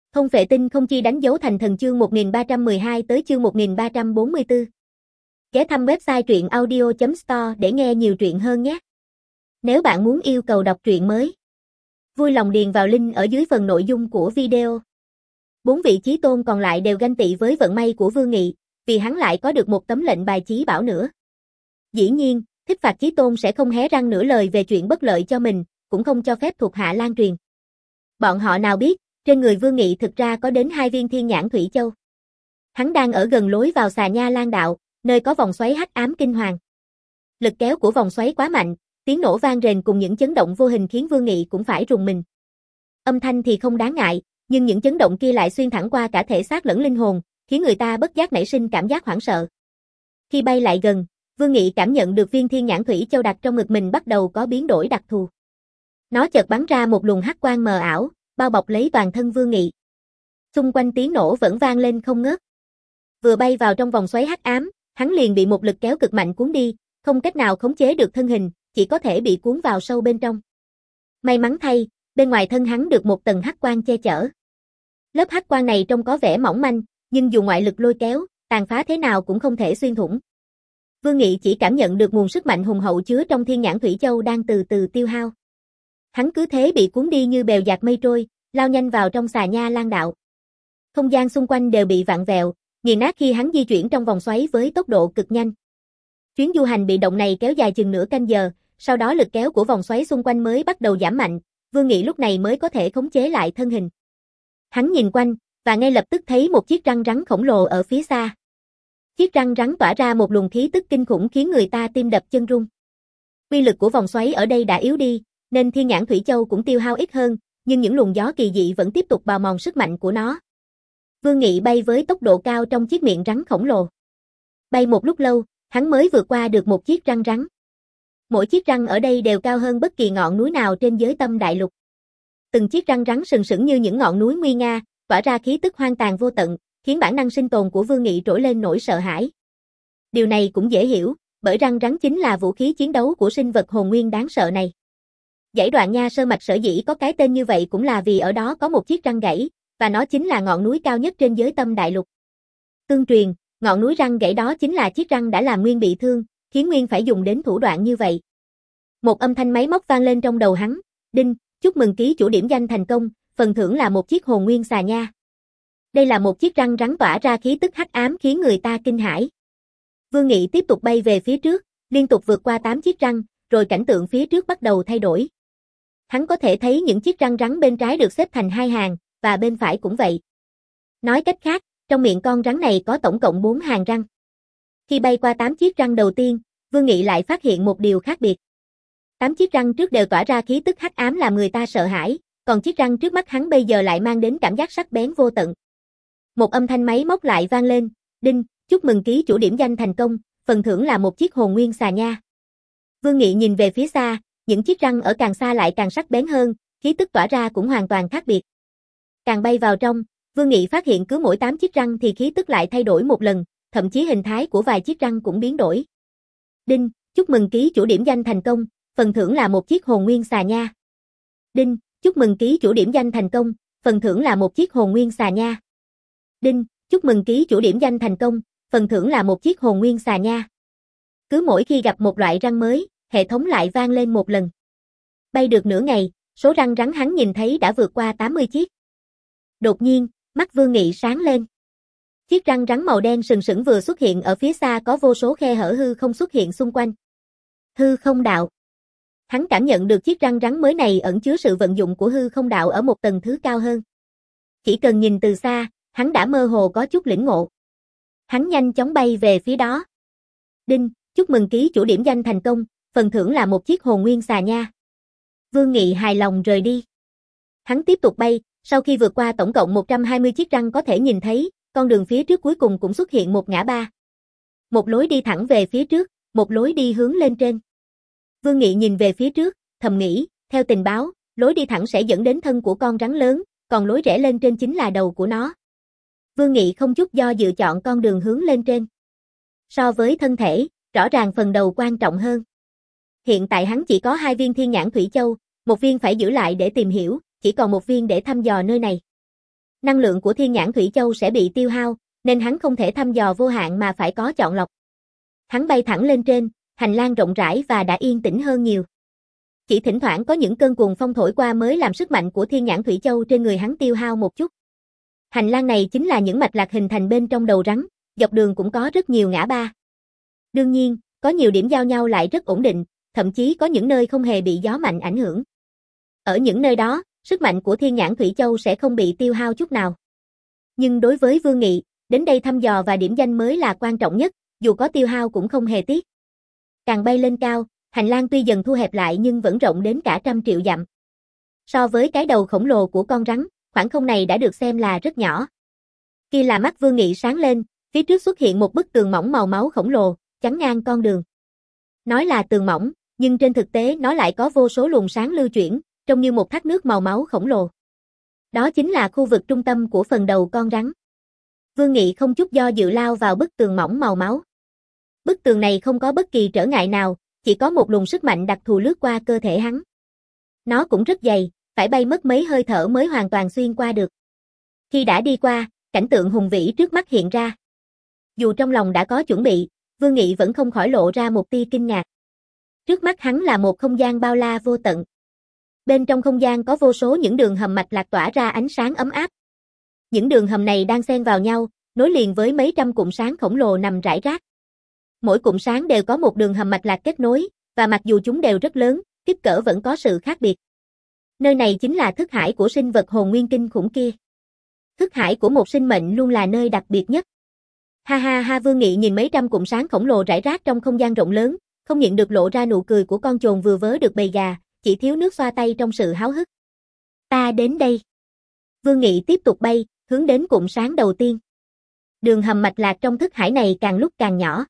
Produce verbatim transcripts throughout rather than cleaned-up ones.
Không phệ tinh không chi đánh dấu thành thần chương một nghìn ba trăm mười hai tới chương một nghìn ba trăm bốn mươi tư. Ghé thăm website truyện audio chấm store để nghe nhiều truyện hơn nhé. Nếu bạn muốn yêu cầu đọc truyện mới, vui lòng điền vào link ở dưới phần nội dung của video. Bốn vị chí tôn còn lại đều ganh tị với vận may của Vương Nghị, vì hắn lại có được một tấm lệnh bài chí bảo nữa. Dĩ nhiên, Thích Phạt Chí Tôn sẽ không hé răng nửa lời về chuyện bất lợi cho mình, cũng không cho phép thuộc hạ lan truyền. Bọn họ nào biết, trên người Vương Nghị thực ra có đến hai viên thiên nhãn thủy châu. Hắn đang ở gần lối vào xà nha lan đạo, nơi có vòng xoáy hắc ám kinh hoàng. Lực kéo của vòng xoáy quá mạnh, tiếng nổ vang rền cùng những chấn động vô hình khiến Vương Nghị cũng phải rùng mình. Âm thanh thì không đáng ngại, nhưng những chấn động kia lại xuyên thẳng qua cả thể xác lẫn linh hồn, khiến người ta bất giác nảy sinh cảm giác hoảng sợ. Khi bay lại gần, Vương Nghị cảm nhận được viên thiên nhãn thủy châu đặt trong ngực mình bắt đầu có biến đổi đặc thù. Nó chợt bắn ra một luồng hắc quang mờ ảo, bao bọc lấy toàn thân Vương Nghị. Xung quanh tiếng nổ vẫn vang lên không ngớt. Vừa bay vào trong vòng xoáy hắc ám, hắn liền bị một lực kéo cực mạnh cuốn đi, không cách nào khống chế được thân hình, chỉ có thể bị cuốn vào sâu bên trong. May mắn thay, bên ngoài thân hắn được một tầng hắc quang che chở. Lớp hắc quang này trông có vẻ mỏng manh, nhưng dù ngoại lực lôi kéo, tàn phá thế nào cũng không thể xuyên thủng. Vương Nghị chỉ cảm nhận được nguồn sức mạnh hùng hậu chứa trong thiên nhãn thủy châu đang từ từ tiêu hao. Hắn cứ thế bị cuốn đi như bèo dạt mây trôi, lao nhanh vào trong xà nha lan đạo. Không gian xung quanh đều bị vặn vẹo, nghiền nát khi hắn di chuyển trong vòng xoáy với tốc độ cực nhanh. Chuyến du hành bị động này kéo dài chừng nửa canh giờ, sau đó lực kéo của vòng xoáy xung quanh mới bắt đầu giảm mạnh, Vương Nghị lúc này mới có thể khống chế lại thân hình. Hắn nhìn quanh, và ngay lập tức thấy một chiếc răng rắn khổng lồ ở phía xa. Chiếc răng rắn tỏa ra một luồng khí tức kinh khủng khiến người ta tim đập chân run. Uy lực của vòng xoáy ở đây đã yếu đi, nên thiên nhãn thủy châu cũng tiêu hao ít hơn, nhưng những luồng gió kỳ dị vẫn tiếp tục bào mòn sức mạnh của nó. Vương Nghị bay với tốc độ cao trong chiếc miệng rắn khổng lồ. Bay một lúc lâu, hắn mới vượt qua được một chiếc răng rắn. Mỗi chiếc răng ở đây đều cao hơn bất kỳ ngọn núi nào trên giới tâm đại lục. Từng chiếc răng rắn sừng sững như những ngọn núi nguy nga, tỏa ra khí tức hoang tàn vô tận, khiến bản năng sinh tồn của Vương Nghị trỗi lên nỗi sợ hãi. Điều này cũng dễ hiểu, bởi răng rắn chính là vũ khí chiến đấu của sinh vật hồn nguyên đáng sợ này. Dãy Đoạn Nha Sơn Mạch sở dĩ có cái tên như vậy cũng là vì ở đó có một chiếc răng gãy, và nó chính là ngọn núi cao nhất trên giới tâm đại lục. Tương truyền, ngọn núi răng gãy đó chính là chiếc răng đã làm Nguyên bị thương, khiến Nguyên phải dùng đến thủ đoạn như vậy. Một âm thanh máy móc vang lên trong đầu hắn, "Đinh, chúc mừng ký chủ điểm danh thành công, phần thưởng là một chiếc hồn nguyên xà nha." Đây là một chiếc răng rắn tỏa ra khí tức hắc ám khiến người ta kinh hãi. Vương Nghị tiếp tục bay về phía trước, liên tục vượt qua tám chiếc răng, rồi cảnh tượng phía trước bắt đầu thay đổi. Hắn có thể thấy những chiếc răng rắn bên trái được xếp thành hai hàng, và bên phải cũng vậy. Nói cách khác, trong miệng con rắn này có tổng cộng bốn hàng răng. Khi bay qua tám chiếc răng đầu tiên, Vương Nghị lại phát hiện một điều khác biệt. Tám chiếc răng trước đều tỏa ra khí tức hắc ám làm người ta sợ hãi, còn chiếc răng trước mắt hắn bây giờ lại mang đến cảm giác sắc bén vô tận. Một âm thanh máy móc lại vang lên, "Đinh, chúc mừng ký chủ điểm danh thành công, phần thưởng là một chiếc hồn nguyên xà nha." Vương Nghị nhìn về phía xa, những chiếc răng ở càng xa lại càng sắc bén hơn, khí tức tỏa ra cũng hoàn toàn khác biệt. Càng bay vào trong, Vương Nghị phát hiện cứ mỗi tám chiếc răng thì khí tức lại thay đổi một lần, thậm chí hình thái của vài chiếc răng cũng biến đổi. "Đinh, chúc mừng ký chủ điểm danh thành công, phần thưởng là một chiếc hồn nguyên xà nha." "Đinh, chúc mừng ký chủ điểm danh thành công, phần thưởng là một chiếc hồn nguyên xà nha." "Đinh, chúc mừng ký chủ điểm danh thành công, phần thưởng là một chiếc hồn nguyên xà nha." Cứ mỗi khi gặp một loại răng mới, hệ thống lại vang lên một lần. Bay được nửa ngày, số răng rắn hắn nhìn thấy đã vượt qua tám mươi chiếc. Đột nhiên, mắt Vương Nghị sáng lên. Chiếc răng rắn màu đen sừng sững vừa xuất hiện ở phía xa có vô số khe hở hư không xuất hiện xung quanh. Hư không đạo. Hắn cảm nhận được chiếc răng rắn mới này ẩn chứa sự vận dụng của hư không đạo ở một tầng thứ cao hơn. Chỉ cần nhìn từ xa, hắn đã mơ hồ có chút lĩnh ngộ. Hắn nhanh chóng bay về phía đó. "Đinh, chúc mừng ký chủ điểm danh thành công, phần thưởng là một chiếc hồn nguyên xà nha." Vương Nghị hài lòng rời đi. Hắn tiếp tục bay, sau khi vượt qua tổng cộng một trăm hai mươi chiếc răng có thể nhìn thấy, con đường phía trước cuối cùng cũng xuất hiện một ngã ba. Một lối đi thẳng về phía trước, một lối đi hướng lên trên. Vương Nghị nhìn về phía trước, thầm nghĩ, theo tình báo, lối đi thẳng sẽ dẫn đến thân của con rắn lớn, còn lối rẽ lên trên chính là đầu của nó. Vương Nghị không chút do dự chọn con đường hướng lên trên. So với thân thể, rõ ràng phần đầu quan trọng hơn. Hiện tại hắn chỉ có hai viên thiên nhãn thủy châu, một viên phải giữ lại để tìm hiểu, chỉ còn một viên để thăm dò nơi này. Năng lượng của Thiên Nhãn Thủy Châu sẽ bị tiêu hao, nên hắn không thể thăm dò vô hạn mà phải có chọn lọc. Hắn bay thẳng lên trên, hành lang rộng rãi và đã yên tĩnh hơn nhiều. Chỉ thỉnh thoảng có những cơn cuồng phong thổi qua mới làm sức mạnh của Thiên Nhãn Thủy Châu trên người hắn tiêu hao một chút. Hành lang này chính là những mạch lạc hình thành bên trong đầu rắn, dọc đường cũng có rất nhiều ngã ba. Đương nhiên, có nhiều điểm giao nhau lại rất ổn định, thậm chí có những nơi không hề bị gió mạnh ảnh hưởng. Ở những nơi đó, sức mạnh của Thiên Nhãn Thủy Châu sẽ không bị tiêu hao chút nào. Nhưng đối với Vương Nghị, đến đây thăm dò và điểm danh mới là quan trọng nhất, dù có tiêu hao cũng không hề tiếc. Càng bay lên cao, hành lang tuy dần thu hẹp lại nhưng vẫn rộng đến cả trăm triệu dặm. So với cái đầu khổng lồ của con rắn, khoảng không này đã được xem là rất nhỏ. Khi là mắt Vương Nghị sáng lên, phía trước xuất hiện một bức tường mỏng màu máu khổng lồ, chắn ngang con đường. Nói là tường mỏng, nhưng trên thực tế nó lại có vô số luồng sáng lưu chuyển, trông như một thác nước màu máu khổng lồ. Đó chính là khu vực trung tâm của phần đầu con rắn. Vương Nghị không chút do dự lao vào bức tường mỏng màu máu. Bức tường này không có bất kỳ trở ngại nào, chỉ có một luồng sức mạnh đặc thù lướt qua cơ thể hắn. Nó cũng rất dày, phải bay mất mấy hơi thở mới hoàn toàn xuyên qua được. Khi đã đi qua, cảnh tượng hùng vĩ trước mắt hiện ra. Dù trong lòng đã có chuẩn bị, Vương Nghị vẫn không khỏi lộ ra một tia kinh ngạc. Trước mắt hắn là một không gian bao la vô tận. Bên trong không gian có vô số những đường hầm mạch lạc tỏa ra ánh sáng ấm áp. Những đường hầm này đang xen vào nhau, nối liền với mấy trăm cụm sáng khổng lồ nằm rải rác. Mỗi cụm sáng đều có một đường hầm mạch lạc kết nối, và mặc dù chúng đều rất lớn, kích cỡ vẫn có sự khác biệt. Nơi này chính là thức hải của sinh vật hồn nguyên kinh khủng kia. Thức hải của một sinh mệnh luôn là nơi đặc biệt nhất. Ha ha ha, Vương Nghị nhìn mấy trăm cụm sáng khổng lồ rải rác trong không gian rộng lớn, không nhịn được lộ ra nụ cười của con chồn vừa vớ được bầy gà, chỉ thiếu nước xoa tay trong sự háo hức. Ta đến đây. Vương Nghị tiếp tục bay, hướng đến cụm sáng đầu tiên. Đường hầm mạch lạc trong thức hải này càng lúc càng nhỏ.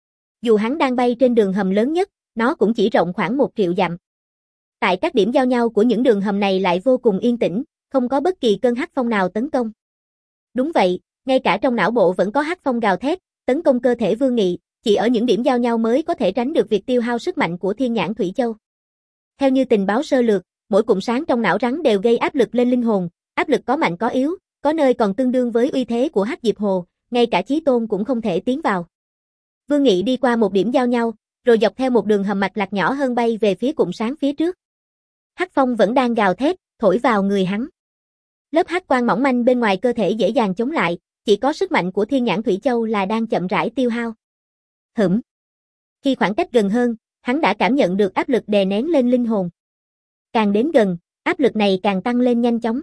Dù hắn đang bay trên đường hầm lớn nhất, nó cũng chỉ rộng khoảng một triệu dặm. Tại các điểm giao nhau của những đường hầm này lại vô cùng yên tĩnh, không có bất kỳ cơn hắc phong nào tấn công. Đúng vậy, ngay cả trong não bộ vẫn có hắc phong gào thét, tấn công cơ thể Vương Nghị, chỉ ở những điểm giao nhau mới có thể tránh được việc tiêu hao sức mạnh của Thiên Nhãn Thủy Châu. Theo như tình báo sơ lược, mỗi cụm sáng trong não rắn đều gây áp lực lên linh hồn, áp lực có mạnh có yếu, có nơi còn tương đương với uy thế của Hắc Diệp Hồ, ngay cả Chí Tôn cũng không thể tiến vào. Vương Nghị đi qua một điểm giao nhau, rồi dọc theo một đường hầm mạch lạc nhỏ hơn bay về phía cụm sáng phía trước. Hắc phong vẫn đang gào thét, thổi vào người hắn. Lớp hắc quang mỏng manh bên ngoài cơ thể dễ dàng chống lại, chỉ có sức mạnh của Thiên Nhãn Thủy Châu là đang chậm rãi tiêu hao. Hửm. Khi khoảng cách gần hơn, hắn đã cảm nhận được áp lực đè nén lên linh hồn. Càng đến gần, áp lực này càng tăng lên nhanh chóng.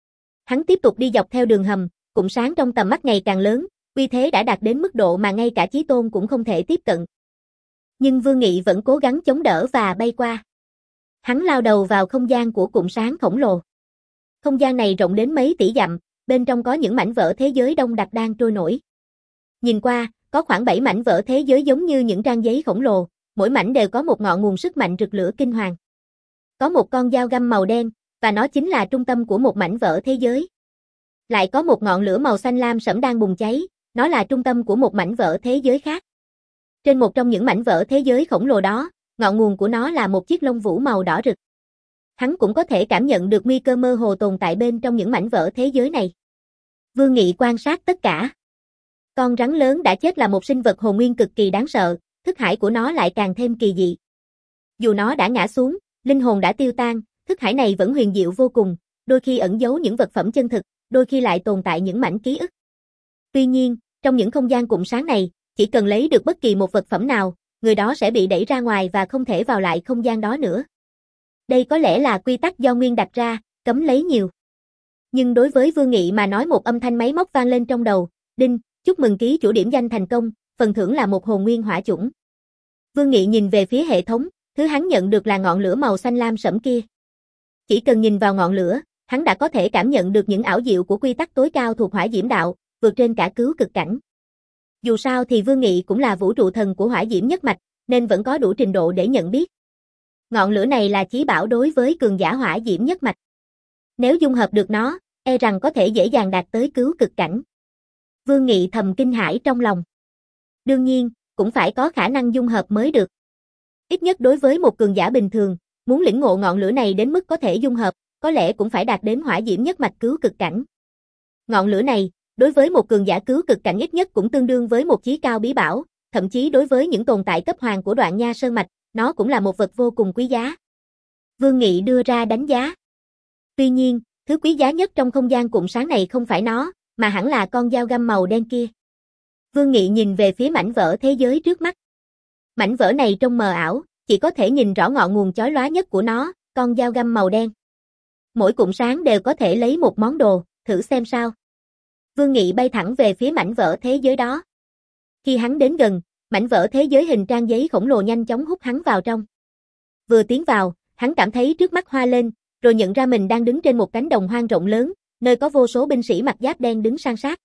Hắn tiếp tục đi dọc theo đường hầm, cụm sáng trong tầm mắt ngày càng lớn, uy thế đã đạt đến mức độ mà ngay cả Chí Tôn cũng không thể tiếp cận. Nhưng Vương Nghị vẫn cố gắng chống đỡ và bay qua. Hắn lao đầu vào không gian của cụm sáng khổng lồ. Không gian này rộng đến mấy tỷ dặm, bên trong có những mảnh vỡ thế giới đông đặc đang trôi nổi. Nhìn qua, có khoảng bảy mảnh vỡ thế giới giống như những trang giấy khổng lồ, mỗi mảnh đều có một ngọn nguồn sức mạnh rực lửa kinh hoàng. Có một con dao găm màu đen, và nó chính là trung tâm của một mảnh vỡ thế giới. Lại có một ngọn lửa màu xanh lam sẫm đang bùng cháy, nó là trung tâm của một mảnh vỡ thế giới khác. Trên một trong những mảnh vỡ thế giới khổng lồ đó, ngọn nguồn của nó là một chiếc lông vũ màu đỏ rực. Hắn cũng có thể cảm nhận được nguy cơ mơ hồ tồn tại bên trong những mảnh vỡ thế giới này. Vương Nghị quan sát tất cả. Con rắn lớn đã chết là một sinh vật hồn nguyên cực kỳ đáng sợ, thức hải của nó lại càng thêm kỳ dị. Dù nó đã ngã xuống, linh hồn đã tiêu tan, thức hải này vẫn huyền diệu vô cùng, đôi khi ẩn giấu những vật phẩm chân thực, đôi khi lại tồn tại những mảnh ký ức. Tuy nhiên, trong những không gian cụm sáng này, chỉ cần lấy được bất kỳ một vật phẩm nào, người đó sẽ bị đẩy ra ngoài và không thể vào lại không gian đó nữa. Đây có lẽ là quy tắc do Nguyên đặt ra, cấm lấy nhiều. Nhưng đối với Vương Nghị mà nói, một âm thanh máy móc vang lên trong đầu, đinh, chúc mừng ký chủ điểm danh thành công, phần thưởng là một hồn nguyên hỏa chủng. Vương Nghị nhìn về phía hệ thống, thứ hắn nhận được là ngọn lửa màu xanh lam sẫm kia. Chỉ cần nhìn vào ngọn lửa, hắn đã có thể cảm nhận được những ảo diệu của quy tắc tối cao thuộc hỏa diễm đạo, vượt trên cả cứu cực cảnh. Dù sao thì Vương Nghị cũng là vũ trụ thần của hỏa diễm nhất mạch, nên vẫn có đủ trình độ để nhận biết. Ngọn lửa này là chí bảo đối với cường giả hỏa diễm nhất mạch. Nếu dung hợp được nó, e rằng có thể dễ dàng đạt tới cứu cực cảnh. Vương Nghị thầm kinh hãi trong lòng. Đương nhiên, cũng phải có khả năng dung hợp mới được. Ít nhất đối với một cường giả bình thường, muốn lĩnh ngộ ngọn lửa này đến mức có thể dung hợp, có lẽ cũng phải đạt đến hỏa diễm nhất mạch cứu cực cảnh. Ngọn lửa này, đối với một cường giả cứu cực cảnh ít nhất cũng tương đương với một chí cao bí bảo, thậm chí đối với những tồn tại cấp hoàng của Đoạn Nha Sơn Mạch, nó cũng là một vật vô cùng quý giá. Vương Nghị đưa ra đánh giá. Tuy nhiên, thứ quý giá nhất trong không gian cụm sáng này không phải nó, mà hẳn là con dao găm màu đen kia. Vương Nghị nhìn về phía mảnh vỡ thế giới trước mắt. Mảnh vỡ này trông mờ ảo, chỉ có thể nhìn rõ ngọn nguồn chói lóa nhất của nó, con dao găm màu đen. Mỗi cụm sáng đều có thể lấy một món đồ, thử xem sao. Vương Nghị bay thẳng về phía mảnh vỡ thế giới đó. Khi hắn đến gần, mảnh vỡ thế giới hình trang giấy khổng lồ nhanh chóng hút hắn vào trong. Vừa tiến vào, hắn cảm thấy trước mắt hoa lên, rồi nhận ra mình đang đứng trên một cánh đồng hoang rộng lớn, nơi có vô số binh sĩ mặc giáp đen đứng san sát.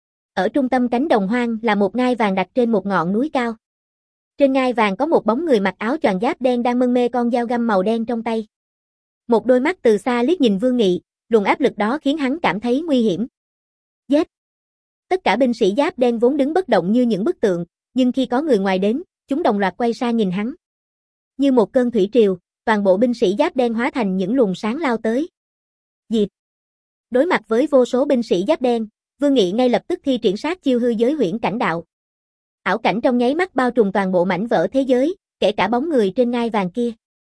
Ở trung tâm cánh đồng hoang là một ngai vàng đặt trên một ngọn núi cao. Trên ngai vàng có một bóng người mặc áo choàng giáp đen đang mân mê con dao găm màu đen trong tay. Một đôi mắt từ xa liếc nhìn Vương Nghị, luồng áp lực đó khiến hắn cảm thấy nguy hiểm. Giết! Tất cả binh sĩ giáp đen vốn đứng bất động như những bức tượng, nhưng khi có người ngoài đến, chúng đồng loạt quay sang nhìn hắn. Như một cơn thủy triều, toàn bộ binh sĩ giáp đen hóa thành những luồng sáng lao tới. Diệt! Đối mặt với vô số binh sĩ giáp đen, Vương Nghị ngay lập tức thi triển sát chiêu hư giới huyễn cảnh đạo. Ảo cảnh trong nháy mắt bao trùm toàn bộ mảnh vỡ thế giới, kể cả bóng người trên ngai vàng kia.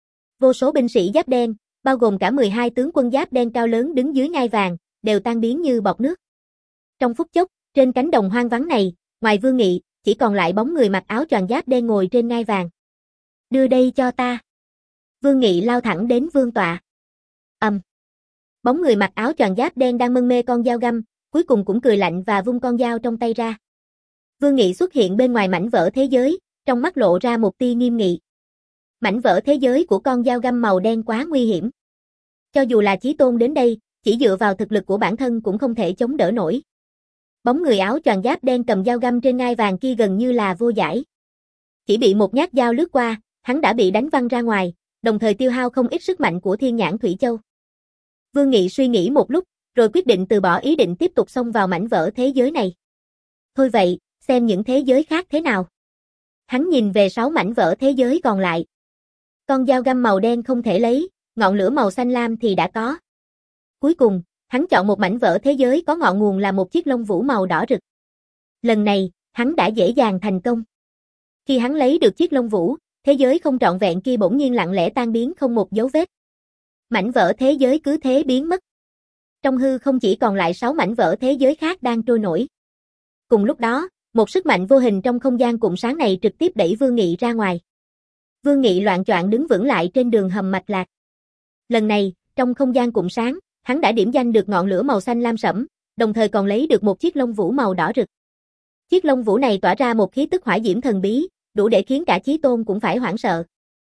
Vô số binh sĩ giáp đen, bao gồm cả mười hai tướng quân giáp đen cao lớn đứng dưới ngai vàng, đều tan biến như bọt nước. Trong phút chốc, trên cánh đồng hoang vắng này, ngoài Vương Nghị, chỉ còn lại bóng người mặc áo choàng giáp đen ngồi trên ngai vàng. Đưa đây cho ta. Vương Nghị lao thẳng đến vương tọa. Ầm. Um. Bóng người mặc áo choàng giáp đen đang mân mê con dao găm, cuối cùng cũng cười lạnh và vung con dao trong tay ra. Vương Nghị xuất hiện bên ngoài mảnh vỡ thế giới, trong mắt lộ ra một tia nghiêm nghị. Mảnh vỡ thế giới của con dao găm màu đen quá nguy hiểm. Cho dù là chí tôn đến đây, chỉ dựa vào thực lực của bản thân cũng không thể chống đỡ nổi. Bóng người áo choàng giáp đen cầm dao găm trên ngai vàng kia gần như là vô giải. Chỉ bị một nhát dao lướt qua, hắn đã bị đánh văng ra ngoài, đồng thời tiêu hao không ít sức mạnh của Thiên Nhãn Thủy Châu. Vương Nghị suy nghĩ một lúc, rồi quyết định từ bỏ ý định tiếp tục xông vào mảnh vỡ thế giới này. Thôi vậy, xem những thế giới khác thế nào. Hắn nhìn về sáu mảnh vỡ thế giới còn lại. Con dao găm màu đen không thể lấy, ngọn lửa màu xanh lam thì đã có. Cuối cùng, hắn chọn một mảnh vỡ thế giới có ngọn nguồn là một chiếc lông vũ màu đỏ rực. Lần này, hắn đã dễ dàng thành công. Khi hắn lấy được chiếc lông vũ, thế giới không trọn vẹn kia bỗng nhiên lặng lẽ tan biến không một dấu vết. Mảnh vỡ thế giới cứ thế biến mất. Trong hư không chỉ còn lại sáu mảnh vỡ thế giới khác đang trôi nổi. Cùng lúc đó, một sức mạnh vô hình trong không gian cụm sáng này trực tiếp đẩy Vương Nghị ra ngoài. Vương Nghị loạng choạng đứng vững lại trên đường hầm mạch lạc. Lần này, trong không gian cụm sáng, hắn đã điểm danh được ngọn lửa màu xanh lam sẫm, đồng thời còn lấy được một chiếc lông vũ màu đỏ rực. Chiếc lông vũ này tỏa ra một khí tức hỏa diễm thần bí, đủ để khiến cả chí tôn cũng phải hoảng sợ.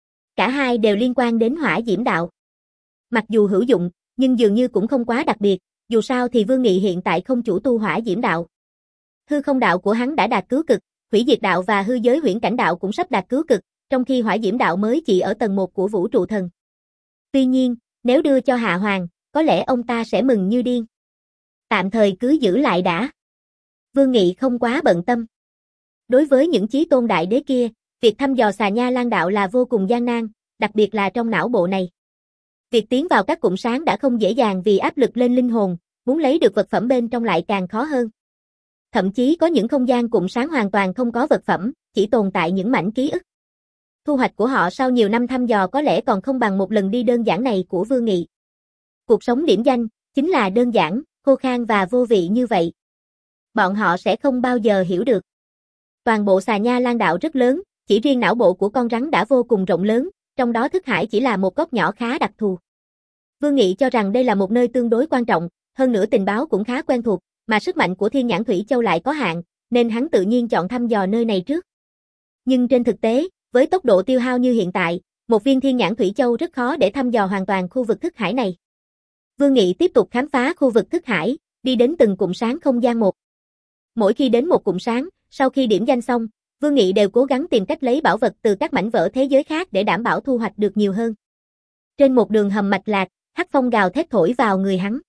Cả hai đều liên quan đến hỏa diễm đạo. Mặc dù hữu dụng, nhưng dường như cũng không quá đặc biệt, dù sao thì Vương Nghị hiện tại không chủ tu hỏa diễm đạo. Hư không đạo của hắn đã đạt cứu cực, hủy diệt đạo và hư giới huyễn cảnh đạo cũng sắp đạt cứu cực, trong khi hỏa diễm đạo mới chỉ ở tầng một của vũ trụ thần. Tuy nhiên, nếu đưa cho Hạ Hoàng, có lẽ ông ta sẽ mừng như điên. Tạm thời cứ giữ lại đã. Vương Nghị không quá bận tâm. Đối với những chí tôn đại đế kia, việc thăm dò xà nha lan đạo là vô cùng gian nan, đặc biệt là trong não bộ này. Việc tiến vào các cụm sáng đã không dễ dàng vì áp lực lên linh hồn, muốn lấy được vật phẩm bên trong lại càng khó hơn. Thậm chí có những không gian cụm sáng hoàn toàn không có vật phẩm, chỉ tồn tại những mảnh ký ức. Thu hoạch của họ sau nhiều năm thăm dò có lẽ còn không bằng một lần đi đơn giản này của Vương Nghị. Cuộc sống điểm danh, chính là đơn giản, khô khan và vô vị như vậy. Bọn họ sẽ không bao giờ hiểu được. Toàn bộ xà nha lan đạo rất lớn, chỉ riêng não bộ của con rắn đã vô cùng rộng lớn, trong đó thức hải chỉ là một góc nhỏ khá đặc thù. Vương Nghị cho rằng đây là một nơi tương đối quan trọng, hơn nữa tình báo cũng khá quen thuộc, mà sức mạnh của Thiên Nhãn Thủy Châu lại có hạn, nên hắn tự nhiên chọn thăm dò nơi này trước. Nhưng trên thực tế, với tốc độ tiêu hao như hiện tại, một viên Thiên Nhãn Thủy Châu rất khó để thăm dò hoàn toàn khu vực thức hải này. Vương Nghị tiếp tục khám phá khu vực thức hải, đi đến từng cụm sáng không gian một. Mỗi khi đến một cụm sáng, sau khi điểm danh xong, Vương Nghị đều cố gắng tìm cách lấy bảo vật từ các mảnh vỡ thế giới khác để đảm bảo thu hoạch được nhiều hơn. Trên một đường hầm mạch lạc, hắc phong gào thét thổi vào người hắn.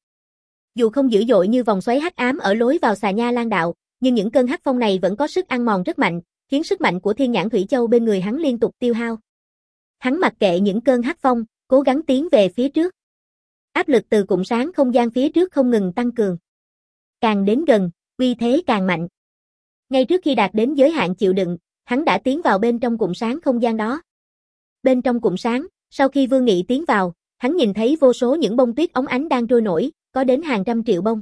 Dù không dữ dội như vòng xoáy hắc ám ở lối vào xà nha lan đạo, nhưng những cơn hắc phong này vẫn có sức ăn mòn rất mạnh, khiến sức mạnh của Thiên Nhãn Thủy Châu bên người hắn liên tục tiêu hao. Hắn mặc kệ những cơn hắc phong, cố gắng tiến về phía trước. Áp lực từ cụm sáng không gian phía trước không ngừng tăng cường. Càng đến gần, uy thế càng mạnh. Ngay trước khi đạt đến giới hạn chịu đựng, hắn đã tiến vào bên trong cụm sáng không gian đó. Bên trong cụm sáng, sau khi Vương Nghị tiến vào, hắn nhìn thấy vô số những bông tuyết óng ánh đang trôi nổi, có đến hàng trăm triệu bông.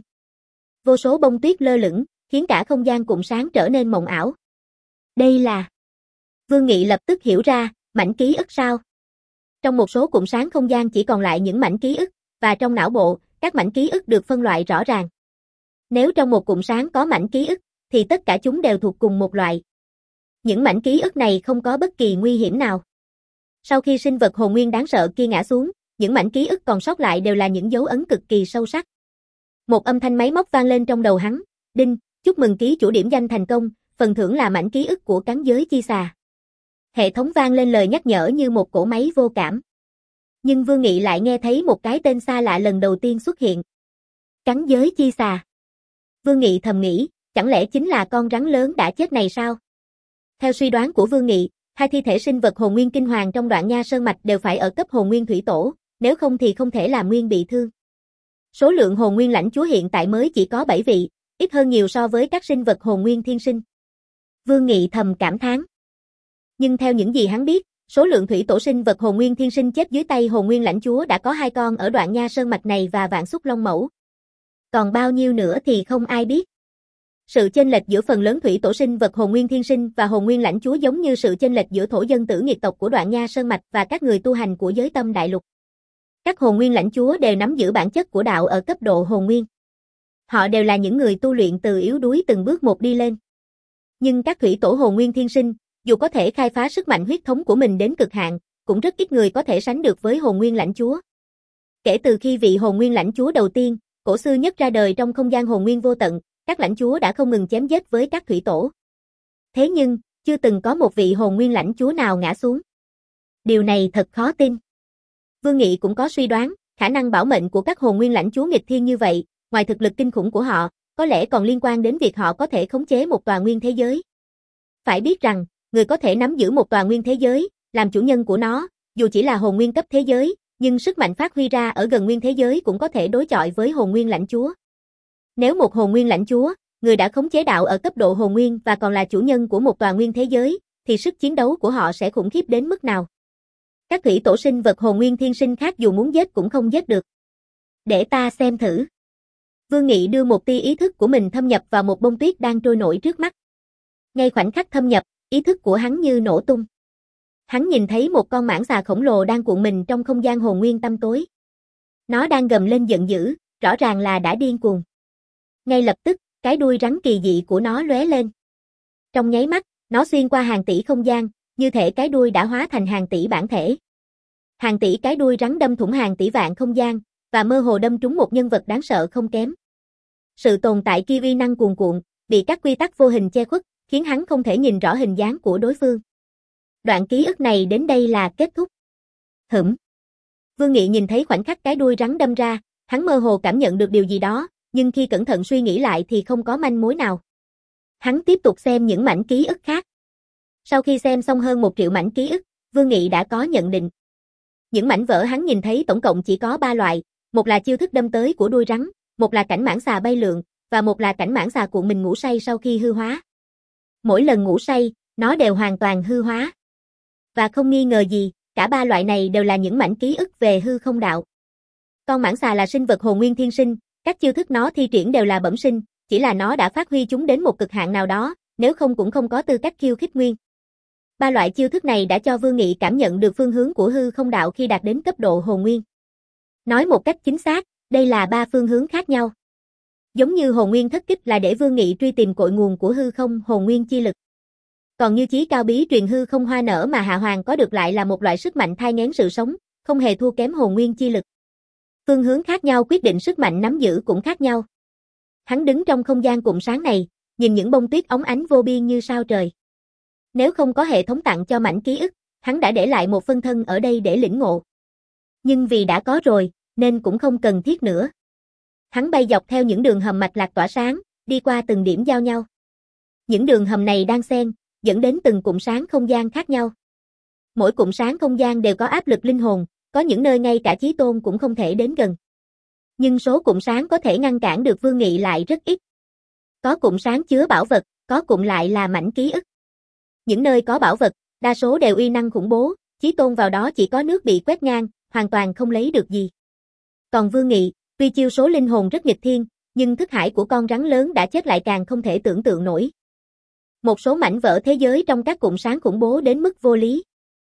Vô số bông tuyết lơ lửng, khiến cả không gian cụm sáng trở nên mộng ảo. Đây là... Vương Nghị lập tức hiểu ra, mảnh ký ức sao? Trong một số cụm sáng không gian chỉ còn lại những mảnh ký ức, và trong não bộ, các mảnh ký ức được phân loại rõ ràng. Nếu trong một cụm sáng có mảnh ký ức, thì tất cả chúng đều thuộc cùng một loại. Những mảnh ký ức này không có bất kỳ nguy hiểm nào. Sau khi sinh vật hồn nguyên đáng sợ kia ngã xuống, những mảnh ký ức còn sót lại đều là những dấu ấn cực kỳ sâu sắc. Một âm thanh máy móc vang lên trong đầu hắn, đinh, chúc mừng ký chủ điểm danh thành công, phần thưởng là mảnh ký ức của cắn giới chi xà. Hệ thống vang lên lời nhắc nhở như một cỗ máy vô cảm. Nhưng Vương Nghị lại nghe thấy một cái tên xa lạ lần đầu tiên xuất hiện. Cắn giới chi xà. Vương Nghị thầm nghĩ, chẳng lẽ chính là con rắn lớn đã chết này sao? Theo suy đoán của Vương Nghị, hai thi thể sinh vật hồn nguyên kinh hoàng trong Đoạn Nha Sơn Mạch đều phải ở cấp hồn nguyên thủy tổ, nếu không thì không thể làm nguyên bị thương. Số lượng hồn nguyên lãnh chúa hiện tại mới chỉ có bảy vị, ít hơn nhiều so với các sinh vật hồn nguyên thiên sinh. Vương Nghị thầm cảm thán. Nhưng theo những gì hắn biết, số lượng thủy tổ sinh vật hồn nguyên thiên sinh chết dưới tay hồn nguyên lãnh chúa đã có hai con ở Đoạn Nha Sơn Mạch này và Vạn Xúc Long Mẫu. Còn bao nhiêu nữa thì không ai biết. Sự chênh lệch giữa phần lớn thủy tổ sinh vật hồn nguyên thiên sinh và hồn nguyên lãnh chúa giống như sự chênh lệch giữa thổ dân tử nghiệt tộc của Đoạn Nha Sơn Mạch và các người tu hành của giới Tâm Đại Lục. Các hồn nguyên lãnh chúa đều nắm giữ bản chất của đạo ở cấp độ hồn nguyên. Họ đều là những người tu luyện từ yếu đuối từng bước một đi lên. Nhưng các thủy tổ hồn nguyên thiên sinh, dù có thể khai phá sức mạnh huyết thống của mình đến cực hạn, cũng rất ít người có thể sánh được với hồn nguyên lãnh chúa. Kể từ khi vị hồn nguyên lãnh chúa đầu tiên, cổ xưa nhất ra đời trong không gian hồn nguyên vô tận, các lãnh chúa đã không ngừng chém giết với các thủy tổ. Thế nhưng, chưa từng có một vị hồn nguyên lãnh chúa nào ngã xuống. Điều này thật khó tin. Vương Nghị cũng có suy đoán, khả năng bảo mệnh của các hồn nguyên lãnh chúa nghịch thiên như vậy, ngoài thực lực kinh khủng của họ, có lẽ còn liên quan đến việc họ có thể khống chế một tòa nguyên thế giới. Phải biết rằng, người có thể nắm giữ một tòa nguyên thế giới, làm chủ nhân của nó, dù chỉ là hồn nguyên cấp thế giới, nhưng sức mạnh phát huy ra ở gần nguyên thế giới cũng có thể đối chọi với hồn nguyên lãnh chúa. Nếu một hồn nguyên lãnh chúa, người đã khống chế đạo ở cấp độ hồn nguyên và còn là chủ nhân của một tòa nguyên thế giới, thì sức chiến đấu của họ sẽ khủng khiếp đến mức nào? Các thủy tổ sinh vật hồn nguyên thiên sinh khác dù muốn giết cũng không giết được. Để ta xem thử. Vương Nghị đưa một tia ý thức của mình thâm nhập vào một bông tuyết đang trôi nổi trước mắt. Ngay khoảnh khắc thâm nhập, ý thức của hắn như nổ tung. Hắn nhìn thấy một con mãng xà khổng lồ đang cuộn mình trong không gian hồn nguyên tăm tối. Nó đang gầm lên giận dữ, rõ ràng là đã điên cuồng. Ngay lập tức, cái đuôi rắn kỳ dị của nó lóe lên. Trong nháy mắt, nó xuyên qua hàng tỷ không gian, như thể cái đuôi đã hóa thành hàng tỷ bản thể. Hàng tỷ cái đuôi rắn đâm thủng hàng tỷ vạn không gian, và mơ hồ đâm trúng một nhân vật đáng sợ không kém. Sự tồn tại kia uy năng cuồn cuộn, bị các quy tắc vô hình che khuất, khiến hắn không thể nhìn rõ hình dáng của đối phương. Đoạn ký ức này đến đây là kết thúc. Hửm. Vương Nghị nhìn thấy khoảnh khắc cái đuôi rắn đâm ra, hắn mơ hồ cảm nhận được điều gì đó, nhưng khi cẩn thận suy nghĩ lại thì không có manh mối nào. Hắn tiếp tục xem những mảnh ký ức khác. Sau khi xem xong hơn một triệu mảnh ký ức, Vương Nghị đã có nhận định. Những mảnh vỡ hắn nhìn thấy tổng cộng chỉ có ba loại, một là chiêu thức đâm tới của đuôi rắn, một là cảnh mãng xà bay lượn, và một là cảnh mãng xà cuộn mình ngủ say sau khi hư hóa. Mỗi lần ngủ say, nó đều hoàn toàn hư hóa. Và không nghi ngờ gì, cả ba loại này đều là những mảnh ký ức về hư không đạo. Con mãng xà là sinh vật hồn nguyên thiên sinh, các chiêu thức nó thi triển đều là bẩm sinh, chỉ là nó đã phát huy chúng đến một cực hạn nào đó, nếu không cũng không có tư cách khiêu khích nguyên. Ba loại chiêu thức này đã cho Vương Nghị cảm nhận được phương hướng của hư không đạo khi đạt đến cấp độ hồn nguyên. Nói một cách chính xác, đây là ba phương hướng khác nhau. Giống như hồn nguyên thất kích là để Vương Nghị truy tìm cội nguồn của hư không hồn nguyên chi lực. Còn như chí cao bí truyền hư không hoa nở mà Hạ Hoàng có được lại là một loại sức mạnh thai nghén sự sống, không hề thua kém hồn nguyên chi lực. Phương hướng khác nhau quyết định sức mạnh nắm giữ cũng khác nhau. Hắn đứng trong không gian cụm sáng này, nhìn những bông tuyết óng ánh vô biên như sao trời. Nếu không có hệ thống tặng cho mảnh ký ức, hắn đã để lại một phân thân ở đây để lĩnh ngộ. Nhưng vì đã có rồi, nên cũng không cần thiết nữa. Hắn bay dọc theo những đường hầm mạch lạc tỏa sáng, đi qua từng điểm giao nhau. Những đường hầm này đang xen, dẫn đến từng cụm sáng không gian khác nhau. Mỗi cụm sáng không gian đều có áp lực linh hồn, có những nơi ngay cả chí tôn cũng không thể đến gần. Nhưng số cụm sáng có thể ngăn cản được Vương Nghị lại rất ít. Có cụm sáng chứa bảo vật, có cụm lại là mảnh ký ức. Những nơi có bảo vật, đa số đều uy năng khủng bố, Chí Tôn vào đó chỉ có nước bị quét ngang, hoàn toàn không lấy được gì. Còn Vương Nghị, tuy chiêu số linh hồn rất nghịch thiên, nhưng thức hải của con rắn lớn đã chết lại càng không thể tưởng tượng nổi. Một số mảnh vỡ thế giới trong các cụm sáng khủng bố đến mức vô lý.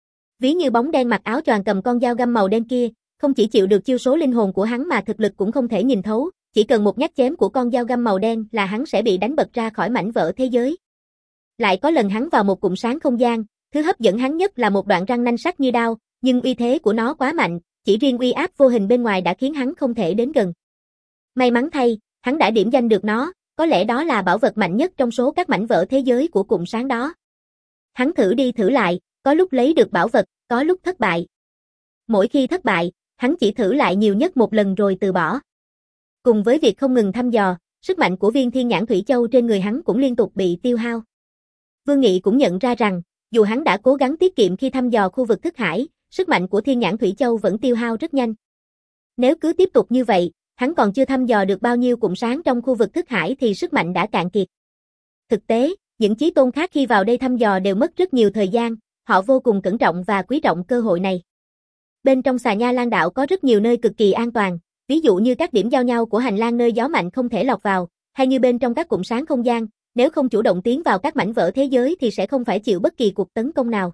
Ví như bóng đen mặc áo choàng cầm con dao găm màu đen kia, không chỉ chịu được chiêu số linh hồn của hắn mà thực lực cũng không thể nhìn thấu, chỉ cần một nhát chém của con dao găm màu đen là hắn sẽ bị đánh bật ra khỏi mảnh vỡ thế giới. Lại có lần hắn vào một cụm sáng không gian, thứ hấp dẫn hắn nhất là một đoạn răng nanh sắc như đao, nhưng uy thế của nó quá mạnh, chỉ riêng uy áp vô hình bên ngoài đã khiến hắn không thể đến gần. May mắn thay, hắn đã điểm danh được nó, có lẽ đó là bảo vật mạnh nhất trong số các mảnh vỡ thế giới của cụm sáng đó. Hắn thử đi thử lại, có lúc lấy được bảo vật, có lúc thất bại. Mỗi khi thất bại, hắn chỉ thử lại nhiều nhất một lần rồi từ bỏ. Cùng với việc không ngừng thăm dò, sức mạnh của viên Thiên Nhãn Thủy Châu trên người hắn cũng liên tục bị tiêu hao. Vương Nghị cũng nhận ra rằng, dù hắn đã cố gắng tiết kiệm khi thăm dò khu vực thức hải, sức mạnh của Thiên Nhãn Thủy Châu vẫn tiêu hao rất nhanh. Nếu cứ tiếp tục như vậy, hắn còn chưa thăm dò được bao nhiêu cụm sáng trong khu vực thức hải thì sức mạnh đã cạn kiệt. Thực tế, những chí tôn khác khi vào đây thăm dò đều mất rất nhiều thời gian, họ vô cùng cẩn trọng và quý trọng cơ hội này. Bên trong Xà Nha Lan Đạo có rất nhiều nơi cực kỳ an toàn, ví dụ như các điểm giao nhau của hành lang nơi gió mạnh không thể lọt vào, hay như bên trong các cụm sáng không gian, nếu không chủ động tiến vào các mảnh vỡ thế giới thì sẽ không phải chịu bất kỳ cuộc tấn công nào.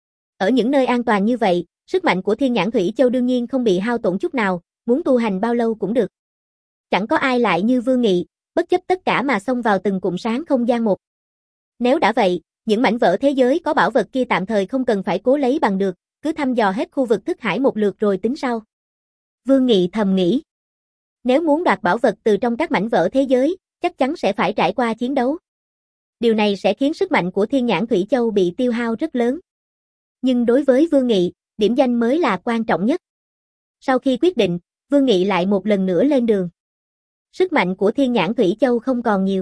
Ở những nơi an toàn như vậy, sức mạnh của Thiên Nhãn Thủy Châu đương nhiên không bị hao tổn chút nào, muốn tu hành bao lâu cũng được. Chẳng có ai lại như Vương Nghị, bất chấp tất cả mà xông vào từng cụm sáng không gian một. Nếu đã vậy, những mảnh vỡ thế giới có bảo vật kia tạm thời không cần phải cố lấy bằng được, cứ thăm dò hết khu vực thức hải một lượt rồi tính sau. Vương Nghị thầm nghĩ. Nếu muốn đoạt bảo vật từ trong các mảnh vỡ thế giới, chắc chắn sẽ phải trải qua chiến đấu. Điều này sẽ khiến sức mạnh của Thiên Nhãn Thủy Châu bị tiêu hao rất lớn. Nhưng đối với Vương Nghị, điểm danh mới là quan trọng nhất. Sau khi quyết định, Vương Nghị lại một lần nữa lên đường. Sức mạnh của Thiên Nhãn Thủy Châu không còn nhiều.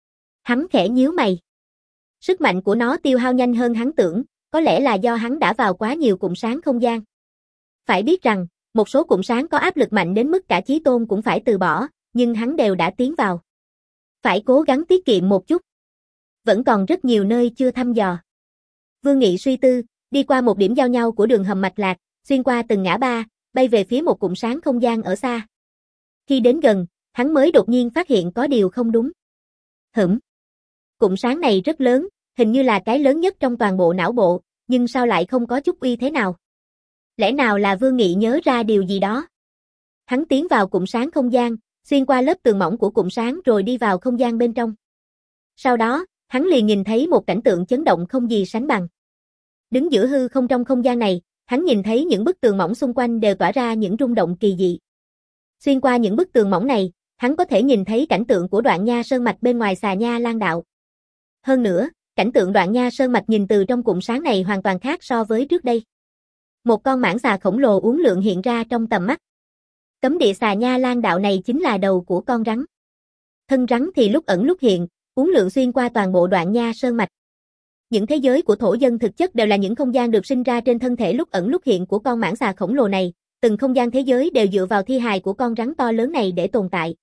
Hắn khẽ nhíu mày. Sức mạnh của nó tiêu hao nhanh hơn hắn tưởng, có lẽ là do hắn đã vào quá nhiều cụm sáng không gian. Phải biết rằng, một số cụm sáng có áp lực mạnh đến mức cả Chí Tôn cũng phải từ bỏ, nhưng hắn đều đã tiến vào. Phải cố gắng tiết kiệm một chút. Vẫn còn rất nhiều nơi chưa thăm dò. Vương Nghị suy tư, đi qua một điểm giao nhau của đường hầm mạch lạc, xuyên qua từng ngã ba, bay về phía một cụm sáng không gian ở xa. Khi đến gần, hắn mới đột nhiên phát hiện có điều không đúng. Hửm. Cụm sáng này rất lớn, hình như là cái lớn nhất trong toàn bộ não bộ, nhưng sao lại không có chút uy thế nào? Lẽ nào là Vương Nghị nhớ ra điều gì đó? Hắn tiến vào cụm sáng không gian, xuyên qua lớp tường mỏng của cụm sáng rồi đi vào không gian bên trong. Sau đó, hắn liền nhìn thấy một cảnh tượng chấn động không gì sánh bằng. Đứng giữa hư không trong không gian này, hắn nhìn thấy những bức tường mỏng xung quanh đều tỏa ra những rung động kỳ dị. Xuyên qua những bức tường mỏng này, hắn có thể nhìn thấy cảnh tượng của Đoạn Nha Sơn Mạch bên ngoài Xà Nha Lan Đạo. Hơn nữa, cảnh tượng Đoạn Nha Sơn Mạch nhìn từ trong cụm sáng này hoàn toàn khác so với trước đây. Một con mãng xà khổng lồ uốn lượn hiện ra trong tầm mắt. Cấm địa Xà Nha Lan Đạo này chính là đầu của con rắn. Thân rắn thì lúc ẩn lúc hiện, uốn lượn xuyên qua toàn bộ Đoạn Nha Sơn Mạch. Những thế giới của thổ dân thực chất đều là những không gian được sinh ra trên thân thể lúc ẩn lúc hiện của con mãng xà khổng lồ này, từng không gian thế giới đều dựa vào thi hài của con rắn to lớn này để tồn tại.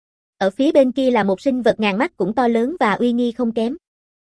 Ở phía bên kia là một sinh vật ngàn mắt cũng to lớn và uy nghi không kém.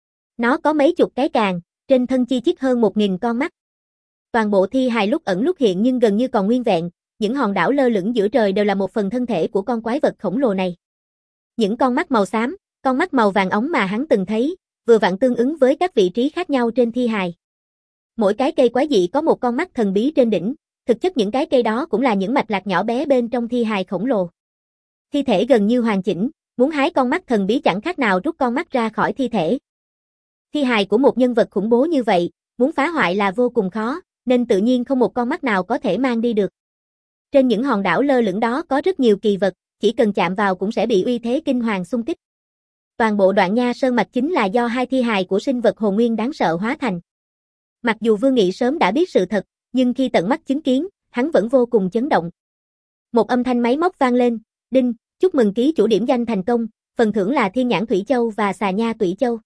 Nó có mấy chục cái càng, trên thân chi chít hơn một nghìn con mắt. Toàn bộ thi hài lúc ẩn lúc hiện nhưng gần như còn nguyên vẹn, những hòn đảo lơ lửng giữa trời đều là một phần thân thể của con quái vật khổng lồ này. Những con mắt màu xám, con mắt màu vàng óng mà hắn từng thấy, vừa vặn tương ứng với các vị trí khác nhau trên thi hài. Mỗi cái cây quái dị có một con mắt thần bí trên đỉnh, thực chất những cái cây đó cũng là những mạch lạc nhỏ bé bên trong thi hài khổng lồ. Thi thể gần như hoàn chỉnh, muốn hái con mắt thần bí chẳng khác nào rút con mắt ra khỏi thi thể. Thi hài của một nhân vật khủng bố như vậy, muốn phá hoại là vô cùng khó, nên tự nhiên không một con mắt nào có thể mang đi được. Trên những hòn đảo lơ lửng đó có rất nhiều kỳ vật, chỉ cần chạm vào cũng sẽ bị uy thế kinh hoàng xung kích. Toàn bộ Đoạn Nha Sơn Mạch chính là do hai thi hài của sinh vật hồn nguyên đáng sợ hóa thành. Mặc dù Vương Nghị sớm đã biết sự thật, nhưng khi tận mắt chứng kiến, hắn vẫn vô cùng chấn động. Một âm thanh máy móc vang lên, đinh, chúc mừng ký chủ điểm danh thành công, phần thưởng là Thiên Nhãn Thủy Châu và Xà Nha Thủy Châu.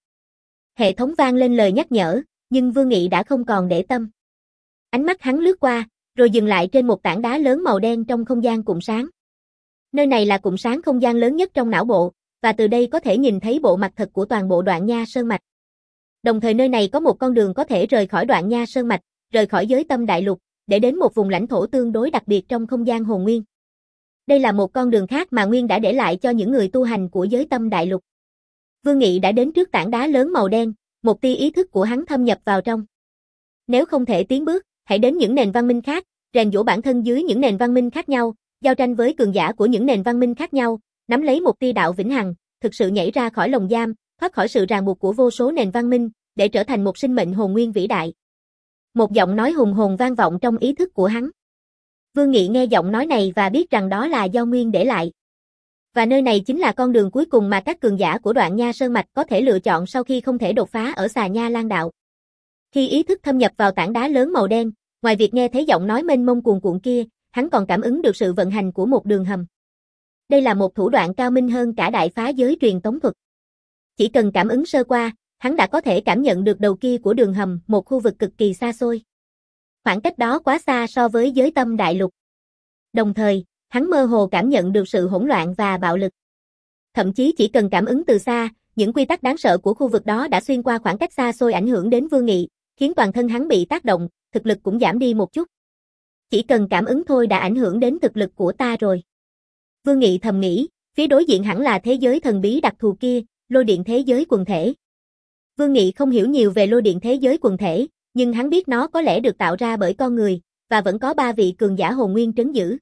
Hệ thống vang lên lời nhắc nhở, nhưng Vương Nghị đã không còn để tâm. Ánh mắt hắn lướt qua, rồi dừng lại trên một tảng đá lớn màu đen trong không gian cụm sáng. Nơi này là cụm sáng không gian lớn nhất trong não bộ, và từ đây có thể nhìn thấy bộ mặt thật của toàn bộ Đoạn Nha Sơn Mạch. Đồng thời nơi này có một con đường có thể rời khỏi Đoạn Nha Sơn Mạch, rời khỏi giới tâm đại lục, để đến một vùng lãnh thổ tương đối đặc biệt trong không gian hồn nguyên. Đây là một con đường khác mà Nguyên đã để lại cho những người tu hành của giới tâm đại lục. Vương Nghị đã đến trước tảng đá lớn màu đen, một tia ý thức của hắn thâm nhập vào trong. Nếu không thể tiến bước, hãy đến những nền văn minh khác, rèn giũa bản thân dưới những nền văn minh khác nhau, giao tranh với cường giả của những nền văn minh khác nhau, nắm lấy một tia đạo vĩnh hằng, thực sự nhảy ra khỏi lồng giam, thoát khỏi sự ràng buộc của vô số nền văn minh, để trở thành một sinh mệnh hồn nguyên vĩ đại. Một giọng nói hùng hồn vang vọng trong ý thức của hắn. Vương Nghị nghe giọng nói này và biết rằng đó là do Nguyên để lại. Và nơi này chính là con đường cuối cùng mà các cường giả của Đoạn Nha Sơn Mạch có thể lựa chọn sau khi không thể đột phá ở Xà Nha Lan Đạo. Khi ý thức thâm nhập vào tảng đá lớn màu đen, ngoài việc nghe thấy giọng nói mênh mông cuồn cuộn kia, hắn còn cảm ứng được sự vận hành của một đường hầm. Đây là một thủ đoạn cao minh hơn cả đại phá giới truyền tống thuật. Chỉ cần cảm ứng sơ qua, hắn đã có thể cảm nhận được đầu kia của đường hầm, một khu vực cực kỳ xa xôi. Khoảng cách đó quá xa so với giới tâm đại lục. Đồng thời, hắn mơ hồ cảm nhận được sự hỗn loạn và bạo lực. Thậm chí chỉ cần cảm ứng từ xa, những quy tắc đáng sợ của khu vực đó đã xuyên qua khoảng cách xa xôi ảnh hưởng đến Vương Nghị, khiến toàn thân hắn bị tác động, thực lực cũng giảm đi một chút. Chỉ cần cảm ứng thôi đã ảnh hưởng đến thực lực của ta rồi. Vương Nghị thầm nghĩ, phía đối diện hẳn là thế giới thần bí đặc thù kia, lôi điện thế giới quần thể. Vương Nghị không hiểu nhiều về lôi điện thế giới quần thể, nhưng hắn biết nó có lẽ được tạo ra bởi con người, và vẫn có ba vị cường giả hồn nguyên trấn giữ.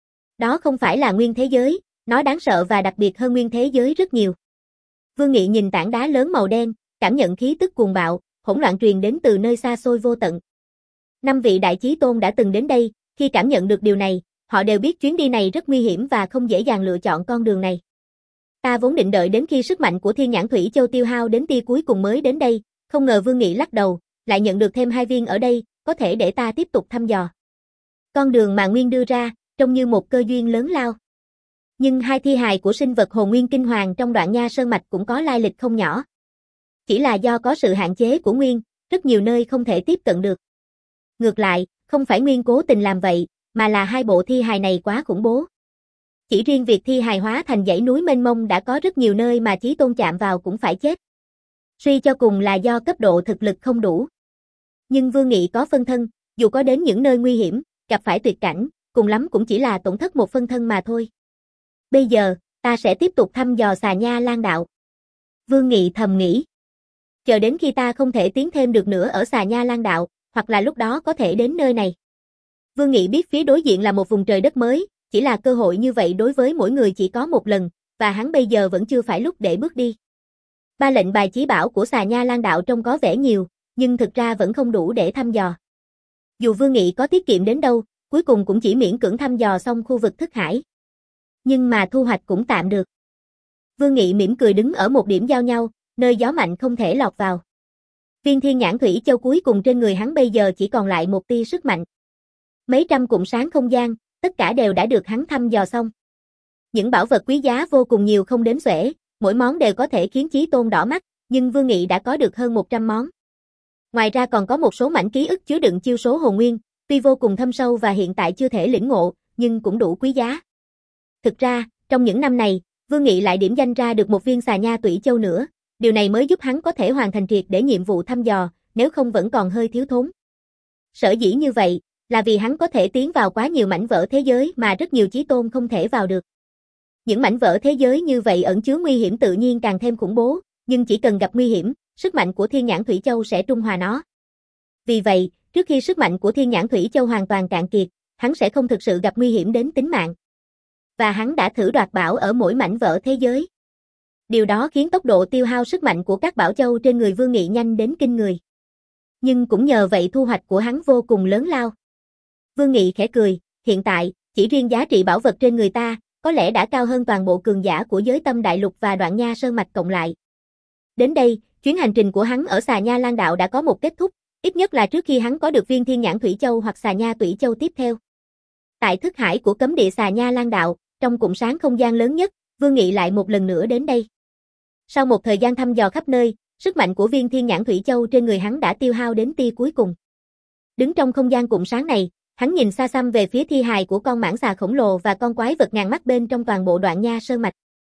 Đó không phải là nguyên thế giới, nó đáng sợ và đặc biệt hơn nguyên thế giới rất nhiều. Vương Nghị nhìn tảng đá lớn màu đen, cảm nhận khí tức cuồng bạo, hỗn loạn truyền đến từ nơi xa xôi vô tận. Năm vị đại chí tôn đã từng đến đây, khi cảm nhận được điều này, họ đều biết chuyến đi này rất nguy hiểm và không dễ dàng lựa chọn con đường này. Ta vốn định đợi đến khi sức mạnh của Thiên Nhãn Thủy Châu tiêu hao đến tia cuối cùng mới đến đây, không ngờ Vương Nghị lắc đầu, lại nhận được thêm hai viên ở đây, có thể để ta tiếp tục thăm dò. Con đường mà Nguyên đưa ra, trông như một cơ duyên lớn lao. Nhưng hai thi hài của sinh vật hồn nguyên kinh hoàng trong Đoạn Nha Sơn Mạch cũng có lai lịch không nhỏ. Chỉ là do có sự hạn chế của Nguyên, rất nhiều nơi không thể tiếp cận được. Ngược lại, không phải Nguyên cố tình làm vậy, mà là hai bộ thi hài này quá khủng bố. Chỉ riêng việc thi hài hóa thành dãy núi mênh mông đã có rất nhiều nơi mà chí tôn chạm vào cũng phải chết. Suy cho cùng là do cấp độ thực lực không đủ. Nhưng Vương Nghị có phân thân, dù có đến những nơi nguy hiểm, gặp phải tuyệt cảnh, cùng lắm cũng chỉ là tổn thất một phân thân mà thôi. Bây giờ, ta sẽ tiếp tục thăm dò Xà Nha Lan Đạo. Vương Nghị thầm nghĩ. Chờ đến khi ta không thể tiến thêm được nữa ở Xà Nha Lan Đạo, hoặc là lúc đó có thể đến nơi này. Vương Nghị biết phía đối diện là một vùng trời đất mới, chỉ là cơ hội như vậy đối với mỗi người chỉ có một lần, và hắn bây giờ vẫn chưa phải lúc để bước đi. Ba lệnh bài chí bảo của Xà Nha Lan Đạo trông có vẻ nhiều, nhưng thực ra vẫn không đủ để thăm dò. Dù Vương Nghị có tiết kiệm đến đâu, cuối cùng cũng chỉ miễn cưỡng thăm dò xong khu vực thức hải. Nhưng mà thu hoạch cũng tạm được. Vương Nghị mỉm cười đứng ở một điểm giao nhau, nơi gió mạnh không thể lọt vào. Viên Thiên Nhãn Thủy Châu cuối cùng trên người hắn bây giờ chỉ còn lại một tia sức mạnh. Mấy trăm cụm sáng không gian, tất cả đều đã được hắn thăm dò xong. Những bảo vật quý giá vô cùng nhiều không đếm xuể, mỗi món đều có thể khiến chí tôn đỏ mắt, nhưng Vương Nghị đã có được hơn một trăm món. Ngoài ra còn có một số mảnh ký ức chứa đựng chiêu số hồn nguyên, tuy vô cùng thâm sâu và hiện tại chưa thể lĩnh ngộ, nhưng cũng đủ quý giá. Thực ra, trong những năm này, Vương Nghị lại điểm danh ra được một viên Xà Nha Tủy Châu nữa, điều này mới giúp hắn có thể hoàn thành triệt để nhiệm vụ thăm dò, nếu không vẫn còn hơi thiếu thốn. Sở dĩ như vậy, là vì hắn có thể tiến vào quá nhiều mảnh vỡ thế giới mà rất nhiều chí tôn không thể vào được. Những mảnh vỡ thế giới như vậy ẩn chứa nguy hiểm tự nhiên càng thêm khủng bố, nhưng chỉ cần gặp nguy hiểm, sức mạnh của Thiên Nhãn Thủy Châu sẽ trung hòa nó. Vì vậy, trước khi sức mạnh của Thiên Nhãn Thủy Châu hoàn toàn cạn kiệt, hắn sẽ không thực sự gặp nguy hiểm đến tính mạng. Và hắn đã thử đoạt bảo ở mỗi mảnh vỡ thế giới. Điều đó khiến tốc độ tiêu hao sức mạnh của các bảo châu trên người Vương Nghị nhanh đến kinh người. Nhưng cũng nhờ vậy thu hoạch của hắn vô cùng lớn lao. Vương Nghị khẽ cười, hiện tại, chỉ riêng giá trị bảo vật trên người ta, có lẽ đã cao hơn toàn bộ cường giả của giới tâm đại lục và Đoạn Nha Sơn Mạch cộng lại. Đến đây, chuyến hành trình của hắn ở Xà Nha Lan Đạo đã có một kết thúc, ít nhất là trước khi hắn có được viên Thiên Nhãn Thủy Châu hoặc Xà Nha Tủy Châu tiếp theo. Tại thức hải của cấm địa Xà Nha Lan Đạo, trong cụm sáng không gian lớn nhất, Vương Nghị lại một lần nữa đến đây. Sau một thời gian thăm dò khắp nơi, sức mạnh của viên Thiên Nhãn Thủy Châu trên người hắn đã tiêu hao đến tia cuối cùng. Đứng trong không gian cụm sáng này, hắn nhìn xa xăm về phía thi hài của con mãng xà khổng lồ và con quái vật ngàn mắt bên trong toàn bộ Đoạn Nha Sơn Mạch.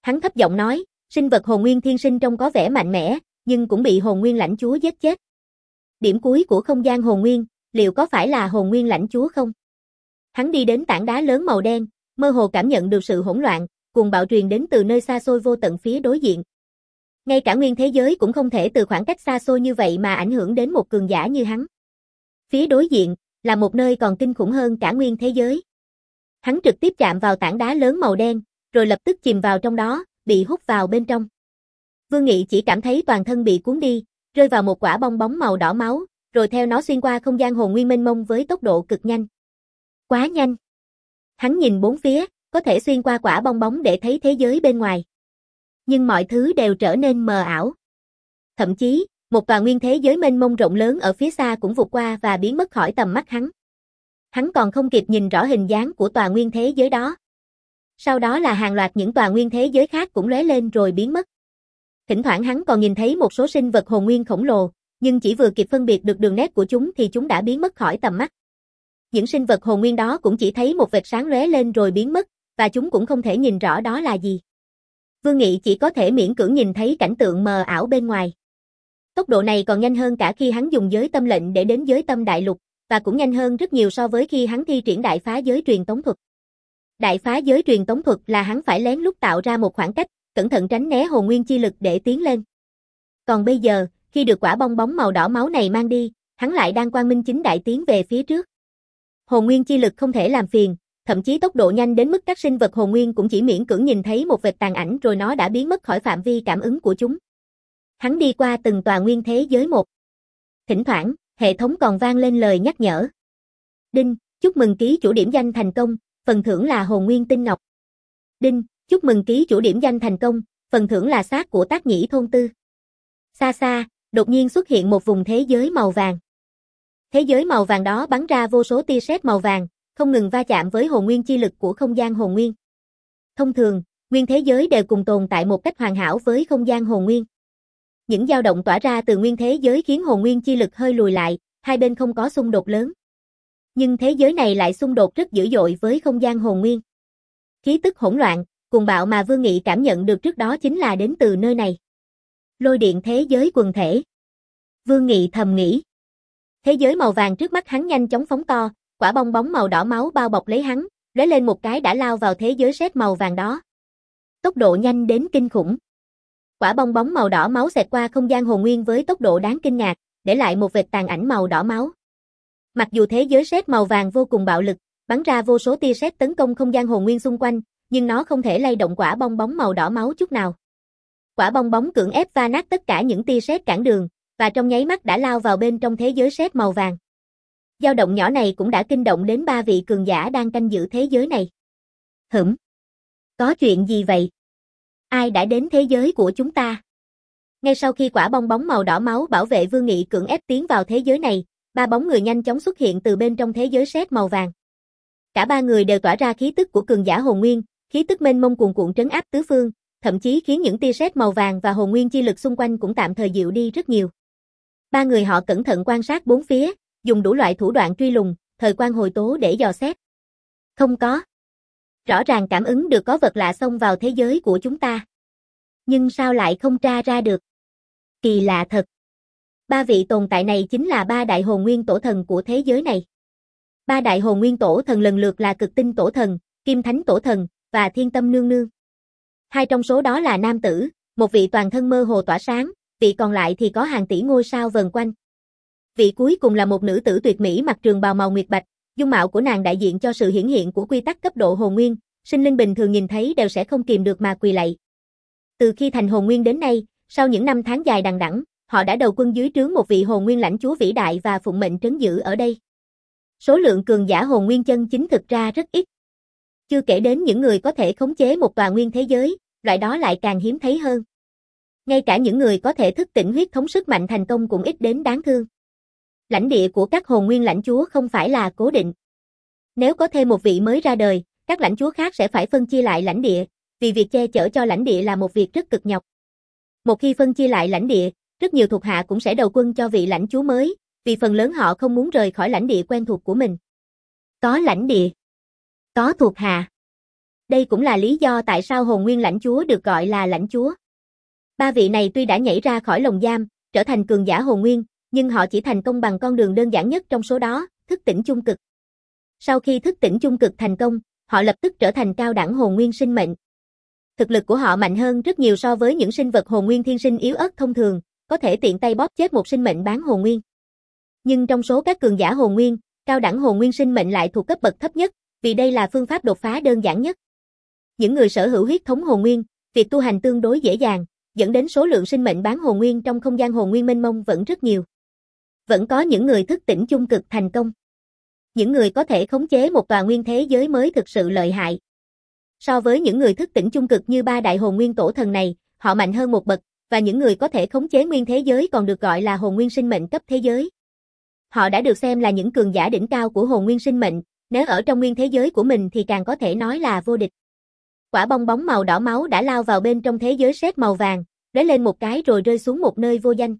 Hắn thấp giọng nói, sinh vật hồn nguyên thiên sinh trông có vẻ mạnh mẽ, nhưng cũng bị hồn nguyên lãnh chúa giết chết. Điểm cuối của không gian hồn nguyên, liệu có phải là hồn nguyên lãnh chúa không? Hắn đi đến tảng đá lớn màu đen, mơ hồ cảm nhận được sự hỗn loạn, cuồng bạo truyền đến từ nơi xa xôi vô tận phía đối diện. Ngay cả nguyên thế giới cũng không thể từ khoảng cách xa xôi như vậy mà ảnh hưởng đến một cường giả như hắn. Phía đối diện, là một nơi còn kinh khủng hơn cả nguyên thế giới. Hắn trực tiếp chạm vào tảng đá lớn màu đen, rồi lập tức chìm vào trong đó, bị hút vào bên trong. Vương Nghị chỉ cảm thấy toàn thân bị cuốn đi, rơi vào một quả bong bóng màu đỏ máu, rồi theo nó xuyên qua không gian hồn nguyên mênh mông với tốc độ cực nhanh. Quá nhanh. Hắn nhìn bốn phía, có thể xuyên qua quả bong bóng để thấy thế giới bên ngoài. Nhưng mọi thứ đều trở nên mờ ảo. Thậm chí, một tòa nguyên thế giới mênh mông rộng lớn ở phía xa cũng vụt qua và biến mất khỏi tầm mắt hắn. Hắn còn không kịp nhìn rõ hình dáng của tòa nguyên thế giới đó. Sau đó là hàng loạt những tòa nguyên thế giới khác cũng lóe lên rồi biến mất. Thỉnh thoảng hắn còn nhìn thấy một số sinh vật hồn nguyên khổng lồ, nhưng chỉ vừa kịp phân biệt được đường nét của chúng thì chúng đã biến mất khỏi tầm mắt. Những sinh vật hồn nguyên đó cũng chỉ thấy một vệt sáng lóe lên rồi biến mất, và chúng cũng không thể nhìn rõ đó là gì. Vương Nghị chỉ có thể miễn cưỡng nhìn thấy cảnh tượng mờ ảo bên ngoài. Tốc độ này còn nhanh hơn cả khi hắn dùng giới tâm lệnh để đến giới tâm đại lục, và cũng nhanh hơn rất nhiều so với khi hắn thi triển đại phá giới truyền tống thuật. Đại phá giới truyền tống thuật là hắn phải lén lút tạo ra một khoảng cách, cẩn thận tránh né hồn nguyên chi lực để tiến lên. Còn bây giờ, khi được quả bong bóng màu đỏ máu này mang đi, hắn lại đang quang minh chính đại tiến về phía trước. Hồn nguyên chi lực không thể làm phiền, thậm chí tốc độ nhanh đến mức các sinh vật hồn nguyên cũng chỉ miễn cưỡng nhìn thấy một vệt tàn ảnh rồi nó đã biến mất khỏi phạm vi cảm ứng của chúng. Hắn đi qua từng tòa nguyên thế giới một. Thỉnh thoảng, hệ thống còn vang lên lời nhắc nhở. Đinh, chúc mừng ký chủ điểm danh thành công, phần thưởng là hồn nguyên tinh ngọc. Đinh, chúc mừng ký chủ điểm danh thành công, phần thưởng là xác của tác nhĩ thôn tư. Xa xa, đột nhiên xuất hiện một vùng thế giới màu vàng. Thế giới màu vàng đó bắn ra vô số tia sét màu vàng, không ngừng va chạm với hồn nguyên chi lực của không gian hồn nguyên. Thông thường, nguyên thế giới đều cùng tồn tại một cách hoàn hảo với không gian hồn nguyên. Những dao động tỏa ra từ nguyên thế giới khiến hồn nguyên chi lực hơi lùi lại, hai bên không có xung đột lớn. Nhưng thế giới này lại xung đột rất dữ dội với không gian hồn nguyên. Khí tức hỗn loạn, cuồng bạo mà Vương Nghị cảm nhận được trước đó chính là đến từ nơi này. Lôi điện thế giới quần thể. Vương Nghị thầm nghĩ. Thế giới màu vàng trước mắt hắn nhanh chóng phóng to, quả bong bóng màu đỏ máu bao bọc lấy hắn, lóe lên một cái đã lao vào thế giới sét màu vàng đó. Tốc độ nhanh đến kinh khủng. Quả bong bóng màu đỏ máu xẹt qua không gian hồn nguyên với tốc độ đáng kinh ngạc, để lại một vệt tàn ảnh màu đỏ máu. Mặc dù thế giới sét màu vàng vô cùng bạo lực, bắn ra vô số tia sét tấn công không gian hồn nguyên xung quanh, nhưng nó không thể lay động quả bong bóng màu đỏ máu chút nào. Quả bong bóng cưỡng ép va nát tất cả những tia sét cản đường, và trong nháy mắt đã lao vào bên trong thế giới sét màu vàng. Dao động nhỏ này cũng đã kinh động đến ba vị cường giả đang canh giữ thế giới này. Hửm? Có chuyện gì vậy? Ai đã đến thế giới của chúng ta? Ngay sau khi quả bong bóng màu đỏ máu bảo vệ Vương Nghị cưỡng ép tiến vào thế giới này, ba bóng người nhanh chóng xuất hiện từ bên trong thế giới sét màu vàng. Cả ba người đều tỏa ra khí tức của cường giả hồn nguyên, khí tức mênh mông cuồn cuộn trấn áp tứ phương, thậm chí khiến những tia sét màu vàng và hồn nguyên chi lực xung quanh cũng tạm thời dịu đi rất nhiều. Ba người họ cẩn thận quan sát bốn phía, dùng đủ loại thủ đoạn truy lùng, thời quan hồi tố để dò xét. Không có. Rõ ràng cảm ứng được có vật lạ xông vào thế giới của chúng ta. Nhưng sao lại không tra ra được? Kỳ lạ thật. Ba vị tồn tại này chính là ba đại hồn nguyên tổ thần của thế giới này. Ba đại hồn nguyên tổ thần lần lượt là Cực Tinh Tổ Thần, Kim Thánh Tổ Thần và Thiên Tâm Nương Nương. Hai trong số đó là nam tử, một vị toàn thân mơ hồ tỏa sáng, vị còn lại thì có hàng tỷ ngôi sao vần quanh. Vị cuối cùng là một nữ tử tuyệt mỹ mặc trường bào màu nguyệt bạch, dung mạo của nàng đại diện cho sự hiển hiện của quy tắc cấp độ hồn nguyên, sinh linh bình thường nhìn thấy đều sẽ không kìm được mà quỳ lạy. Từ khi thành hồn nguyên đến nay, sau những năm tháng dài đằng đẵng, họ đã đầu quân dưới trướng một vị hồn nguyên lãnh chúa vĩ đại và phụng mệnh trấn giữ ở đây. Số lượng cường giả hồn nguyên chân chính thực ra rất ít. Chưa kể đến những người có thể khống chế một tòa nguyên thế giới, loại đó lại càng hiếm thấy hơn. Ngay cả những người có thể thức tỉnh huyết thống sức mạnh thành công cũng ít đến đáng thương. Lãnh địa của các hồn nguyên lãnh chúa không phải là cố định. Nếu có thêm một vị mới ra đời, các lãnh chúa khác sẽ phải phân chia lại lãnh địa, vì việc che chở cho lãnh địa là một việc rất cực nhọc. Một khi phân chia lại lãnh địa, rất nhiều thuộc hạ cũng sẽ đầu quân cho vị lãnh chúa mới, vì phần lớn họ không muốn rời khỏi lãnh địa quen thuộc của mình. Có lãnh địa, có thuộc hạ. Đây cũng là lý do tại sao hồn nguyên lãnh chúa được gọi là lãnh chúa. Ba vị này tuy đã nhảy ra khỏi lồng giam, trở thành cường giả hồn nguyên, nhưng họ chỉ thành công bằng con đường đơn giản nhất trong số đó, thức tỉnh chung cực. Sau khi thức tỉnh chung cực thành công, họ lập tức trở thành cao đẳng hồn nguyên sinh mệnh. Thực lực của họ mạnh hơn rất nhiều so với những sinh vật hồn nguyên thiên sinh yếu ớt thông thường, có thể tiện tay bóp chết một sinh mệnh bán hồn nguyên. Nhưng trong số các cường giả hồn nguyên, cao đẳng hồn nguyên sinh mệnh lại thuộc cấp bậc thấp nhất, vì đây là phương pháp đột phá đơn giản nhất. Những người sở hữu huyết thống hồn nguyên, việc tu hành tương đối dễ dàng, dẫn đến số lượng sinh mệnh bán hồn nguyên trong không gian hồn nguyên mênh mông vẫn rất nhiều. Vẫn có những người thức tỉnh chung cực thành công. Những người có thể khống chế một tòa nguyên thế giới mới thực sự lợi hại. So với những người thức tỉnh chung cực như ba đại hồn nguyên tổ thần này, họ mạnh hơn một bậc, và những người có thể khống chế nguyên thế giới còn được gọi là hồn nguyên sinh mệnh cấp thế giới. Họ đã được xem là những cường giả đỉnh cao của hồn nguyên sinh mệnh, nếu ở trong nguyên thế giới của mình thì càng có thể nói là vô địch. Quả bong bóng màu đỏ máu đã lao vào bên trong thế giới sét màu vàng, lóe lên một cái rồi rơi xuống một nơi vô danh.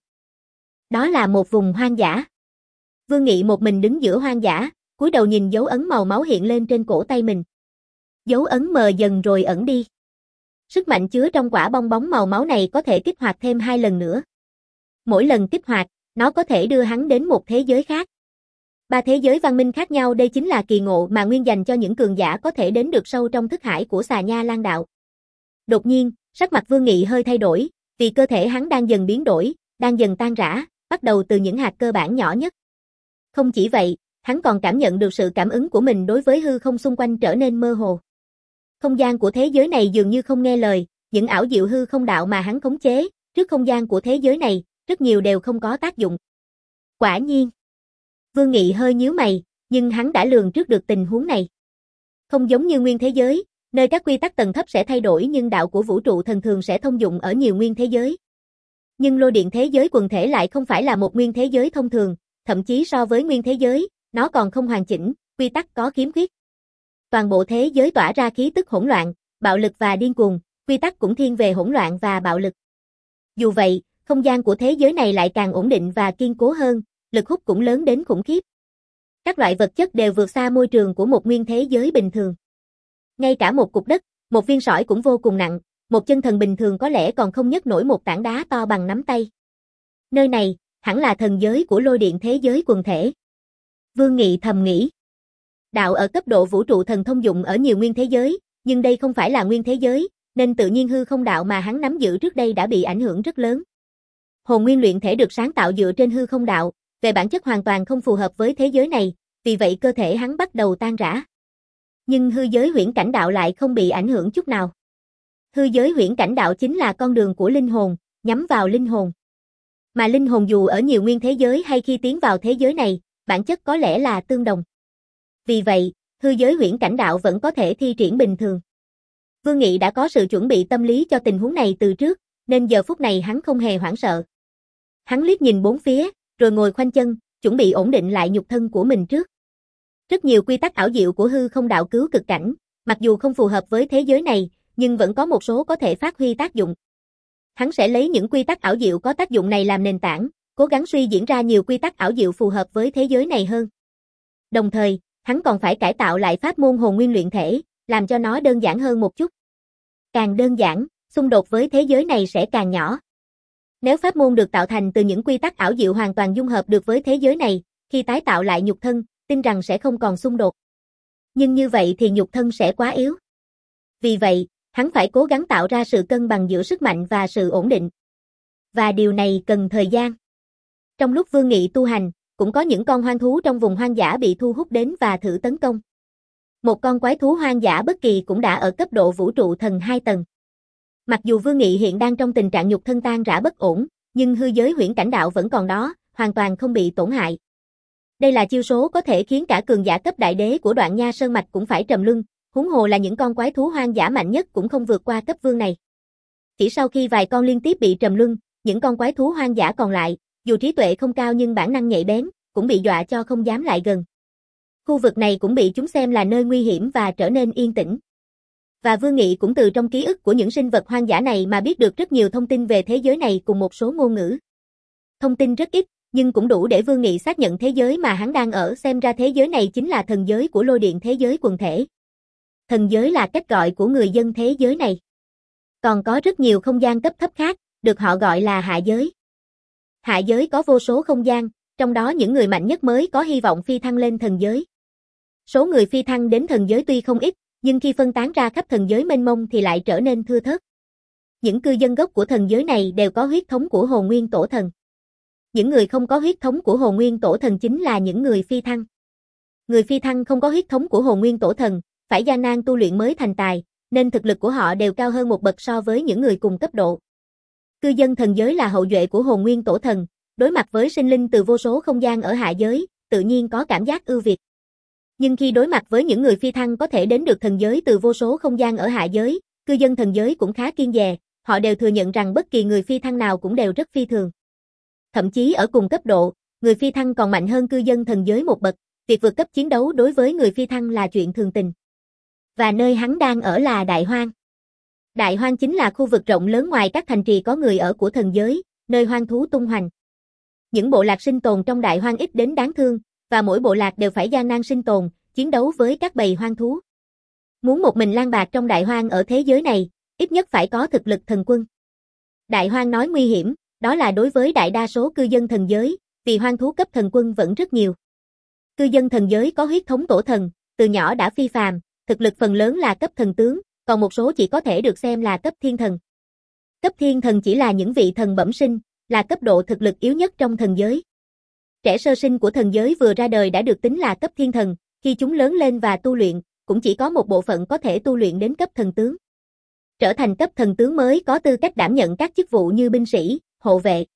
Đó là một vùng hoang dã. Vương Nghị một mình đứng giữa hoang dã, cúi đầu nhìn dấu ấn màu máu hiện lên trên cổ tay mình. Dấu ấn mờ dần rồi ẩn đi. Sức mạnh chứa trong quả bong bóng màu máu này có thể kích hoạt thêm hai lần nữa. Mỗi lần kích hoạt, nó có thể đưa hắn đến một thế giới khác. Ba thế giới văn minh khác nhau, đây chính là kỳ ngộ mà nguyên dành cho những cường giả có thể đến được sâu trong thức hải của Xà Nha Lan Đạo. Đột nhiên, sắc mặt Vương Nghị hơi thay đổi, vì cơ thể hắn đang dần biến đổi, đang dần tan rã, bắt đầu từ những hạt cơ bản nhỏ nhất. Không chỉ vậy, hắn còn cảm nhận được sự cảm ứng của mình đối với hư không xung quanh trở nên mơ hồ. Không gian của thế giới này dường như không nghe lời, những ảo diệu hư không đạo mà hắn khống chế, trước không gian của thế giới này, rất nhiều đều không có tác dụng. Quả nhiên. Vương Nghị hơi nhíu mày, nhưng hắn đã lường trước được tình huống này. Không giống như nguyên thế giới, nơi các quy tắc tầng thấp sẽ thay đổi nhưng đạo của vũ trụ thần thường sẽ thông dụng ở nhiều nguyên thế giới. Nhưng lôi điện thế giới quần thể lại không phải là một nguyên thế giới thông thường, thậm chí so với nguyên thế giới, nó còn không hoàn chỉnh, quy tắc có khiếm khuyết. Toàn bộ thế giới tỏa ra khí tức hỗn loạn, bạo lực và điên cuồng, quy tắc cũng thiên về hỗn loạn và bạo lực. Dù vậy, không gian của thế giới này lại càng ổn định và kiên cố hơn, lực hút cũng lớn đến khủng khiếp. Các loại vật chất đều vượt xa môi trường của một nguyên thế giới bình thường. Ngay cả một cục đất, một viên sỏi cũng vô cùng nặng, một chân thần bình thường có lẽ còn không nhấc nổi một tảng đá to bằng nắm tay. Nơi này, hẳn là thần giới của lôi điện thế giới quần thể. Vương Nghị thầm nghĩ. Đạo ở cấp độ vũ trụ thần thông dụng ở nhiều nguyên thế giới, nhưng đây không phải là nguyên thế giới, nên tự nhiên hư không đạo mà hắn nắm giữ trước đây đã bị ảnh hưởng rất lớn. Hồn nguyên luyện thể được sáng tạo dựa trên hư không đạo, về bản chất hoàn toàn không phù hợp với thế giới này, vì vậy cơ thể hắn bắt đầu tan rã. Nhưng hư giới huyễn cảnh đạo lại không bị ảnh hưởng chút nào. Hư giới huyễn cảnh đạo chính là con đường của linh hồn, nhắm vào linh hồn. Mà linh hồn dù ở nhiều nguyên thế giới hay khi tiến vào thế giới này, bản chất có lẽ là tương đồng. Vì vậy, hư giới huyễn cảnh đạo vẫn có thể thi triển bình thường. Vương Nghị đã có sự chuẩn bị tâm lý cho tình huống này từ trước, nên giờ phút này hắn không hề hoảng sợ. Hắn liếc nhìn bốn phía, rồi ngồi khoanh chân, chuẩn bị ổn định lại nhục thân của mình trước. Rất nhiều quy tắc ảo diệu của hư không đạo cứu cực cảnh, mặc dù không phù hợp với thế giới này, nhưng vẫn có một số có thể phát huy tác dụng. Hắn sẽ lấy những quy tắc ảo diệu có tác dụng này làm nền tảng, cố gắng suy diễn ra nhiều quy tắc ảo diệu phù hợp với thế giới này hơn. Đồng thời, hắn còn phải cải tạo lại pháp môn hồn nguyên luyện thể, làm cho nó đơn giản hơn một chút. Càng đơn giản, xung đột với thế giới này sẽ càng nhỏ. Nếu pháp môn được tạo thành từ những quy tắc ảo diệu hoàn toàn dung hợp được với thế giới này, khi tái tạo lại nhục thân, tin rằng sẽ không còn xung đột. Nhưng như vậy thì nhục thân sẽ quá yếu. Vì vậy, hắn phải cố gắng tạo ra sự cân bằng giữa sức mạnh và sự ổn định. Và điều này cần thời gian. Trong lúc Vương Nghị tu hành, cũng có những con hoang thú trong vùng hoang dã bị thu hút đến và thử tấn công. Một con quái thú hoang dã bất kỳ cũng đã ở cấp độ vũ trụ thần hai tầng. Mặc dù Vương Nghị hiện đang trong tình trạng nhục thân tan rã bất ổn, nhưng hư giới huyễn cảnh đạo vẫn còn đó, hoàn toàn không bị tổn hại. Đây là chiêu số có thể khiến cả cường giả cấp đại đế của Đoạn Nha Sơn Mạch cũng phải trầm luân, huống hồ là những con quái thú hoang dã mạnh nhất cũng không vượt qua cấp vương này. Chỉ sau khi vài con liên tiếp bị trầm luân, những con quái thú hoang dã còn lại, dù trí tuệ không cao nhưng bản năng nhạy bén, cũng bị dọa cho không dám lại gần. Khu vực này cũng bị chúng xem là nơi nguy hiểm và trở nên yên tĩnh. Và Vương Nghị cũng từ trong ký ức của những sinh vật hoang dã này mà biết được rất nhiều thông tin về thế giới này cùng một số ngôn ngữ. Thông tin rất ít, nhưng cũng đủ để Vương Nghị xác nhận thế giới mà hắn đang ở, xem ra thế giới này chính là thần giới của lôi điện thế giới quần thể. Thần giới là cách gọi của người dân thế giới này. Còn có rất nhiều không gian cấp thấp khác, được họ gọi là hạ giới. Hạ giới có vô số không gian, trong đó những người mạnh nhất mới có hy vọng phi thăng lên thần giới. Số người phi thăng đến thần giới tuy không ít, nhưng khi phân tán ra khắp thần giới mênh mông thì lại trở nên thưa thớt. Những cư dân gốc của thần giới này đều có huyết thống của Hồn Nguyên Tổ Thần. Những người không có huyết thống của Hồn Nguyên Tổ Thần chính là những người phi thăng. Người phi thăng không có huyết thống của Hồn Nguyên Tổ Thần, phải gian nan tu luyện mới thành tài, nên thực lực của họ đều cao hơn một bậc so với những người cùng cấp độ. Cư dân thần giới là hậu duệ của Hồn Nguyên Tổ Thần, đối mặt với sinh linh từ vô số không gian ở hạ giới, tự nhiên có cảm giác ưu việt. Nhưng khi đối mặt với những người phi thăng có thể đến được thần giới từ vô số không gian ở hạ giới, cư dân thần giới cũng khá kiêng dè, họ đều thừa nhận rằng bất kỳ người phi thăng nào cũng đều rất phi thường. Thậm chí ở cùng cấp độ, người phi thăng còn mạnh hơn cư dân thần giới một bậc, việc vượt cấp chiến đấu đối với người phi thăng là chuyện thường tình. Và nơi hắn đang ở là Đại Hoang. Đại Hoang chính là khu vực rộng lớn ngoài các thành trì có người ở của thần giới, nơi hoang thú tung hoành. Những bộ lạc sinh tồn trong Đại Hoang ít đến đáng thương, và mỗi bộ lạc đều phải gian nan sinh tồn, chiến đấu với các bầy hoang thú. Muốn một mình lang bạt trong Đại Hoang ở thế giới này, ít nhất phải có thực lực thần quân. Đại Hoang nói nguy hiểm, đó là đối với đại đa số cư dân thần giới, vì hoang thú cấp thần quân vẫn rất nhiều. Cư dân thần giới có huyết thống tổ thần, từ nhỏ đã phi phàm, thực lực phần lớn là cấp thần tướng, còn một số chỉ có thể được xem là cấp thiên thần. Cấp thiên thần chỉ là những vị thần bẩm sinh, là cấp độ thực lực yếu nhất trong thần giới. Trẻ sơ sinh của thần giới vừa ra đời đã được tính là cấp thiên thần, khi chúng lớn lên và tu luyện, cũng chỉ có một bộ phận có thể tu luyện đến cấp thần tướng. Trở thành cấp thần tướng mới có tư cách đảm nhận các chức vụ như binh sĩ, hộ vệ.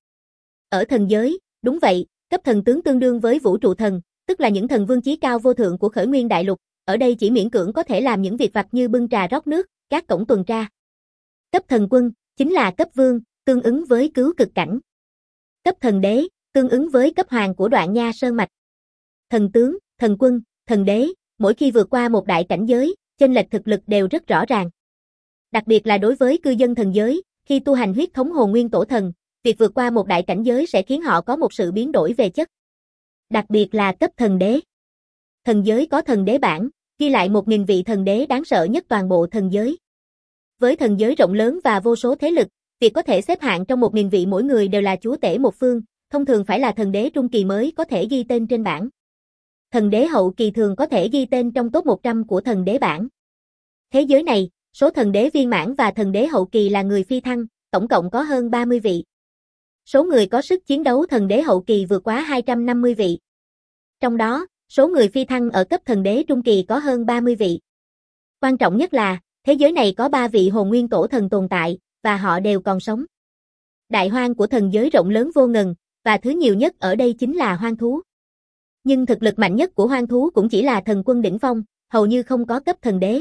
Ở thần giới, đúng vậy, cấp thần tướng tương đương với vũ trụ thần, tức là những thần vương chí cao vô thượng của khởi nguyên đại lục, ở đây chỉ miễn cưỡng có thể làm những việc vặt như bưng trà rót nước, các cổng tuần tra. Cấp thần quân, chính là cấp vương, tương ứng với cứu cực cảnh. Cấp thần đế, tương ứng với cấp hoàng của Đoạn Nha Sơn Mạch. Thần tướng, thần quân, thần đế, mỗi khi vượt qua một đại cảnh giới, chênh lệch thực lực đều rất rõ ràng. Đặc biệt là đối với cư dân thần giới, khi tu hành huyết thống Hồn Nguyên Tổ Thần, việc vượt qua một đại cảnh giới sẽ khiến họ có một sự biến đổi về chất. Đặc biệt là cấp thần đế. Thần giới có thần đế bảng, ghi lại một nghìn vị thần đế đáng sợ nhất toàn bộ thần giới. Với thần giới rộng lớn và vô số thế lực, việc có thể xếp hạng trong một nghìn vị mỗi người đều là chúa tể một phương, thông thường phải là thần đế trung kỳ mới có thể ghi tên trên bảng. Thần đế hậu kỳ thường có thể ghi tên trong top một trăm của thần đế bảng. Thế giới này, số thần đế viên mãn và thần đế hậu kỳ là người phi thăng, tổng cộng có hơn ba mươi vị. Số người có sức chiến đấu thần đế hậu kỳ vượt quá hai trăm năm mươi vị. Trong đó, số người phi thăng ở cấp thần đế trung kỳ có hơn ba mươi vị. Quan trọng nhất là, thế giới này có ba vị Hồn Nguyên Tổ Thần tồn tại, và họ đều còn sống. Đại hoang của thần giới rộng lớn vô ngần, và thứ nhiều nhất ở đây chính là hoang thú. Nhưng thực lực mạnh nhất của hoang thú cũng chỉ là thần quân đỉnh phong, hầu như không có cấp thần đế.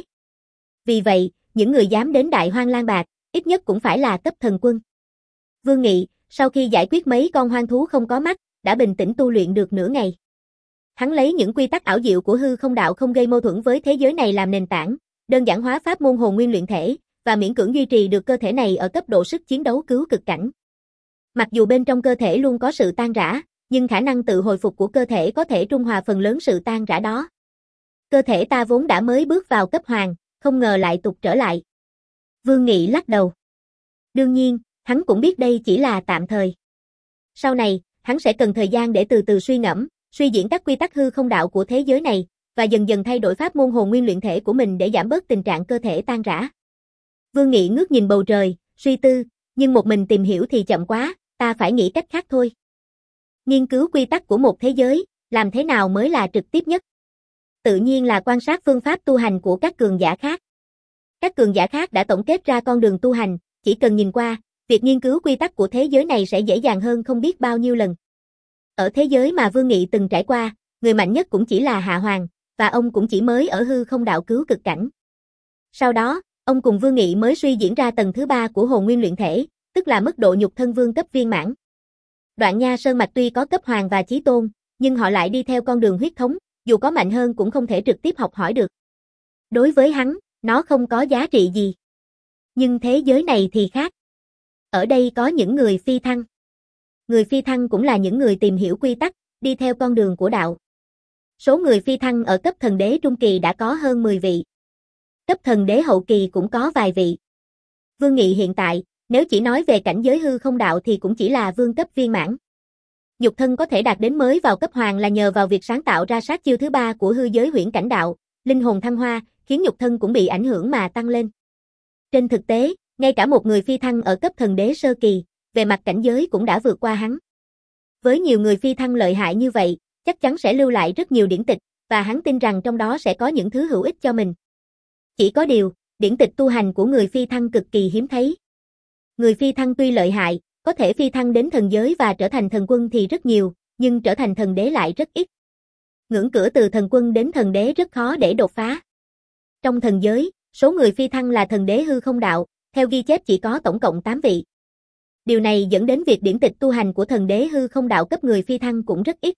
Vì vậy, những người dám đến Đại Hoang lang bạt, ít nhất cũng phải là cấp thần quân. Vương Nghị, sau khi giải quyết mấy con hoang thú không có mắt, đã bình tĩnh tu luyện được nửa ngày. Hắn lấy những quy tắc ảo diệu của hư không đạo không gây mâu thuẫn với thế giới này làm nền tảng, đơn giản hóa pháp môn hồn nguyên luyện thể, và miễn cưỡng duy trì được cơ thể này ở cấp độ sức chiến đấu cứu cực cảnh. Mặc dù bên trong cơ thể luôn có sự tan rã, nhưng khả năng tự hồi phục của cơ thể có thể trung hòa phần lớn sự tan rã đó. Cơ thể ta vốn đã mới bước vào cấp hoàng, không ngờ lại tụt trở lại. Vương Nghị lắc đầu. Đương nhiên, hắn cũng biết đây chỉ là tạm thời. Sau này, hắn sẽ cần thời gian để từ từ suy ngẫm, suy diễn các quy tắc hư không đạo của thế giới này, và dần dần thay đổi pháp môn hồn nguyên luyện thể của mình để giảm bớt tình trạng cơ thể tan rã. Vương Nghị ngước nhìn bầu trời, suy tư, nhưng một mình tìm hiểu thì chậm quá, ta phải nghĩ cách khác thôi. Nghiên cứu quy tắc của một thế giới, làm thế nào mới là trực tiếp nhất? Tự nhiên là quan sát phương pháp tu hành của các cường giả khác. Các cường giả khác đã tổng kết ra con đường tu hành, chỉ cần nhìn qua, việc nghiên cứu quy tắc của thế giới này sẽ dễ dàng hơn không biết bao nhiêu lần. Ở thế giới mà Vương Nghị từng trải qua, người mạnh nhất cũng chỉ là Hạ Hoàng, và ông cũng chỉ mới ở hư không đạo cứu cực cảnh. Sau đó, ông cùng Vương Nghị mới suy diễn ra tầng thứ ba của hồn nguyên luyện thể, tức là mức độ nhục thân vương cấp viên mãn. Đoạn Nha Sơn Mạch tuy có cấp hoàng và chí tôn, nhưng họ lại đi theo con đường huyết thống, dù có mạnh hơn cũng không thể trực tiếp học hỏi được. Đối với hắn, nó không có giá trị gì. Nhưng thế giới này thì khác. Ở đây có những người phi thăng. Người phi thăng cũng là những người tìm hiểu quy tắc, đi theo con đường của đạo. Số người phi thăng ở cấp thần đế trung kỳ đã có hơn mười vị. Cấp thần đế hậu kỳ cũng có vài vị. Vương Nghị hiện tại, nếu chỉ nói về cảnh giới hư không đạo thì cũng chỉ là vương cấp viên mãn. Nhục thân có thể đạt đến mới vào cấp hoàng là nhờ vào việc sáng tạo ra sát chiêu thứ ba của hư giới huyễn cảnh đạo, linh hồn thăng hoa, khiến nhục thân cũng bị ảnh hưởng mà tăng lên. Trên thực tế, ngay cả một người phi thăng ở cấp thần đế sơ kỳ, về mặt cảnh giới cũng đã vượt qua hắn. Với nhiều người phi thăng lợi hại như vậy, chắc chắn sẽ lưu lại rất nhiều điển tịch, và hắn tin rằng trong đó sẽ có những thứ hữu ích cho mình. Chỉ có điều, điển tịch tu hành của người phi thăng cực kỳ hiếm thấy. Người phi thăng tuy lợi hại, có thể phi thăng đến thần giới và trở thành thần quân thì rất nhiều, nhưng trở thành thần đế lại rất ít. Ngưỡng cửa từ thần quân đến thần đế rất khó để đột phá. Trong thần giới, số người phi thăng là thần đế hư không đạo, theo ghi chép chỉ có tổng cộng tám vị. Điều này dẫn đến việc điển tịch tu hành của thần đế hư không đạo cấp người phi thăng cũng rất ít.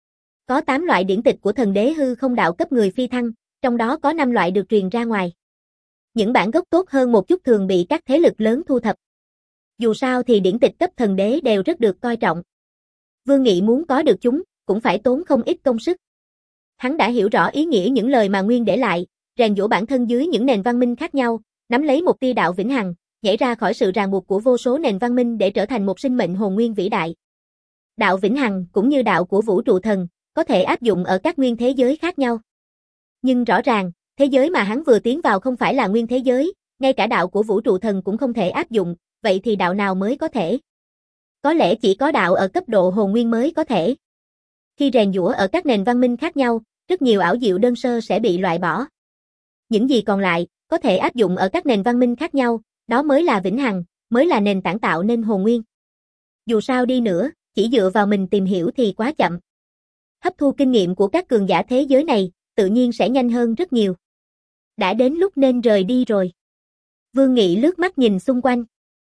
Có tám loại điển tịch của thần đế hư không đạo cấp người phi thăng, trong đó có năm loại được truyền ra ngoài. Những bản gốc tốt hơn một chút thường bị các thế lực lớn thu thập. Dù sao thì điển tịch cấp thần đế đều rất được coi trọng. Vương Nghị muốn có được chúng, cũng phải tốn không ít công sức. Hắn đã hiểu rõ ý nghĩa những lời mà Nguyên để lại, rèn giũa bản thân dưới những nền văn minh khác nhau, nắm lấy một tia đạo vĩnh hằng, nhảy ra khỏi sự ràng buộc của vô số nền văn minh để trở thành một sinh mệnh hồn nguyên vĩ đại. Đạo vĩnh hằng cũng như đạo của vũ trụ thần, có thể áp dụng ở các nguyên thế giới khác nhau. Nhưng rõ ràng, thế giới mà hắn vừa tiến vào không phải là nguyên thế giới, ngay cả đạo của vũ trụ thần cũng không thể áp dụng, vậy thì đạo nào mới có thể? Có lẽ chỉ có đạo ở cấp độ hồn nguyên mới có thể. Khi rèn giũa ở các nền văn minh khác nhau, rất nhiều ảo diệu đơn sơ sẽ bị loại bỏ. Những gì còn lại, có thể áp dụng ở các nền văn minh khác nhau, đó mới là vĩnh hằng, mới là nền tảng tạo nên hồn nguyên. Dù sao đi nữa, chỉ dựa vào mình tìm hiểu thì quá chậm. Hấp thu kinh nghiệm của các cường giả thế giới này, tự nhiên sẽ nhanh hơn rất nhiều. Đã đến lúc nên rời đi rồi. Vương Nghị lướt mắt nhìn xung quanh.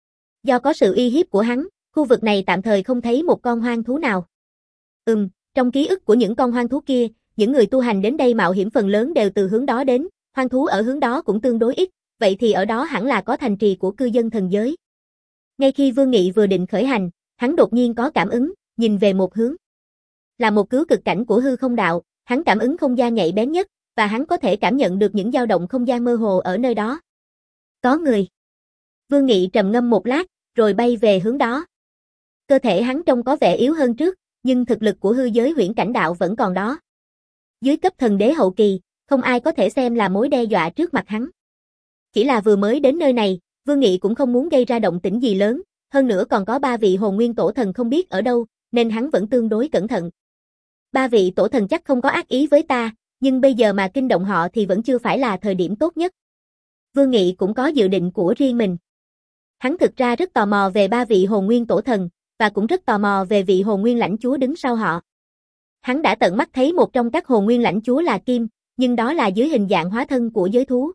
Do có sự uy hiếp của hắn, khu vực này tạm thời không thấy một con hoang thú nào. Ừm, trong ký ức của những con hoang thú kia, những người tu hành đến đây mạo hiểm phần lớn đều từ hướng đó đến, hoang thú ở hướng đó cũng tương đối ít, vậy thì ở đó hẳn là có thành trì của cư dân thần giới. Ngay khi Vương Nghị vừa định khởi hành, hắn đột nhiên có cảm ứng, nhìn về một hướng. Là một cứu cực cảnh của hư không đạo, hắn cảm ứng không gian nhạy bén nhất, và hắn có thể cảm nhận được những dao động không gian mơ hồ ở nơi đó. Có người. Vương Nghị trầm ngâm một lát, rồi bay về hướng đó. Cơ thể hắn trông có vẻ yếu hơn trước, nhưng thực lực của hư giới huyễn cảnh đạo vẫn còn đó. Dưới cấp thần đế hậu kỳ, không ai có thể xem là mối đe dọa trước mặt hắn. Chỉ là vừa mới đến nơi này, Vương Nghị cũng không muốn gây ra động tĩnh gì lớn, hơn nữa còn có ba vị hồn nguyên tổ thần không biết ở đâu, nên hắn vẫn tương đối cẩn thận. Ba vị tổ thần chắc không có ác ý với ta, nhưng bây giờ mà kinh động họ thì vẫn chưa phải là thời điểm tốt nhất. Vương Nghị cũng có dự định của riêng mình. Hắn thực ra rất tò mò về ba vị hồn nguyên tổ thần, và cũng rất tò mò về vị hồn nguyên lãnh chúa đứng sau họ. Hắn đã tận mắt thấy một trong các hồn nguyên lãnh chúa là Kim, nhưng đó là dưới hình dạng hóa thân của giới thú.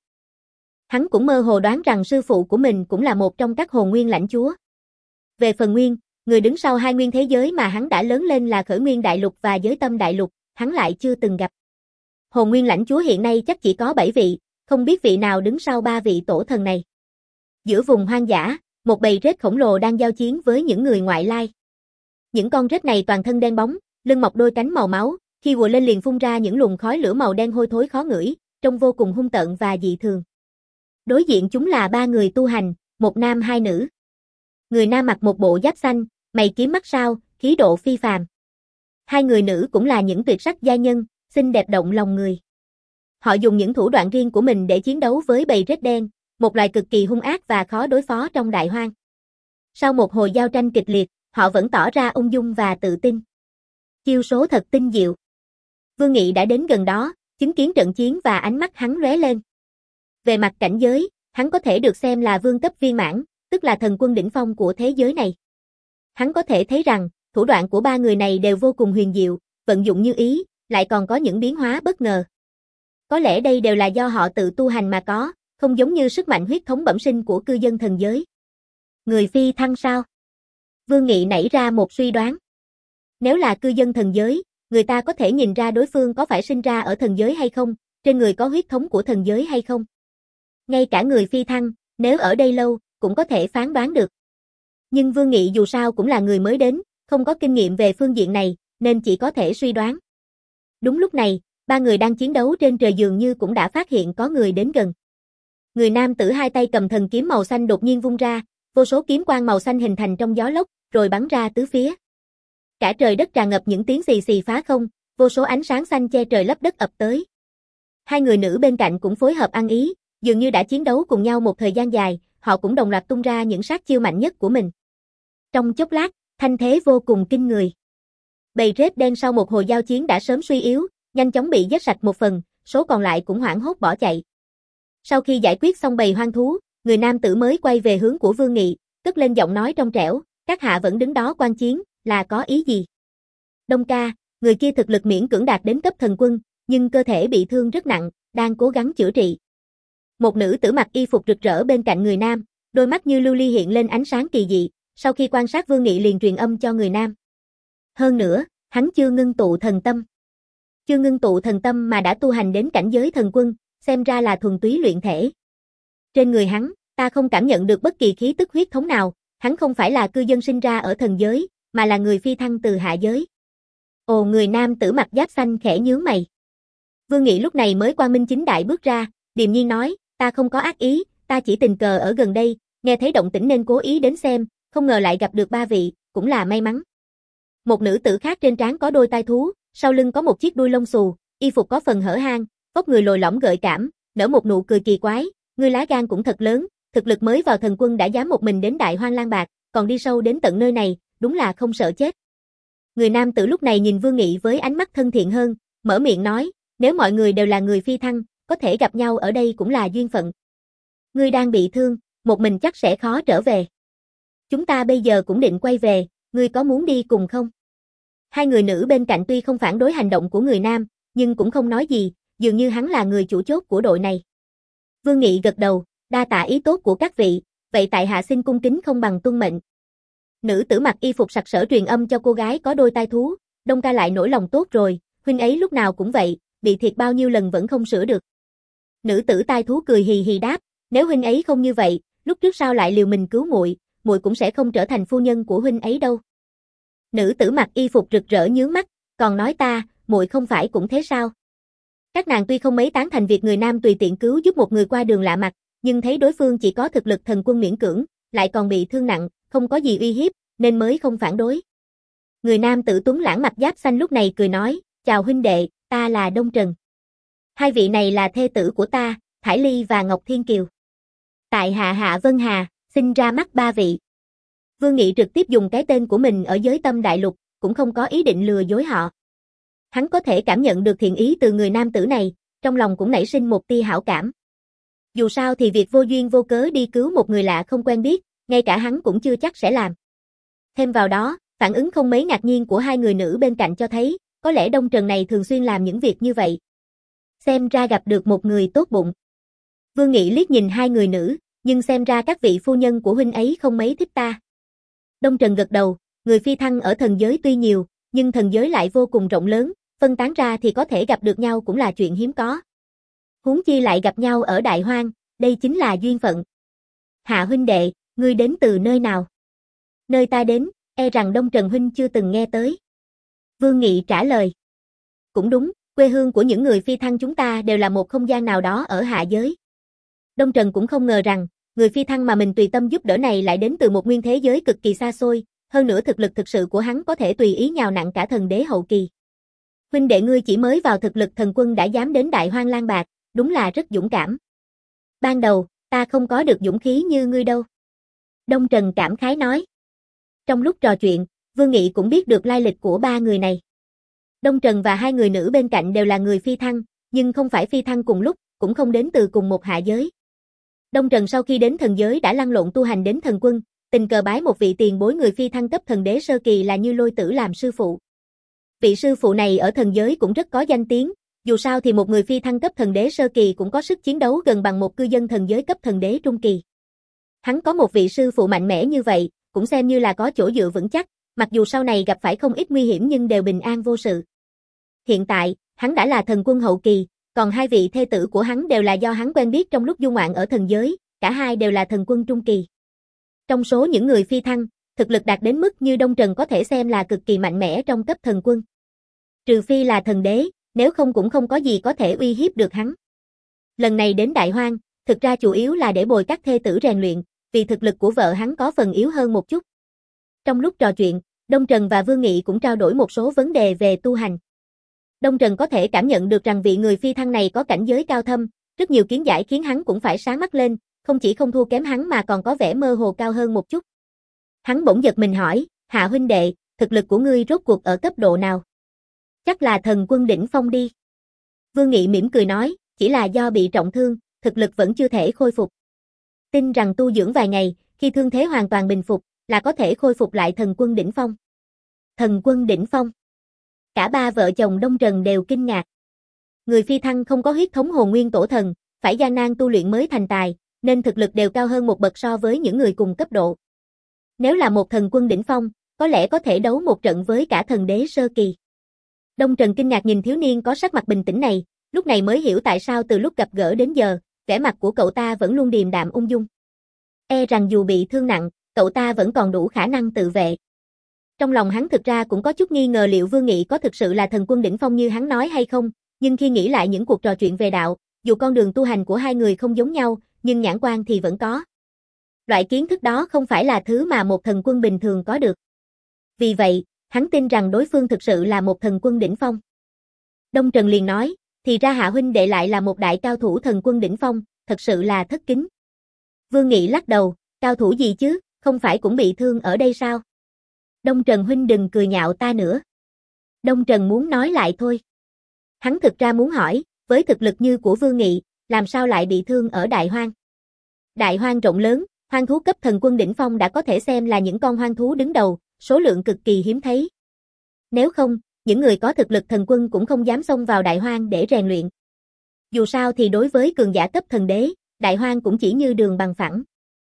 Hắn cũng mơ hồ đoán rằng sư phụ của mình cũng là một trong các hồn nguyên lãnh chúa. Về phần Nguyên, người đứng sau hai nguyên thế giới mà hắn đã lớn lên là Khởi Nguyên Đại Lục và Giới Tâm Đại Lục, hắn lại chưa từng gặp. Hồn nguyên lãnh chúa hiện nay chắc chỉ có bảy vị, không biết vị nào đứng sau ba vị tổ thần này. Giữa vùng hoang dã, một bầy rết khổng lồ đang giao chiến với những người ngoại lai. Những con rết này toàn thân đen bóng, lưng mọc đôi cánh màu máu, khi ùa lên liền phun ra những luồng khói lửa màu đen hôi thối khó ngửi, trông vô cùng hung tợn và dị thường. Đối diện chúng là ba người tu hành, một nam hai nữ. Người nam mặc một bộ giáp xanh, mày kiếm mắt sao, khí độ phi phàm. Hai người nữ cũng là những tuyệt sắc giai nhân, xinh đẹp động lòng người. Họ dùng những thủ đoạn riêng của mình để chiến đấu với bầy rết đen, một loài cực kỳ hung ác và khó đối phó trong đại hoang. Sau một hồi giao tranh kịch liệt, họ vẫn tỏ ra ung dung và tự tin. Chiêu số thật tinh diệu. Vương Nghị đã đến gần đó, chứng kiến trận chiến và ánh mắt hắn lóe lên. Về mặt cảnh giới, hắn có thể được xem là vương cấp viên mãn, tức là thần quân đỉnh phong của thế giới này. Hắn có thể thấy rằng, thủ đoạn của ba người này đều vô cùng huyền diệu, vận dụng như ý, lại còn có những biến hóa bất ngờ. Có lẽ đây đều là do họ tự tu hành mà có, không giống như sức mạnh huyết thống bẩm sinh của cư dân thần giới. Người phi thăng sao? Vương Nghị nảy ra một suy đoán. Nếu là cư dân thần giới, người ta có thể nhìn ra đối phương có phải sinh ra ở thần giới hay không, trên người có huyết thống của thần giới hay không. Ngay cả người phi thăng, nếu ở đây lâu, cũng có thể phán đoán được. Nhưng Vương Nghị dù sao cũng là người mới đến, không có kinh nghiệm về phương diện này, nên chỉ có thể suy đoán. Đúng lúc này, ba người đang chiến đấu trên trời dường như cũng đã phát hiện có người đến gần. Người nam tử hai tay cầm thần kiếm màu xanh đột nhiên vung ra, vô số kiếm quang màu xanh hình thành trong gió lốc, rồi bắn ra tứ phía. Cả trời đất tràn ngập những tiếng xì xì phá không, vô số ánh sáng xanh che trời lấp đất ập tới. Hai người nữ bên cạnh cũng phối hợp ăn ý, dường như đã chiến đấu cùng nhau một thời gian dài, họ cũng đồng loạt tung ra những sát chiêu mạnh nhất của mình. Trong chốc lát, thanh thế vô cùng kinh người. Bầy rết đen sau một hồi giao chiến đã sớm suy yếu, nhanh chóng bị giết sạch một phần, số còn lại cũng hoảng hốt bỏ chạy. Sau khi giải quyết xong bầy hoang thú, người nam tử mới quay về hướng của Vương Nghị, cất lên giọng nói trong trẻo, các hạ vẫn đứng đó quan chiến, là có ý gì? Đông ca, người kia thực lực miễn cưỡng đạt đến cấp thần quân, nhưng cơ thể bị thương rất nặng, đang cố gắng chữa trị. Một nữ tử mặc y phục rực rỡ bên cạnh người nam, đôi mắt như lưu ly hiện lên ánh sáng kỳ dị, sau khi quan sát Vương Nghị liền truyền âm cho người nam. Hơn nữa, hắn chưa ngưng tụ thần tâm. Chưa ngưng tụ thần tâm mà đã tu hành đến cảnh giới thần quân, xem ra là thuần túy luyện thể. Trên người hắn, ta không cảm nhận được bất kỳ khí tức huyết thống nào, hắn không phải là cư dân sinh ra ở thần giới, mà là người phi thăng từ hạ giới. Ồ, người nam tử mặt giáp xanh khẽ nhướng mày. Vương Nghị lúc này mới quang minh chính đại bước ra, điềm nhiên nói, ta không có ác ý, ta chỉ tình cờ ở gần đây, nghe thấy động tĩnh nên cố ý đến xem, không ngờ lại gặp được ba vị, cũng là may mắn. Một nữ tử khác trên trán có đôi tai thú, sau lưng có một chiếc đuôi lông xù, y phục có phần hở hang, vóc người lồi lõm gợi cảm, nở một nụ cười kỳ quái, ngươi lá gan cũng thật lớn, thực lực mới vào thần quân đã dám một mình đến Đại Hoang Lang Bạc, còn đi sâu đến tận nơi này, đúng là không sợ chết. Người nam tử lúc này nhìn Vương Nghị với ánh mắt thân thiện hơn, mở miệng nói, nếu mọi người đều là người phi thăng, có thể gặp nhau ở đây cũng là duyên phận. Ngươi đang bị thương, một mình chắc sẽ khó trở về. Chúng ta bây giờ cũng định quay về, ngươi có muốn đi cùng không? Hai người nữ bên cạnh tuy không phản đối hành động của người nam, nhưng cũng không nói gì, dường như hắn là người chủ chốt của đội này. Vương Nghị gật đầu, đa tạ ý tốt của các vị, vậy tại hạ xin cung kính không bằng tuân mệnh. Nữ tử mặc y phục sặc sỡ truyền âm cho cô gái có đôi tai thú, Đông ca lại nổi lòng tốt rồi, huynh ấy lúc nào cũng vậy, bị thiệt bao nhiêu lần vẫn không sửa được. Nữ tử tai thú cười hì hì đáp, nếu huynh ấy không như vậy, lúc trước sao lại liều mình cứu muội, muội cũng sẽ không trở thành phu nhân của huynh ấy đâu. Nữ tử mặc y phục rực rỡ nhướng mắt, còn nói ta, muội không phải cũng thế sao? Các nàng tuy không mấy tán thành việc người nam tùy tiện cứu giúp một người qua đường lạ mặt, nhưng thấy đối phương chỉ có thực lực thần quân miễn cưỡng, lại còn bị thương nặng, không có gì uy hiếp, nên mới không phản đối. Người nam tử tuấn lãng mặt giáp xanh lúc này cười nói, chào huynh đệ, ta là Đông Trần. Hai vị này là thê tử của ta, Thải Ly và Ngọc Thiên Kiều. Tại hạ Hạ Vân Hà, xin ra mắt ba vị. Vương Nghị trực tiếp dùng cái tên của mình ở giới tâm đại lục, cũng không có ý định lừa dối họ. Hắn có thể cảm nhận được thiện ý từ người nam tử này, trong lòng cũng nảy sinh một tia hảo cảm. Dù sao thì việc vô duyên vô cớ đi cứu một người lạ không quen biết, ngay cả hắn cũng chưa chắc sẽ làm. Thêm vào đó, phản ứng không mấy ngạc nhiên của hai người nữ bên cạnh cho thấy, có lẽ Đông Trần này thường xuyên làm những việc như vậy. Xem ra gặp được một người tốt bụng. Vương Nghị liếc nhìn hai người nữ, nhưng xem ra các vị phu nhân của huynh ấy không mấy thích ta. Đông Trần gật đầu, người phi thăng ở thần giới tuy nhiều, nhưng thần giới lại vô cùng rộng lớn, phân tán ra thì có thể gặp được nhau cũng là chuyện hiếm có. Huống chi lại gặp nhau ở Đại Hoang, đây chính là duyên phận. Hạ huynh đệ, ngươi đến từ nơi nào? Nơi ta đến, e rằng Đông Trần huynh chưa từng nghe tới. Vương Nghị trả lời. Cũng đúng, quê hương của những người phi thăng chúng ta đều là một không gian nào đó ở hạ giới. Đông Trần cũng không ngờ rằng, người phi thăng mà mình tùy tâm giúp đỡ này lại đến từ một nguyên thế giới cực kỳ xa xôi, hơn nữa thực lực thực sự của hắn có thể tùy ý nhào nặn cả thần đế hậu kỳ. Huynh đệ ngươi chỉ mới vào thực lực thần quân đã dám đến Đại Hoang Lang Bạc, đúng là rất dũng cảm. Ban đầu, ta không có được dũng khí như ngươi đâu. Đông Trần cảm khái nói. Trong lúc trò chuyện, Vương Nghị cũng biết được lai lịch của ba người này. Đông Trần và hai người nữ bên cạnh đều là người phi thăng, nhưng không phải phi thăng cùng lúc, cũng không đến từ cùng một hạ giới. Đông Trần sau khi đến thần giới đã lăn lộn tu hành đến thần quân, tình cờ bái một vị tiền bối người phi thăng cấp thần đế sơ kỳ là Như Lôi Tử làm sư phụ. Vị sư phụ này ở thần giới cũng rất có danh tiếng, dù sao thì một người phi thăng cấp thần đế sơ kỳ cũng có sức chiến đấu gần bằng một cư dân thần giới cấp thần đế trung kỳ. Hắn có một vị sư phụ mạnh mẽ như vậy, cũng xem như là có chỗ dựa vững chắc, mặc dù sau này gặp phải không ít nguy hiểm nhưng đều bình an vô sự. Hiện tại, hắn đã là thần quân hậu kỳ, còn hai vị thê tử của hắn đều là do hắn quen biết trong lúc du ngoạn ở thần giới, cả hai đều là thần quân trung kỳ. Trong số những người phi thăng, thực lực đạt đến mức như Đông Trần có thể xem là cực kỳ mạnh mẽ trong cấp thần quân. Trừ phi là thần đế, nếu không cũng không có gì có thể uy hiếp được hắn. Lần này đến Đại Hoang, thực ra chủ yếu là để bồi các thê tử rèn luyện, vì thực lực của vợ hắn có phần yếu hơn một chút. Trong lúc trò chuyện, Đông Trần và Vương Nghị cũng trao đổi một số vấn đề về tu hành. Đông Trần có thể cảm nhận được rằng vị người phi thăng này có cảnh giới cao thâm, rất nhiều kiến giải khiến hắn cũng phải sáng mắt lên, không chỉ không thua kém hắn mà còn có vẻ mơ hồ cao hơn một chút. Hắn bỗng giật mình hỏi, Hạ huynh đệ, thực lực của ngươi rốt cuộc ở cấp độ nào? Chắc là thần quân đỉnh phong đi. Vương Nghị mỉm cười nói, chỉ là do bị trọng thương, thực lực vẫn chưa thể khôi phục. Tin rằng tu dưỡng vài ngày, khi thương thế hoàn toàn bình phục, là có thể khôi phục lại thần quân đỉnh phong. Thần quân đỉnh phong. Cả ba vợ chồng Đông Trần đều kinh ngạc. Người phi thăng không có huyết thống hồn nguyên tổ thần, phải gian nan tu luyện mới thành tài, nên thực lực đều cao hơn một bậc so với những người cùng cấp độ. Nếu là một thần quân đỉnh phong, có lẽ có thể đấu một trận với cả thần đế sơ kỳ. Đông Trần kinh ngạc nhìn thiếu niên có sắc mặt bình tĩnh này, lúc này mới hiểu tại sao từ lúc gặp gỡ đến giờ, vẻ mặt của cậu ta vẫn luôn điềm đạm ung dung. E rằng dù bị thương nặng, cậu ta vẫn còn đủ khả năng tự vệ. Trong lòng hắn thực ra cũng có chút nghi ngờ liệu Vương Nghị có thực sự là thần quân đỉnh phong như hắn nói hay không, nhưng khi nghĩ lại những cuộc trò chuyện về đạo, dù con đường tu hành của hai người không giống nhau, nhưng nhãn quan thì vẫn có. Loại kiến thức đó không phải là thứ mà một thần quân bình thường có được. Vì vậy, hắn tin rằng đối phương thực sự là một thần quân đỉnh phong. Đông Trần liền nói, thì ra Hạ huynh đệ lại là một đại cao thủ thần quân đỉnh phong, thật sự là thất kính. Vương Nghị lắc đầu, cao thủ gì chứ, không phải cũng bị thương ở đây sao? Đông Trần huynh đừng cười nhạo ta nữa. Đông Trần muốn nói lại thôi. Hắn thực ra muốn hỏi, với thực lực như của Vương Nghị, làm sao lại bị thương ở Đại Hoang? Đại Hoang rộng lớn, hoang thú cấp thần quân đỉnh phong đã có thể xem là những con hoang thú đứng đầu, số lượng cực kỳ hiếm thấy. Nếu không, những người có thực lực thần quân cũng không dám xông vào Đại Hoang để rèn luyện. Dù sao thì đối với cường giả cấp thần đế, Đại Hoang cũng chỉ như đường bằng phẳng.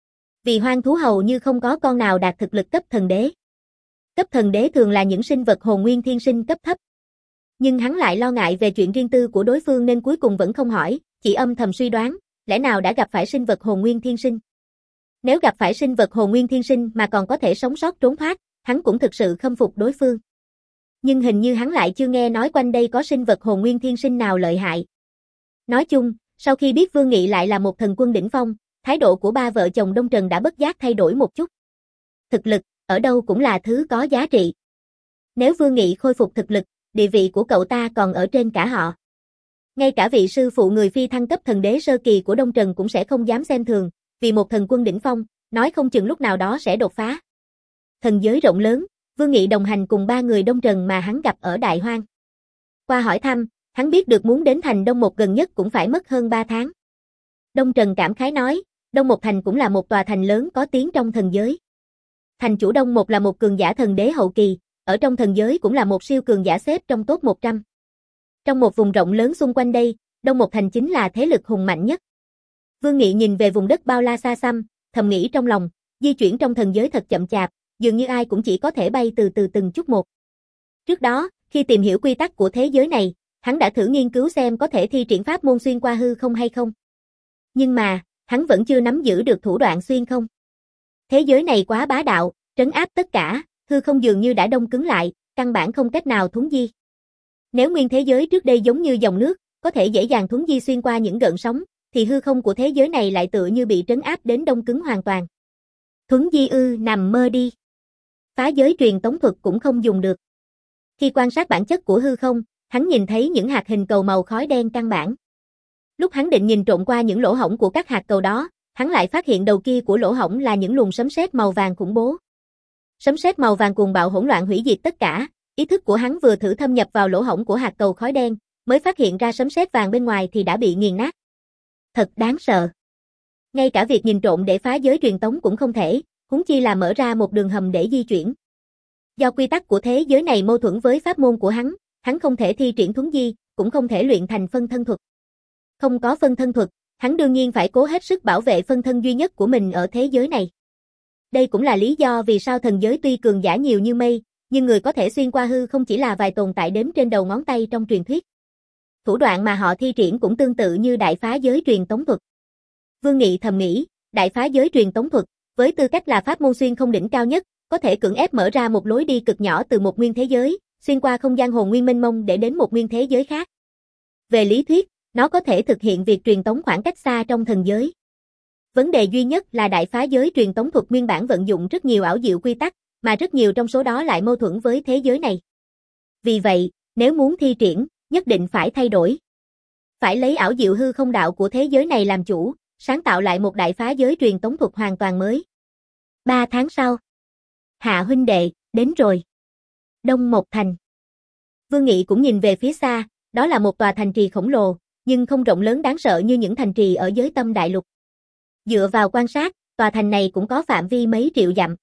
Vì hoang thú hầu như không có con nào đạt thực lực cấp thần đế. Cấp thần đế thường là những sinh vật hồn nguyên thiên sinh cấp thấp. Nhưng hắn lại lo ngại về chuyện riêng tư của đối phương nên cuối cùng vẫn không hỏi, chỉ âm thầm suy đoán, lẽ nào đã gặp phải sinh vật hồn nguyên thiên sinh. Nếu gặp phải sinh vật hồn nguyên thiên sinh mà còn có thể sống sót trốn thoát, hắn cũng thực sự khâm phục đối phương. Nhưng hình như hắn lại chưa nghe nói quanh đây có sinh vật hồn nguyên thiên sinh nào lợi hại. Nói chung, sau khi biết Vương Nghị lại là một thần quân đỉnh phong, thái độ của ba vợ chồng Đông Trần đã bất giác thay đổi một chút. Thực lực, ở đâu cũng là thứ có giá trị. Nếu Vương Nghị khôi phục thực lực, địa vị của cậu ta còn ở trên cả họ. Ngay cả vị sư phụ người phi thăng cấp thần đế sơ kỳ của Đông Trần cũng sẽ không dám xem thường, vì một thần quân đỉnh phong, nói không chừng lúc nào đó sẽ đột phá. Thần giới rộng lớn, Vương Nghị đồng hành cùng ba người Đông Trần mà hắn gặp ở Đại Hoang. Qua hỏi thăm, hắn biết được muốn đến thành Đông Một gần nhất cũng phải mất hơn ba tháng. Đông Trần cảm khái nói, Đông Một thành cũng là một tòa thành lớn có tiếng trong thần giới. Thành chủ Đông Một là một cường giả thần đế hậu kỳ, ở trong thần giới cũng là một siêu cường giả xếp trong top một trăm. Trong một vùng rộng lớn xung quanh đây, Đông Một thành chính là thế lực hùng mạnh nhất. Vương Nghị nhìn về vùng đất bao la xa xăm, thầm nghĩ trong lòng, di chuyển trong thần giới thật chậm chạp, dường như ai cũng chỉ có thể bay từ từ từng chút một. Trước đó, khi tìm hiểu quy tắc của thế giới này, hắn đã thử nghiên cứu xem có thể thi triển pháp môn xuyên qua hư không hay không. Nhưng mà, hắn vẫn chưa nắm giữ được thủ đoạn xuyên không. Thế giới này quá bá đạo, trấn áp tất cả, hư không dường như đã đông cứng lại, căn bản không cách nào thuấn di. Nếu nguyên thế giới trước đây giống như dòng nước, có thể dễ dàng thuấn di xuyên qua những gợn sóng, thì hư không của thế giới này lại tựa như bị trấn áp đến đông cứng hoàn toàn. Thuấn di ư, nằm mơ đi. Phá giới truyền tống thuật cũng không dùng được. Khi quan sát bản chất của hư không, hắn nhìn thấy những hạt hình cầu màu khói đen căn bản. Lúc hắn định nhìn trộm qua những lỗ hổng của các hạt cầu đó, hắn lại phát hiện đầu kia của lỗ hổng là những luồng sấm sét màu vàng khủng bố. Sấm sét màu vàng cuồng bạo hỗn loạn hủy diệt tất cả, ý thức của hắn vừa thử thâm nhập vào lỗ hổng của hạt cầu khói đen, mới phát hiện ra sấm sét vàng bên ngoài thì đã bị nghiền nát. Thật đáng sợ. Ngay cả việc nhìn trộm để phá giới truyền tống cũng không thể, huống chi là mở ra một đường hầm để di chuyển. Do quy tắc của thế giới này mâu thuẫn với pháp môn của hắn, hắn không thể thi triển thuấn di, cũng không thể luyện thành phân thân thuật. Không có phân thân thuật, hắn đương nhiên phải cố hết sức bảo vệ phân thân duy nhất của mình ở thế giới này. Đây cũng là lý do vì sao thần giới tuy cường giả nhiều như mây, nhưng người có thể xuyên qua hư không chỉ là vài tồn tại đếm trên đầu ngón tay trong truyền thuyết. Thủ đoạn mà họ thi triển cũng tương tự như đại phá giới truyền tống thuật. Vương Nghị thầm nghĩ, đại phá giới truyền tống thuật, với tư cách là pháp môn xuyên không đỉnh cao nhất, có thể cưỡng ép mở ra một lối đi cực nhỏ từ một nguyên thế giới, xuyên qua không gian hồn nguyên mênh mông để đến một nguyên thế giới khác. Về lý thuyết, Nó có thể thực hiện việc truyền tống khoảng cách xa trong thần giới. Vấn đề duy nhất là đại phá giới truyền tống thuật nguyên bản vận dụng rất nhiều ảo diệu quy tắc, mà rất nhiều trong số đó lại mâu thuẫn với thế giới này. Vì vậy, nếu muốn thi triển, nhất định phải thay đổi. Phải lấy ảo diệu hư không đạo của thế giới này làm chủ, sáng tạo lại một đại phá giới truyền tống thuật hoàn toàn mới. Ba tháng sau. Hạ huynh đệ, đến rồi. Đông Mộc Thành. Vương Nghị cũng nhìn về phía xa, đó là một tòa thành trì khổng lồ, nhưng không rộng lớn đáng sợ như những thành trì ở giới tâm đại lục. Dựa vào quan sát, tòa thành này cũng có phạm vi mấy triệu dặm.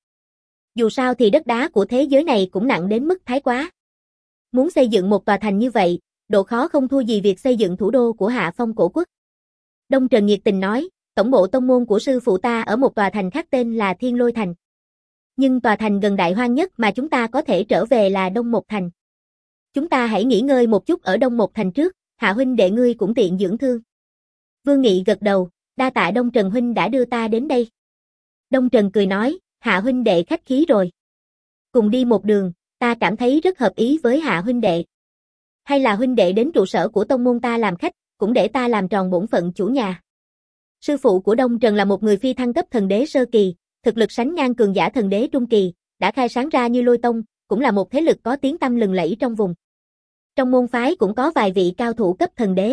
Dù sao thì đất đá của thế giới này cũng nặng đến mức thái quá. Muốn xây dựng một tòa thành như vậy, độ khó không thua gì việc xây dựng thủ đô của Hạ Phong cổ quốc. Đông Trần nhiệt tình nói, tổng bộ tông môn của sư phụ ta ở một tòa thành khác tên là Thiên Lôi Thành. Nhưng tòa thành gần Đại Hoang nhất mà chúng ta có thể trở về là Đông Mộc Thành. Chúng ta hãy nghỉ ngơi một chút ở Đông Mộc Thành trước, Hạ huynh đệ ngươi cũng tiện dưỡng thương. Vương Nghị gật đầu, đa tạ Đông Trần huynh đã đưa ta đến đây. Đông Trần cười nói, Hạ huynh đệ khách khí rồi. Cùng đi một đường, ta cảm thấy rất hợp ý với Hạ huynh đệ. Hay là huynh đệ đến trụ sở của tông môn ta làm khách, cũng để ta làm tròn bổn phận chủ nhà. Sư phụ của Đông Trần là một người phi thăng cấp thần đế sơ kỳ, thực lực sánh ngang cường giả thần đế trung kỳ, đã khai sáng ra Như Lôi Tông, cũng là một thế lực có tiếng tăm lừng lẫy trong vùng. Trong môn phái cũng có vài vị cao thủ cấp thần đế.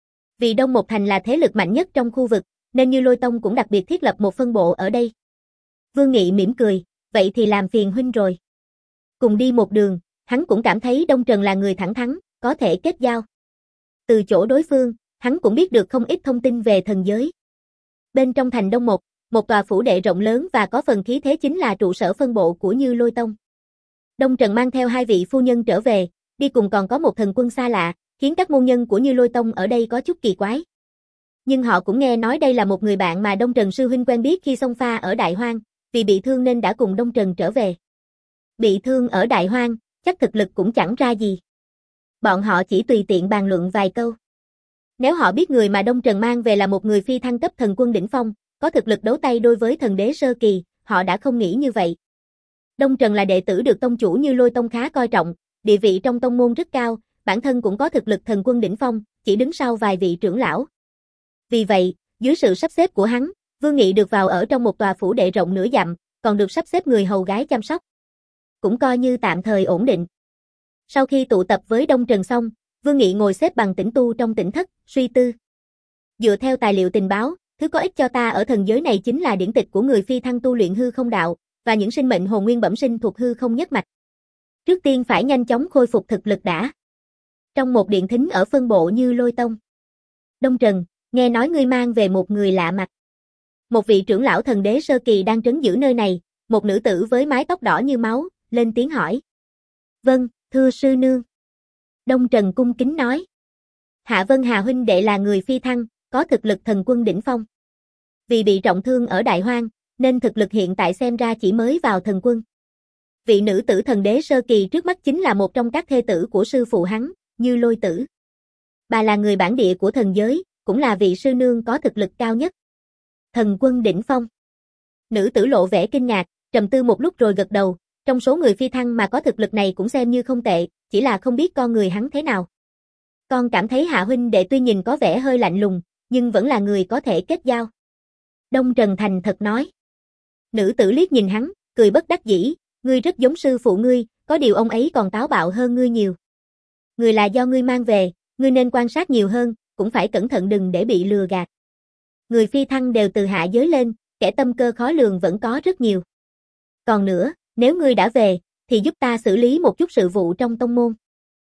Vì Đông Mộc Thành là thế lực mạnh nhất trong khu vực, nên Như Lôi Tông cũng đặc biệt thiết lập một phân bộ ở đây. Vương Nghị mỉm cười, vậy thì làm phiền huynh rồi. Cùng đi một đường, hắn cũng cảm thấy Đông Trần là người thẳng thắn, có thể kết giao. Từ chỗ đối phương, hắn cũng biết được không ít thông tin về thần giới. Bên trong thành Đông Mộc, một tòa phủ đệ rộng lớn và có phần khí thế chính là trụ sở phân bộ của Như Lôi Tông. Đông Trần mang theo hai vị phu nhân trở về, đi cùng còn có một thần quân xa lạ, khiến các môn nhân của Như Lôi Tông ở đây có chút kỳ quái. Nhưng họ cũng nghe nói đây là một người bạn mà Đông Trần sư huynh quen biết khi xông pha ở Đại Hoang, vì bị thương nên đã cùng Đông Trần trở về. Bị thương ở Đại Hoang, chắc thực lực cũng chẳng ra gì. Bọn họ chỉ tùy tiện bàn luận vài câu. Nếu họ biết người mà Đông Trần mang về là một người phi thăng cấp thần quân đỉnh phong, có thực lực đấu tay đôi với thần đế sơ kỳ, họ đã không nghĩ như vậy. Đông Trần là đệ tử được tông chủ Như Lôi Tông khá coi trọng, địa vị trong tông môn rất cao, bản thân cũng có thực lực thần quân đỉnh phong, chỉ đứng sau vài vị trưởng lão. Vì vậy, dưới sự sắp xếp của hắn, Vương Nghị được vào ở trong một tòa phủ đệ rộng nửa dặm, còn được sắp xếp người hầu gái chăm sóc. Cũng coi như tạm thời ổn định. Sau khi tụ tập với Đông Trần xong, Vương Nghị ngồi xếp bằng tĩnh tu trong tỉnh thất, suy tư. Dựa theo tài liệu tình báo, thứ có ích cho ta ở thần giới này chính là điển tịch của người phi thăng tu luyện hư không đạo, và những sinh mệnh hồn nguyên bẩm sinh thuộc hư không nhất mạch. Trước tiên phải nhanh chóng khôi phục thực lực đã. Trong một điện thính ở phân bộ Như Lôi Tông. Đông Trần, nghe nói ngươi mang về một người lạ mặt. Một vị trưởng lão thần đế sơ kỳ đang trấn giữ nơi này, một nữ tử với mái tóc đỏ như máu, lên tiếng hỏi. Vâng, thưa sư nương. Đông Trần cung kính nói. Hạ Vân Hà huynh đệ là người phi thăng, có thực lực thần quân đỉnh phong. Vì bị trọng thương ở Đại Hoang, nên thực lực hiện tại xem ra chỉ mới vào thần quân. Vị nữ tử thần đế sơ kỳ trước mắt chính là một trong các thê tử của sư phụ hắn, Như Lôi Tử. Bà là người bản địa của thần giới, cũng là vị sư nương có thực lực cao nhất. Thần quân đỉnh phong. Nữ tử lộ vẻ kinh ngạc, trầm tư một lúc rồi gật đầu, trong số người phi thăng mà có thực lực này cũng xem như không tệ, chỉ là không biết con người hắn thế nào. Con cảm thấy Hạ huynh đệ tuy nhìn có vẻ hơi lạnh lùng, nhưng vẫn là người có thể kết giao. Đông Trần thành thật nói. Nữ tử liếc nhìn hắn, cười bất đắc dĩ, ngươi rất giống sư phụ ngươi, có điều ông ấy còn táo bạo hơn ngươi nhiều. Người là do ngươi mang về, ngươi nên quan sát nhiều hơn, cũng phải cẩn thận đừng để bị lừa gạt. Người phi thăng đều từ hạ giới lên, kẻ tâm cơ khó lường vẫn có rất nhiều. Còn nữa, nếu ngươi đã về, thì giúp ta xử lý một chút sự vụ trong tông môn.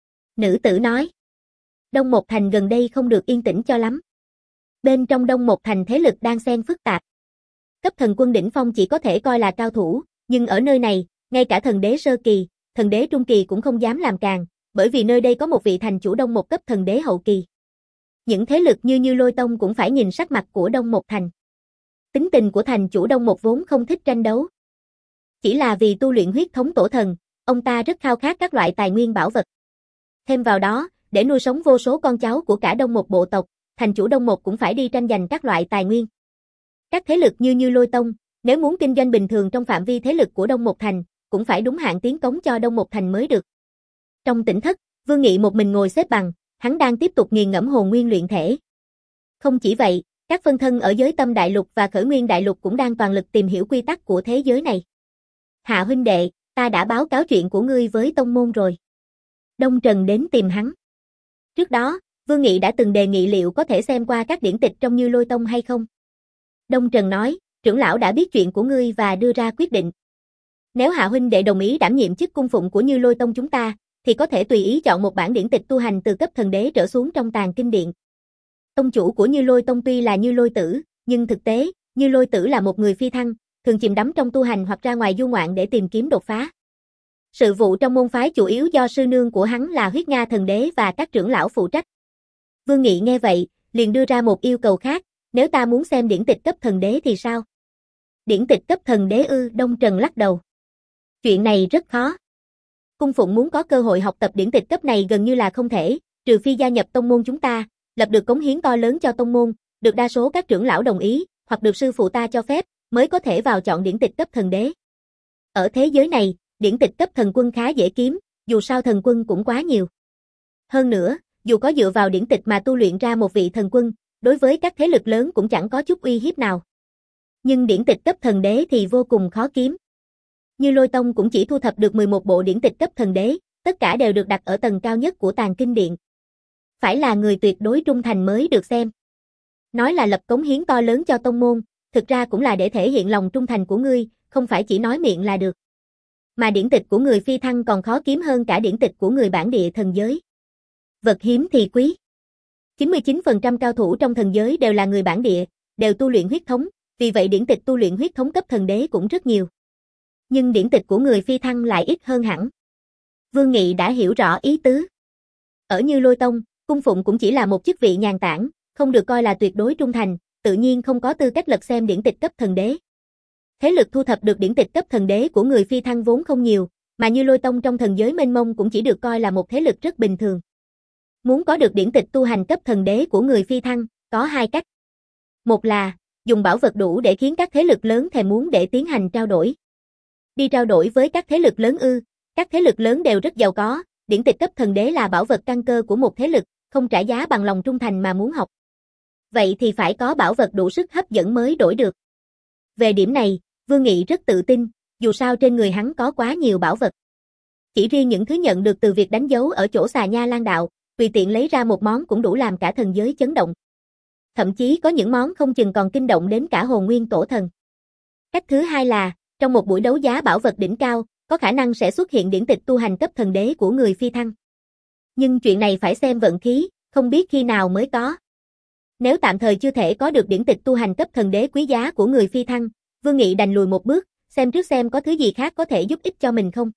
Nữ tử nói. Đông Mộc Thành gần đây không được yên tĩnh cho lắm. Bên trong Đông Mộc Thành thế lực đang xen phức tạp. Cấp thần quân đỉnh phong chỉ có thể coi là cao thủ, nhưng ở nơi này, ngay cả thần đế sơ kỳ, thần đế trung kỳ cũng không dám làm càn, bởi vì nơi đây có một vị thành chủ Đông Mộc cấp thần đế hậu kỳ. Những thế lực như Như Lôi Tông cũng phải nhìn sắc mặt của Đông Mộc Thành. Tính tình của thành chủ Đông Mộc vốn không thích tranh đấu. Chỉ là vì tu luyện huyết thống tổ thần, ông ta rất khao khát các loại tài nguyên bảo vật. Thêm vào đó, để nuôi sống vô số con cháu của cả Đông Mộc bộ tộc, thành chủ Đông Mộc cũng phải đi tranh giành các loại tài nguyên. Các thế lực như Như Lôi Tông, nếu muốn kinh doanh bình thường trong phạm vi thế lực của Đông Mộc Thành, cũng phải đúng hạn tiến cống cho Đông Mộc Thành mới được. Trong tỉnh thất, Vương Nghị một mình ngồi xếp bằng, hắn đang tiếp tục nghiền ngẫm hồn nguyên luyện thể. Không chỉ vậy, các phân thân ở giới tâm đại lục và khởi nguyên đại lục cũng đang toàn lực tìm hiểu quy tắc của thế giới này. Hạ huynh đệ, ta đã báo cáo chuyện của ngươi với tông môn rồi. Đông Trần đến tìm hắn. Trước đó, Vương Nghị đã từng đề nghị liệu có thể xem qua các điển tịch trong Như Lôi Tông hay không. Đông Trần nói, trưởng lão đã biết chuyện của ngươi và đưa ra quyết định. Nếu Hạ huynh đệ đồng ý đảm nhiệm chức cung phụng của Như Lôi Tông chúng ta, thì có thể tùy ý chọn một bản điển tịch tu hành từ cấp thần đế trở xuống trong Tàng Kinh Điện. Tông chủ của Như Lôi Tông tuy là Như Lôi Tử, nhưng thực tế, Như Lôi Tử là một người phi thăng, thường chìm đắm trong tu hành hoặc ra ngoài du ngoạn để tìm kiếm đột phá. Sự vụ trong môn phái chủ yếu do sư nương của hắn là Huyết Nga thần đế và các trưởng lão phụ trách. Vương Nghị nghe vậy, liền đưa ra một yêu cầu khác, nếu ta muốn xem điển tịch cấp thần đế thì sao? Điển tịch cấp thần đế ư? Đông Trần lắc đầu. Chuyện này rất khó. Cung phụng muốn có cơ hội học tập điển tịch cấp này gần như là không thể, trừ phi gia nhập tông môn chúng ta, lập được cống hiến to lớn cho tông môn, được đa số các trưởng lão đồng ý, hoặc được sư phụ ta cho phép, mới có thể vào chọn điển tịch cấp thần đế. Ở thế giới này, điển tịch cấp thần quân khá dễ kiếm, dù sao thần quân cũng quá nhiều. Hơn nữa, dù có dựa vào điển tịch mà tu luyện ra một vị thần quân, đối với các thế lực lớn cũng chẳng có chút uy hiếp nào. Nhưng điển tịch cấp thần đế thì vô cùng khó kiếm. Như Lôi Tông cũng chỉ thu thập được mười một bộ điển tịch cấp thần đế, tất cả đều được đặt ở tầng cao nhất của Tàng Kinh Điện. Phải là người tuyệt đối trung thành mới được xem. Nói là lập cống hiến to lớn cho tông môn, thực ra cũng là để thể hiện lòng trung thành của ngươi, không phải chỉ nói miệng là được. Mà điển tịch của người phi thăng còn khó kiếm hơn cả điển tịch của người bản địa thần giới. Vật hiếm thì quý. chín mươi chín phần trăm cao thủ trong thần giới đều là người bản địa, đều tu luyện huyết thống, vì vậy điển tịch tu luyện huyết thống cấp thần đế cũng rất nhiều. Nhưng điển tịch của người phi thăng lại ít hơn hẳn. Vương Nghị đã hiểu rõ ý tứ. Ở Như Lôi Tông, cung phụng cũng chỉ là một chức vị nhàn tản, không được coi là tuyệt đối trung thành, tự nhiên không có tư cách lật xem điển tịch cấp thần đế. Thế lực thu thập được điển tịch cấp thần đế của người phi thăng vốn không nhiều, mà Như Lôi Tông trong thần giới mênh mông cũng chỉ được coi là một thế lực rất bình thường. Muốn có được điển tịch tu hành cấp thần đế của người phi thăng, có hai cách. Một là, dùng bảo vật đủ để khiến các thế lực lớn thèm muốn để tiến hành trao đổi. Đi trao đổi với các thế lực lớn ư, các thế lực lớn đều rất giàu có, điển tịch cấp thần đế là bảo vật căn cơ của một thế lực, không trả giá bằng lòng trung thành mà muốn học. Vậy thì phải có bảo vật đủ sức hấp dẫn mới đổi được. Về điểm này, Vương Nghị rất tự tin, dù sao trên người hắn có quá nhiều bảo vật. Chỉ riêng những thứ nhận được từ việc đánh dấu ở chỗ Xà Nha Lan Đạo, tùy tiện lấy ra một món cũng đủ làm cả thần giới chấn động. Thậm chí có những món không chừng còn kinh động đến cả hồn nguyên tổ thần. Cách thứ hai là, trong một buổi đấu giá bảo vật đỉnh cao, có khả năng sẽ xuất hiện điển tịch tu hành cấp thần đế của người phi thăng. Nhưng chuyện này phải xem vận khí, không biết khi nào mới có. Nếu tạm thời chưa thể có được điển tịch tu hành cấp thần đế quý giá của người phi thăng, Vương Nghị đành lùi một bước, xem trước xem có thứ gì khác có thể giúp ích cho mình không.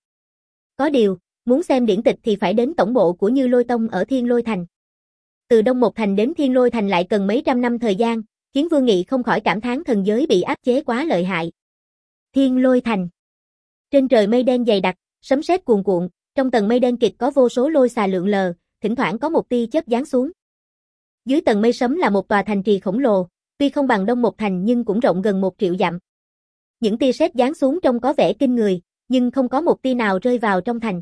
Có điều, muốn xem điển tịch thì phải đến tổng bộ của Như Lôi Tông ở Thiên Lôi Thành. Từ Đông Một Thành đến Thiên Lôi Thành lại cần mấy trăm năm thời gian, khiến Vương Nghị không khỏi cảm thán thần giới bị áp chế quá lợi hại. Thiên Lôi Thành. Trên trời mây đen dày đặc, sấm sét cuồn cuộn, trong tầng mây đen kịt có vô số lôi xà lượn lờ, thỉnh thoảng có một tia chớp giáng xuống. Dưới tầng mây sấm là một tòa thành trì khổng lồ, tuy không bằng Đông Một Thành nhưng cũng rộng gần một triệu dặm. Những tia sét giáng xuống trông có vẻ kinh người, nhưng không có một tia nào rơi vào trong thành.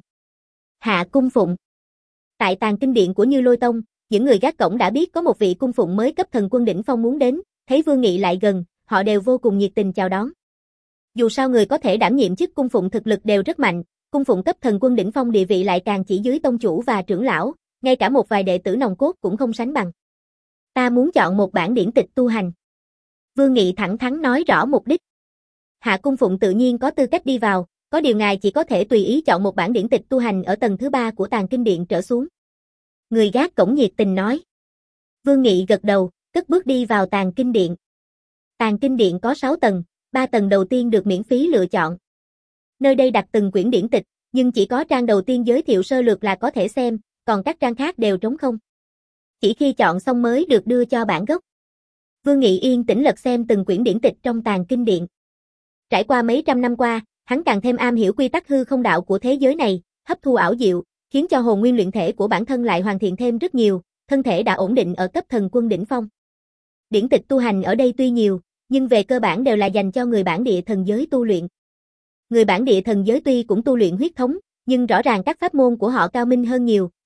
Hạ cung phụng. Tại Tàng Kinh Điện của Như Lôi Tông, những người gác cổng đã biết có một vị cung phụng mới cấp thần quân đỉnh phong muốn đến, thấy Vương Nghị lại gần, họ đều vô cùng nhiệt tình chào đón. Dù sao người có thể đảm nhiệm chức cung phụng thực lực đều rất mạnh, cung phụng cấp thần quân đỉnh phong địa vị lại càng chỉ dưới tông chủ và trưởng lão, ngay cả một vài đệ tử nòng cốt cũng không sánh bằng. Ta muốn chọn một bản điển tịch tu hành. Vương Nghị thẳng thắn nói rõ mục đích. Hạ cung phụng tự nhiên có tư cách đi vào, có điều ngài chỉ có thể tùy ý chọn một bản điển tịch tu hành ở tầng thứ ba của Tàng Kinh Điện trở xuống. Người gác cổng nhiệt tình nói. Vương Nghị gật đầu, cất bước đi vào Tàng Kinh Điện. Tàng Kinh Điện có sáu tầng, ba tầng đầu tiên được miễn phí lựa chọn. Nơi đây đặt từng quyển điển tịch, nhưng chỉ có trang đầu tiên giới thiệu sơ lược là có thể xem, còn các trang khác đều trống không. Chỉ khi chọn xong mới được đưa cho bản gốc. Vương Nghị yên tĩnh lật xem từng quyển điển tịch trong Tàng Kinh Điện. Trải qua mấy trăm năm qua, hắn càng thêm am hiểu quy tắc hư không đạo của thế giới này, hấp thu ảo diệu, khiến cho hồn nguyên luyện thể của bản thân lại hoàn thiện thêm rất nhiều, thân thể đã ổn định ở cấp thần quân đỉnh phong. Điển tịch tu hành ở đây tuy nhiều, nhưng về cơ bản đều là dành cho người bản địa thần giới tu luyện. Người bản địa thần giới tuy cũng tu luyện huyết thống, nhưng rõ ràng các pháp môn của họ cao minh hơn nhiều,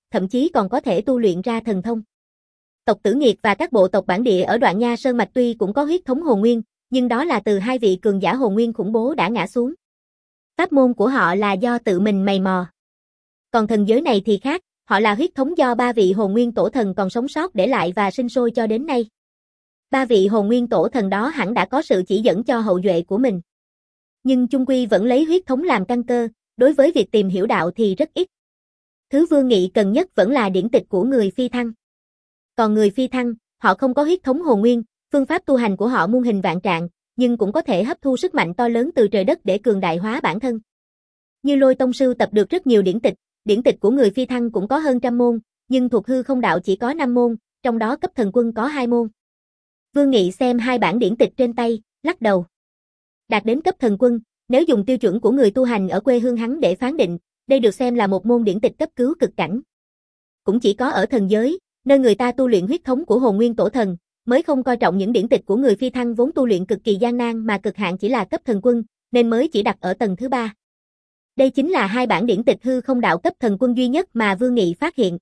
thậm chí còn có thể tu luyện ra thần thông. Tộc Tử Nghiệt và các bộ tộc bản địa ở Đoạn Nha Sơn Mạch tuy cũng có huyết thống hồn nguyên, nhưng đó là từ hai vị cường giả hồn nguyên khủng bố đã ngã xuống. Pháp môn của họ là do tự mình mày mò. Còn thần giới này thì khác, họ là huyết thống do ba vị hồn nguyên tổ thần còn sống sót để lại và sinh sôi cho đến nay. Ba vị hồn nguyên tổ thần đó hẳn đã có sự chỉ dẫn cho hậu duệ của mình. Nhưng chung quy vẫn lấy huyết thống làm căn cơ, đối với việc tìm hiểu đạo thì rất ít. Thứ Vương Nghị cần nhất vẫn là điển tịch của người phi thăng. Còn người phi thăng, họ không có huyết thống hồn nguyên, phương pháp tu hành của họ muôn hình vạn trạng, nhưng cũng có thể hấp thu sức mạnh to lớn từ trời đất để cường đại hóa bản thân. Như Lôi Tông sưu tập được rất nhiều điển tịch, điển tịch của người phi thăng cũng có hơn trăm môn, nhưng thuộc hư không đạo chỉ có năm môn, trong đó cấp thần quân có hai môn. Vương Nghị xem hai bản điển tịch trên tay, lắc đầu. Đạt đến cấp thần quân, nếu dùng tiêu chuẩn của người tu hành ở quê hương hắn để phán định, đây được xem là một môn điển tịch cấp cứu cực cảnh. Cũng chỉ có ở thần giới, nơi người ta tu luyện huyết thống của hồn nguyên tổ thần, mới không coi trọng những điển tịch của người phi thăng vốn tu luyện cực kỳ gian nan mà cực hạn chỉ là cấp thần quân, nên mới chỉ đặt ở tầng thứ ba. Đây chính là hai bản điển tịch hư không đạo cấp thần quân duy nhất mà Vương Nghị phát hiện.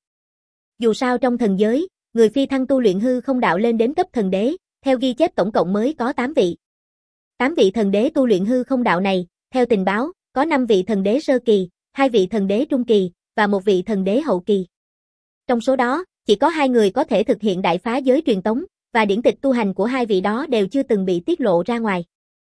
Dù sao trong thần giới, người phi thăng tu luyện hư không đạo lên đến cấp thần đế, theo ghi chép tổng cộng mới có tám vị. tám vị thần đế tu luyện hư không đạo này, theo tình báo, có năm vị thần đế sơ kỳ, hai vị thần đế trung kỳ, và một vị thần đế hậu kỳ. Trong số đó, chỉ có hai người có thể thực hiện đại phá giới truyền tống, và điển tịch tu hành của hai vị đó đều chưa từng bị tiết lộ ra ngoài.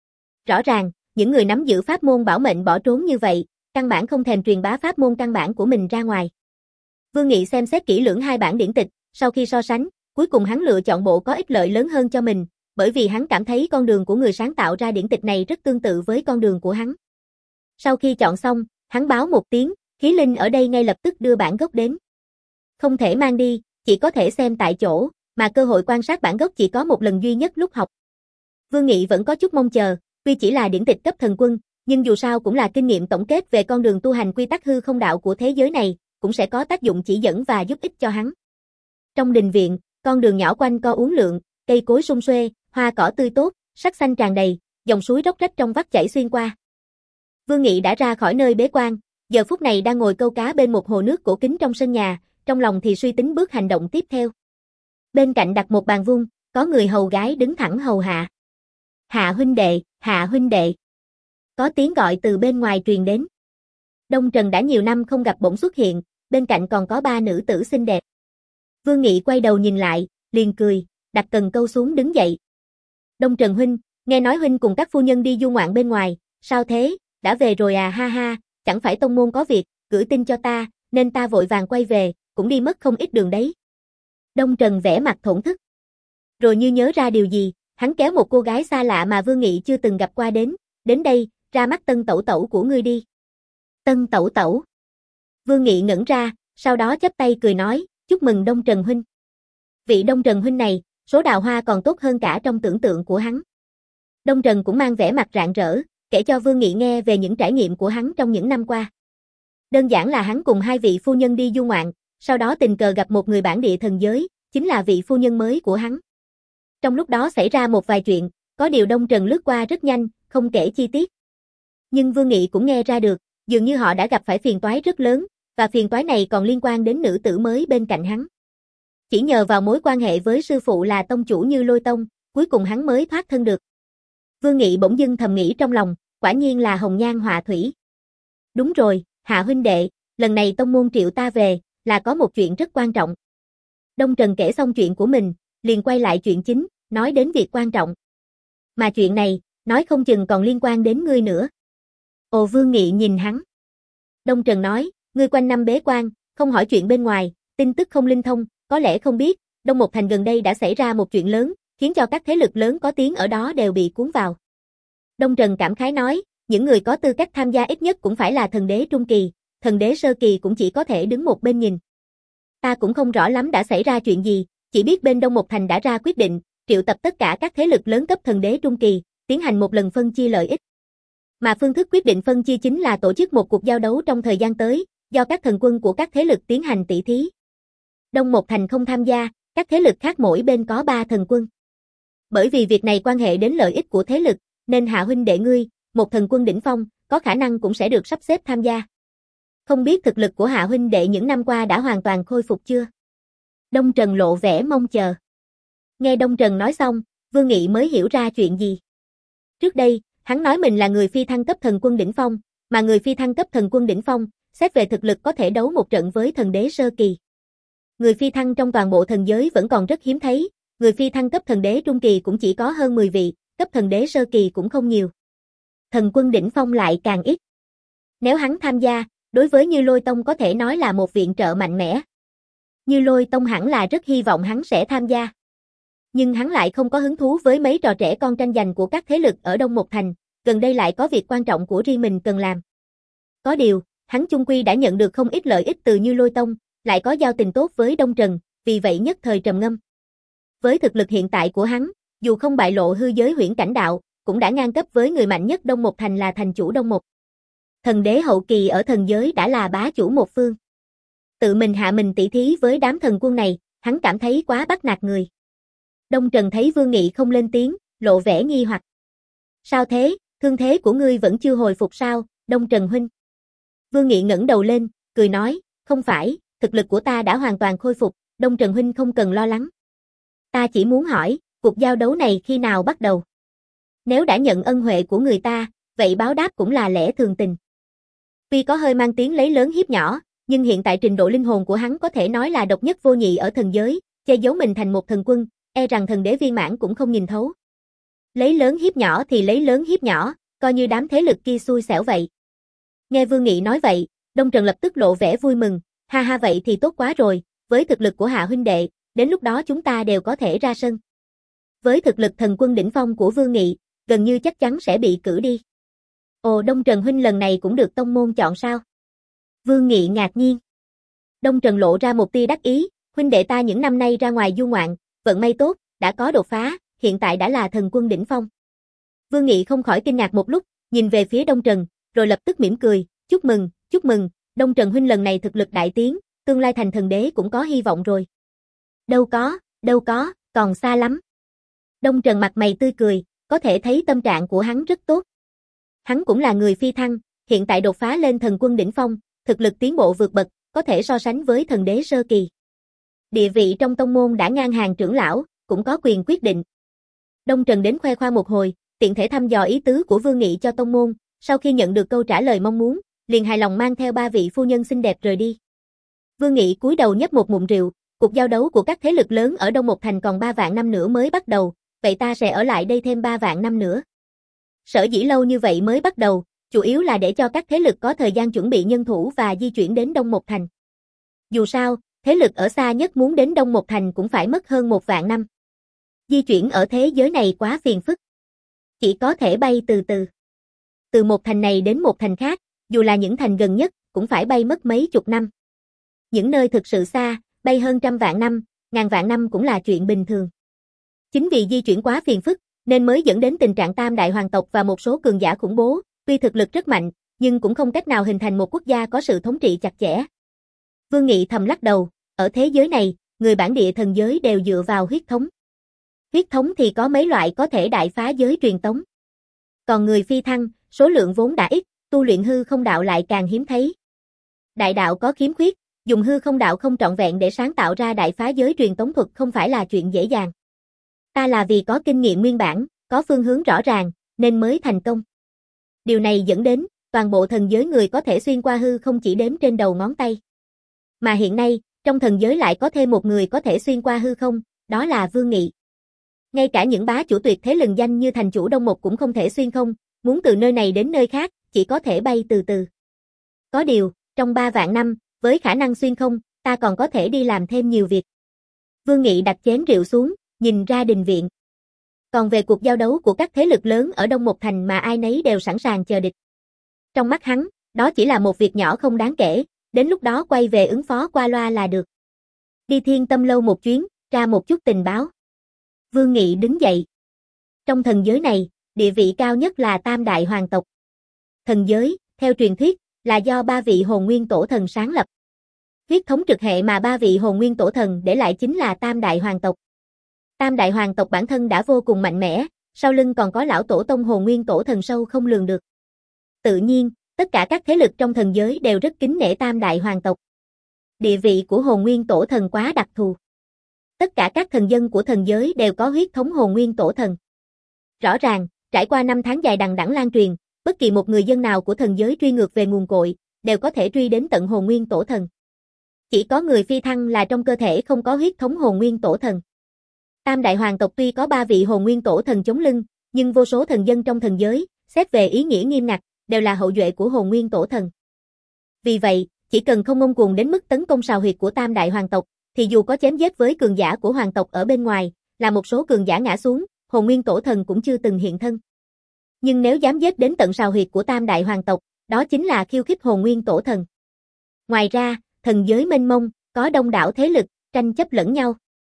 Rõ ràng, những người nắm giữ pháp môn bảo mệnh bỏ trốn như vậy, căn bản không thèm truyền bá pháp môn căn bản của mình ra ngoài. Vương Nghị xem xét kỹ lưỡng hai bản điển tịch, sau khi so sánh, cuối cùng hắn lựa chọn bộ có ích lợi lớn hơn cho mình, bởi vì hắn cảm thấy con đường của người sáng tạo ra điển tịch này rất tương tự với con đường của hắn. Sau khi chọn xong, hắn báo một tiếng, khí linh ở đây ngay lập tức đưa bản gốc đến. Không thể mang đi, chỉ có thể xem tại chỗ, mà cơ hội quan sát bản gốc chỉ có một lần duy nhất lúc học. Vương Nghị vẫn có chút mong chờ, tuy chỉ là điển tịch cấp thần quân, nhưng dù sao cũng là kinh nghiệm tổng kết về con đường tu hành quy tắc hư không đạo của thế giới này, cũng sẽ có tác dụng chỉ dẫn và giúp ích cho hắn. Trong đình viện, con đường nhỏ quanh co uốn lượn, cây cối sum xuê, hoa cỏ tươi tốt, sắc xanh tràn đầy, dòng suối róc rách trong vắt chảy xuyên qua. Vương Nghị đã ra khỏi nơi bế quan, giờ phút này đang ngồi câu cá bên một hồ nước cổ kính trong sân nhà, trong lòng thì suy tính bước hành động tiếp theo. Bên cạnh đặt một bàn vuông, có người hầu gái đứng thẳng hầu hạ. Hạ huynh đệ, Hạ huynh đệ. Có tiếng gọi từ bên ngoài truyền đến. Đông Trần đã nhiều năm không gặp bỗng xuất hiện, bên cạnh còn có ba nữ tử xinh đẹp. Vương Nghị quay đầu nhìn lại, liền cười, đặt cần câu xuống đứng dậy. Đông Trần huynh, nghe nói huynh cùng các phu nhân đi du ngoạn bên ngoài, sao thế, đã về rồi à ha ha, chẳng phải tông môn có việc, gửi tin cho ta, nên ta vội vàng quay về, cũng đi mất không ít đường đấy. Đông Trần vẽ mặt thổn thức. Rồi như nhớ ra điều gì, hắn kéo một cô gái xa lạ mà Vương Nghị chưa từng gặp qua đến, đến đây, ra mắt Tân tẩu tẩu của ngươi đi. Tân tẩu tẩu. Vương Nghị ngẩn ra, sau đó chắp tay cười nói, chúc mừng Đông Trần huynh. Vị Đông Trần huynh này, số đào hoa còn tốt hơn cả trong tưởng tượng của hắn. Đông Trần cũng mang vẻ mặt rạng rỡ, kể cho Vương Nghị nghe về những trải nghiệm của hắn trong những năm qua. Đơn giản là hắn cùng hai vị phu nhân đi du ngoạn, sau đó tình cờ gặp một người bản địa thần giới, chính là vị phu nhân mới của hắn. Trong lúc đó xảy ra một vài chuyện, có điều Đông Trần lướt qua rất nhanh, không kể chi tiết. Nhưng Vương Nghị cũng nghe ra được, dường như họ đã gặp phải phiền toái rất lớn, và phiền toái này còn liên quan đến nữ tử mới bên cạnh hắn. Chỉ nhờ vào mối quan hệ với sư phụ là tông chủ Như Lôi Tông, cuối cùng hắn mới thoát thân được. Vương Nghị bỗng dưng thầm nghĩ trong lòng, quả nhiên là hồng nhan họa thủy. Đúng rồi, Hạ huynh đệ, lần này tông môn triệu ta về, là có một chuyện rất quan trọng. Đông Trần kể xong chuyện của mình, liền quay lại chuyện chính, nói đến việc quan trọng. Mà chuyện này, nói không chừng còn liên quan đến ngươi nữa. Ồ Vương Nghị nhìn hắn. Đông Trần nói, ngươi quanh năm bế quan, không hỏi chuyện bên ngoài, tin tức không linh thông, có lẽ không biết, Đông Một Thành gần đây đã xảy ra một chuyện lớn, khiến cho các thế lực lớn có tiếng ở đó đều bị cuốn vào. Đông Trần cảm khái nói, những người có tư cách tham gia ít nhất cũng phải là thần đế trung kỳ, thần đế sơ kỳ cũng chỉ có thể đứng một bên nhìn. Ta cũng không rõ lắm đã xảy ra chuyện gì, chỉ biết bên Đông Một Thành đã ra quyết định, triệu tập tất cả các thế lực lớn cấp thần đế trung kỳ, tiến hành một lần phân chia lợi ích. Mà phương thức quyết định phân chia chính là tổ chức một cuộc giao đấu trong thời gian tới, do các thần quân của các thế lực tiến hành tỷ thí. Đông Một Thành không tham gia, các thế lực khác mỗi bên có ba thần quân. Bởi vì việc này quan hệ đến lợi ích của thế lực, nên Hạ huynh đệ ngươi, một thần quân đỉnh phong, có khả năng cũng sẽ được sắp xếp tham gia. Không biết thực lực của Hạ huynh đệ những năm qua đã hoàn toàn khôi phục chưa? Đông Trần lộ vẻ mong chờ. Nghe Đông Trần nói xong, Vương Nghị mới hiểu ra chuyện gì. Trước đây, hắn nói mình là người phi thăng cấp thần quân đỉnh phong, mà người phi thăng cấp thần quân đỉnh phong, xét về thực lực có thể đấu một trận với thần đế sơ kỳ. Người phi thăng trong toàn bộ thần giới vẫn còn rất hiếm thấy, người phi thăng cấp thần đế trung kỳ cũng chỉ có hơn mười vị, cấp thần đế sơ kỳ cũng không nhiều. Thần quân đỉnh phong lại càng ít. Nếu hắn tham gia, đối với Như Lôi Tông có thể nói là một viện trợ mạnh mẽ. Như Lôi Tông hẳn là rất hy vọng hắn sẽ tham gia. Nhưng hắn lại không có hứng thú với mấy trò trẻ con tranh giành của các thế lực ở Đông Một Thành, gần đây lại có việc quan trọng của riêng mình cần làm. Có điều, hắn chung quy đã nhận được không ít lợi ích từ Như Lôi Tông, lại có giao tình tốt với Đông Trần, vì vậy nhất thời trầm ngâm. Với thực lực hiện tại của hắn, dù không bại lộ hư giới huyễn cảnh đạo, cũng đã ngang cấp với người mạnh nhất Đông Một Thành là thành chủ Đông Một. Thần đế hậu kỳ ở thần giới đã là bá chủ một phương. Tự mình hạ mình tỷ thí với đám thần quân này, hắn cảm thấy quá bắt nạt người. Đông Trần thấy Vương Nghị không lên tiếng, lộ vẻ nghi hoặc. Sao thế, thương thế của ngươi vẫn chưa hồi phục sao, Đông Trần huynh? Vương Nghị ngẩng đầu lên, cười nói, không phải, thực lực của ta đã hoàn toàn khôi phục, Đông Trần huynh không cần lo lắng. Ta chỉ muốn hỏi, cuộc giao đấu này khi nào bắt đầu? Nếu đã nhận ân huệ của người ta, vậy báo đáp cũng là lẽ thường tình. Tuy có hơi mang tiếng lấy lớn hiếp nhỏ, nhưng hiện tại trình độ linh hồn của hắn có thể nói là độc nhất vô nhị ở thần giới, che giấu mình thành một thần quân, e rằng thần đế viên mãn cũng không nhìn thấu. Lấy lớn hiếp nhỏ thì lấy lớn hiếp nhỏ, coi như đám thế lực kia xui xẻo vậy. Nghe Vương Nghị nói vậy, Đông Trần lập tức lộ vẻ vui mừng, ha ha vậy thì tốt quá rồi, với thực lực của Hạ huynh đệ, đến lúc đó chúng ta đều có thể ra sân. Với thực lực thần quân đỉnh phong của Vương Nghị, gần như chắc chắn sẽ bị cử đi. Ồ, Đông Trần huynh lần này cũng được tông môn chọn sao? Vương Nghị ngạc nhiên. Đông Trần lộ ra một tia đắc ý, huynh đệ ta những năm nay ra ngoài du ngoạn, vận may tốt, đã có đột phá, hiện tại đã là thần quân đỉnh phong. Vương Nghị không khỏi kinh ngạc một lúc, nhìn về phía Đông Trần, rồi lập tức mỉm cười, chúc mừng, chúc mừng, Đông Trần huynh lần này thực lực đại tiến, tương lai thành thần đế cũng có hy vọng rồi. Đâu có, đâu có, còn xa lắm. Đông Trần mặt mày tươi cười, có thể thấy tâm trạng của hắn rất tốt. Hắn cũng là người phi thăng, hiện tại đột phá lên thần quân đỉnh phong, thực lực tiến bộ vượt bậc, có thể so sánh với thần đế sơ kỳ. Địa vị trong tông môn đã ngang hàng trưởng lão, cũng có quyền quyết định. Đông Trần đến khoe khoang một hồi, tiện thể thăm dò ý tứ của Vương Nghị cho tông môn, sau khi nhận được câu trả lời mong muốn, liền hài lòng mang theo ba vị phu nhân xinh đẹp rời đi. Vương Nghị cúi đầu nhấp một ngụm rượu, cuộc giao đấu của các thế lực lớn ở Đông Một Thành còn ba vạn năm nữa mới bắt đầu, vậy ta sẽ ở lại đây thêm ba vạn năm nữa. Sở dĩ lâu như vậy mới bắt đầu, chủ yếu là để cho các thế lực có thời gian chuẩn bị nhân thủ và di chuyển đến Đông Một Thành. Dù sao, thế lực ở xa nhất muốn đến Đông Một Thành cũng phải mất hơn một vạn năm. Di chuyển ở thế giới này quá phiền phức. Chỉ có thể bay từ từ. Từ một thành này đến một thành khác, dù là những thành gần nhất, cũng phải bay mất mấy chục năm. Những nơi thực sự xa, bay hơn trăm vạn năm, ngàn vạn năm cũng là chuyện bình thường. Chính vì di chuyển quá phiền phức, nên mới dẫn đến tình trạng tam đại hoàng tộc và một số cường giả khủng bố, tuy thực lực rất mạnh, nhưng cũng không cách nào hình thành một quốc gia có sự thống trị chặt chẽ. Vương Nghị thầm lắc đầu, ở thế giới này, người bản địa thần giới đều dựa vào huyết thống. Huyết thống thì có mấy loại có thể đại phá giới truyền tống. Còn người phi thăng, số lượng vốn đã ít, tu luyện hư không đạo lại càng hiếm thấy. Đại đạo có khiếm khuyết, dùng hư không đạo không trọn vẹn để sáng tạo ra đại phá giới truyền tống thuật không phải là chuyện dễ dàng. Ta là vì có kinh nghiệm nguyên bản, có phương hướng rõ ràng, nên mới thành công. Điều này dẫn đến, toàn bộ thần giới người có thể xuyên qua hư không chỉ đếm trên đầu ngón tay. Mà hiện nay, trong thần giới lại có thêm một người có thể xuyên qua hư không, đó là Vương Nghị. Ngay cả những bá chủ tuyệt thế lừng danh như thành chủ Đông Một cũng không thể xuyên không, muốn từ nơi này đến nơi khác, chỉ có thể bay từ từ. Có điều, trong ba vạn năm, với khả năng xuyên không, ta còn có thể đi làm thêm nhiều việc. Vương Nghị đặt chén rượu xuống, nhìn ra đình viện. Còn về cuộc giao đấu của các thế lực lớn ở Đông Một Thành mà ai nấy đều sẵn sàng chờ địch. Trong mắt hắn, đó chỉ là một việc nhỏ không đáng kể, đến lúc đó quay về ứng phó qua loa là được. Đi Thiên Tâm Lâu một chuyến, ra một chút tình báo. Vương Nghị đứng dậy. Trong thần giới này, địa vị cao nhất là Tam Đại Hoàng tộc. Thần giới, theo truyền thuyết, là do ba vị hồn nguyên tổ thần sáng lập. Huyết thống trực hệ mà ba vị hồn nguyên tổ thần để lại chính là Tam Đại Hoàng tộc. Tam Đại Hoàng tộc bản thân đã vô cùng mạnh mẽ, sau lưng còn có lão tổ tông hồn nguyên tổ thần sâu không lường được. Tự nhiên, Tất cả các thế lực trong thần giới đều rất kính nể Tam Đại Hoàng tộc. Địa vị của Hồn Nguyên Tổ Thần quá đặc thù. Tất cả các thần dân của thần giới đều có huyết thống Hồn Nguyên Tổ Thần. Rõ ràng, trải qua năm tháng dài đằng đẵng lan truyền, bất kỳ một người dân nào của thần giới truy ngược về nguồn cội, đều có thể truy đến tận Hồn Nguyên Tổ Thần. Chỉ có người phi thăng là trong cơ thể không có huyết thống Hồn Nguyên Tổ Thần. Tam Đại Hoàng tộc tuy có ba vị Hồn Nguyên Tổ Thần chống lưng, nhưng vô số thần dân trong thần giới, xét về ý nghĩa nghiêm ngặt, đều là hậu duệ của Hồn Nguyên Tổ Thần. Vì vậy, chỉ cần không ngông cuồng đến mức tấn công sào huyệt của Tam Đại Hoàng tộc, thì dù có chém giết với cường giả của hoàng tộc ở bên ngoài, là một số cường giả ngã xuống, Hồn Nguyên Tổ Thần cũng chưa từng hiện thân. Nhưng nếu dám giết đến tận sào huyệt của Tam Đại Hoàng tộc, đó chính là khiêu khích Hồn Nguyên Tổ Thần. Ngoài ra, thần giới mênh mông, có đông đảo thế lực, tranh chấp lẫn nhau.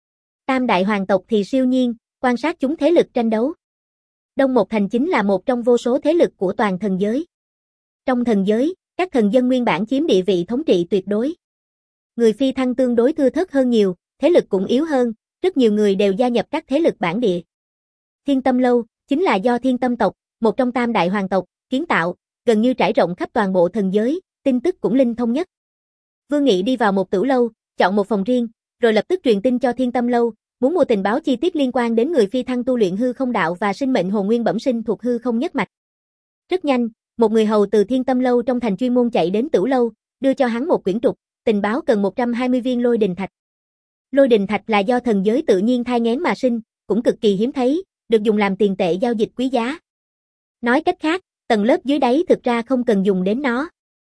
Tam Đại Hoàng tộc thì siêu nhiên, quan sát chúng thế lực tranh đấu. Đông Một Thành chính là một trong vô số thế lực của toàn thần giới. Trong thần giới, các thần dân nguyên bản chiếm địa vị thống trị tuyệt đối. Người phi thăng tương đối thưa thớt hơn nhiều, thế lực cũng yếu hơn, rất nhiều người đều gia nhập các thế lực bản địa. Thiên Tâm Lâu, chính là do Thiên Tâm tộc, một trong Tam Đại Hoàng tộc, kiến tạo, gần như trải rộng khắp toàn bộ thần giới, tin tức cũng linh thông nhất. Vương Nghị đi vào một tửu lâu, chọn một phòng riêng, rồi lập tức truyền tin cho Thiên Tâm Lâu, muốn mua tình báo chi tiết liên quan đến người phi thăng tu luyện hư không đạo và sinh mệnh hồn nguyên bẩm sinh thuộc hư không nhất mạch. Rất nhanh, một người hầu từ Thiên Tâm Lâu trong thành chuyên môn chạy đến tửu lâu, đưa cho hắn một quyển trục, tình báo cần một trăm hai mươi viên lôi đình thạch. Lôi đình thạch là do thần giới tự nhiên thai nghén mà sinh, cũng cực kỳ hiếm thấy, được dùng làm tiền tệ giao dịch quý giá. Nói cách khác, tầng lớp dưới đáy thực ra không cần dùng đến nó.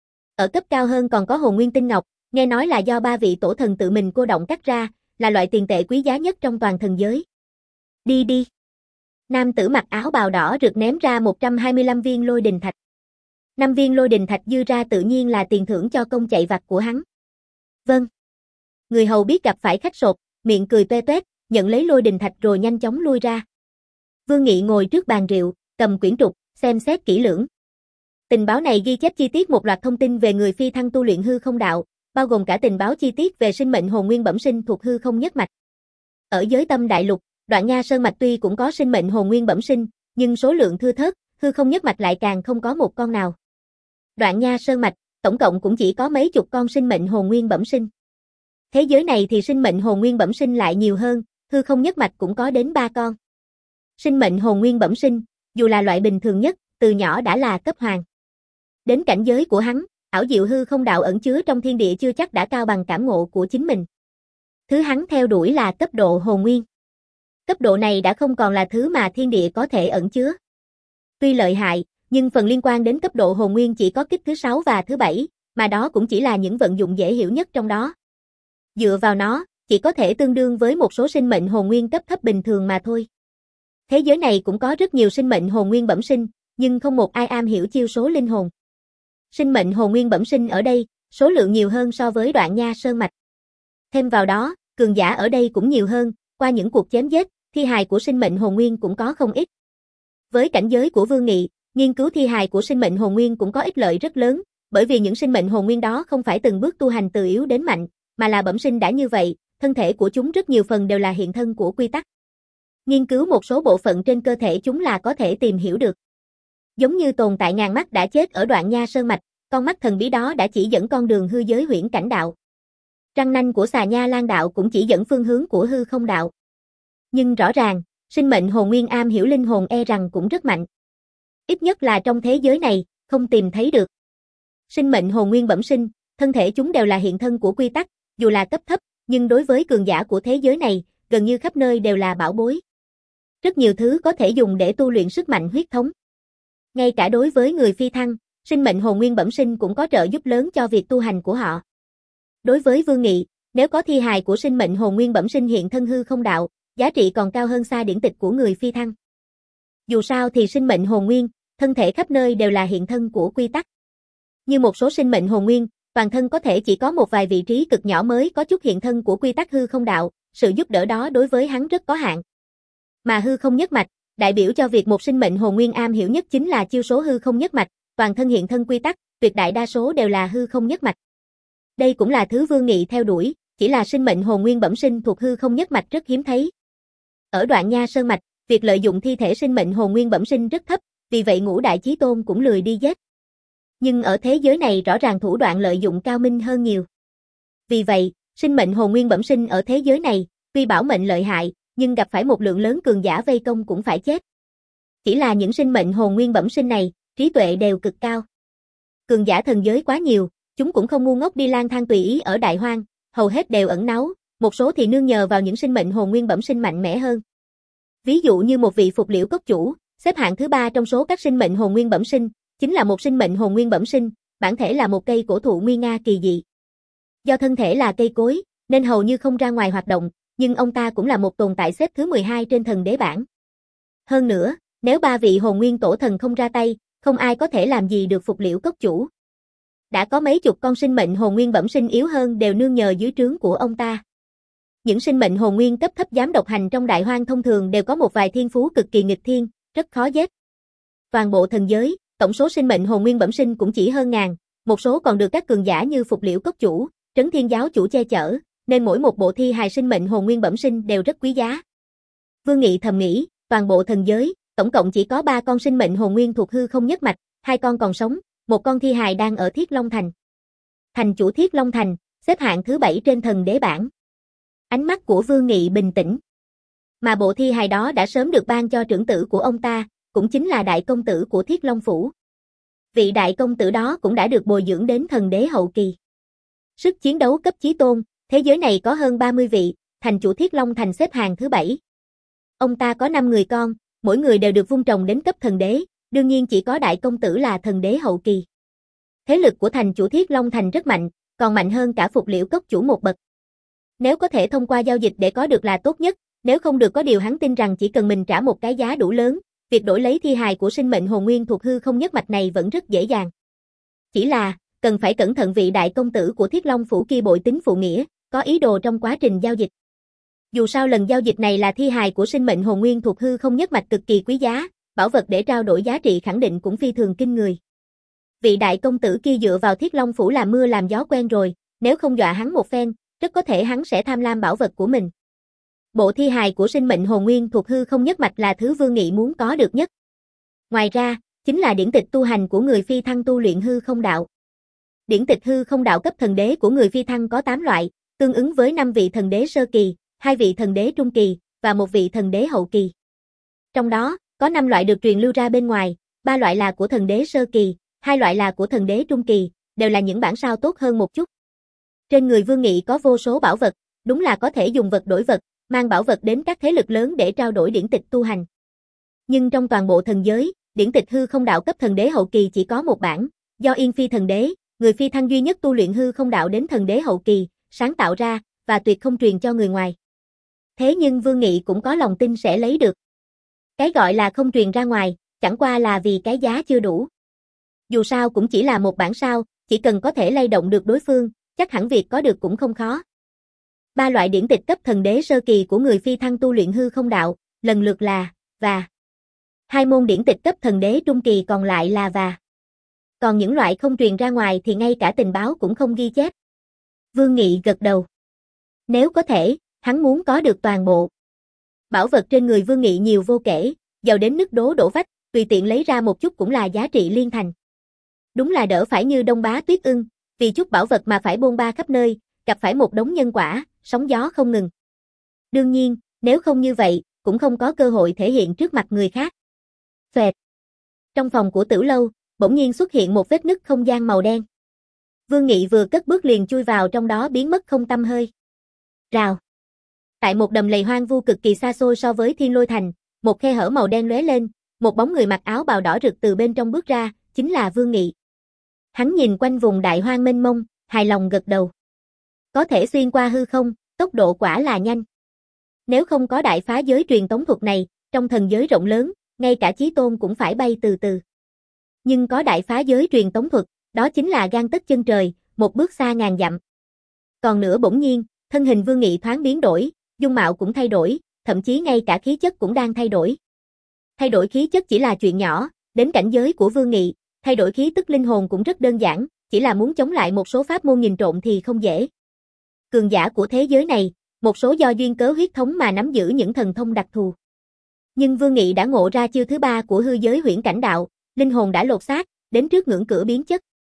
Ở cấp cao hơn còn có hồn nguyên tinh ngọc, nghe nói là do ba vị tổ thần tự mình cô động cắt ra, là loại tiền tệ quý giá nhất trong toàn thần giới. Đi đi. Nam tử mặc áo bào đỏ rực ném ra một trăm hai mươi lăm viên lôi đình thạch. năm viên lôi đình thạch dư ra tự nhiên là tiền thưởng cho công chạy vặt của hắn. Vâng. Người hầu biết gặp phải khách sộp, miệng cười toe toét, nhận lấy lôi đình thạch rồi nhanh chóng lui ra. Vương Nghị ngồi trước bàn rượu, cầm quyển trục, xem xét kỹ lưỡng. Tình báo này ghi chép chi tiết một loạt thông tin về người phi thăng tu luyện hư không đạo, bao gồm cả tình báo chi tiết về sinh mệnh hồn nguyên bẩm sinh thuộc hư không nhất mạch. Ở giới tâm đại lục, Đoạn Nha Sơn mạch tuy cũng có sinh mệnh hồn nguyên bẩm sinh, nhưng số lượng thưa thớt, hư không nhất mạch lại càng không có một con nào. Đoạn Nha Sơn mạch, tổng cộng cũng chỉ có mấy chục con sinh mệnh hồn nguyên bẩm sinh. Thế giới này thì sinh mệnh hồn nguyên bẩm sinh lại nhiều hơn, hư không nhất mạch cũng có đến ba con. Sinh mệnh hồn nguyên bẩm sinh, dù là loại bình thường nhất, từ nhỏ đã là cấp hoàng. Đến cảnh giới của hắn, ảo diệu hư không đạo ẩn chứa trong thiên địa chưa chắc đã cao bằng cảm ngộ của chính mình. Thứ hắn theo đuổi là cấp độ hồn nguyên. Cấp độ này đã không còn là thứ mà thiên địa có thể ẩn chứa. Tuy lợi hại, nhưng phần liên quan đến cấp độ hồn nguyên chỉ có kích thứ sáu và thứ bảy, mà đó cũng chỉ là những vận dụng dễ hiểu nhất trong đó. Dựa vào nó, chỉ có thể tương đương với một số sinh mệnh hồn nguyên cấp thấp bình thường mà thôi. Thế giới này cũng có rất nhiều sinh mệnh hồn nguyên bẩm sinh, nhưng không một ai am hiểu chiêu số linh hồn. Sinh mệnh hồn nguyên bẩm sinh ở đây, số lượng nhiều hơn so với Đoạn Nha Sơn mạch. Thêm vào đó, cường giả ở đây cũng nhiều hơn, qua những cuộc chém giết, thi hài của sinh mệnh hồn nguyên cũng có không ít. Với cảnh giới của Vương Nghị, nghiên cứu thi hài của sinh mệnh hồn nguyên cũng có ích lợi rất lớn, bởi vì những sinh mệnh hồn nguyên đó không phải từng bước tu hành từ yếu đến mạnh, mà là bẩm sinh đã như vậy, thân thể của chúng rất nhiều phần đều là hiện thân của quy tắc. Nghiên cứu một số bộ phận trên cơ thể chúng là có thể tìm hiểu được. Giống như tồn tại ngàn mắt đã chết ở Đoạn Nha Sơn mạch, con mắt thần bí đó đã chỉ dẫn con đường hư giới huyễn cảnh đạo. Răng nanh của xà nha lan đạo cũng chỉ dẫn phương hướng của hư không đạo. Nhưng rõ ràng, sinh mệnh hồn nguyên am hiểu linh hồn e rằng cũng rất mạnh. Ít nhất là trong thế giới này, không tìm thấy được. Sinh mệnh hồn nguyên bẩm sinh, thân thể chúng đều là hiện thân của quy tắc, dù là cấp thấp, nhưng đối với cường giả của thế giới này, gần như khắp nơi đều là bảo bối. Rất nhiều thứ có thể dùng để tu luyện sức mạnh huyết thống. Ngay cả đối với người phi thăng, sinh mệnh hồn nguyên bẩm sinh cũng có trợ giúp lớn cho việc tu hành của họ. Đối với Vương Nghị, nếu có thi hài của sinh mệnh hồn nguyên bẩm sinh hiện thân hư không đạo, giá trị còn cao hơn xa điển tịch của người phi thăng. Dù sao thì sinh mệnh hồn nguyên, thân thể khắp nơi đều là hiện thân của quy tắc. Như một số sinh mệnh hồn nguyên, toàn thân có thể chỉ có một vài vị trí cực nhỏ mới có chút hiện thân của quy tắc hư không đạo, sự giúp đỡ đó đối với hắn rất có hạn. Mà hư không nhất mạch, đại biểu cho việc một sinh mệnh hồn nguyên am hiểu nhất chính là chiêu số hư không nhất mạch, toàn thân hiện thân quy tắc, tuyệt đại đa số đều là hư không nhất mạch. Đây cũng là thứ Vương Nghị theo đuổi, chỉ là sinh mệnh hồn nguyên bẩm sinh thuộc hư không nhất mạch rất hiếm thấy. Ở Đoạn Nha Sơn mạch, việc lợi dụng thi thể sinh mệnh hồn nguyên bẩm sinh rất thấp, vì vậy Ngũ Đại Chí Tôn cũng lười đi giết. Nhưng ở thế giới này rõ ràng thủ đoạn lợi dụng cao minh hơn nhiều. Vì vậy, sinh mệnh hồn nguyên bẩm sinh ở thế giới này, tuy bảo mệnh lợi hại, nhưng gặp phải một lượng lớn cường giả vây công cũng phải chết. Chỉ là những sinh mệnh hồn nguyên bẩm sinh này, trí tuệ đều cực cao. Cường giả thần giới quá nhiều, chúng cũng không ngu ngốc đi lang thang tùy ý ở đại hoang, hầu hết đều ẩn náu, một số thì nương nhờ vào những sinh mệnh hồn nguyên bẩm sinh mạnh mẽ hơn. Ví dụ như một vị Phục Liễu cốc chủ, xếp hạng thứ ba trong số các sinh mệnh hồn nguyên bẩm sinh, chính là một sinh mệnh hồn nguyên bẩm sinh, bản thể là một cây cổ thụ nguy nga kỳ dị. Do thân thể là cây cối, nên hầu như không ra ngoài hoạt động, nhưng ông ta cũng là một tồn tại xếp thứ mười hai trên thần đế bảng. Hơn nữa, nếu ba vị hồn nguyên tổ thần không ra tay, không ai có thể làm gì được Phục Liễu cốc chủ. Đã có mấy chục con sinh mệnh hồn nguyên bẩm sinh yếu hơn đều nương nhờ dưới trướng của ông ta. Những sinh mệnh hồn nguyên cấp thấp dám độc hành trong đại hoang thông thường đều có một vài thiên phú cực kỳ nghịch thiên, rất khó giết. Toàn bộ thần giới, tổng số sinh mệnh hồn nguyên bẩm sinh cũng chỉ hơn ngàn, một số còn được các cường giả như Phục Liễu cốc chủ, Trấn Thiên giáo chủ che chở, nên mỗi một bộ thi hài sinh mệnh hồn nguyên bẩm sinh đều rất quý giá. Vương Nghị thầm nghĩ, toàn bộ thần giới, tổng cộng chỉ có ba con sinh mệnh hồn nguyên thuộc hư không nhất mạch, hai con còn sống, một con thi hài đang ở Thiết Long Thành. Thành chủ Thiết Long Thành, xếp hạng thứ bảy trên thần đế bảng. Ánh mắt của Vương Nghị bình tĩnh. Mà bộ thi hài đó đã sớm được ban cho trưởng tử của ông ta, cũng chính là đại công tử của Thiết Long Phủ. Vị đại công tử đó cũng đã được bồi dưỡng đến thần đế hậu kỳ. Sức chiến đấu cấp chí tôn, thế giới này có hơn ba mươi vị, thành chủ Thiết Long Thành xếp hàng thứ bảy. Ông ta có năm người con, mỗi người đều được vun trồng đến cấp thần đế, đương nhiên chỉ có đại công tử là thần đế hậu kỳ. Thế lực của thành chủ Thiết Long Thành rất mạnh, còn mạnh hơn cả Phục Liễu cốc chủ một bậc. Nếu có thể thông qua giao dịch để có được là tốt nhất, nếu không được có điều hắn tin rằng chỉ cần mình trả một cái giá đủ lớn, việc đổi lấy thi hài của sinh mệnh hồn nguyên thuộc hư không nhất mạch này vẫn rất dễ dàng. Chỉ là, cần phải cẩn thận vị đại công tử của Thiết Long Phủ kia bội tính phụ nghĩa, có ý đồ trong quá trình giao dịch. Dù sao lần giao dịch này là thi hài của sinh mệnh hồn nguyên thuộc hư không nhất mạch cực kỳ quý giá, bảo vật để trao đổi giá trị khẳng định cũng phi thường kinh người. Vị đại công tử kia dựa vào Thiết Long Phủ làm mưa làm gió quen rồi, nếu không dọa hắn một phen, rất có thể hắn sẽ tham lam bảo vật của mình. Bộ thi hài của sinh mệnh hồn nguyên thuộc hư không nhất mạch là thứ Vương Nghị muốn có được nhất. Ngoài ra, chính là điển tịch tu hành của người phi thăng tu luyện hư không đạo. Điển tịch hư không đạo cấp thần đế của người phi thăng có tám loại, tương ứng với năm vị thần đế sơ kỳ, hai vị thần đế trung kỳ và một vị thần đế hậu kỳ. Trong đó, có năm loại được truyền lưu ra bên ngoài, ba loại là của thần đế sơ kỳ, hai loại là của thần đế trung kỳ, đều là những bản sao tốt hơn một chút. Trên người Vương Nghị có vô số bảo vật, đúng là có thể dùng vật đổi vật, mang bảo vật đến các thế lực lớn để trao đổi điển tịch tu hành. Nhưng trong toàn bộ thần giới, điển tịch hư không đạo cấp thần đế hậu kỳ chỉ có một bản, do Yên Phi thần đế, người phi thăng duy nhất tu luyện hư không đạo đến thần đế hậu kỳ, sáng tạo ra, và tuyệt không truyền cho người ngoài. Thế nhưng Vương Nghị cũng có lòng tin sẽ lấy được. Cái gọi là không truyền ra ngoài, chẳng qua là vì cái giá chưa đủ. Dù sao cũng chỉ là một bản sao, chỉ cần có thể lay động được đối phương, chắc hẳn việc có được cũng không khó. Ba loại điển tịch cấp thần đế sơ kỳ của người phi thăng tu luyện hư không đạo, lần lượt là và. Hai môn điển tịch cấp thần đế trung kỳ còn lại là và. Còn những loại không truyền ra ngoài thì ngay cả tình báo cũng không ghi chép. Vương Nghị gật đầu. Nếu có thể, hắn muốn có được toàn bộ. Bảo vật trên người Vương Nghị nhiều vô kể, giàu đến nứt đố đổ vách, tùy tiện lấy ra một chút cũng là giá trị liên thành. Đúng là đỡ phải như Đông Bá Tuyết Ưng, vì chút bảo vật mà phải bôn ba khắp nơi, gặp phải một đống nhân quả, sóng gió không ngừng. Đương nhiên, nếu không như vậy, cũng không có cơ hội thể hiện trước mặt người khác. Xoẹt. Trong phòng của Tử Lâu, bỗng nhiên xuất hiện một vết nứt không gian màu đen. Vương Nghị vừa cất bước liền chui vào trong đó biến mất không tăm hơi. Rào. Tại một đầm lầy hoang vu cực kỳ xa xôi so với Thiên Lôi Thành, một khe hở màu đen lóe lên, một bóng người mặc áo bào đỏ rực từ bên trong bước ra, chính là Vương Nghị. Hắn nhìn quanh vùng đại hoang mênh mông, hài lòng gật đầu. Có thể xuyên qua hư không, tốc độ quả là nhanh. Nếu không có đại phá giới truyền tống thuật này, trong thần giới rộng lớn, ngay cả chí tôn cũng phải bay từ từ. Nhưng có đại phá giới truyền tống thuật, đó chính là gang tấc chân trời, một bước xa ngàn dặm. Còn nữa bỗng nhiên, thân hình Vương Nghị thoáng biến đổi, dung mạo cũng thay đổi, thậm chí ngay cả khí chất cũng đang thay đổi. Thay đổi khí chất chỉ là chuyện nhỏ, đến cảnh giới của Vương Nghị, thay đổi khí tức linh hồn cũng rất đơn giản, chỉ là muốn chống lại một số pháp môn nhìn trộm thì không dễ. Cường giả của thế giới này, một số do duyên cớ huyết thống mà nắm giữ những thần thông đặc thù. Nhưng Vương Nghị đã ngộ ra chiêu thứ ba của hư giới huyễn cảnh đạo, linh hồn đã lột xác, đến trước ngưỡng cửa biến chất.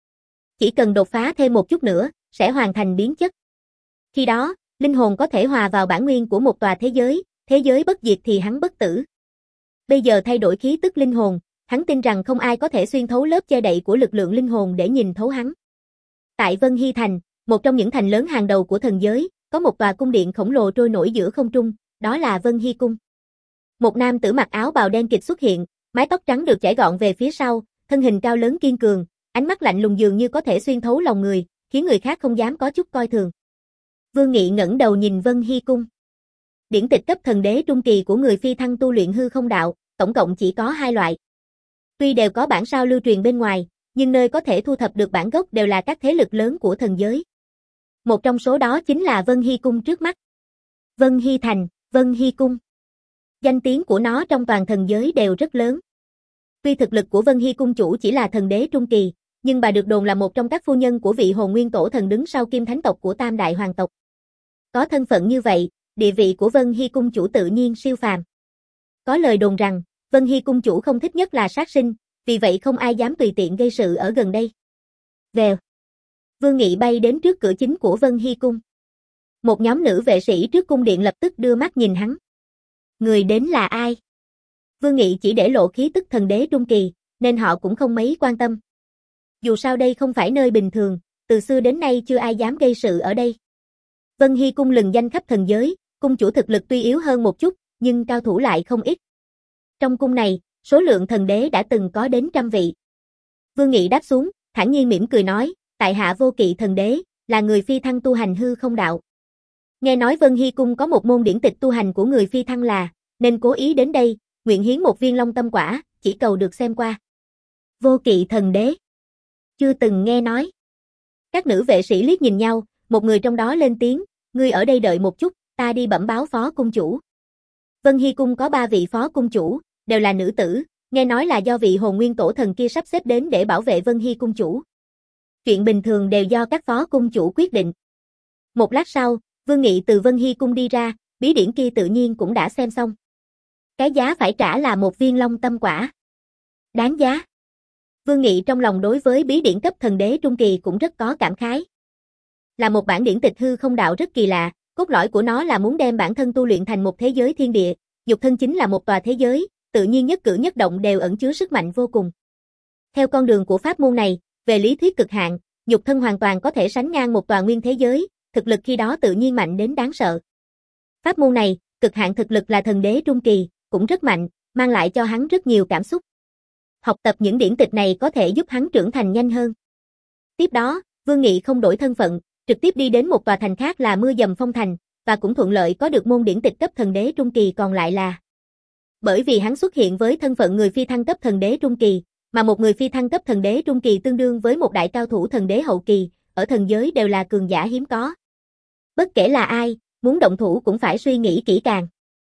Chỉ cần đột phá thêm một chút nữa, sẽ hoàn thành biến chất. Khi đó, linh hồn có thể hòa vào bản nguyên của một tòa thế giới, thế giới bất diệt thì hắn bất tử. Bây giờ thay đổi khí tức linh hồn, hắn tin rằng không ai có thể xuyên thấu lớp che đậy của lực lượng linh hồn để nhìn thấu hắn. Tại Vân Hy Thành, một trong những thành lớn hàng đầu của thần giới, có một tòa cung điện khổng lồ trôi nổi giữa không trung, đó là Vân Hy Cung. Một nam tử mặc áo bào đen kịch xuất hiện, mái tóc trắng được chải gọn về phía sau, thân hình cao lớn kiên cường, ánh mắt lạnh lùng dường như có thể xuyên thấu lòng người, khiến người khác không dám có chút coi thường. Vương Nghị ngẩng đầu nhìn Vân Hy Cung. Điển tịch cấp thần đế trung kỳ của người phi thăng tu luyện hư không đạo, tổng cộng chỉ có hai loại. Tuy đều có bản sao lưu truyền bên ngoài, nhưng nơi có thể thu thập được bản gốc đều là các thế lực lớn của thần giới. Một trong số đó chính là Vân Hy Cung trước mắt. Vân Hy Thành, Vân Hy Cung. Danh tiếng của nó trong toàn thần giới đều rất lớn. Tuy thực lực của Vân Hy Cung chủ chỉ là thần đế trung kỳ, nhưng bà được đồn là một trong các phu nhân của vị hồn nguyên tổ thần đứng sau Kim Thánh tộc của Tam Đại Hoàng tộc. Có thân phận như vậy, địa vị của Vân Hy Cung chủ tự nhiên siêu phàm. Có lời đồn rằng, Vân Hy Cung chủ không thích nhất là sát sinh, vì vậy không ai dám tùy tiện gây sự ở gần đây. Vèo. Vương Nghị bay đến trước cửa chính của Vân Hy Cung. Một nhóm nữ vệ sĩ trước cung điện lập tức đưa mắt nhìn hắn. Người đến là ai? Vương Nghị chỉ để lộ khí tức thần đế trung kỳ, nên họ cũng không mấy quan tâm. Dù sao đây không phải nơi bình thường, từ xưa đến nay chưa ai dám gây sự ở đây. Vân Hy Cung lừng danh khắp thần giới, cung chủ thực lực tuy yếu hơn một chút, nhưng cao thủ lại không ít. Trong cung này, số lượng thần đế đã từng có đến trăm vị. Vương Nghị đáp xuống, thản nhiên mỉm cười nói, tại hạ Vô Kỵ thần đế, là người phi thăng tu hành hư không đạo. Nghe nói Vân Hy Cung có một môn điển tịch tu hành của người phi thăng là, nên cố ý đến đây, nguyện hiến một viên long tâm quả, chỉ cầu được xem qua. Vô Kỵ thần đế. Chưa từng nghe nói. Các nữ vệ sĩ liếc nhìn nhau, một người trong đó lên tiếng, ngươi ở đây đợi một chút, ta đi bẩm báo phó cung chủ. Vân Hy Cung có ba vị phó cung chủ, đều là nữ tử, nghe nói là do vị hồn nguyên tổ thần kia sắp xếp đến để bảo vệ Vân Hy Cung chủ. Chuyện bình thường đều do các phó cung chủ quyết định. Một lát sau, Vương Nghị từ Vân Hy Cung đi ra, bí điển kia tự nhiên cũng đã xem xong. Cái giá phải trả là một viên long tâm quả. Đáng giá. Vương Nghị trong lòng đối với bí điển cấp thần đế trung kỳ cũng rất có cảm khái. Là một bản điển tịch hư không đạo rất kỳ lạ, cốt lõi của nó là muốn đem bản thân tu luyện thành một thế giới thiên địa, nhục thân chính là một tòa thế giới, tự nhiên nhất cử nhất động đều ẩn chứa sức mạnh vô cùng. Theo con đường của pháp môn này, về lý thuyết cực hạn, nhục thân hoàn toàn có thể sánh ngang một tòa nguyên thế giới, thực lực khi đó tự nhiên mạnh đến đáng sợ. Pháp môn này, cực hạn thực lực là thần đế trung kỳ, cũng rất mạnh, mang lại cho hắn rất nhiều cảm xúc. Học tập những điển tịch này có thể giúp hắn trưởng thành nhanh hơn. Tiếp đó, Vương Nghị không đổi thân phận, trực tiếp đi đến một tòa thành khác là Mưa Dầm Phong Thành, và cũng thuận lợi có được môn điển tịch cấp thần đế trung kỳ còn lại là. Bởi vì hắn xuất hiện với thân phận người phi thăng cấp thần đế trung kỳ, mà một người phi thăng cấp thần đế trung kỳ tương đương với một đại cao thủ thần đế hậu kỳ, ở thần giới đều là cường giả hiếm có. Bất kể là ai, muốn động thủ cũng phải suy nghĩ kỹ càng.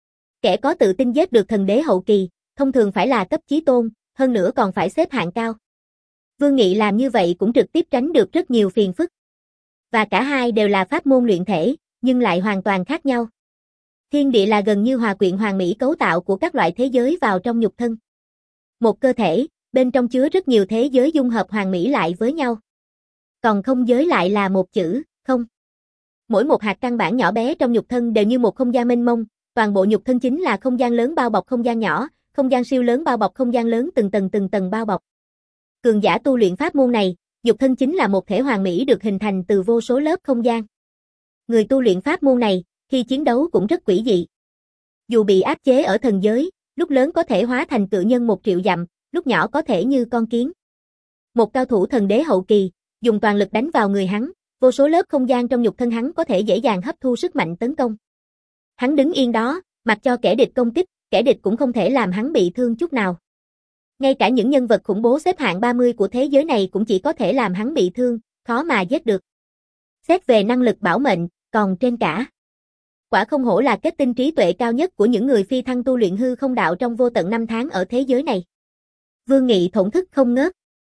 Kẻ có tự tin giết được thần đế hậu kỳ, thông thường phải là cấp chí tôn, hơn nữa còn phải xếp hạng cao. Vương Nghị làm như vậy cũng trực tiếp tránh được rất nhiều phiền phức. Và cả hai đều là pháp môn luyện thể, nhưng lại hoàn toàn khác nhau. Thiên địa là gần như hòa quyện hoàn mỹ cấu tạo của các loại thế giới vào trong nhục thân. Một cơ thể, bên trong chứa rất nhiều thế giới dung hợp hoàn mỹ lại với nhau. Còn không giới lại là một chữ, không. Mỗi một hạt căn bản nhỏ bé trong nhục thân đều như một không gian mênh mông, toàn bộ nhục thân chính là không gian lớn bao bọc không gian nhỏ, không gian siêu lớn bao bọc không gian lớn từng tầng từng tầng bao bọc. Cường giả tu luyện pháp môn này, nhục thân chính là một thể hoàn mỹ được hình thành từ vô số lớp không gian. Người tu luyện pháp môn này, khi chiến đấu cũng rất quỷ dị. Dù bị áp chế ở thần giới, lúc lớn có thể hóa thành cự nhân một triệu dặm, lúc nhỏ có thể như con kiến. Một cao thủ thần đế hậu kỳ, dùng toàn lực đánh vào người hắn, vô số lớp không gian trong nhục thân hắn có thể dễ dàng hấp thu sức mạnh tấn công. Hắn đứng yên đó, mặc cho kẻ địch công kích, kẻ địch cũng không thể làm hắn bị thương chút nào. Ngay cả những nhân vật khủng bố xếp hạng ba mươi của thế giới này cũng chỉ có thể làm hắn bị thương, khó mà giết được. Xét về năng lực bảo mệnh, còn trên cả. Quả không hổ là kết tinh trí tuệ cao nhất của những người phi thăng tu luyện hư không đạo trong vô tận năm tháng ở thế giới này. Vương Nghị thổn thức không ngớt.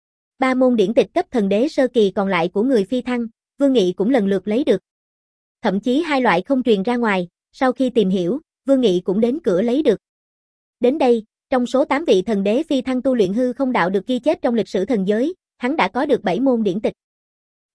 Ba môn điển tịch cấp thần đế sơ kỳ còn lại của người phi thăng, Vương Nghị cũng lần lượt lấy được. Thậm chí hai loại không truyền ra ngoài, sau khi tìm hiểu, Vương Nghị cũng đến cửa lấy được. Đến đây, trong số tám vị thần đế phi thăng tu luyện hư không đạo được ghi chép trong lịch sử thần giới, hắn đã có được bảy môn điển tịch.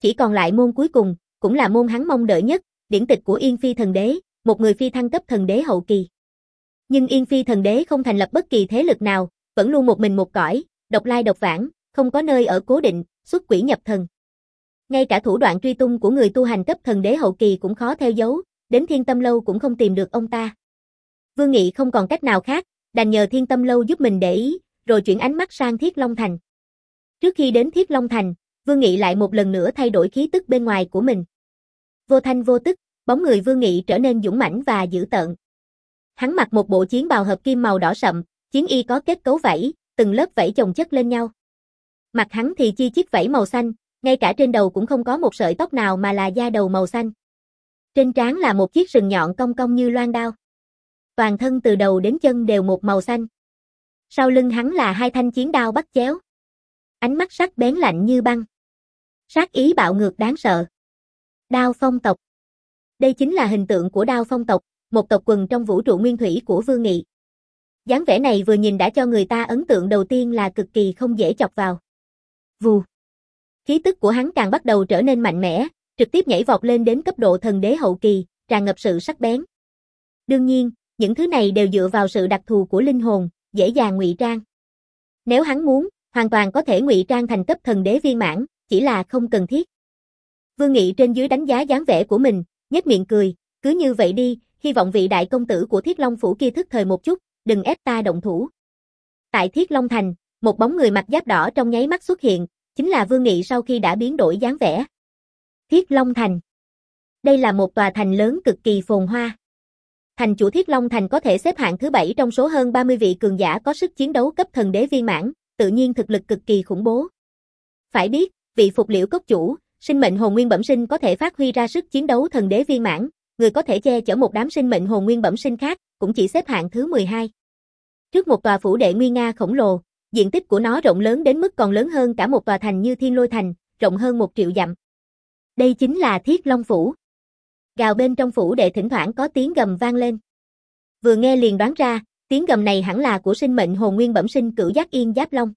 chỉ còn lại môn cuối cùng, cũng là môn hắn mong đợi nhất, điển tịch của Yên Phi Thần Đế, một người phi thăng cấp thần đế hậu kỳ. Nhưng Yên Phi Thần Đế không thành lập bất kỳ thế lực nào, vẫn luôn một mình một cõi, độc lai độc vãng, không có nơi ở cố định, xuất quỷ nhập thần. Ngay cả thủ đoạn truy tung của người tu hành cấp thần đế hậu kỳ cũng khó theo dấu, đến Thiên Tâm Lâu cũng không tìm được ông ta. Vương Nghị không còn cách nào khác, đành nhờ Thiên Tâm Lâu giúp mình để ý, rồi chuyển ánh mắt sang Thiết Long Thành. Trước khi đến Thiết Long Thành, Vương Nghị lại một lần nữa thay đổi khí tức bên ngoài của mình. Vô thanh vô tức, bóng người Vương Nghị trở nên dũng mãnh và dữ tợn. Hắn mặc một bộ chiến bào hợp kim màu đỏ sậm, chiến y có kết cấu vảy, từng lớp vảy chồng chất lên nhau. Mặt hắn thì chi chít vảy màu xanh, ngay cả trên đầu cũng không có một sợi tóc nào mà là da đầu màu xanh. Trên trán là một chiếc sừng nhọn cong cong như loan đao. Toàn thân từ đầu đến chân đều một màu xanh. Sau lưng hắn là hai thanh chiến đao bắt chéo. Ánh mắt sắc bén lạnh như băng. Sát ý bạo ngược đáng sợ. Đao Phong tộc. Đây chính là hình tượng của Đao Phong tộc, một tộc quần trong vũ trụ nguyên thủy của Vương Nghị. Dáng vẻ này vừa nhìn đã cho người ta ấn tượng đầu tiên là cực kỳ không dễ chọc vào. Vù. Khí tức của hắn càng bắt đầu trở nên mạnh mẽ, trực tiếp nhảy vọt lên đến cấp độ thần đế hậu kỳ, tràn ngập sự sắc bén. Đương nhiên, những thứ này đều dựa vào sự đặc thù của linh hồn, dễ dàng ngụy trang. Nếu hắn muốn, hoàn toàn có thể ngụy trang thành cấp thần đế viên mãn, chỉ là không cần thiết. Vương Nghị trên dưới đánh giá dáng vẻ của mình, nhếch miệng cười, cứ như vậy đi, hy vọng vị đại công tử của Thiết Long phủ kia thức thời một chút, đừng ép ta động thủ. Tại Thiết Long Thành, một bóng người mặc giáp đỏ trong nháy mắt xuất hiện, chính là Vương Nghị sau khi đã biến đổi dáng vẻ. Thiết Long Thành. Đây là một tòa thành lớn cực kỳ phồn hoa. Thành chủ Thiết Long Thành có thể xếp hạng thứ bảy trong số hơn ba mươi vị cường giả có sức chiến đấu cấp thần đế viên mãn, tự nhiên thực lực cực kỳ khủng bố. Phải biết, vị Phục Liễu cốc chủ, sinh mệnh hồn nguyên bẩm sinh có thể phát huy ra sức chiến đấu thần đế viên mãn, người có thể che chở một đám sinh mệnh hồn nguyên bẩm sinh khác, cũng chỉ xếp hạng thứ mười hai. Trước một tòa phủ đệ nguy nga khổng lồ, diện tích của nó rộng lớn đến mức còn lớn hơn cả một tòa thành như Thiên Lôi Thành, rộng hơn một triệu dặm. Đây chính là Thiết Long phủ. Gào bên trong phủ đệ thỉnh thoảng có tiếng gầm vang lên. Vừa nghe liền đoán ra, tiếng gầm này hẳn là của sinh mệnh hồn nguyên bẩm sinh Cửu Giác Yên Giáp Long.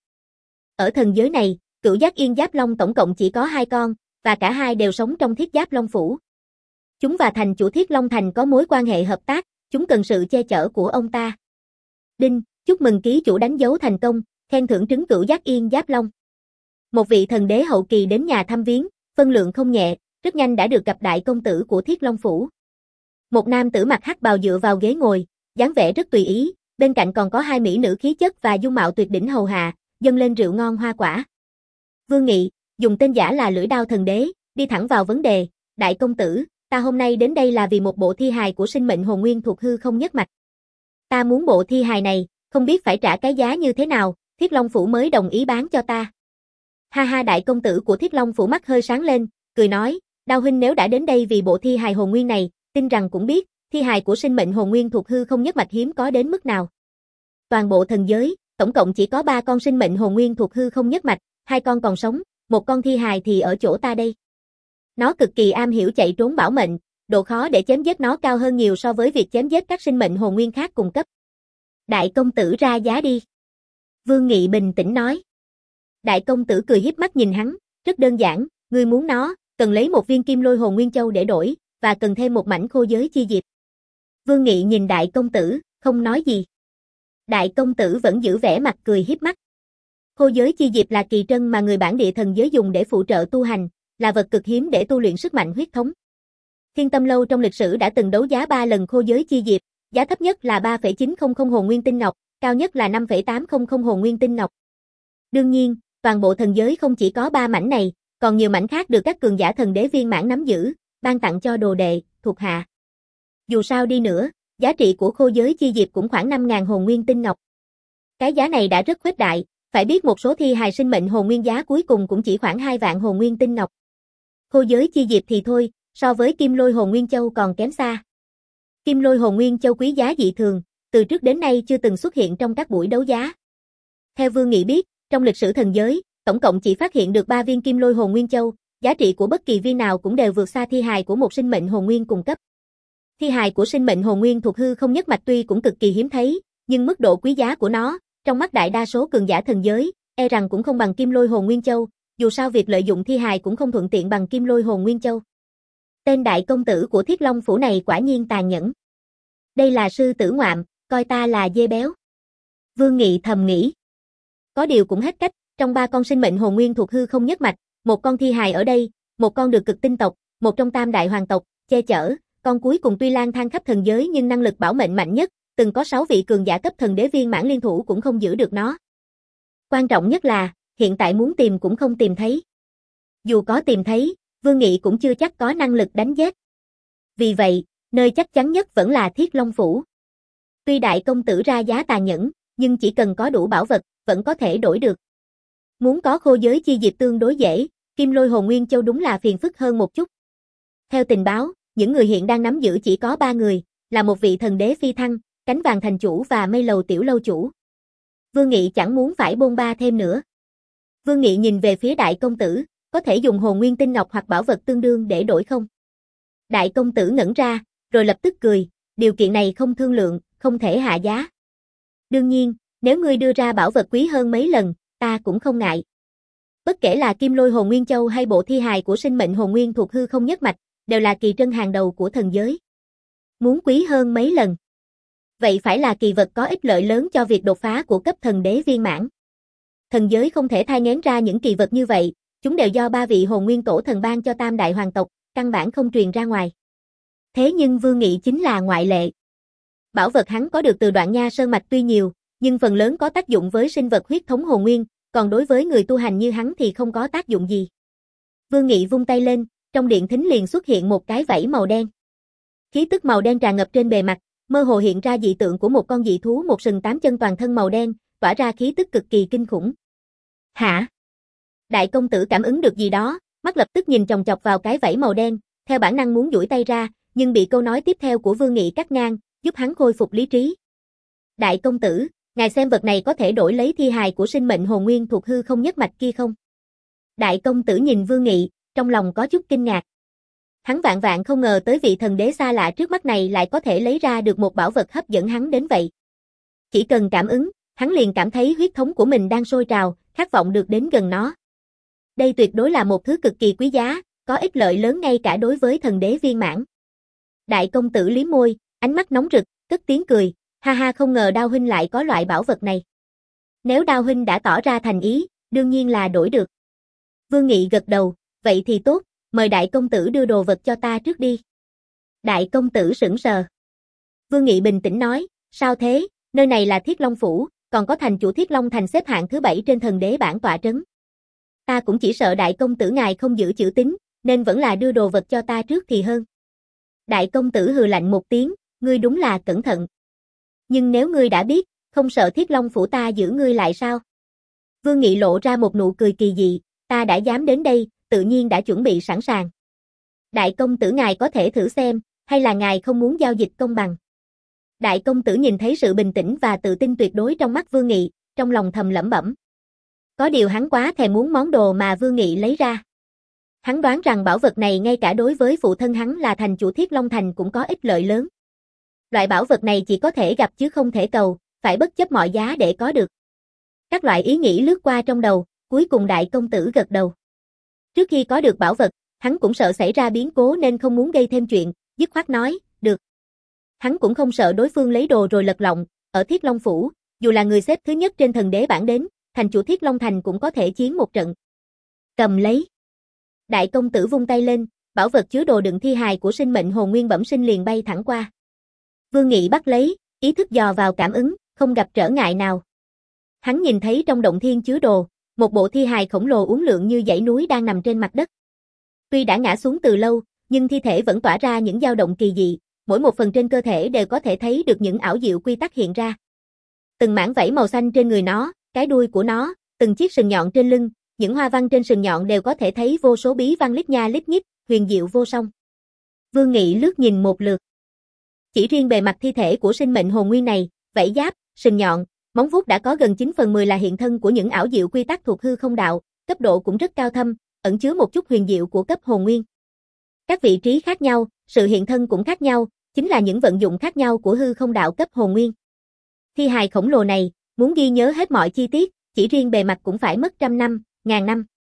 Ở thần giới này, Cửu Giác Yên Giáp Long tổng cộng chỉ có hai con, và cả hai đều sống trong Thiết Giáp Long phủ. Chúng và thành chủ Thiết Long Thành có mối quan hệ hợp tác, chúng cần sự che chở của ông ta. Đinh, chúc mừng ký chủ đánh dấu thành công, khen thưởng trứng Cửu Giác Yên Giáp Long. Một vị thần đế hậu kỳ đến nhà thăm viếng, phân lượng không nhẹ, rất nhanh đã được gặp đại công tử của Thiết Long phủ. Một nam tử mặc hắc bào dựa vào ghế ngồi, dáng vẻ rất tùy ý, bên cạnh còn có hai mỹ nữ khí chất và dung mạo tuyệt đỉnh hầu hạ, dâng lên rượu ngon hoa quả. Vương Nghị, dùng tên giả là Lưỡi Đao Thần Đế, đi thẳng vào vấn đề, đại công tử, ta hôm nay đến đây là vì một bộ thi hài của sinh mệnh hồn nguyên thuộc hư không nhất mạch. Ta muốn bộ thi hài này, không biết phải trả cái giá như thế nào, Thiết Long phủ mới đồng ý bán cho ta. Ha ha, đại công tử của Thiết Long phủ mắt hơi sáng lên, cười nói, Đao huynh nếu đã đến đây vì bộ thi hài hồn nguyên này, tin rằng cũng biết, thi hài của sinh mệnh hồn nguyên thuộc hư không nhất mạch hiếm có đến mức nào. Toàn bộ thần giới, tổng cộng chỉ có ba con sinh mệnh hồn nguyên thuộc hư không nhất mạch, hai con còn sống, một con thi hài thì ở chỗ ta đây. Nó cực kỳ am hiểu chạy trốn bảo mệnh, độ khó để chém giết nó cao hơn nhiều so với việc chém giết các sinh mệnh hồn nguyên khác cùng cấp. Đại công tử ra giá đi. Vương Nghị bình tĩnh nói. Đại công tử cười híp mắt nhìn hắn, rất đơn giản, ngươi muốn nó, cần lấy một viên kim lôi hồn nguyên châu để đổi, và cần thêm một mảnh khô giới chi diệp. Vương Nghị nhìn đại công tử, không nói gì. Đại công tử vẫn giữ vẻ mặt cười híp mắt. Khô giới chi diệp là kỳ trân mà người bản địa thần giới dùng để phụ trợ tu hành, là vật cực hiếm để tu luyện sức mạnh huyết thống. Thiên Tâm Lâu trong lịch sử đã từng đấu giá ba lần khô giới chi diệp, giá thấp nhất là ba phẩy chín không không hồn nguyên tinh ngọc, cao nhất là năm phẩy tám không không hồn nguyên tinh ngọc. Đương nhiên, toàn bộ thần giới không chỉ có ba mảnh này, còn nhiều mảnh khác được các cường giả thần đế viên mãn nắm giữ, ban tặng cho đồ đệ, thuộc hạ. Dù sao đi nữa, giá trị của khô giới chi diệp cũng khoảng năm nghìn hồn nguyên tinh ngọc. Cái giá này đã rất khuếch đại, phải biết một số thi hài sinh mệnh hồn nguyên giá cuối cùng cũng chỉ khoảng hai vạn hồn nguyên tinh ngọc. Khô giới chi diệp thì thôi, so với kim lôi hồn nguyên châu còn kém xa. Kim lôi hồn nguyên châu quý giá dị thường, từ trước đến nay chưa từng xuất hiện trong các buổi đấu giá. Theo Vương Nghị biết, trong lịch sử thần giới, tổng cộng chỉ phát hiện được ba viên kim lôi hồn nguyên châu, giá trị của bất kỳ viên nào cũng đều vượt xa thi hài của một sinh mệnh hồn nguyên cùng cấp. Thi hài của sinh mệnh hồn nguyên thuộc hư không nhất mạch tuy cũng cực kỳ hiếm thấy, nhưng mức độ quý giá của nó, trong mắt đại đa số cường giả thần giới, e rằng cũng không bằng kim lôi hồn nguyên châu, dù sao việc lợi dụng thi hài cũng không thuận tiện bằng Kim Lôi Hồn Nguyên Châu. Tên đại công tử của Thiết Long Phủ này quả nhiên tàn nhẫn. Đây là sư tử ngoạm, coi ta là dê béo. Vương Nghị thầm nghĩ. Có điều cũng hết cách, trong ba con sinh mệnh hồn nguyên thuộc hư không nhất mạch, một con thi hài ở đây, một con được cực tinh tộc, một trong tam đại hoàng tộc, che chở, con cuối cùng tuy lang thang khắp thần giới nhưng năng lực bảo mệnh mạnh nhất, từng có sáu vị cường giả cấp thần đế viên mãn liên thủ cũng không giữ được nó. Quan trọng nhất là, hiện tại muốn tìm cũng không tìm thấy. Dù có tìm thấy, Vương Nghị cũng chưa chắc có năng lực đánh giết. Vì vậy, nơi chắc chắn nhất vẫn là Thiết Long Phủ. Tuy đại công tử ra giá tàn nhẫn, nhưng chỉ cần có đủ bảo vật, vẫn có thể đổi được. Muốn có khô giới chi dịch tương đối dễ, Kim Lôi Hồn Nguyên Châu đúng là phiền phức hơn một chút. Theo tình báo, những người hiện đang nắm giữ chỉ có ba người, là một vị thần đế phi thăng, Cánh Vàng thành chủ và Mây Lầu tiểu lâu chủ. Vương Nghị chẳng muốn phải bôn ba thêm nữa. Vương Nghị nhìn về phía đại công tử, có thể dùng hồn nguyên tinh ngọc hoặc bảo vật tương đương để đổi không? Đại công tử ngẩn ra, rồi lập tức cười, điều kiện này không thương lượng, không thể hạ giá. Đương nhiên, nếu ngươi đưa ra bảo vật quý hơn mấy lần, ta cũng không ngại. Bất kể là Kim Lôi Hồn Nguyên Châu hay bộ thi hài của sinh mệnh hồn nguyên thuộc hư không nhất mạch, đều là kỳ trân hàng đầu của thần giới. Muốn quý hơn mấy lần. Vậy phải là kỳ vật có ích lợi lớn cho việc đột phá của cấp thần đế viên mãn. Thần giới không thể thai nghén ra những kỳ vật như vậy, chúng đều do ba vị hồn nguyên tổ thần ban cho tam đại hoàng tộc, căn bản không truyền ra ngoài. Thế nhưng Vương Nghị chính là ngoại lệ. Bảo vật hắn có được từ Đoạn Nha Sơn mạch tuy nhiều, nhưng phần lớn có tác dụng với sinh vật huyết thống hồn nguyên, còn đối với người tu hành như hắn thì không có tác dụng gì. Vương Nghị vung tay lên, trong điện thính liền xuất hiện một cái vảy màu đen. Khí tức màu đen tràn ngập trên bề mặt, mơ hồ hiện ra dị tượng của một con dị thú một sừng tám chân toàn thân màu đen, tỏa ra khí tức cực kỳ kinh khủng. Hả? Đại công tử cảm ứng được gì đó, mắt lập tức nhìn chòng chọc vào cái vảy màu đen, theo bản năng muốn duỗi tay ra, nhưng bị câu nói tiếp theo của Vương Nghị cắt ngang, giúp hắn khôi phục lý trí. Đại công tử, ngài xem vật này có thể đổi lấy thi hài của sinh mệnh hồn nguyên thuộc hư không nhất mạch kia không? Đại công tử nhìn Vương Nghị, trong lòng có chút kinh ngạc. Hắn vạn vạn không ngờ tới vị thần đế xa lạ trước mắt này lại có thể lấy ra được một bảo vật hấp dẫn hắn đến vậy. Chỉ cần cảm ứng, hắn liền cảm thấy huyết thống của mình đang sôi trào, khát vọng được đến gần nó. Đây tuyệt đối là một thứ cực kỳ quý giá, có ích lợi lớn ngay cả đối với thần đế viên mãn. Đại công tử liếm môi, ánh mắt nóng rực, cất tiếng cười, ha ha, không ngờ Đao huynh lại có loại bảo vật này. Nếu Đao huynh đã tỏ ra thành ý, đương nhiên là đổi được. Vương Nghị gật đầu, vậy thì tốt, mời đại công tử đưa đồ vật cho ta trước đi. Đại công tử sững sờ. Vương Nghị bình tĩnh nói, sao thế, nơi này là Thiết Long Phủ, còn có thành chủ Thiết Long Thành xếp hạng thứ bảy trên thần đế bảng tọa trấn. Ta cũng chỉ sợ đại công tử ngài không giữ chữ tín, nên vẫn là đưa đồ vật cho ta trước thì hơn. Đại công tử hừ lạnh một tiếng, ngươi đúng là cẩn thận. Nhưng nếu ngươi đã biết, không sợ Thiết Long Phủ ta giữ ngươi lại sao? Vương Nghị lộ ra một nụ cười kỳ dị, ta đã dám đến đây, tự nhiên đã chuẩn bị sẵn sàng. Đại công tử ngài có thể thử xem, hay là ngài không muốn giao dịch công bằng? Đại công tử nhìn thấy sự bình tĩnh và tự tin tuyệt đối trong mắt Vương Nghị, trong lòng thầm lẩm bẩm. Có điều hắn quá thèm muốn món đồ mà Vương Nghị lấy ra. Hắn đoán rằng bảo vật này ngay cả đối với phụ thân hắn là thành chủ Thiết Long Thành cũng có ích lợi lớn. Loại bảo vật này chỉ có thể gặp chứ không thể cầu, phải bất chấp mọi giá để có được. Các loại ý nghĩ lướt qua trong đầu, cuối cùng đại công tử gật đầu. Trước khi có được bảo vật, hắn cũng sợ xảy ra biến cố nên không muốn gây thêm chuyện, dứt khoát nói, được. Hắn cũng không sợ đối phương lấy đồ rồi lật lọng, ở Thiết Long Phủ, dù là người xếp thứ nhất trên thần đế bảng đến, thành chủ Thiết Long Thành cũng có thể chiến một trận. Cầm lấy. Đại công tử vung tay lên, bảo vật chứa đồ đựng thi hài của sinh mệnh hồn nguyên bẩm sinh liền bay thẳng qua. Vương Nghị bắt lấy, ý thức dò vào cảm ứng, không gặp trở ngại nào. Hắn nhìn thấy trong động thiên chứa đồ, một bộ thi hài khổng lồ uốn lượn như dãy núi đang nằm trên mặt đất. Tuy đã ngã xuống từ lâu, nhưng thi thể vẫn tỏa ra những dao động kỳ dị, mỗi một phần trên cơ thể đều có thể thấy được những ảo diệu quy tắc hiện ra. Từng mảng vảy màu xanh trên người nó, cái đuôi của nó, từng chiếc sừng nhọn trên lưng, những hoa văn trên sừng nhọn đều có thể thấy vô số bí văn lít nha lít nhít, huyền diệu vô song. Vương Nghị lướt nhìn một lượt. Chỉ riêng bề mặt thi thể của sinh mệnh hồn nguyên này, vảy giáp, sừng nhọn, móng vuốt đã có gần chín phần mười là hiện thân của những ảo diệu quy tắc thuộc hư không đạo, cấp độ cũng rất cao thâm, ẩn chứa một chút huyền diệu của cấp hồn nguyên. Các vị trí khác nhau, sự hiện thân cũng khác nhau, chính là những vận dụng khác nhau của hư không đạo cấp hồn nguyên. Thi hài khổng lồ này, muốn ghi nhớ hết mọi chi tiết, chỉ riêng bề mặt cũng phải mất trăm năm, ngàn năm.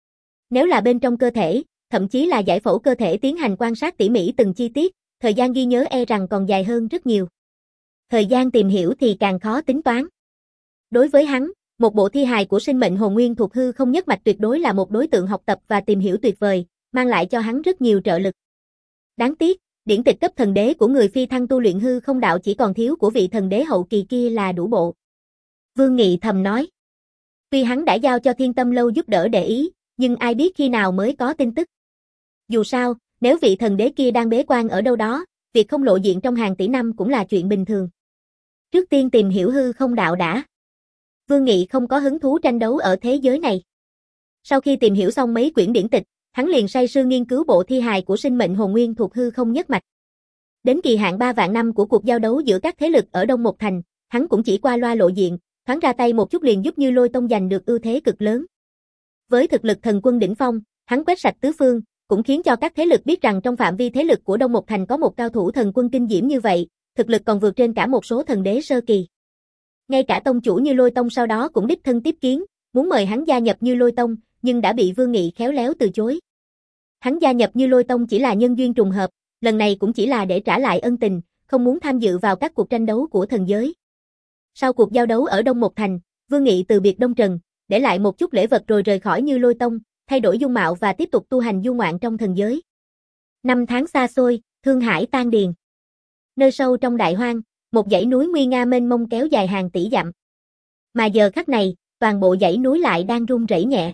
Nếu là bên trong cơ thể, thậm chí là giải phẫu cơ thể tiến hành quan sát tỉ mỉ từng chi tiết, thời gian ghi nhớ e rằng còn dài hơn rất nhiều. Thời gian tìm hiểu thì càng khó tính toán. Đối với hắn, một bộ thi hài của sinh mệnh hồn nguyên thuộc hư không nhất mạch tuyệt đối là một đối tượng học tập và tìm hiểu tuyệt vời, mang lại cho hắn rất nhiều trợ lực. Đáng tiếc, điển tịch cấp thần đế của người phi thăng tu luyện hư không đạo chỉ còn thiếu của vị thần đế hậu kỳ kia là đủ bộ. Vương Nghị thầm nói. Tuy hắn đã giao cho Thiên Tâm Lâu giúp đỡ để ý, nhưng ai biết khi nào mới có tin tức. Dù sao, nếu vị thần đế kia đang bế quan ở đâu đó, việc không lộ diện trong hàng tỷ năm cũng là chuyện bình thường. Trước tiên tìm hiểu hư không đạo đã. Vương Nghị không có hứng thú tranh đấu ở thế giới này. Sau khi tìm hiểu xong mấy quyển điển tịch, hắn liền say sưa nghiên cứu bộ thi hài của sinh mệnh hồn nguyên thuộc hư không nhất mạch. Đến kỳ hạn ba vạn năm của cuộc giao đấu giữa các thế lực ở Đông Một Thành, hắn cũng chỉ qua loa lộ diện, thoáng ra tay một chút liền giúp Như Lôi Tông giành được ưu thế cực lớn. Với thực lực thần quân đỉnh phong, hắn quét sạch tứ phương, cũng khiến cho các thế lực biết rằng trong phạm vi thế lực của Đông Một Thành có một cao thủ thần quân kinh diễm như vậy, thực lực còn vượt trên cả một số thần đế sơ kỳ. Ngay cả tông chủ Như Lôi Tông sau đó cũng đích thân tiếp kiến, muốn mời hắn gia nhập Như Lôi Tông, nhưng đã bị Vương Nghị khéo léo từ chối. Hắn gia nhập Như Lôi Tông chỉ là nhân duyên trùng hợp, lần này cũng chỉ là để trả lại ân tình, không muốn tham dự vào các cuộc tranh đấu của thần giới. Sau cuộc giao đấu ở Đông Một Thành, Vương Nghị từ biệt Đông Trần, để lại một chút lễ vật rồi rời khỏi Như Lôi Tông, thay đổi dung mạo và tiếp tục tu hành du ngoạn trong thần giới. Năm tháng xa xôi, Thương Hải tan điền. Nơi sâu trong đại hoang, một dãy núi nguy nga mênh mông kéo dài hàng tỷ dặm. Mà giờ khắc này, toàn bộ dãy núi lại đang rung rẩy nhẹ.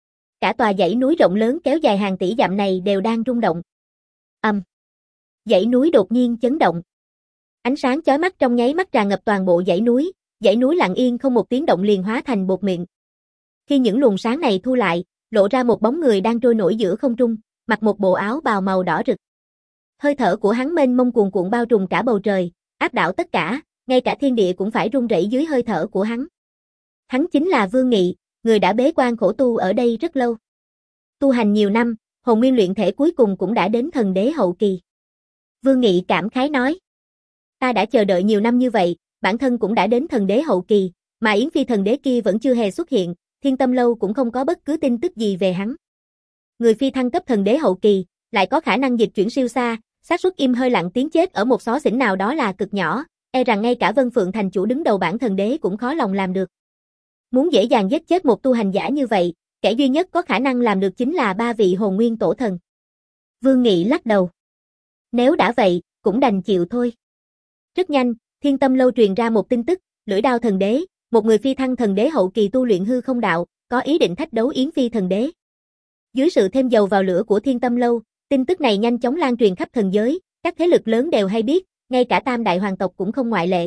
Cả tòa dãy núi rộng lớn kéo dài hàng tỷ dặm này đều đang rung động. Ầm. Um. Dãy núi đột nhiên chấn động. Ánh sáng chói mắt trong nháy mắt tràn ngập toàn bộ dãy núi, dãy núi lặng yên không một tiếng động liền hóa thành bột mịn. Khi những luồng sáng này thu lại, lộ ra một bóng người đang trôi nổi giữa không trung, mặc một bộ áo bào màu đỏ rực. Hơi thở của hắn mênh mông cuồn cuộn bao trùm cả bầu trời, áp đảo tất cả, ngay cả thiên địa cũng phải rung rẩy dưới hơi thở của hắn. Hắn chính là Vương Nghị, người đã bế quan khổ tu ở đây rất lâu. Tu hành nhiều năm, hồn nguyên luyện thể cuối cùng cũng đã đến thần đế hậu kỳ. Vương Nghị cảm khái nói. Ta đã chờ đợi nhiều năm như vậy, bản thân cũng đã đến thần đế hậu kỳ, mà Yến Phi thần đế kia vẫn chưa hề xuất hiện, Thiên Tâm Lâu cũng không có bất cứ tin tức gì về hắn. Người phi thăng cấp thần đế hậu kỳ, lại có khả năng dịch chuyển siêu xa, xác suất im hơi lặng tiếng chết ở một xó xỉnh nào đó là cực nhỏ, e rằng ngay cả Vân Phượng thành chủ đứng đầu bảng thần đế cũng khó lòng làm được. Muốn dễ dàng giết chết một tu hành giả như vậy, kẻ duy nhất có khả năng làm được chính là ba vị hồn nguyên tổ thần. Vương Nghị lắc đầu. Nếu đã vậy, cũng đành chịu thôi. Rất nhanh, Thiên Tâm Lâu truyền ra một tin tức, Lưỡi Đao thần đế, một người phi thăng thần đế hậu kỳ tu luyện hư không đạo, có ý định thách đấu Yến Phi thần đế. Dưới sự thêm dầu vào lửa của Thiên Tâm Lâu, tin tức này nhanh chóng lan truyền khắp thần giới, các thế lực lớn đều hay biết, ngay cả Tam đại hoàng tộc cũng không ngoại lệ.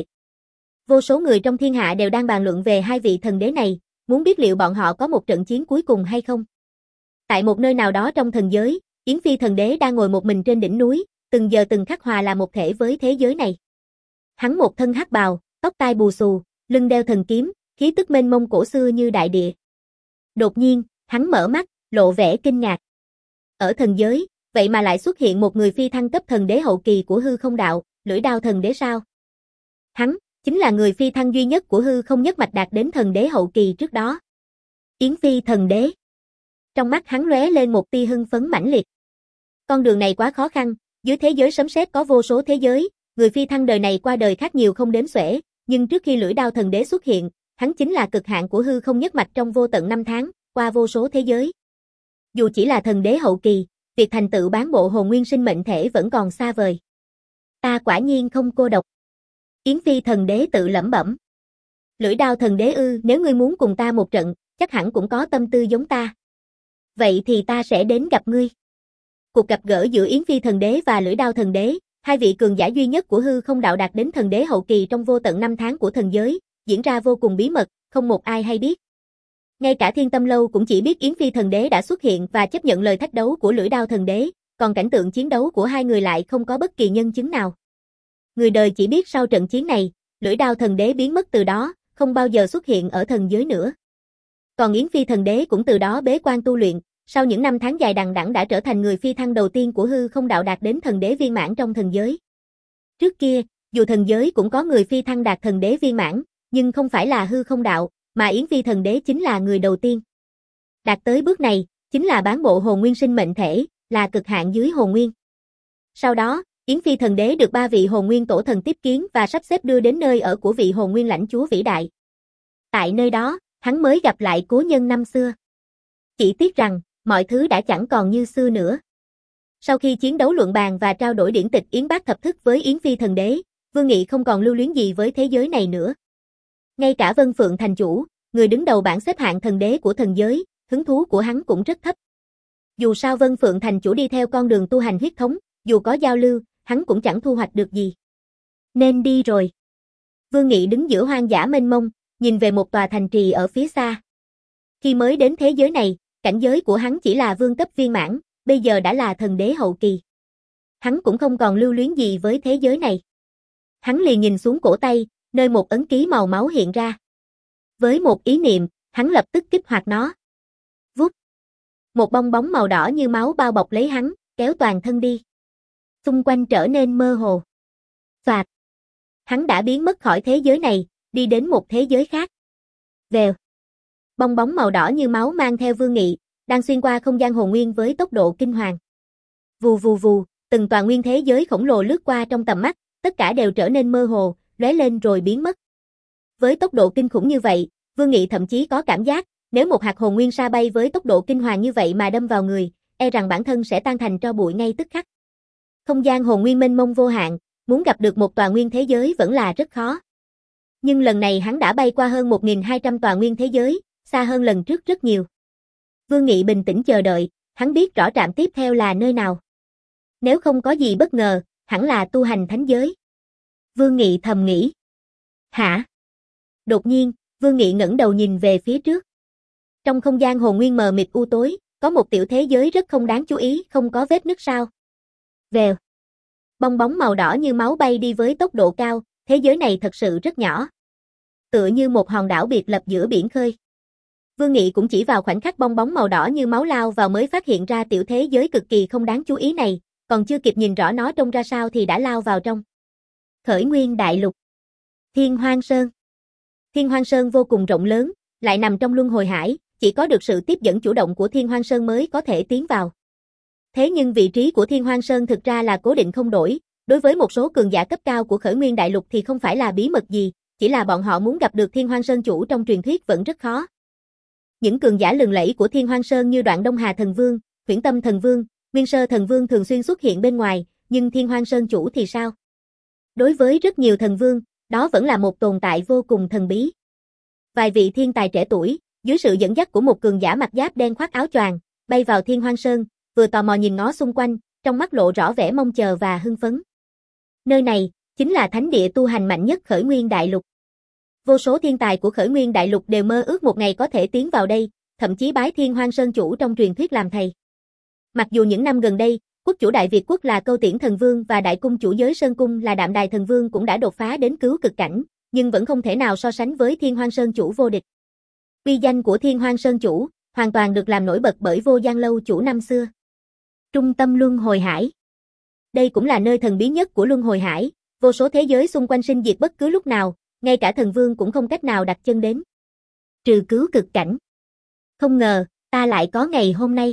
Vô số người trong thiên hạ đều đang bàn luận về hai vị thần đế này, muốn biết liệu bọn họ có một trận chiến cuối cùng hay không. Tại một nơi nào đó trong thần giới, Yến Phi thần đế đang ngồi một mình trên đỉnh núi, từng giờ từng khắc hòa là một thể với thế giới này. Hắn một thân hắc bào, tóc tai bù xù, lưng đeo thần kiếm, khí tức mênh mông cổ xưa như đại địa. Đột nhiên, hắn mở mắt, lộ vẻ kinh ngạc. Ở thần giới, vậy mà lại xuất hiện một người phi thăng cấp thần đế hậu kỳ của hư không đạo, Lưỡi Đao thần đế sao? Hắn chính là người phi thăng duy nhất của hư không nhất mạch đạt đến thần đế hậu kỳ trước đó. Yến Phi thần đế. Trong mắt hắn lóe lên một tia hưng phấn mãnh liệt. Con đường này quá khó khăn, dưới thế giới sấm sét có vô số thế giới, người phi thăng đời này qua đời khác nhiều không đếm xuể, nhưng trước khi Lưỡi Đao thần đế xuất hiện, hắn chính là cực hạn của hư không nhất mạch trong vô tận năm tháng, qua vô số thế giới. Dù chỉ là thần đế hậu kỳ, việc thành tựu bán bộ hồn nguyên sinh mệnh thể vẫn còn xa vời. Ta quả nhiên không cô độc. Yến Phi thần đế tự lẩm bẩm. Lưỡi Đao thần đế ư, nếu ngươi muốn cùng ta một trận, chắc hẳn cũng có tâm tư giống ta. Vậy thì ta sẽ đến gặp ngươi. Cuộc gặp gỡ giữa Yến Phi thần đế và Lưỡi Đao thần đế, hai vị cường giả duy nhất của hư không đạo đạt đến thần đế hậu kỳ trong vô tận năm tháng của thần giới, diễn ra vô cùng bí mật, không một ai hay biết. Ngay cả Thiên Tâm Lâu cũng chỉ biết Yến Phi thần đế đã xuất hiện và chấp nhận lời thách đấu của Lưỡi Đao thần đế, còn cảnh tượng chiến đấu của hai người lại không có bất kỳ nhân chứng nào. Người đời chỉ biết sau trận chiến này, Lưỡi Đao thần đế biến mất từ đó, không bao giờ xuất hiện ở thần giới nữa. Còn Yến Phi thần đế cũng từ đó bế quan tu luyện, sau những năm tháng dài đằng đẵng đã trở thành người phi thăng đầu tiên của hư không đạo đạt đến thần đế viên mãn trong thần giới. Trước kia, dù thần giới cũng có người phi thăng đạt thần đế viên mãn, nhưng không phải là hư không đạo, mà Yến Phi thần đế chính là người đầu tiên. Đạt tới bước này, chính là bán bộ hồn nguyên sinh mệnh thể, là cực hạn dưới hồn nguyên. Sau đó, Yến Phi thần đế được ba vị hồn nguyên tổ thần tiếp kiến và sắp xếp đưa đến nơi ở của vị hồn nguyên lãnh chúa vĩ đại. Tại nơi đó, hắn mới gặp lại cố nhân năm xưa. Chỉ tiếc rằng, mọi thứ đã chẳng còn như xưa nữa. Sau khi chiến đấu luận bàn và trao đổi điển tịch Yến Bác Thập Thức với Yến Phi thần đế, Vương Nghị không còn lưu luyến gì với thế giới này nữa. Ngay cả Vân Phượng thành chủ, người đứng đầu bảng xếp hạng thần đế của thần giới, hứng thú của hắn cũng rất thấp. Dù sao Vân Phượng thành chủ đi theo con đường tu hành huyết thống, dù có giao lưu, hắn cũng chẳng thu hoạch được gì. Nên đi rồi. Vương Nghị đứng giữa hoang dã mênh mông, nhìn về một tòa thành trì ở phía xa. Khi mới đến thế giới này, cảnh giới của hắn chỉ là vương cấp viên mãn, bây giờ đã là thần đế hậu kỳ. Hắn cũng không còn lưu luyến gì với thế giới này. Hắn liền nhìn xuống cổ tay, nơi một ấn ký màu máu hiện ra. Với một ý niệm, hắn lập tức kích hoạt nó. Vút. Một bong bóng màu đỏ như máu bao bọc lấy hắn, kéo toàn thân đi. Xung quanh trở nên mơ hồ. Phạt. Hắn đã biến mất khỏi thế giới này, đi đến một thế giới khác. Vèo. Bong bóng màu đỏ như máu mang theo Vương Nghị, đang xuyên qua không gian hồn nguyên với tốc độ kinh hoàng. Vù vù vù, từng tòa nguyên thế giới khổng lồ lướt qua trong tầm mắt, tất cả đều trở nên mơ hồ, lóe lên rồi biến mất. Với tốc độ kinh khủng như vậy, Vương Nghị thậm chí có cảm giác, nếu một hạt hồn nguyên sa bay với tốc độ kinh hoàng như vậy mà đâm vào người, e rằng bản thân sẽ tan thành tro bụi ngay tức khắc. Không gian hồn nguyên mênh mông vô hạn, muốn gặp được một tòa nguyên thế giới vẫn là rất khó. Nhưng lần này hắn đã bay qua hơn một nghìn hai trăm tòa nguyên thế giới, xa hơn lần trước rất nhiều. Vương Nghị bình tĩnh chờ đợi, hắn biết rõ trạm tiếp theo là nơi nào. Nếu không có gì bất ngờ, hẳn là tu hành thánh giới. Vương Nghị thầm nghĩ. Hả? Đột nhiên, Vương Nghị ngẩng đầu nhìn về phía trước. Trong không gian hồn nguyên mờ mịt u tối, có một tiểu thế giới rất không đáng chú ý, không có vết nứt sao. Vèo. Bong bóng màu đỏ như máu bay đi với tốc độ cao, thế giới này thật sự rất nhỏ. Tựa như một hòn đảo biệt lập giữa biển khơi. Vương Nghị cũng chỉ vào khoảnh khắc bong bóng màu đỏ như máu lao vào mới phát hiện ra tiểu thế giới cực kỳ không đáng chú ý này, còn chưa kịp nhìn rõ nó trông ra sao thì đã lao vào trong. Khởi Nguyên Đại Lục. Thiên Hoang Sơn. Thiên Hoang Sơn vô cùng rộng lớn, lại nằm trong luân hồi hải, chỉ có được sự tiếp dẫn chủ động của Thiên Hoang Sơn mới có thể tiến vào. Thế nhưng vị trí của Thiên Hoang Sơn thực ra là cố định không đổi, đối với một số cường giả cấp cao của Khởi Nguyên Đại Lục thì không phải là bí mật gì, chỉ là bọn họ muốn gặp được Thiên Hoang Sơn chủ trong truyền thuyết vẫn rất khó. Những cường giả lừng lẫy của Thiên Hoang Sơn như Đoạn Đông Hà Thần Vương, Huyễn Tâm Thần Vương, Nguyên Sơ Thần Vương thường xuyên xuất hiện bên ngoài, nhưng Thiên Hoang Sơn chủ thì sao? Đối với rất nhiều thần vương, đó vẫn là một tồn tại vô cùng thần bí. Vài vị thiên tài trẻ tuổi, dưới sự dẫn dắt của một cường giả mặc giáp đen khoác áo choàng, bay vào Thiên Hoang Sơn, vừa tò mò nhìn ngó xung quanh, trong mắt lộ rõ vẻ mong chờ và hưng phấn. Nơi này, chính là thánh địa tu hành mạnh nhất Khởi Nguyên Đại Lục. Vô số thiên tài của Khởi Nguyên Đại Lục đều mơ ước một ngày có thể tiến vào đây, thậm chí bái Thiên Hoang Sơn chủ trong truyền thuyết làm thầy. Mặc dù những năm gần đây, quốc chủ Đại Việt quốc là Câu Tiễn Thần Vương và đại cung chủ giới Sơn Cung là Đạm Đài Thần Vương cũng đã đột phá đến cứu cực cảnh, nhưng vẫn không thể nào so sánh với Thiên Hoang Sơn chủ vô địch. Uy danh của Thiên Hoang Sơn chủ hoàn toàn được làm nổi bật bởi Vô Gian Lâu chủ năm xưa. Trung tâm Luân Hồi Hải. Đây cũng là nơi thần bí nhất của Luân Hồi Hải, vô số thế giới xung quanh sinh diệt bất cứ lúc nào, ngay cả thần vương cũng không cách nào đặt chân đến. Trừ cứu cực cảnh. Không ngờ, ta lại có ngày hôm nay.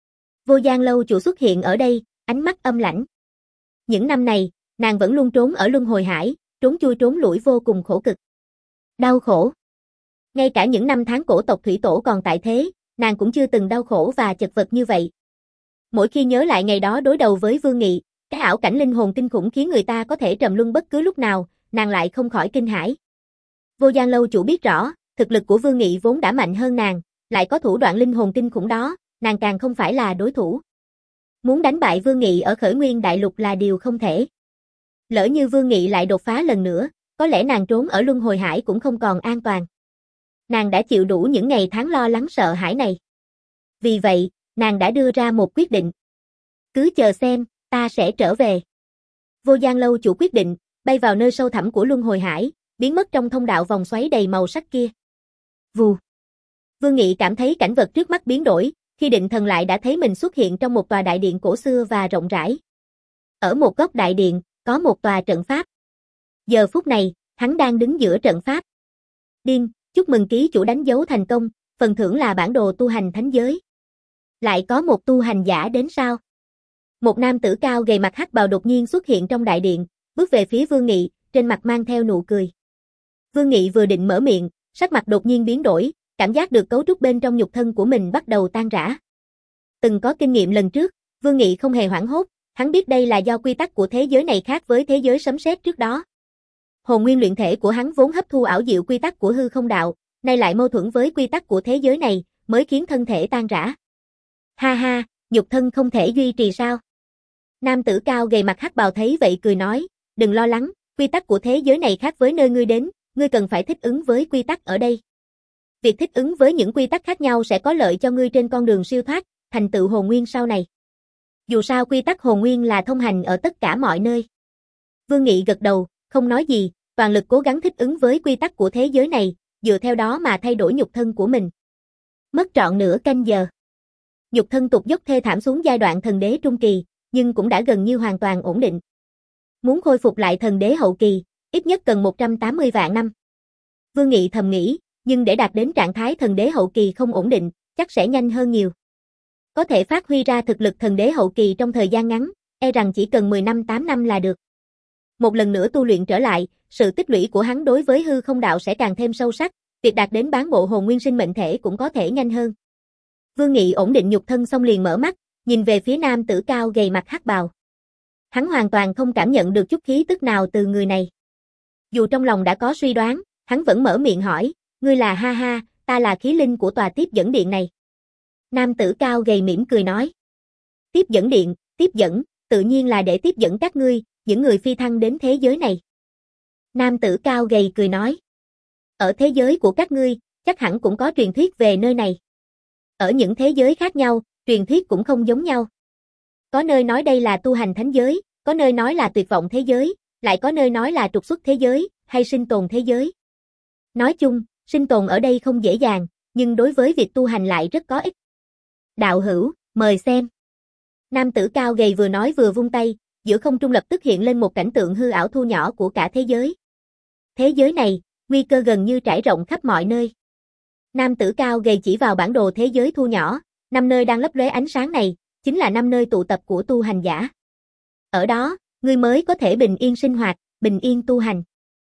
Vô Gian Lâu chủ xuất hiện ở đây, ánh mắt âm lãnh. Những năm này, nàng vẫn luôn trốn ở Luân Hồi Hải, trốn chui trốn lủi vô cùng khổ cực. Đau khổ. Ngay cả những năm tháng cổ tộc thủy tổ còn tại thế, nàng cũng chưa từng đau khổ và chật vật như vậy. Mỗi khi nhớ lại ngày đó đối đầu với Vương Nghị, cái ảo cảnh linh hồn kinh khủng khiến người ta có thể trầm luân bất cứ lúc nào, nàng lại không khỏi kinh hãi. Vô Gian Lâu chủ biết rõ, thực lực của Vương Nghị vốn đã mạnh hơn nàng, lại có thủ đoạn linh hồn kinh khủng đó, nàng càng không phải là đối thủ. Muốn đánh bại Vương Nghị ở Khởi Nguyên Đại Lục là điều không thể. Lỡ như Vương Nghị lại đột phá lần nữa, có lẽ nàng trốn ở Luân Hồi Hải cũng không còn an toàn. Nàng đã chịu đủ những ngày tháng lo lắng sợ hãi này. Vì vậy, nàng đã đưa ra một quyết định. Cứ chờ xem, ta sẽ trở về. Vô Gian Lâu chủ quyết định, bay vào nơi sâu thẳm của Luân Hồi Hải, biến mất trong thông đạo vòng xoáy đầy màu sắc kia. Vù. Vương Nghị cảm thấy cảnh vật trước mắt biến đổi, khi định thần lại đã thấy mình xuất hiện trong một tòa đại điện cổ xưa và rộng rãi. Ở một góc đại điện, có một tòa trận pháp. Giờ phút này, hắn đang đứng giữa trận pháp. Điên, chúc mừng ký chủ đánh dấu thành công, phần thưởng là bản đồ tu hành thánh giới. Lại có một tu hành giả đến sao? Một nam tử cao gầy mặt hắc bào đột nhiên xuất hiện trong đại điện, bước về phía Vương Nghị, trên mặt mang theo nụ cười. Vương Nghị vừa định mở miệng, sắc mặt đột nhiên biến đổi, cảm giác được cấu trúc bên trong nhục thân của mình bắt đầu tan rã. Từng có kinh nghiệm lần trước, Vương Nghị không hề hoảng hốt, hắn biết đây là do quy tắc của thế giới này khác với thế giới sấm sét trước đó. Hồn nguyên luyện thể của hắn vốn hấp thu ảo diệu quy tắc của hư không đạo, nay lại mâu thuẫn với quy tắc của thế giới này, mới khiến thân thể tan rã. Ha ha, nhục thân không thể duy trì sao? Nam tử cao gầy mặt hắc bào thấy vậy cười nói, đừng lo lắng, quy tắc của thế giới này khác với nơi ngươi đến, ngươi cần phải thích ứng với quy tắc ở đây. Việc thích ứng với những quy tắc khác nhau sẽ có lợi cho ngươi trên con đường siêu thoát, thành tựu hồn nguyên sau này. Dù sao quy tắc hồn nguyên là thông hành ở tất cả mọi nơi. Vương Nghị gật đầu, không nói gì, toàn lực cố gắng thích ứng với quy tắc của thế giới này, dựa theo đó mà thay đổi nhục thân của mình. Mất trọn nửa canh giờ. Nhục thân tụt dốc thê thảm xuống giai đoạn thần đế trung kỳ, nhưng cũng đã gần như hoàn toàn ổn định. Muốn khôi phục lại thần đế hậu kỳ, ít nhất cần một trăm tám mươi vạn năm. Vương Nghị thầm nghĩ, nhưng để đạt đến trạng thái thần đế hậu kỳ không ổn định, chắc sẽ nhanh hơn nhiều. Có thể phát huy ra thực lực thần đế hậu kỳ trong thời gian ngắn, e rằng chỉ cần mười năm tám năm là được. Một lần nữa tu luyện trở lại, sự tích lũy của hắn đối với hư không đạo sẽ càng thêm sâu sắc, việc đạt đến bán bộ hồn nguyên sinh mệnh thể cũng có thể nhanh hơn. Vương Nghị ổn định nhục thân xong liền mở mắt, nhìn về phía nam tử cao gầy mặt hắc bào. Hắn hoàn toàn không cảm nhận được chút khí tức nào từ người này. Dù trong lòng đã có suy đoán, hắn vẫn mở miệng hỏi, ngươi là ha ha, ta là khí linh của tòa tiếp dẫn điện này. Nam tử cao gầy mỉm cười nói. Tiếp dẫn điện, tiếp dẫn, tự nhiên là để tiếp dẫn các ngươi, những người phi thăng đến thế giới này. Nam tử cao gầy cười nói. Ở thế giới của các ngươi, chắc hẳn cũng có truyền thuyết về nơi này. Ở những thế giới khác nhau, truyền thuyết cũng không giống nhau. Có nơi nói đây là tu hành thánh giới, có nơi nói là tuyệt vọng thế giới, lại có nơi nói là trục xuất thế giới, hay sinh tồn thế giới. Nói chung, sinh tồn ở đây không dễ dàng, nhưng đối với việc tu hành lại rất có ích. Đạo hữu, mời xem. Nam tử cao gầy vừa nói vừa vung tay, giữa không trung lập tức hiện lên một cảnh tượng hư ảo thu nhỏ của cả thế giới. Thế giới này, nguy cơ gần như trải rộng khắp mọi nơi. Nam tử cao gầy chỉ vào bản đồ thế giới thu nhỏ, năm nơi đang lấp lóe ánh sáng này, chính là năm nơi tụ tập của tu hành giả. Ở đó, ngươi mới có thể bình yên sinh hoạt, bình yên tu hành.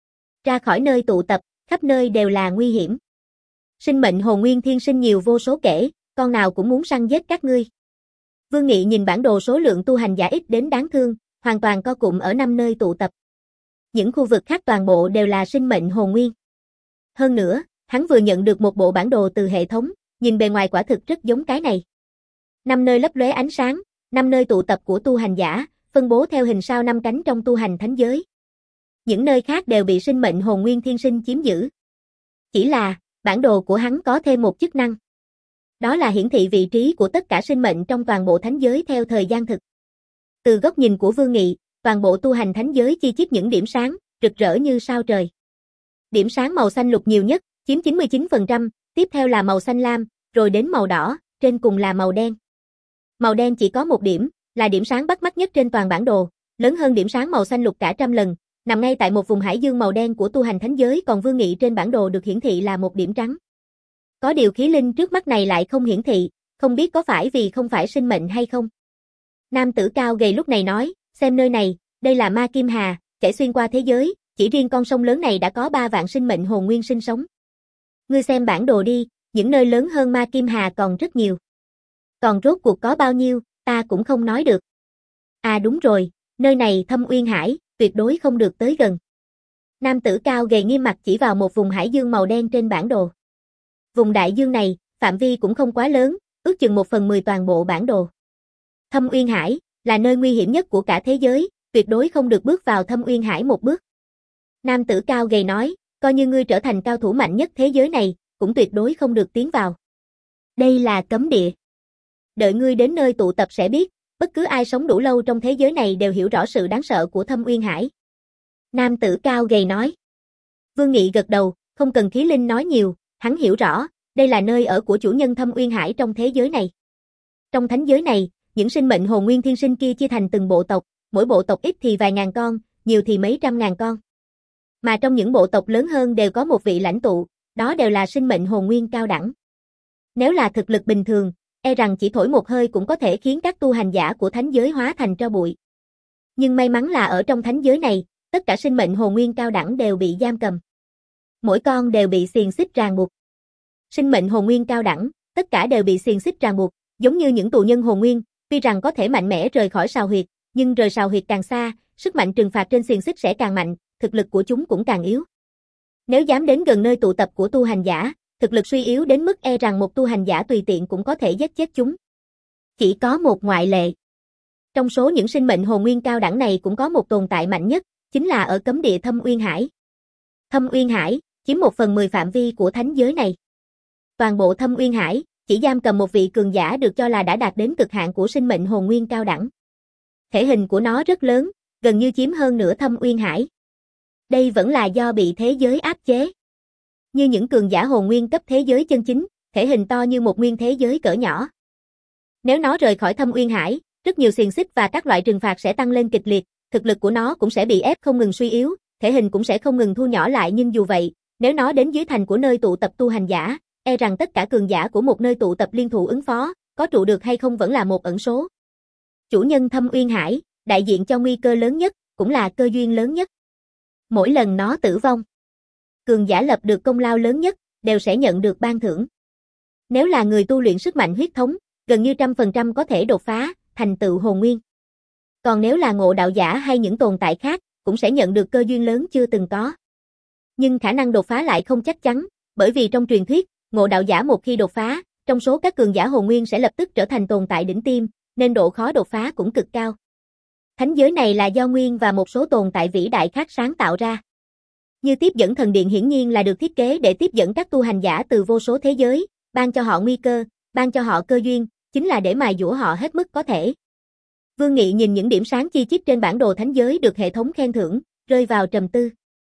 Ra khỏi nơi tụ tập, khắp nơi đều là nguy hiểm. Sinh mệnh hồn nguyên thiên sinh nhiều vô số kể, con nào cũng muốn săn giết các ngươi. Vương Nghị nhìn bản đồ số lượng tu hành giả ít đến đáng thương, hoàn toàn co cụm ở năm nơi tụ tập. Những khu vực khác toàn bộ đều là sinh mệnh hồn nguyên. Hơn nữa, hắn vừa nhận được một bộ bản đồ từ hệ thống, nhìn bề ngoài quả thực rất giống cái này. Năm nơi lấp lóe ánh sáng, năm nơi tụ tập của tu hành giả, phân bố theo hình sao năm cánh trong tu hành thánh giới. Những nơi khác đều bị sinh mệnh hồn nguyên thiên sinh chiếm giữ. Chỉ là, bản đồ của hắn có thêm một chức năng. Đó là hiển thị vị trí của tất cả sinh mệnh trong toàn bộ thánh giới theo thời gian thực. Từ góc nhìn của Vương Nghị, toàn bộ tu hành thánh giới chi chít những điểm sáng, rực rỡ như sao trời. Điểm sáng màu xanh lục nhiều nhất, chiếm chín mươi chín phần trăm, tiếp theo là màu xanh lam, rồi đến màu đỏ, trên cùng là màu đen. Màu đen chỉ có một điểm, là điểm sáng bắt mắt nhất trên toàn bản đồ, lớn hơn điểm sáng màu xanh lục cả trăm lần, nằm ngay tại một vùng hải dương màu đen của tu hành thánh giới, còn Vương Nghị trên bản đồ được hiển thị là một điểm trắng. Có điều khí linh trước mắt này lại không hiển thị, không biết có phải vì không phải sinh mệnh hay không. Nam tử cao gầy lúc này nói, xem nơi này, đây là Ma Kim Hà, chảy xuyên qua thế giới, chỉ riêng con sông lớn này đã có ba vạn sinh mệnh hồn nguyên sinh sống. Ngươi xem bản đồ đi, những nơi lớn hơn Ma Kim Hà còn rất nhiều. Còn rốt cuộc có bao nhiêu, ta cũng không nói được. À đúng rồi, nơi này Thâm Uyên Hải, tuyệt đối không được tới gần. Nam tử cao gầy nghiêm mặt chỉ vào một vùng hải dương màu đen trên bản đồ. Vùng đại dương này, phạm vi cũng không quá lớn, ước chừng một phần mười toàn bộ bản đồ. Thâm Uyên Hải, là nơi nguy hiểm nhất của cả thế giới, tuyệt đối không được bước vào Thâm Uyên Hải một bước. Nam tử cao gầy nói, coi như ngươi trở thành cao thủ mạnh nhất thế giới này, cũng tuyệt đối không được tiến vào. Đây là cấm địa. Đợi ngươi đến nơi tụ tập sẽ biết, bất cứ ai sống đủ lâu trong thế giới này đều hiểu rõ sự đáng sợ của Thâm Uyên Hải. Nam tử cao gầy nói. Vương Nghị gật đầu, không cần khí linh nói nhiều, hắn hiểu rõ, đây là nơi ở của chủ nhân Thâm Uyên Hải trong thế giới này. Trong thánh giới này, những sinh mệnh hồn nguyên thiên sinh kia chia thành từng bộ tộc, mỗi bộ tộc ít thì vài ngàn con, nhiều thì mấy trăm ngàn con. Mà trong những bộ tộc lớn hơn đều có một vị lãnh tụ, đó đều là sinh mệnh hồn nguyên cao đẳng. Nếu là thực lực bình thường, e rằng chỉ thổi một hơi cũng có thể khiến các tu hành giả của thánh giới hóa thành tro bụi. Nhưng may mắn là ở trong thánh giới này, tất cả sinh mệnh hồn nguyên cao đẳng đều bị giam cầm. Mỗi con đều bị xiềng xích ràng buộc. Sinh mệnh hồn nguyên cao đẳng, tất cả đều bị xiềng xích ràng buộc, giống như những tù nhân hồn nguyên, tuy rằng có thể mạnh mẽ rời khỏi sào huyệt, nhưng rời sào huyệt càng xa, sức mạnh trừng phạt trên xiềng xích sẽ càng mạnh, thực lực của chúng cũng càng yếu. Nếu dám đến gần nơi tụ tập của tu hành giả, thực lực suy yếu đến mức e rằng một tu hành giả tùy tiện cũng có thể giết chết chúng. Chỉ có một ngoại lệ. Trong số những sinh mệnh hồn nguyên cao đẳng này cũng có một tồn tại mạnh nhất, chính là ở cấm địa Thâm Uyên Hải. Thâm Uyên Hải chiếm một phần mười phạm vi của thánh giới này. Toàn bộ Thâm Uyên Hải chỉ giam cầm một vị cường giả được cho là đã đạt đến cực hạn của sinh mệnh hồn nguyên cao đẳng. Thể hình của nó rất lớn, gần như chiếm hơn nửa Thâm Uyên Hải. Đây vẫn là do bị thế giới áp chế. Như những cường giả hồn nguyên cấp thế giới chân chính, thể hình to như một nguyên thế giới cỡ nhỏ. Nếu nó rời khỏi Thâm Uyên Hải, rất nhiều xiềng xích và các loại trừng phạt sẽ tăng lên kịch liệt, thực lực của nó cũng sẽ bị ép không ngừng suy yếu, thể hình cũng sẽ không ngừng thu nhỏ lại, nhưng dù vậy, nếu nó đến dưới thành của nơi tụ tập tu hành giả, e rằng tất cả cường giả của một nơi tụ tập liên thủ ứng phó, có trụ được hay không vẫn là một ẩn số. Chủ nhân Thâm Uyên Hải, đại diện cho nguy cơ lớn nhất, cũng là cơ duyên lớn nhất. Mỗi lần nó tử vong, cường giả lập được công lao lớn nhất, đều sẽ nhận được ban thưởng. Nếu là người tu luyện sức mạnh huyết thống, gần như trăm phần trăm có thể đột phá, thành tựu hồn nguyên. Còn nếu là ngộ đạo giả hay những tồn tại khác, cũng sẽ nhận được cơ duyên lớn chưa từng có. Nhưng khả năng đột phá lại không chắc chắn, bởi vì trong truyền thuyết, ngộ đạo giả một khi đột phá, trong số các cường giả hồn nguyên sẽ lập tức trở thành tồn tại đỉnh tiêm, nên độ khó đột phá cũng cực cao. Thánh giới này là do Nguyên và một số tồn tại vĩ đại khác sáng tạo ra. Như tiếp dẫn thần điện hiển nhiên là được thiết kế để tiếp dẫn các tu hành giả từ vô số thế giới, ban cho họ nguy cơ, ban cho họ cơ duyên, chính là để mài dũa họ hết mức có thể. Vương Nghị nhìn những điểm sáng chi chít trên bản đồ thánh giới được hệ thống khen thưởng, rơi vào trầm tư.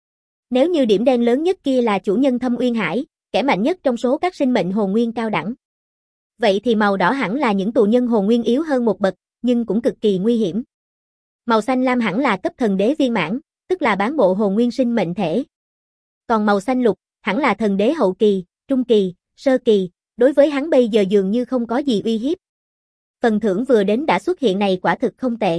Nếu như điểm đen lớn nhất kia là chủ nhân Thâm Uyên Hải, kẻ mạnh nhất trong số các sinh mệnh hồn nguyên cao đẳng. Vậy thì màu đỏ hẳn là những tù nhân hồn nguyên yếu hơn một bậc, nhưng cũng cực kỳ nguy hiểm. Màu xanh lam hẳn là cấp thần đế viên mãn, tức là bán bộ hồn nguyên sinh mệnh thể. Còn màu xanh lục, hẳn là thần đế hậu kỳ, trung kỳ, sơ kỳ, đối với hắn bây giờ dường như không có gì uy hiếp. Phần thưởng vừa đến đã xuất hiện này quả thực không tệ.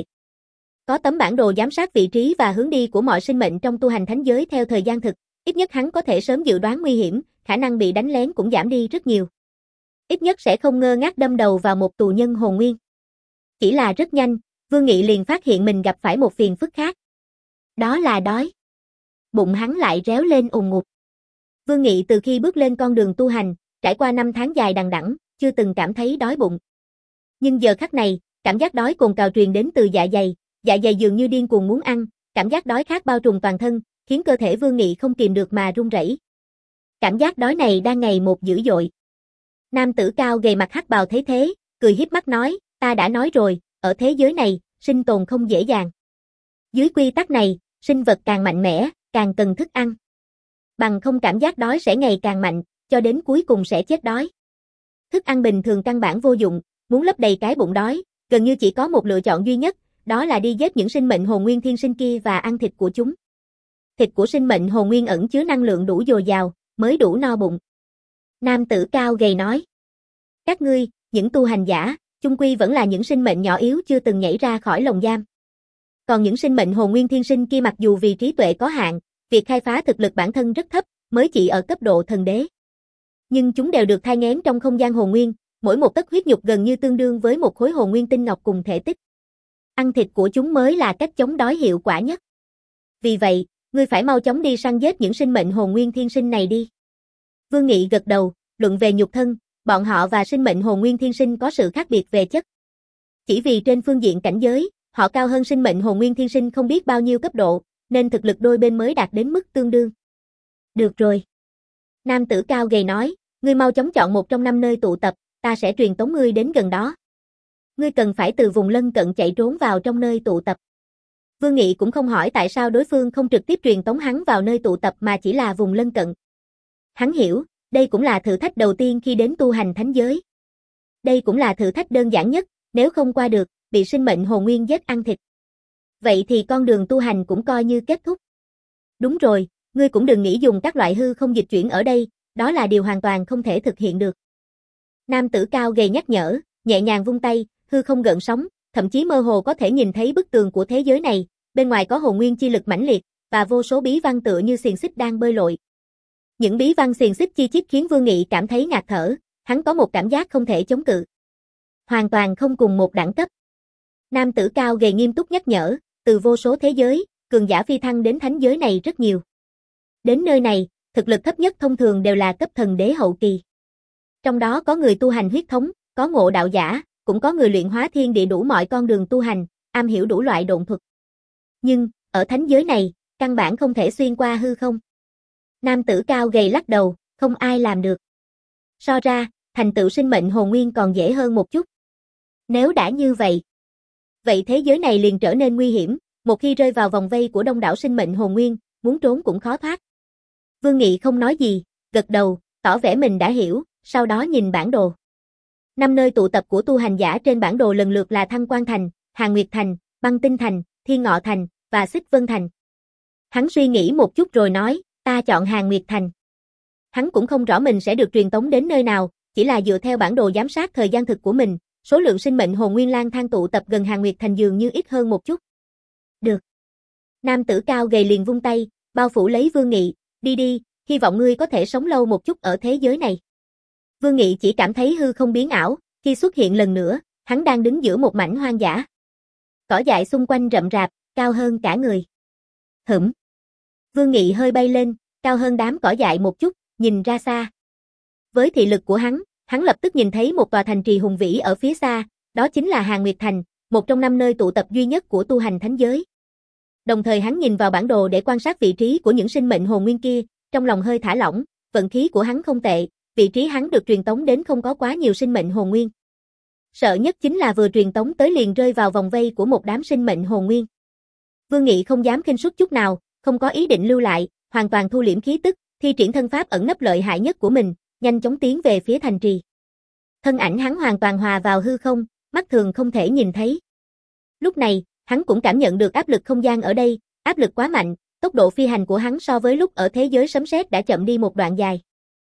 Có tấm bản đồ giám sát vị trí và hướng đi của mọi sinh mệnh trong tu hành thánh giới theo thời gian thực, ít nhất hắn có thể sớm dự đoán nguy hiểm, khả năng bị đánh lén cũng giảm đi rất nhiều. Ít nhất sẽ không ngơ ngác đâm đầu vào một tù nhân hồn nguyên. Chỉ là rất nhanh, Vương Nghị liền phát hiện mình gặp phải một phiền phức khác. Đó là đói. Bụng hắn lại réo lên ùn ngụt. Vương Nghị từ khi bước lên con đường tu hành, trải qua năm tháng dài đằng đẵng, chưa từng cảm thấy đói bụng. Nhưng giờ khắc này, cảm giác đói cồn cào truyền đến từ dạ dày, dạ dày dường như điên cuồng muốn ăn, cảm giác đói khát bao trùm toàn thân, khiến cơ thể Vương Nghị không kìm được mà run rẩy. Cảm giác đói này đang ngày một dữ dội. Nam tử cao gầy mặt hắc bào thấy thế, cười híp mắt nói, ta đã nói rồi, ở thế giới này, sinh tồn không dễ dàng. Dưới quy tắc này, sinh vật càng mạnh mẽ, càng cần thức ăn. Bằng không cảm giác đói sẽ ngày càng mạnh, cho đến cuối cùng sẽ chết đói. Thức ăn bình thường căn bản vô dụng, muốn lấp đầy cái bụng đói, gần như chỉ có một lựa chọn duy nhất, đó là đi giết những sinh mệnh hồn nguyên thiên sinh kia và ăn thịt của chúng. Thịt của sinh mệnh hồn nguyên ẩn chứa năng lượng đủ dồi dào, mới đủ no bụng. Nam tử cao gầy nói. Các ngươi, những tu hành giả, chung quy vẫn là những sinh mệnh nhỏ yếu chưa từng nhảy ra khỏi lồng giam. Còn những sinh mệnh hồn nguyên thiên sinh kia mặc dù vì trí tuệ có hạn, việc khai phá thực lực bản thân rất thấp, mới chỉ ở cấp độ thần đế. Nhưng chúng đều được thai nghén trong không gian hồn nguyên, mỗi một tấc huyết nhục gần như tương đương với một khối hồn nguyên tinh ngọc cùng thể tích. Ăn thịt của chúng mới là cách chống đói hiệu quả nhất. Vì vậy, ngươi phải mau chóng đi săn giết những sinh mệnh hồn nguyên thiên sinh này đi. Vương Nghị gật đầu, luận về nhục thân, bọn họ và sinh mệnh hồn nguyên thiên sinh có sự khác biệt về chất. Chỉ vì trên phương diện cảnh giới, họ cao hơn sinh mệnh hồn nguyên thiên sinh không biết bao nhiêu cấp độ, nên thực lực đôi bên mới đạt đến mức tương đương. Được rồi. Nam tử cao gầy nói, ngươi mau chóng chọn một trong năm nơi tụ tập, ta sẽ truyền tống ngươi đến gần đó. Ngươi cần phải từ vùng lân cận chạy trốn vào trong nơi tụ tập. Vương Nghị cũng không hỏi tại sao đối phương không trực tiếp truyền tống hắn vào nơi tụ tập mà chỉ là vùng lân cận. Hắn hiểu, đây cũng là thử thách đầu tiên khi đến tu hành thánh giới. Đây cũng là thử thách đơn giản nhất, nếu không qua được, bị sinh mệnh hồn nguyên giết ăn thịt. Vậy thì con đường tu hành cũng coi như kết thúc. Đúng rồi, ngươi cũng đừng nghĩ dùng các loại hư không dịch chuyển ở đây, đó là điều hoàn toàn không thể thực hiện được. Nam tử cao gầy nhắc nhở, nhẹ nhàng vung tay, hư không gợn sóng, thậm chí mơ hồ có thể nhìn thấy bức tường của thế giới này, bên ngoài có hồn nguyên chi lực mãnh liệt, và vô số bí văn tựa như xiềng xích đang bơi lội. Những bí văn xiềng xích chi chít khiến Vương Nghị cảm thấy ngạt thở, hắn có một cảm giác không thể chống cự. Hoàn toàn không cùng một đẳng cấp. Nam tử cao gầy nghiêm túc nhắc nhở, từ vô số thế giới, cường giả phi thăng đến thánh giới này rất nhiều. Đến nơi này, thực lực thấp nhất thông thường đều là cấp thần đế hậu kỳ. Trong đó có người tu hành huyết thống, có ngộ đạo giả, cũng có người luyện hóa thiên địa đủ mọi con đường tu hành, am hiểu đủ loại độn thuật. Nhưng, ở thánh giới này, căn bản không thể xuyên qua hư không. Nam tử cao gầy lắc đầu, không ai làm được. So ra, thành tựu sinh mệnh hồn nguyên còn dễ hơn một chút. Nếu đã như vậy, vậy thế giới này liền trở nên nguy hiểm, một khi rơi vào vòng vây của đông đảo sinh mệnh hồn nguyên, muốn trốn cũng khó thoát. Vương Nghị không nói gì, gật đầu, tỏ vẻ mình đã hiểu, sau đó nhìn bản đồ. Năm nơi tụ tập của tu hành giả trên bản đồ lần lượt là Thăng Quan Thành, Hàn Nguyệt Thành, Băng Tinh Thành, Thiên Ngọ Thành, và Xích Vân Thành. Hắn suy nghĩ một chút rồi nói, ta chọn Hàn Nguyệt Thành. Hắn cũng không rõ mình sẽ được truyền tống đến nơi nào, chỉ là dựa theo bản đồ giám sát thời gian thực của mình, số lượng sinh mệnh hồn nguyên lang thang tụ tập gần Hàn Nguyệt Thành dường như ít hơn một chút. Được. Nam tử cao gầy liền vung tay, bao phủ lấy Vương Nghị, đi đi, hy vọng ngươi có thể sống lâu một chút ở thế giới này. Vương Nghị chỉ cảm thấy hư không biến ảo, khi xuất hiện lần nữa, hắn đang đứng giữa một mảnh hoang dã. Cỏ dại xung quanh rậm rạp, cao hơn cả người. Hửm. Vương Nghị hơi bay lên, cao hơn đám cỏ dại một chút, nhìn ra xa. Với thị lực của hắn, hắn lập tức nhìn thấy một tòa thành trì hùng vĩ ở phía xa, đó chính là Hàn Nguyệt Thành, một trong năm nơi tụ tập duy nhất của tu hành thánh giới. Đồng thời hắn nhìn vào bản đồ để quan sát vị trí của những sinh mệnh hồn nguyên kia, trong lòng hơi thả lỏng, vận khí của hắn không tệ, vị trí hắn được truyền tống đến không có quá nhiều sinh mệnh hồn nguyên. Sợ nhất chính là vừa truyền tống tới liền rơi vào vòng vây của một đám sinh mệnh hồn nguyên. Vương Nghị không dám khinh suất chút nào, không có ý định lưu lại, hoàn toàn thu liễm khí tức, thi triển thân pháp ẩn nấp lợi hại nhất của mình, nhanh chóng tiến về phía thành trì. Thân ảnh hắn hoàn toàn hòa vào hư không, mắt thường không thể nhìn thấy. Lúc này, hắn cũng cảm nhận được áp lực không gian ở đây, áp lực quá mạnh, tốc độ phi hành của hắn so với lúc ở thế giới sấm sét đã chậm đi một đoạn dài.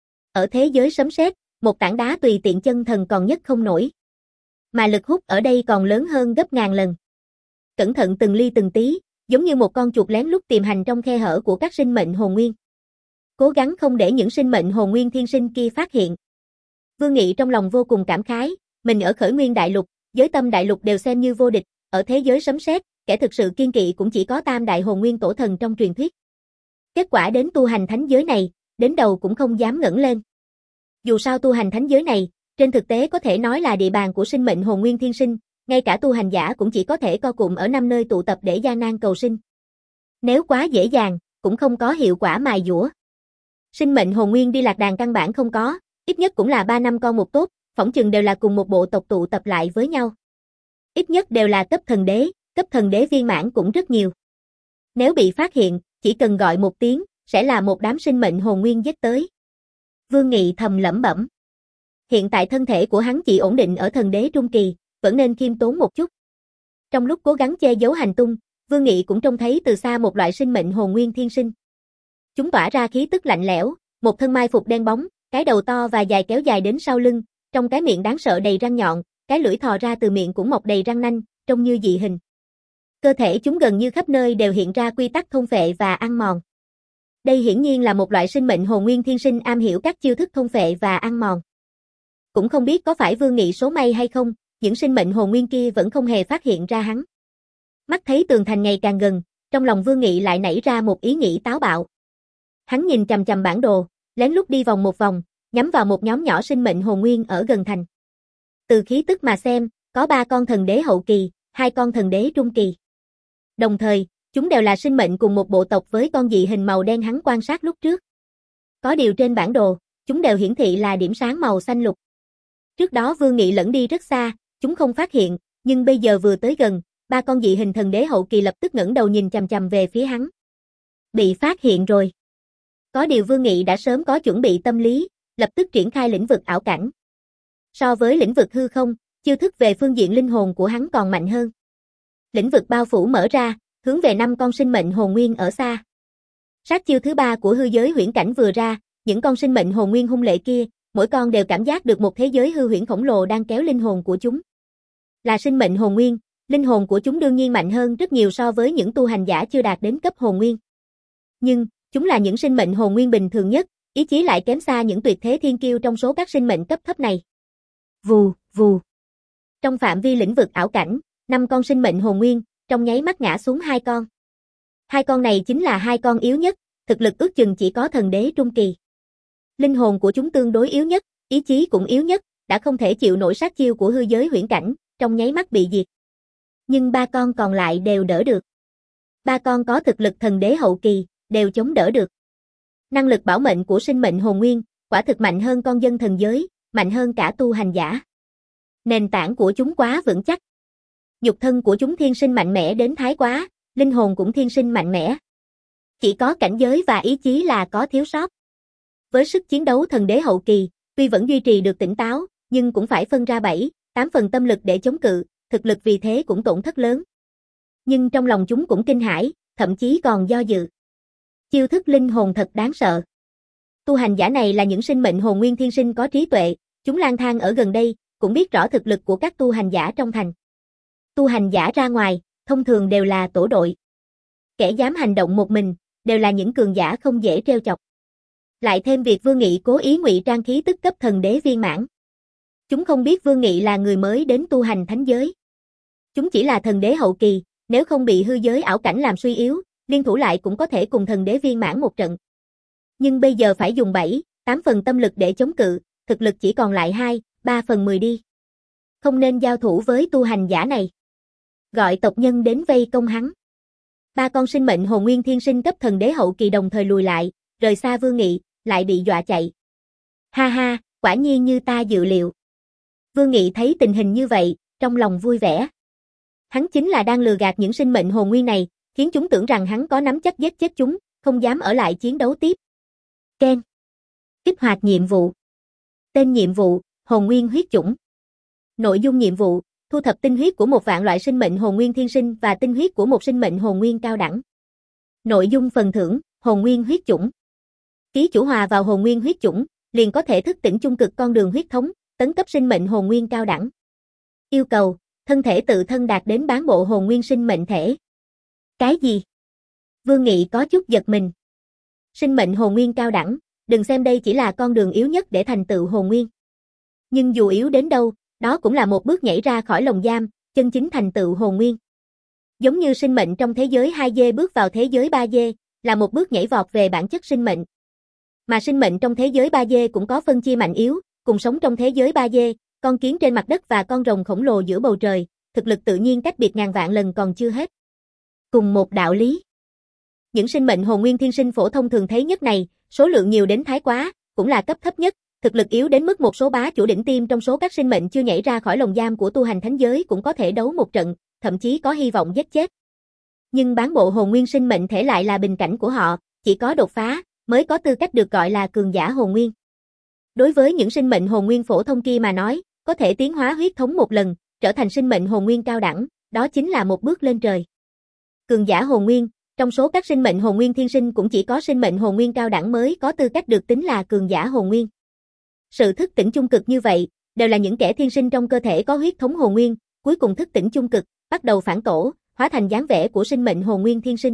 Ở thế giới sấm sét, một tảng đá tùy tiện chân thần còn nhấc không nổi. Mà lực hút ở đây còn lớn hơn gấp ngàn lần. Cẩn thận từng ly từng tí, giống như một con chuột lén lút tìm hành trong khe hở của các sinh mệnh hồn nguyên. Cố gắng không để những sinh mệnh hồn nguyên thiên sinh kia phát hiện. Vương Nghị trong lòng vô cùng cảm khái, mình ở Khởi Nguyên Đại Lục, Giới Tâm Đại Lục đều xem như vô địch, ở thế giới sấm sét, kẻ thực sự kiên kỵ cũng chỉ có Tam Đại Hồn Nguyên Tổ Thần trong truyền thuyết. Kết quả đến tu hành thánh giới này, đến đầu cũng không dám ngẩng lên. Dù sao tu hành thánh giới này, trên thực tế có thể nói là địa bàn của sinh mệnh hồn nguyên thiên sinh, ngay cả tu hành giả cũng chỉ có thể co cụm ở năm nơi tụ tập để gian nan cầu sinh. Nếu quá dễ dàng, cũng không có hiệu quả mài dũa. Sinh mệnh hồn nguyên đi lạc đàn căn bản không có, ít nhất cũng là ba năm con một tốt, phỏng chừng đều là cùng một bộ tộc tụ tập lại với nhau. Ít nhất đều là cấp thần đế, cấp thần đế viên mãn cũng rất nhiều. Nếu bị phát hiện, chỉ cần gọi một tiếng, sẽ là một đám sinh mệnh hồn nguyên giết tới. Vương Nghị thầm lẩm bẩm. Hiện tại thân thể của hắn chỉ ổn định ở thần đế trung kỳ, vẫn nên khiêm tốn một chút. Trong lúc cố gắng che giấu hành tung, Vương Nghị cũng trông thấy từ xa một loại sinh mệnh hồn nguyên thiên sinh. Chúng tỏa ra khí tức lạnh lẽo, một thân mai phục đen bóng, cái đầu to và dài kéo dài đến sau lưng, trong cái miệng đáng sợ đầy răng nhọn, cái lưỡi thò ra từ miệng cũng mọc đầy răng nanh, trông như dị hình. Cơ thể chúng gần như khắp nơi đều hiện ra quy tắc thôn phệ và ăn mòn. Đây hiển nhiên là một loại sinh mệnh hồn nguyên thiên sinh am hiểu các chiêu thức thôn phệ và ăn mòn. Cũng không biết có phải Vương Nghị số may hay không, những sinh mệnh hồn nguyên kia vẫn không hề phát hiện ra hắn. Mắt thấy tường thành ngày càng gần, trong lòng Vương Nghị lại nảy ra một ý nghĩ táo bạo. Hắn nhìn chằm chằm bản đồ, lén lút đi vòng một vòng, nhắm vào một nhóm nhỏ sinh mệnh hồn nguyên ở gần thành. Từ khí tức mà xem, có ba con thần đế hậu kỳ, hai con thần đế trung kỳ. Đồng thời, chúng đều là sinh mệnh cùng một bộ tộc với con dị hình màu đen hắn quan sát lúc trước. Có điều trên bản đồ, chúng đều hiển thị là điểm sáng màu xanh lục. Trước đó Vương Nghị lẫn đi rất xa, chúng không phát hiện, nhưng bây giờ vừa tới gần, ba con dị hình thần đế hậu kỳ lập tức ngẩng đầu nhìn chằm chằm về phía hắn. Bị phát hiện rồi. Có điều Vương Nghị đã sớm có chuẩn bị tâm lý, lập tức triển khai lĩnh vực ảo cảnh. So với lĩnh vực hư không, chiêu thức về phương diện linh hồn của hắn còn mạnh hơn. Lĩnh vực bao phủ mở ra, hướng về năm con sinh mệnh hồn nguyên ở xa. Sát chiêu thứ ba của hư giới huyễn cảnh vừa ra, những con sinh mệnh hồn nguyên hung lệ kia, mỗi con đều cảm giác được một thế giới hư huyễn khổng lồ đang kéo linh hồn của chúng. Là sinh mệnh hồn nguyên, linh hồn của chúng đương nhiên mạnh hơn rất nhiều so với những tu hành giả chưa đạt đến cấp hồn nguyên. Nhưng, chúng là những sinh mệnh hồn nguyên bình thường nhất, ý chí lại kém xa những tuyệt thế thiên kiêu trong số các sinh mệnh cấp thấp này. Vù, vù. Trong phạm vi lĩnh vực ảo cảnh, năm con sinh mệnh hồn nguyên, trong nháy mắt ngã xuống hai con. Hai con này chính là hai con yếu nhất, thực lực ước chừng chỉ có thần đế trung kỳ. Linh hồn của chúng tương đối yếu nhất, ý chí cũng yếu nhất, đã không thể chịu nổi sát chiêu của hư giới huyễn cảnh, trong nháy mắt bị diệt. Nhưng ba con còn lại đều đỡ được. Ba con có thực lực thần đế hậu kỳ, đều chống đỡ được. Năng lực bảo mệnh của sinh mệnh hồn nguyên, quả thực mạnh hơn con dân thần giới, mạnh hơn cả tu hành giả. Nền tảng của chúng quá vững chắc. Nhục thân của chúng thiên sinh mạnh mẽ đến thái quá, linh hồn cũng thiên sinh mạnh mẽ. Chỉ có cảnh giới và ý chí là có thiếu sót. Với sức chiến đấu thần đế hậu kỳ, tuy vẫn duy trì được tỉnh táo, nhưng cũng phải phân ra bảy, tám phần tâm lực để chống cự, thực lực vì thế cũng tổn thất lớn. Nhưng trong lòng chúng cũng kinh hãi, thậm chí còn do dự. Chiêu thức linh hồn thật đáng sợ. Tu hành giả này là những sinh mệnh hồn nguyên thiên sinh có trí tuệ, chúng lang thang ở gần đây, cũng biết rõ thực lực của các tu hành giả trong thành. Tu hành giả ra ngoài, thông thường đều là tổ đội. Kẻ dám hành động một mình, đều là những cường giả không dễ trêu chọc. Lại thêm việc Vương Nghị cố ý ngụy trang khí tức cấp thần đế viên mãn. Chúng không biết Vương Nghị là người mới đến tu hành thánh giới. Chúng chỉ là thần đế hậu kỳ, nếu không bị hư giới ảo cảnh làm suy yếu, liên thủ lại cũng có thể cùng thần đế viên mãn một trận. Nhưng bây giờ phải dùng bảy, tám phần tâm lực để chống cự, thực lực chỉ còn lại hai, ba phần mười đi. Không nên giao thủ với tu hành giả này. Gọi tộc nhân đến vây công hắn. Ba con sinh mệnh hồn nguyên thiên sinh cấp thần đế hậu kỳ đồng thời lùi lại, rời xa Vương Nghị, lại bị dọa chạy. Ha ha, quả nhiên như ta dự liệu. Vương Nghị thấy tình hình như vậy, trong lòng vui vẻ. Hắn chính là đang lừa gạt những sinh mệnh hồn nguyên này, khiến chúng tưởng rằng hắn có nắm chắc giết chết chúng, không dám ở lại chiến đấu tiếp. Ken. Kích hoạt nhiệm vụ. Tên nhiệm vụ, hồn nguyên huyết chủng. Nội dung nhiệm vụ, thu thập tinh huyết của một vạn loại sinh mệnh hồn nguyên thiên sinh và tinh huyết của một sinh mệnh hồn nguyên cao đẳng. Nội dung phần thưởng, hồn nguyên huyết chủng. Ký chủ hòa vào hồn nguyên huyết chủng, liền có thể thức tỉnh chung cực con đường huyết thống, tấn cấp sinh mệnh hồn nguyên cao đẳng. Yêu cầu, thân thể tự thân đạt đến bán bộ hồn nguyên sinh mệnh thể. Cái gì? Vương Nghị có chút giật mình. Sinh mệnh hồn nguyên cao đẳng, đừng xem đây chỉ là con đường yếu nhất để thành tựu hồn nguyên. Nhưng dù yếu đến đâu, đó cũng là một bước nhảy ra khỏi lồng giam, chân chính thành tựu hồn nguyên. Giống như sinh mệnh trong thế giới hai D bước vào thế giới ba D, là một bước nhảy vọt về bản chất sinh mệnh. Mà sinh mệnh trong thế giới ba D cũng có phân chia mạnh yếu, cùng sống trong thế giới ba D, con kiến trên mặt đất và con rồng khổng lồ giữa bầu trời, thực lực tự nhiên cách biệt ngàn vạn lần còn chưa hết. Cùng một đạo lý. Những sinh mệnh hồn nguyên thiên sinh phổ thông thường thấy nhất này, số lượng nhiều đến thái quá, cũng là cấp thấp nhất, thực lực yếu đến mức một số bá chủ đỉnh tiêm trong số các sinh mệnh chưa nhảy ra khỏi lồng giam của tu hành thánh giới cũng có thể đấu một trận, thậm chí có hy vọng giết chết. Nhưng bán bộ hồn nguyên sinh mệnh thể lại là bình cảnh của họ, chỉ có đột phá mới có tư cách được gọi là cường giả hồn nguyên. Đối với những sinh mệnh hồn nguyên phổ thông kia mà nói, có thể tiến hóa huyết thống một lần, trở thành sinh mệnh hồn nguyên cao đẳng, đó chính là một bước lên trời. Cường giả hồn nguyên, trong số các sinh mệnh hồn nguyên thiên sinh cũng chỉ có sinh mệnh hồn nguyên cao đẳng mới có tư cách được tính là cường giả hồn nguyên. Sự thức tỉnh chung cực như vậy, đều là những kẻ thiên sinh trong cơ thể có huyết thống hồn nguyên, cuối cùng thức tỉnh chung cực, bắt đầu phản tổ, hóa thành dáng vẻ của sinh mệnh hồn nguyên thiên sinh.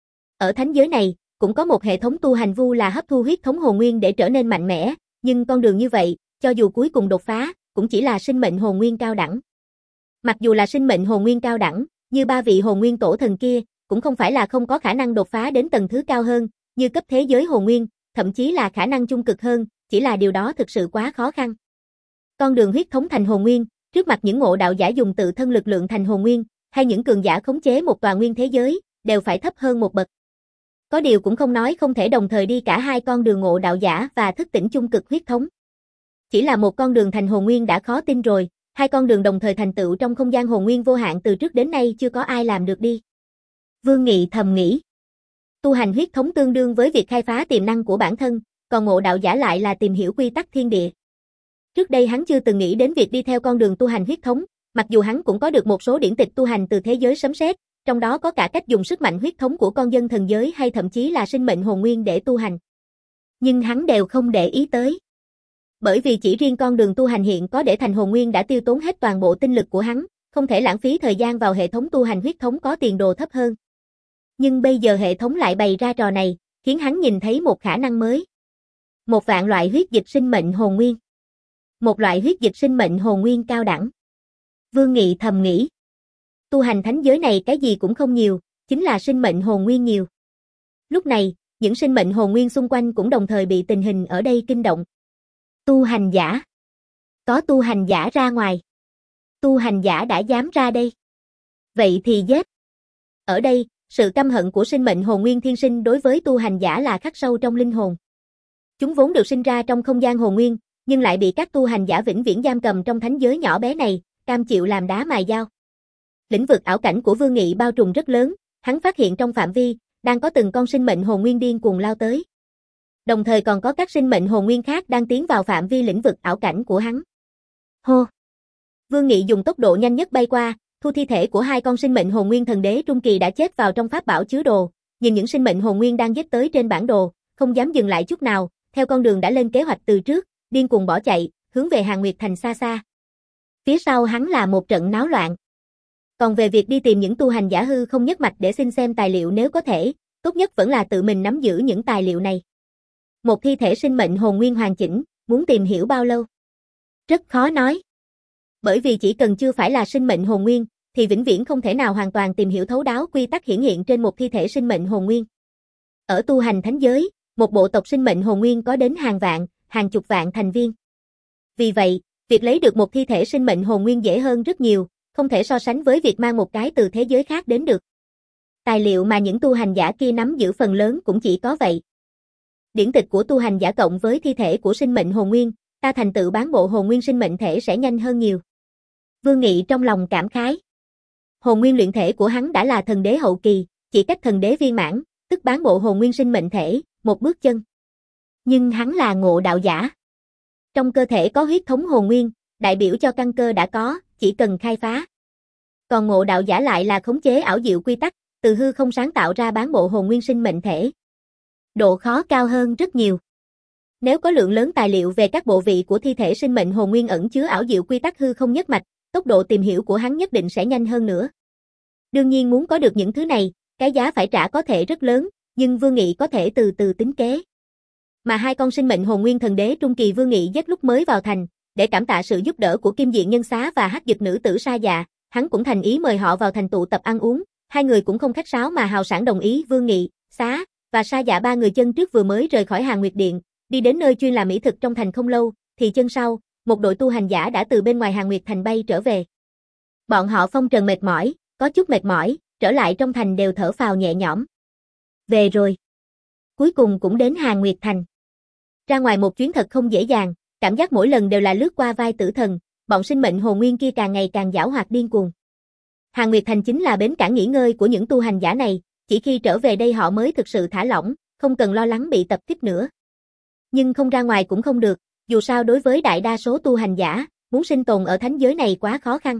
Ở thánh giới này, cũng có một hệ thống tu hành vu là hấp thu huyết thống hồn nguyên để trở nên mạnh mẽ, nhưng con đường như vậy, cho dù cuối cùng đột phá, cũng chỉ là sinh mệnh hồn nguyên cao đẳng. Mặc dù là sinh mệnh hồn nguyên cao đẳng, như ba vị hồn nguyên tổ thần kia, cũng không phải là không có khả năng đột phá đến tầng thứ cao hơn, như cấp thế giới hồn nguyên, thậm chí là khả năng chung cực hơn, chỉ là điều đó thực sự quá khó khăn. Con đường huyết thống thành hồn nguyên, trước mặt những ngộ đạo giả dùng tự thân lực lượng thành hồn nguyên, hay những cường giả khống chế một tòa nguyên thế giới, đều phải thấp hơn một bậc. Có điều cũng không nói không thể đồng thời đi cả hai con đường ngộ đạo giả và thức tỉnh chung cực huyết thống. Chỉ là một con đường thành hồn nguyên đã khó tin rồi, hai con đường đồng thời thành tựu trong không gian hồn nguyên vô hạn từ trước đến nay chưa có ai làm được đi. Vương Nghị thầm nghĩ. Tu hành huyết thống tương đương với việc khai phá tiềm năng của bản thân, còn ngộ đạo giả lại là tìm hiểu quy tắc thiên địa. Trước đây hắn chưa từng nghĩ đến việc đi theo con đường tu hành huyết thống, mặc dù hắn cũng có được một số điển tịch tu hành từ thế giới sấm sét, trong đó có cả cách dùng sức mạnh huyết thống của con dân thần giới hay thậm chí là sinh mệnh hồn nguyên để tu hành. Nhưng hắn đều không để ý tới. Bởi vì chỉ riêng con đường tu hành hiện có để thành hồn nguyên đã tiêu tốn hết toàn bộ tinh lực của hắn, không thể lãng phí thời gian vào hệ thống tu hành huyết thống có tiền đồ thấp hơn. Nhưng bây giờ hệ thống lại bày ra trò này, khiến hắn nhìn thấy một khả năng mới. Một vạn loại huyết dịch sinh mệnh hồn nguyên. Một loại huyết dịch sinh mệnh hồn nguyên cao đẳng. Vương Nghị thầm nghĩ. Tu hành thánh giới này cái gì cũng không nhiều, chính là sinh mệnh hồn nguyên nhiều. Lúc này, những sinh mệnh hồn nguyên xung quanh cũng đồng thời bị tình hình ở đây kinh động. Tu hành giả. Có tu hành giả ra ngoài. Tu hành giả đã dám ra đây. Vậy thì giết. Ở đây, sự căm hận của sinh mệnh hồn nguyên thiên sinh đối với tu hành giả là khắc sâu trong linh hồn. Chúng vốn được sinh ra trong không gian hồn nguyên, nhưng lại bị các tu hành giả vĩnh viễn giam cầm trong thánh giới nhỏ bé này, cam chịu làm đá mài dao. Lĩnh vực ảo cảnh của Vương Nghị bao trùm rất lớn, hắn phát hiện trong phạm vi, đang có từng con sinh mệnh hồn nguyên điên cuồng lao tới. Đồng thời còn có các sinh mệnh hồn nguyên khác đang tiến vào phạm vi lĩnh vực ảo cảnh của hắn. Hô! Vương Nghị dùng tốc độ nhanh nhất bay qua, thu thi thể của hai con sinh mệnh hồn nguyên thần đế trung kỳ đã chết vào trong pháp bảo chứa đồ, nhìn những sinh mệnh hồn nguyên đang giết tới trên bản đồ, không dám dừng lại chút nào, theo con đường đã lên kế hoạch từ trước, điên cuồng bỏ chạy, hướng về Hàn Nguyệt Thành xa xa. Phía sau hắn là một trận náo loạn. Còn về việc đi tìm những tu hành giả hư không nhất mạch để xin xem tài liệu nếu có thể, tốt nhất vẫn là tự mình nắm giữ những tài liệu này. Một thi thể sinh mệnh hồn nguyên hoàn chỉnh, muốn tìm hiểu bao lâu? Rất khó nói. Bởi vì chỉ cần chưa phải là sinh mệnh hồn nguyên, thì vĩnh viễn không thể nào hoàn toàn tìm hiểu thấu đáo quy tắc hiển hiện trên một thi thể sinh mệnh hồn nguyên. Ở tu hành thánh giới, một bộ tộc sinh mệnh hồn nguyên có đến hàng vạn, hàng chục vạn thành viên. Vì vậy, việc lấy được một thi thể sinh mệnh hồn nguyên dễ hơn rất nhiều, không thể so sánh với việc mang một cái từ thế giới khác đến được. Tài liệu mà những tu hành giả kia nắm giữ phần lớn cũng chỉ có vậy. Điển tịch của tu hành giả cộng với thi thể của sinh mệnh hồn nguyên, ta thành tựu bán bộ hồn nguyên sinh mệnh thể sẽ nhanh hơn nhiều. Vương Nghị trong lòng cảm khái. Hồn nguyên luyện thể của hắn đã là thần đế hậu kỳ, chỉ cách thần đế viên mãn, tức bán bộ hồn nguyên sinh mệnh thể, một bước chân. Nhưng hắn là ngộ đạo giả. Trong cơ thể có huyết thống hồn nguyên, đại biểu cho căn cơ đã có, chỉ cần khai phá. Còn ngộ đạo giả lại là khống chế ảo diệu quy tắc, từ hư không sáng tạo ra bán bộ hồn nguyên sinh mệnh thể. Độ khó cao hơn rất nhiều. Nếu có lượng lớn tài liệu về các bộ vị của thi thể sinh mệnh hồn nguyên ẩn chứa ảo diệu quy tắc hư không nhất mạch, tốc độ tìm hiểu của hắn nhất định sẽ nhanh hơn nữa. Đương nhiên muốn có được những thứ này, cái giá phải trả có thể rất lớn, nhưng Vương Nghị có thể từ từ tính kế. Mà hai con sinh mệnh hồn nguyên thần đế trung kỳ Vương Nghị giết lúc mới vào thành, để cảm tạ sự giúp đỡ của Kim Diện Nhân Xá và Hắc Dực nữ tử Sa Dạ, hắn cũng thành ý mời họ vào thành tụ tập ăn uống, hai người cũng không khách sáo mà hào sảng đồng ý. Vương Nghị, Xá và Sa Dạ ba người chân trước vừa mới rời khỏi Hàn Nguyệt Điện, đi đến nơi chuyên làm mỹ thực trong thành không lâu, thì chân sau, một đội tu hành giả đã từ bên ngoài Hàn Nguyệt Thành bay trở về. Bọn họ phong trần mệt mỏi, có chút mệt mỏi, trở lại trong thành đều thở phào nhẹ nhõm. Về rồi. Cuối cùng cũng đến Hàn Nguyệt Thành. Ra ngoài một chuyến thật không dễ dàng, cảm giác mỗi lần đều là lướt qua vai tử thần, bọn sinh mệnh hồn nguyên kia càng ngày càng giảo hoạt điên cuồng. Hàn Nguyệt Thành chính là bến cảng nghỉ ngơi của những tu hành giả này, chỉ khi trở về đây họ mới thực sự thả lỏng, không cần lo lắng bị tập kích nữa. Nhưng không ra ngoài cũng không được, dù sao đối với đại đa số tu hành giả, muốn sinh tồn ở thánh giới này quá khó khăn.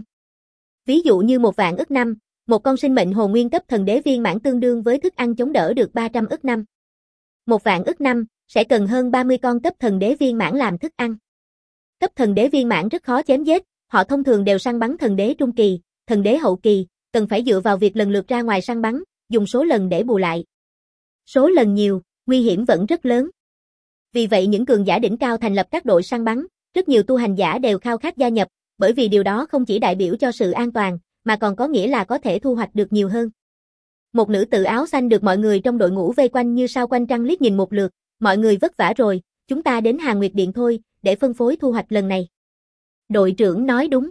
Ví dụ như một vạn ức năm, một con sinh mệnh hồn nguyên cấp thần đế viên mãn tương đương với thức ăn chống đỡ được ba trăm ức năm. Một vạn ức năm, sẽ cần hơn ba mươi con cấp thần đế viên mãn làm thức ăn. Cấp thần đế viên mãn rất khó chém giết, họ thông thường đều săn bắn thần đế trung kỳ, thần đế hậu kỳ, cần phải dựa vào việc lần lượt ra ngoài săn bắn, dùng số lần để bù lại. Số lần nhiều, nguy hiểm vẫn rất lớn. Vì vậy những cường giả đỉnh cao thành lập các đội săn bắn, rất nhiều tu hành giả đều khao khát gia nhập, bởi vì điều đó không chỉ đại biểu cho sự an toàn, mà còn có nghĩa là có thể thu hoạch được nhiều hơn. Một nữ tử áo xanh được mọi người trong đội ngũ vây quanh như sao quanh trăng liếc nhìn một lượt, mọi người vất vả rồi, chúng ta đến Hàn Nguyệt Điện thôi, để phân phối thu hoạch lần này. Đội trưởng nói đúng.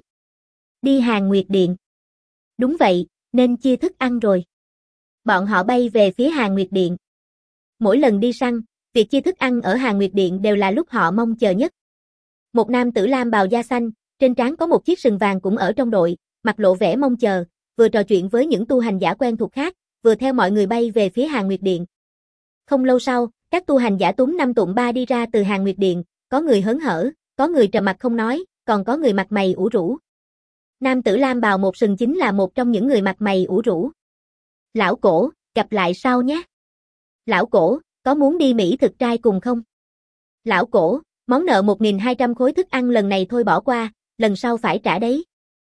Đi Hàn Nguyệt Điện. Đúng vậy, nên chia thức ăn rồi. Bọn họ bay về phía Hàn Nguyệt Điện. Mỗi lần đi săn, việc chia thức ăn ở Hàn Nguyệt Điện đều là lúc họ mong chờ nhất. Một nam tử lam bào da xanh, trên trán có một chiếc sừng vàng cũng ở trong đội, mặt lộ vẻ mong chờ, vừa trò chuyện với những tu hành giả quen thuộc khác, vừa theo mọi người bay về phía Hàn Nguyệt Điện. Không lâu sau, các tu hành giả túm năm tụm ba đi ra từ Hàn Nguyệt Điện, có người hớn hở, có người trầm mặt không nói, còn có người mặt mày ủ rũ. Nam tử lam bào một sừng chính là một trong những người mặt mày ủ rũ. Lão Cổ, gặp lại sau nhé. Lão Cổ, có muốn đi Mỹ thực trai cùng không? Lão Cổ, Món nợ một nghìn hai trăm khối thức ăn lần này thôi bỏ qua, lần sau phải trả đấy.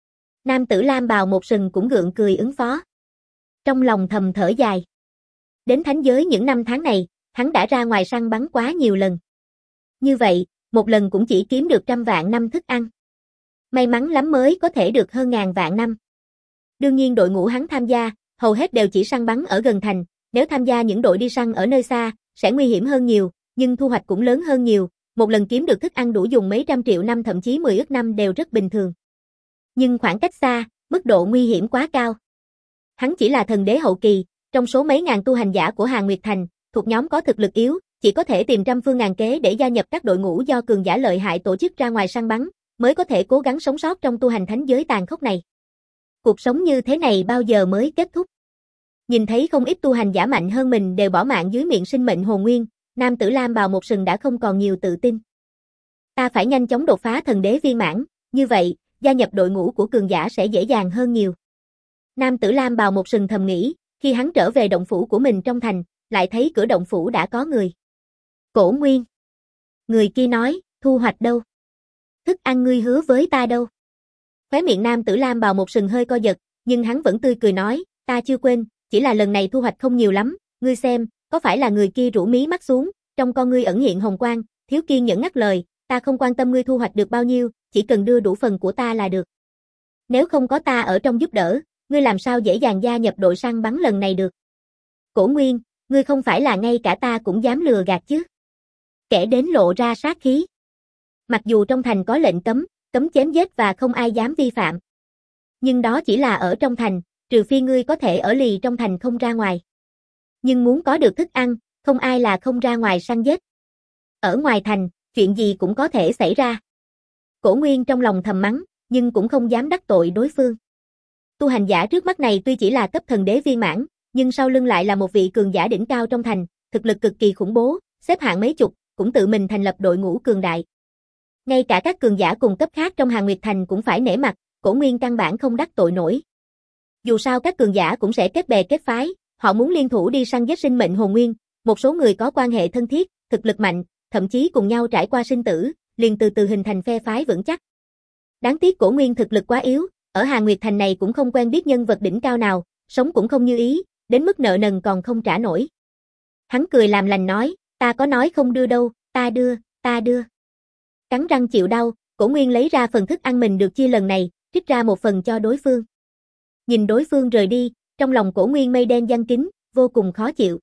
Nam tử lam bào một sừng cũng gượng cười ứng phó. Trong lòng thầm thở dài. Đến thánh giới những năm tháng này, hắn đã ra ngoài săn bắn quá nhiều lần. Như vậy, một lần cũng chỉ kiếm được trăm vạn năm thức ăn. May mắn lắm mới có thể được hơn ngàn vạn năm. Đương nhiên đội ngũ hắn tham gia, hầu hết đều chỉ săn bắn ở gần thành, nếu tham gia những đội đi săn ở nơi xa, sẽ nguy hiểm hơn nhiều, nhưng thu hoạch cũng lớn hơn nhiều, một lần kiếm được thức ăn đủ dùng mấy trăm triệu năm thậm chí mười ức năm đều rất bình thường. Nhưng khoảng cách xa, mức độ nguy hiểm quá cao. Hắn chỉ là thần đế hậu kỳ, trong số mấy ngàn tu hành giả của Hàn Nguyệt Thành, thuộc nhóm có thực lực yếu, chỉ có thể tìm trăm phương ngàn kế để gia nhập các đội ngũ do cường giả lợi hại tổ chức ra ngoài săn bắn, mới có thể cố gắng sống sót trong tu hành thánh giới tàn khốc này. Cuộc sống như thế này bao giờ mới kết thúc? Nhìn thấy không ít tu hành giả mạnh hơn mình đều bỏ mạng dưới miệng sinh mệnh hồn nguyên, nam tử lam bào một sừng đã không còn nhiều tự tin. Ta phải nhanh chóng đột phá thần đế viên mãn, như vậy, gia nhập đội ngũ của cường giả sẽ dễ dàng hơn nhiều. Nam tử lam bào một sừng thầm nghĩ, khi hắn trở về động phủ của mình trong thành, lại thấy cửa động phủ đã có người. Cổ Nguyên. Người kia nói, thu hoạch đâu? Thức ăn ngươi hứa với ta đâu? Khóe miệng nam tử lam bào một sừng hơi co giật, nhưng hắn vẫn tươi cười nói, ta chưa quên, chỉ là lần này thu hoạch không nhiều lắm, ngươi xem, có phải là người kia rũ mí mắt xuống, trong con ngươi ẩn hiện hồng quang, thiếu kiên nhẫn ngắt lời, ta không quan tâm ngươi thu hoạch được bao nhiêu, chỉ cần đưa đủ phần của ta là được. Nếu không có ta ở trong giúp đỡ, ngươi làm sao dễ dàng gia nhập đội săn bắn lần này được? Cổ Nguyên, ngươi không phải là ngay cả ta cũng dám lừa gạt chứ? Kẻ đến lộ ra sát khí. Mặc dù trong thành có lệnh cấm, cấm chém giết và không ai dám vi phạm. Nhưng đó chỉ là ở trong thành, trừ phi ngươi có thể ở lì trong thành không ra ngoài. Nhưng muốn có được thức ăn, không ai là không ra ngoài săn giết. Ở ngoài thành, chuyện gì cũng có thể xảy ra. Cổ Nguyên trong lòng thầm mắng, nhưng cũng không dám đắc tội đối phương. Tu hành giả trước mắt này tuy chỉ là cấp thần đế viên mãn, nhưng sau lưng lại là một vị cường giả đỉnh cao trong thành, thực lực cực kỳ khủng bố, xếp hạng mấy chục, cũng tự mình thành lập đội ngũ cường đại. Ngay cả các cường giả cùng cấp khác trong Hàn Nguyệt Thành cũng phải nể mặt, Cổ Nguyên căn bản không đắc tội nổi. Dù sao các cường giả cũng sẽ kết bè kết phái, họ muốn liên thủ đi săn giết sinh mệnh hồn nguyên, một số người có quan hệ thân thiết, thực lực mạnh, thậm chí cùng nhau trải qua sinh tử, liền từ từ hình thành phe phái vững chắc. Đáng tiếc Cổ Nguyên thực lực quá yếu, ở Hàn Nguyệt Thành này cũng không quen biết nhân vật đỉnh cao nào, sống cũng không như ý, đến mức nợ nần còn không trả nổi. Hắn cười làm lành nói, ta có nói không đưa đâu, ta đưa, ta đưa. Cắn răng chịu đau, Cổ Nguyên lấy ra phần thức ăn mình được chia lần này, trích ra một phần cho đối phương. Nhìn đối phương rời đi, trong lòng Cổ Nguyên mây đen giăng kín, vô cùng khó chịu.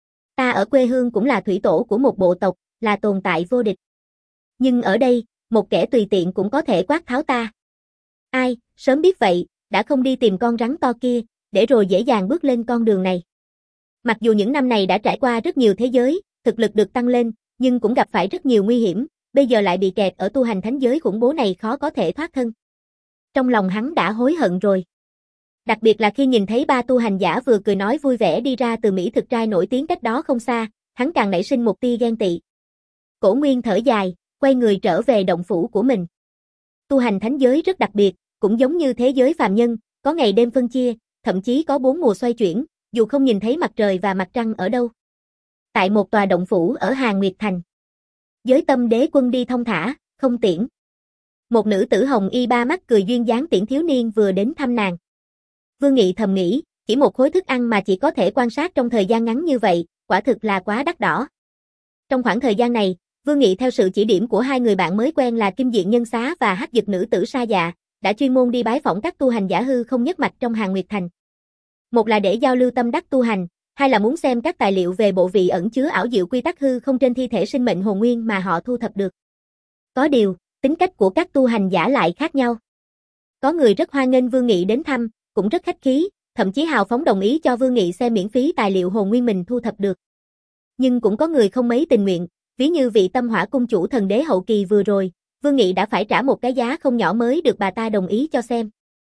Ta ở quê hương cũng là thủy tổ của một bộ tộc, là tồn tại vô địch. Nhưng ở đây, một kẻ tùy tiện cũng có thể quát tháo ta. Ai, sớm biết vậy, đã không đi tìm con rắn to kia, để rồi dễ dàng bước lên con đường này. Mặc dù những năm này đã trải qua rất nhiều thế giới, thực lực được tăng lên, nhưng cũng gặp phải rất nhiều nguy hiểm, bây giờ lại bị kẹt ở tu hành thánh giới khủng bố này khó có thể thoát thân. Trong lòng hắn đã hối hận rồi. Đặc biệt là khi nhìn thấy ba tu hành giả vừa cười nói vui vẻ đi ra từ Mỹ thực trai nổi tiếng cách đó không xa, hắn càng nảy sinh một tia ghen tị. Cổ Nguyên thở dài, quay người trở về động phủ của mình. Tu hành thánh giới rất đặc biệt, cũng giống như thế giới phàm nhân, có ngày đêm phân chia, thậm chí có bốn mùa xoay chuyển, dù không nhìn thấy mặt trời và mặt trăng ở đâu. Tại một tòa động phủ ở Hàn Nguyệt Thành. Giới Tâm Đế Quân đi thông thả, không tiễn. Một nữ tử hồng y ba mắt cười duyên dáng tiễn thiếu niên vừa đến thăm nàng. Vương Nghị thầm nghĩ, chỉ một khối thức ăn mà chỉ có thể quan sát trong thời gian ngắn như vậy, quả thực là quá đắt đỏ. Trong khoảng thời gian này, Vương Nghị theo sự chỉ điểm của hai người bạn mới quen là Kim Diện Nhân Xá và Hắc Dực Nữ Tử Sa Dạ, đã chuyên môn đi bái phỏng các tu hành giả hư không nhất mạch trong Hàn Nguyệt Thành. Một là để giao lưu tâm đắc tu hành, hai là muốn xem các tài liệu về bộ vị ẩn chứa ảo diệu quy tắc hư không trên thi thể sinh mệnh hồn nguyên mà họ thu thập được. Có điều, tính cách của các tu hành giả lại khác nhau. Có người rất hoan nghênh Vương Nghị đến thăm, cũng rất khách khí, thậm chí hào phóng đồng ý cho Vương Nghị xem miễn phí tài liệu hồn nguyên mình thu thập được. Nhưng cũng có người không mấy tình nguyện, ví như vị Tâm Hỏa cung chủ thần đế hậu kỳ vừa rồi, Vương Nghị đã phải trả một cái giá không nhỏ mới được bà ta đồng ý cho xem.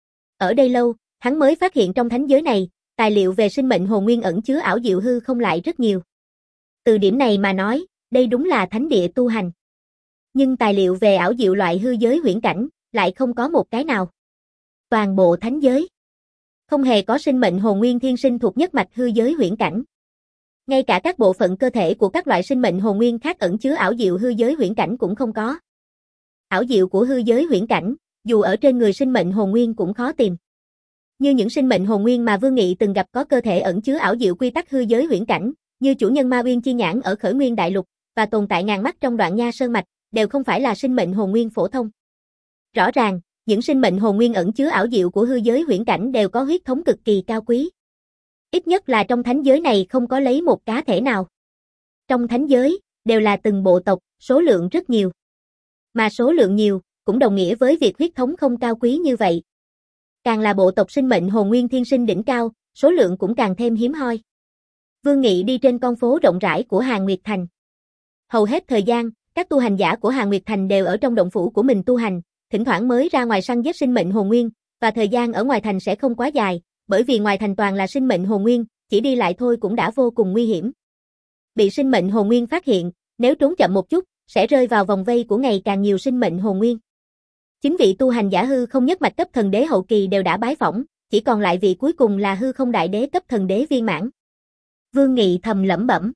Ở đây lâu, hắn mới phát hiện trong thánh giới này, tài liệu về sinh mệnh hồn nguyên ẩn chứa ảo diệu hư không lại rất nhiều. Từ điểm này mà nói, đây đúng là thánh địa tu hành. Nhưng tài liệu về ảo diệu loại hư giới huyễn cảnh, lại không có một cái nào. Toàn bộ thánh giới không hề có sinh mệnh hồn nguyên thiên sinh thuộc nhất mạch hư giới huyễn cảnh. Ngay cả các bộ phận cơ thể của các loại sinh mệnh hồn nguyên khác ẩn chứa ảo diệu hư giới huyễn cảnh cũng không có. Ảo diệu của hư giới huyễn cảnh, dù ở trên người sinh mệnh hồn nguyên cũng khó tìm. Như những sinh mệnh hồn nguyên mà Vương Nghị từng gặp có cơ thể ẩn chứa ảo diệu quy tắc hư giới huyễn cảnh, như chủ nhân Ma Uyên Chi Nhãn ở Khởi Nguyên Đại Lục và tồn tại ngàn mắt trong Đoạn Nha Sơn Mạch, đều không phải là sinh mệnh hồn nguyên phổ thông. Rõ ràng, những sinh mệnh hồn nguyên ẩn chứa ảo diệu của hư giới huyễn cảnh đều có huyết thống cực kỳ cao quý. Ít nhất là trong thánh giới này không có lấy một cá thể nào. Trong thánh giới, đều là từng bộ tộc, số lượng rất nhiều. Mà số lượng nhiều, cũng đồng nghĩa với việc huyết thống không cao quý như vậy. Càng là bộ tộc sinh mệnh hồn nguyên thiên sinh đỉnh cao, số lượng cũng càng thêm hiếm hoi. Vương Nghị đi trên con phố rộng rãi của Hàn Nguyệt Thành. Hầu hết thời gian, các tu hành giả của Hàn Nguyệt Thành đều ở trong động phủ của mình tu hành, thỉnh thoảng mới ra ngoài săn giết sinh mệnh hồn nguyên, và thời gian ở ngoài thành sẽ không quá dài, bởi vì ngoài thành toàn là sinh mệnh hồn nguyên, chỉ đi lại thôi cũng đã vô cùng nguy hiểm. Bị sinh mệnh hồn nguyên phát hiện, nếu trốn chậm một chút, sẽ rơi vào vòng vây của ngày càng nhiều sinh mệnh hồn nguyên. Chính vị tu hành giả hư không nhất mạch cấp thần đế hậu kỳ đều đã bái phỏng, chỉ còn lại vị cuối cùng là hư không đại đế cấp thần đế viên mãn. Vương Nghị thầm lẩm bẩm.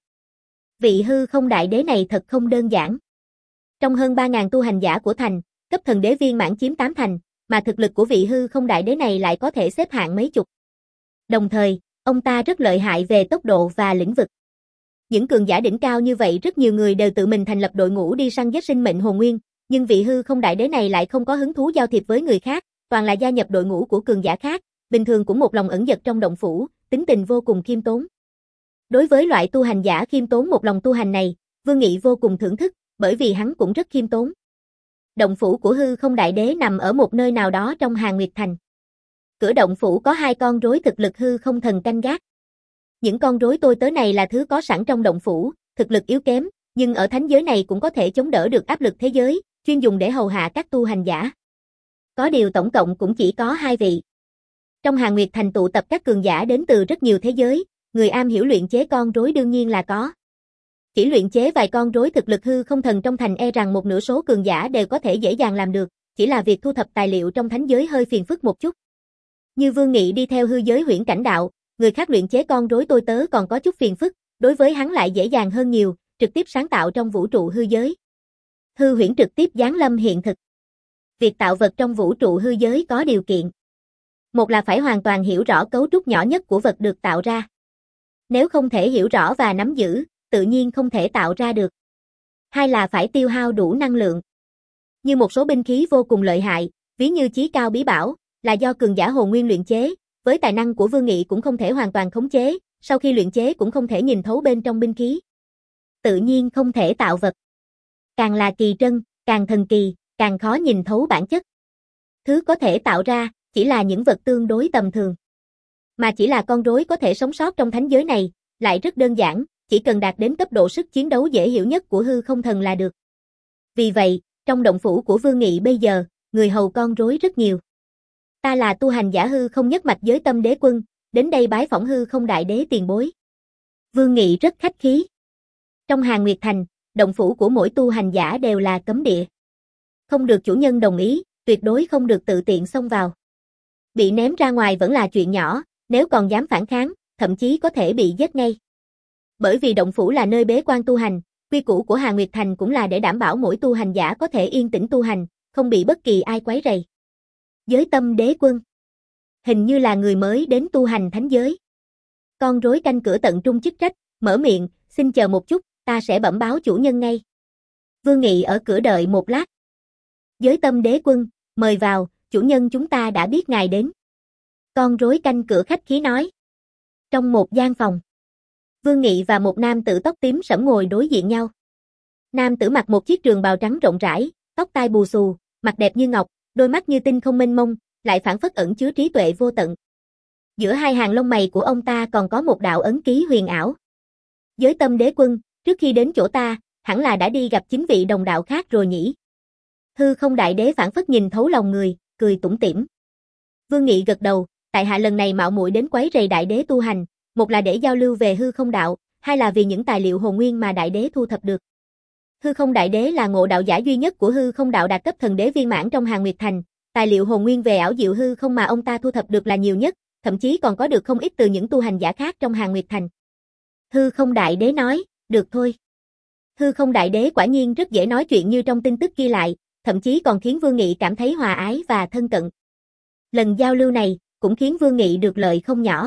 Vị hư không đại đế này thật không đơn giản. Trong hơn ba nghìn tu hành giả của thành, cấp thần đế viên mãn chiếm tám thành, mà thực lực của vị hư không đại đế này lại có thể xếp hạng mấy chục. Đồng thời, ông ta rất lợi hại về tốc độ và lĩnh vực. Những cường giả đỉnh cao như vậy rất nhiều người đều tự mình thành lập đội ngũ đi săn giết sinh mệnh hồn nguyên, nhưng vị hư không đại đế này lại không có hứng thú giao thiệp với người khác, toàn là gia nhập đội ngũ của cường giả khác, bình thường cũng một lòng ẩn dật trong động phủ, tính tình vô cùng khiêm tốn. Đối với loại tu hành giả khiêm tốn một lòng tu hành này, Vương Nghị vô cùng thưởng thức, bởi vì hắn cũng rất khiêm tốn. Động phủ của hư không đại đế nằm ở một nơi nào đó trong Hàn Nguyệt Thành. Cửa động phủ có hai con rối thực lực hư không thần canh gác. Những con rối tôi tớ này là thứ có sẵn trong động phủ, thực lực yếu kém, nhưng ở thánh giới này cũng có thể chống đỡ được áp lực thế giới, chuyên dùng để hầu hạ các tu hành giả. Có điều tổng cộng cũng chỉ có hai vị. Trong Hàn Nguyệt Thành tụ tập các cường giả đến từ rất nhiều thế giới, người am hiểu luyện chế con rối đương nhiên là có. Chỉ luyện chế vài con rối thực lực hư không thần trong thành e rằng một nửa số cường giả đều có thể dễ dàng làm được, chỉ là việc thu thập tài liệu trong thánh giới hơi phiền phức một chút. Như Vương Nghị đi theo hư giới huyễn cảnh đạo, người khác luyện chế con rối tôi tớ còn có chút phiền phức, đối với hắn lại dễ dàng hơn nhiều, trực tiếp sáng tạo trong vũ trụ hư giới. Hư huyễn trực tiếp giáng lâm hiện thực. Việc tạo vật trong vũ trụ hư giới có điều kiện. Một là phải hoàn toàn hiểu rõ cấu trúc nhỏ nhất của vật được tạo ra. Nếu không thể hiểu rõ và nắm giữ, tự nhiên không thể tạo ra được. Hai là phải tiêu hao đủ năng lượng. Như một số binh khí vô cùng lợi hại, ví như chí cao bí bảo, là do cường giả hồn nguyên luyện chế, với tài năng của Vương Nghị cũng không thể hoàn toàn khống chế, sau khi luyện chế cũng không thể nhìn thấu bên trong binh khí. Tự nhiên không thể tạo vật. Càng là kỳ trân, càng thần kỳ, càng khó nhìn thấu bản chất. Thứ có thể tạo ra, chỉ là những vật tương đối tầm thường. Mà chỉ là con rối có thể sống sót trong thánh giới này, lại rất đơn giản, chỉ cần đạt đến cấp độ sức chiến đấu dễ hiểu nhất của hư không thần là được. Vì vậy, trong động phủ của Vương Nghị bây giờ, người hầu con rối rất nhiều. Ta là tu hành giả hư không nhất mạch giới tâm đế quân, đến đây bái phỏng hư không đại đế tiền bối. Vương Nghị rất khách khí. Trong Hàn Nguyệt Thành, động phủ của mỗi tu hành giả đều là cấm địa. Không được chủ nhân đồng ý, tuyệt đối không được tự tiện xông vào. Bị ném ra ngoài vẫn là chuyện nhỏ, nếu còn dám phản kháng, thậm chí có thể bị giết ngay. Bởi vì động phủ là nơi bế quan tu hành, quy củ của Hàn Nguyệt Thành cũng là để đảm bảo mỗi tu hành giả có thể yên tĩnh tu hành, không bị bất kỳ ai quấy rầy. Giới tâm đế quân. Hình như là người mới đến tu hành thánh giới. Con rối canh cửa tận trung chức trách, mở miệng, xin chờ một chút, ta sẽ bẩm báo chủ nhân ngay. Vương Nghị ở cửa đợi một lát. Giới tâm đế quân, mời vào, chủ nhân chúng ta đã biết ngài đến. Con rối canh cửa khách khí nói. Trong một gian phòng, Vương Nghị và một nam tử tóc tím sẫm ngồi đối diện nhau. Nam tử mặc một chiếc trường bào trắng rộng rãi, tóc tai bù xù, mặt đẹp như ngọc, đôi mắt như tinh không mênh mông, lại phảng phất ẩn chứa trí tuệ vô tận. Giữa hai hàng lông mày của ông ta còn có một đạo ấn ký huyền ảo. Giới tâm đế quân, trước khi đến chỗ ta, hẳn là đã đi gặp chính vị đồng đạo khác rồi nhỉ? Hư không đại đế phảng phất nhìn thấu lòng người, cười tủm tỉm. Vương Nghị gật đầu, tại hạ lần này mạo muội đến quấy rầy đại đế tu hành, một là để giao lưu về hư không đạo, hai là vì những tài liệu hồn nguyên mà đại đế thu thập được. Hư không đại đế là ngộ đạo giả duy nhất của hư không đạo đạt cấp thần đế viên mãn trong Hàn Nguyệt Thành, tài liệu hồn nguyên về ảo diệu hư không mà ông ta thu thập được là nhiều nhất, thậm chí còn có được không ít từ những tu hành giả khác trong Hàn Nguyệt Thành. Hư Không Đại Đế nói, được thôi. Hư Không Đại Đế quả nhiên rất dễ nói chuyện như trong tin tức ghi lại, thậm chí còn khiến Vương Nghị cảm thấy hòa ái và thân cận. Lần giao lưu này cũng khiến Vương Nghị được lợi không nhỏ.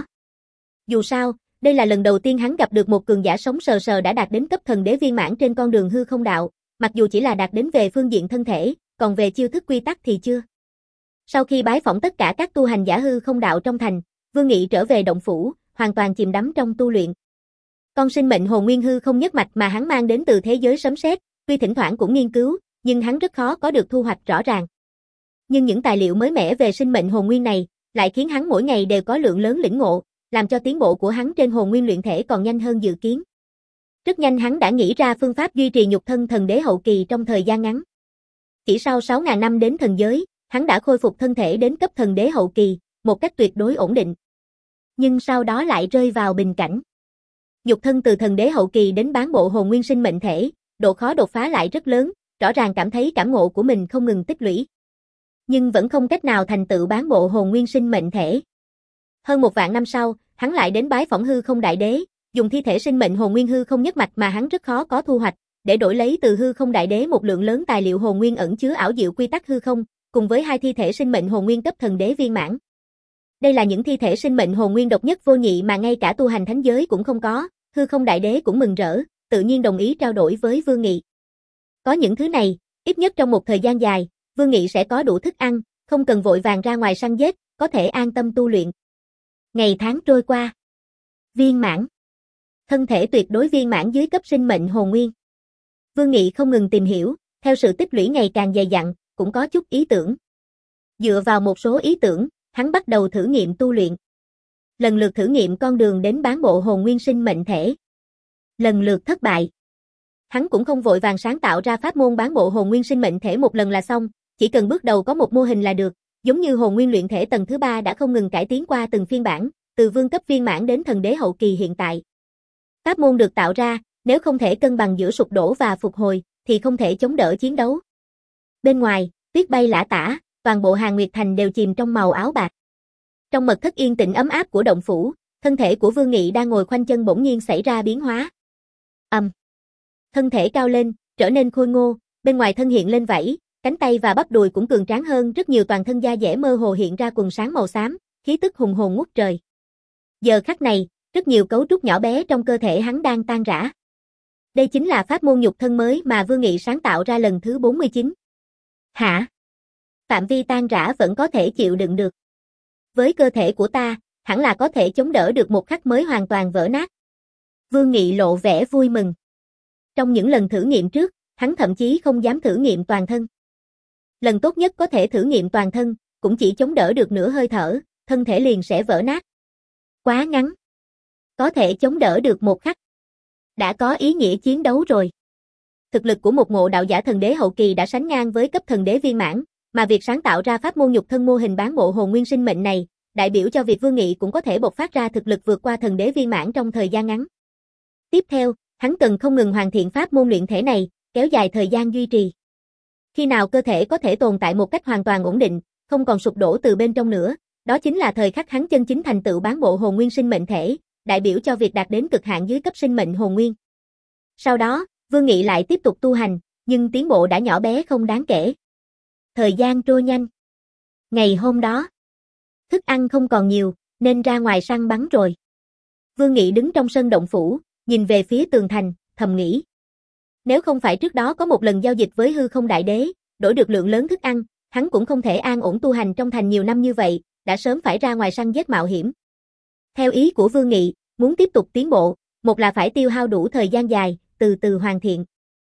Dù sao, đây là lần đầu tiên hắn gặp được một cường giả sống sờ sờ đã đạt đến cấp thần đế viên mãn trên con đường hư không đạo, mặc dù chỉ là đạt đến về phương diện thân thể, còn về chiêu thức quy tắc thì chưa. Sau khi bái phỏng tất cả các tu hành giả hư không đạo trong thành, Vương Nghị trở về động phủ, hoàn toàn chìm đắm trong tu luyện. Con sinh mệnh hồn nguyên hư không nhất mạch mà hắn mang đến từ thế giới sấm sét, tuy thỉnh thoảng cũng nghiên cứu, nhưng hắn rất khó có được thu hoạch rõ ràng. Nhưng những tài liệu mới mẻ về sinh mệnh hồn nguyên này lại khiến hắn mỗi ngày đều có lượng lớn lĩnh ngộ, làm cho tiến bộ của hắn trên hồn nguyên luyện thể còn nhanh hơn dự kiến. Rất nhanh hắn đã nghĩ ra phương pháp duy trì nhục thân thần đế hậu kỳ trong thời gian ngắn. Chỉ sau sáu nghìn năm đến thần giới, hắn đã khôi phục thân thể đến cấp thần đế hậu kỳ, một cách tuyệt đối ổn định. Nhưng sau đó lại rơi vào bình cảnh. Nhục thân từ thần đế hậu kỳ đến bán bộ hồn nguyên sinh mệnh thể, độ khó đột phá lại rất lớn, rõ ràng cảm thấy cảm ngộ của mình không ngừng tích lũy. Nhưng vẫn không cách nào thành tựu bán bộ hồn nguyên sinh mệnh thể. Hơn một vạn năm sau, hắn lại đến bái phỏng hư không đại đế, dùng thi thể sinh mệnh hồn nguyên hư không nhất mạch mà hắn rất khó có thu hoạch, để đổi lấy từ hư không đại đế một lượng lớn tài liệu hồn nguyên ẩn chứa ảo diệu quy tắc hư không, cùng với hai thi thể sinh mệnh hồn nguyên cấp thần đế viên mãn. Đây là những thi thể sinh mệnh hồn nguyên độc nhất vô nhị mà ngay cả tu hành thánh giới cũng không có, hư không đại đế cũng mừng rỡ, tự nhiên đồng ý trao đổi với Vương Nghị. Có những thứ này, ít nhất trong một thời gian dài, Vương Nghị sẽ có đủ thức ăn, không cần vội vàng ra ngoài săn giết, có thể an tâm tu luyện. Ngày tháng trôi qua. Viên mãn. Thân thể tuyệt đối viên mãn dưới cấp sinh mệnh hồn nguyên. Vương Nghị không ngừng tìm hiểu, theo sự tích lũy ngày càng dày dặn, cũng có chút ý tưởng. Dựa vào một số ý tưởng, hắn bắt đầu thử nghiệm tu luyện. Lần lượt thử nghiệm con đường đến bán bộ hồn nguyên sinh mệnh thể. Lần lượt thất bại. Hắn cũng không vội vàng sáng tạo ra pháp môn bán bộ hồn nguyên sinh mệnh thể một lần là xong, chỉ cần bước đầu có một mô hình là được, giống như hồn nguyên luyện thể tầng thứ ba đã không ngừng cải tiến qua từng phiên bản, từ vương cấp viên mãn đến thần đế hậu kỳ hiện tại. Pháp môn được tạo ra, nếu không thể cân bằng giữa sụp đổ và phục hồi, thì không thể chống đỡ chiến đấu. Bên ngoài, tuyết bay lả tả, toàn bộ Hàn Nguyệt Thành đều chìm trong màu áo bạc. Trong mật thất yên tĩnh ấm áp của động phủ, thân thể của Vương Nghị đang ngồi khoanh chân bỗng nhiên xảy ra biến hóa. Ầm. Um. Thân thể cao lên, trở nên khôi ngô, bên ngoài thân hiện lên vảy, cánh tay và bắp đùi cũng cường tráng hơn rất nhiều, toàn thân da dẻ mơ hồ hiện ra quần sáng màu xám, khí tức hùng hồn ngút trời. Giờ khắc này, rất nhiều cấu trúc nhỏ bé trong cơ thể hắn đang tan rã. Đây chính là pháp môn nhục thân mới mà Vương Nghị sáng tạo ra lần thứ bốn mươi chín. Hả? Phạm vi tan rã vẫn có thể chịu đựng được. Với cơ thể của ta, hẳn là có thể chống đỡ được một khắc mới hoàn toàn vỡ nát. Vương Nghị lộ vẻ vui mừng. Trong những lần thử nghiệm trước, hắn thậm chí không dám thử nghiệm toàn thân. Lần tốt nhất có thể thử nghiệm toàn thân, cũng chỉ chống đỡ được nửa hơi thở, thân thể liền sẽ vỡ nát. Quá ngắn. Có thể chống đỡ được một khắc. Đã có ý nghĩa chiến đấu rồi. Thực lực của một ngộ đạo giả thần đế hậu kỳ đã sánh ngang với cấp thần đế viên mãn, mà việc sáng tạo ra pháp môn nhục thân mô hình bán bộ hồn nguyên sinh mệnh này, đại biểu cho việc Vương Nghị cũng có thể bộc phát ra thực lực vượt qua thần đế viên mãn trong thời gian ngắn. Tiếp theo, hắn cần không ngừng hoàn thiện pháp môn luyện thể này, kéo dài thời gian duy trì. Khi nào cơ thể có thể tồn tại một cách hoàn toàn ổn định, không còn sụp đổ từ bên trong nữa, đó chính là thời khắc hắn chân chính thành tựu bán bộ hồn nguyên sinh mệnh thể, đại biểu cho việc đạt đến cực hạn dưới cấp sinh mệnh hồn nguyên. Sau đó, Vương Nghị lại tiếp tục tu hành, nhưng tiến bộ đã nhỏ bé không đáng kể. Thời gian trôi nhanh. Ngày hôm đó, thức ăn không còn nhiều, nên ra ngoài săn bắn rồi. Vương Nghị đứng trong sân động phủ, nhìn về phía tường thành, thầm nghĩ. Nếu không phải trước đó có một lần giao dịch với hư không đại đế, đổi được lượng lớn thức ăn, hắn cũng không thể an ổn tu hành trong thành nhiều năm như vậy, đã sớm phải ra ngoài săn giết mạo hiểm. Theo ý của Vương Nghị, muốn tiếp tục tiến bộ, một là phải tiêu hao đủ thời gian dài, từ từ hoàn thiện.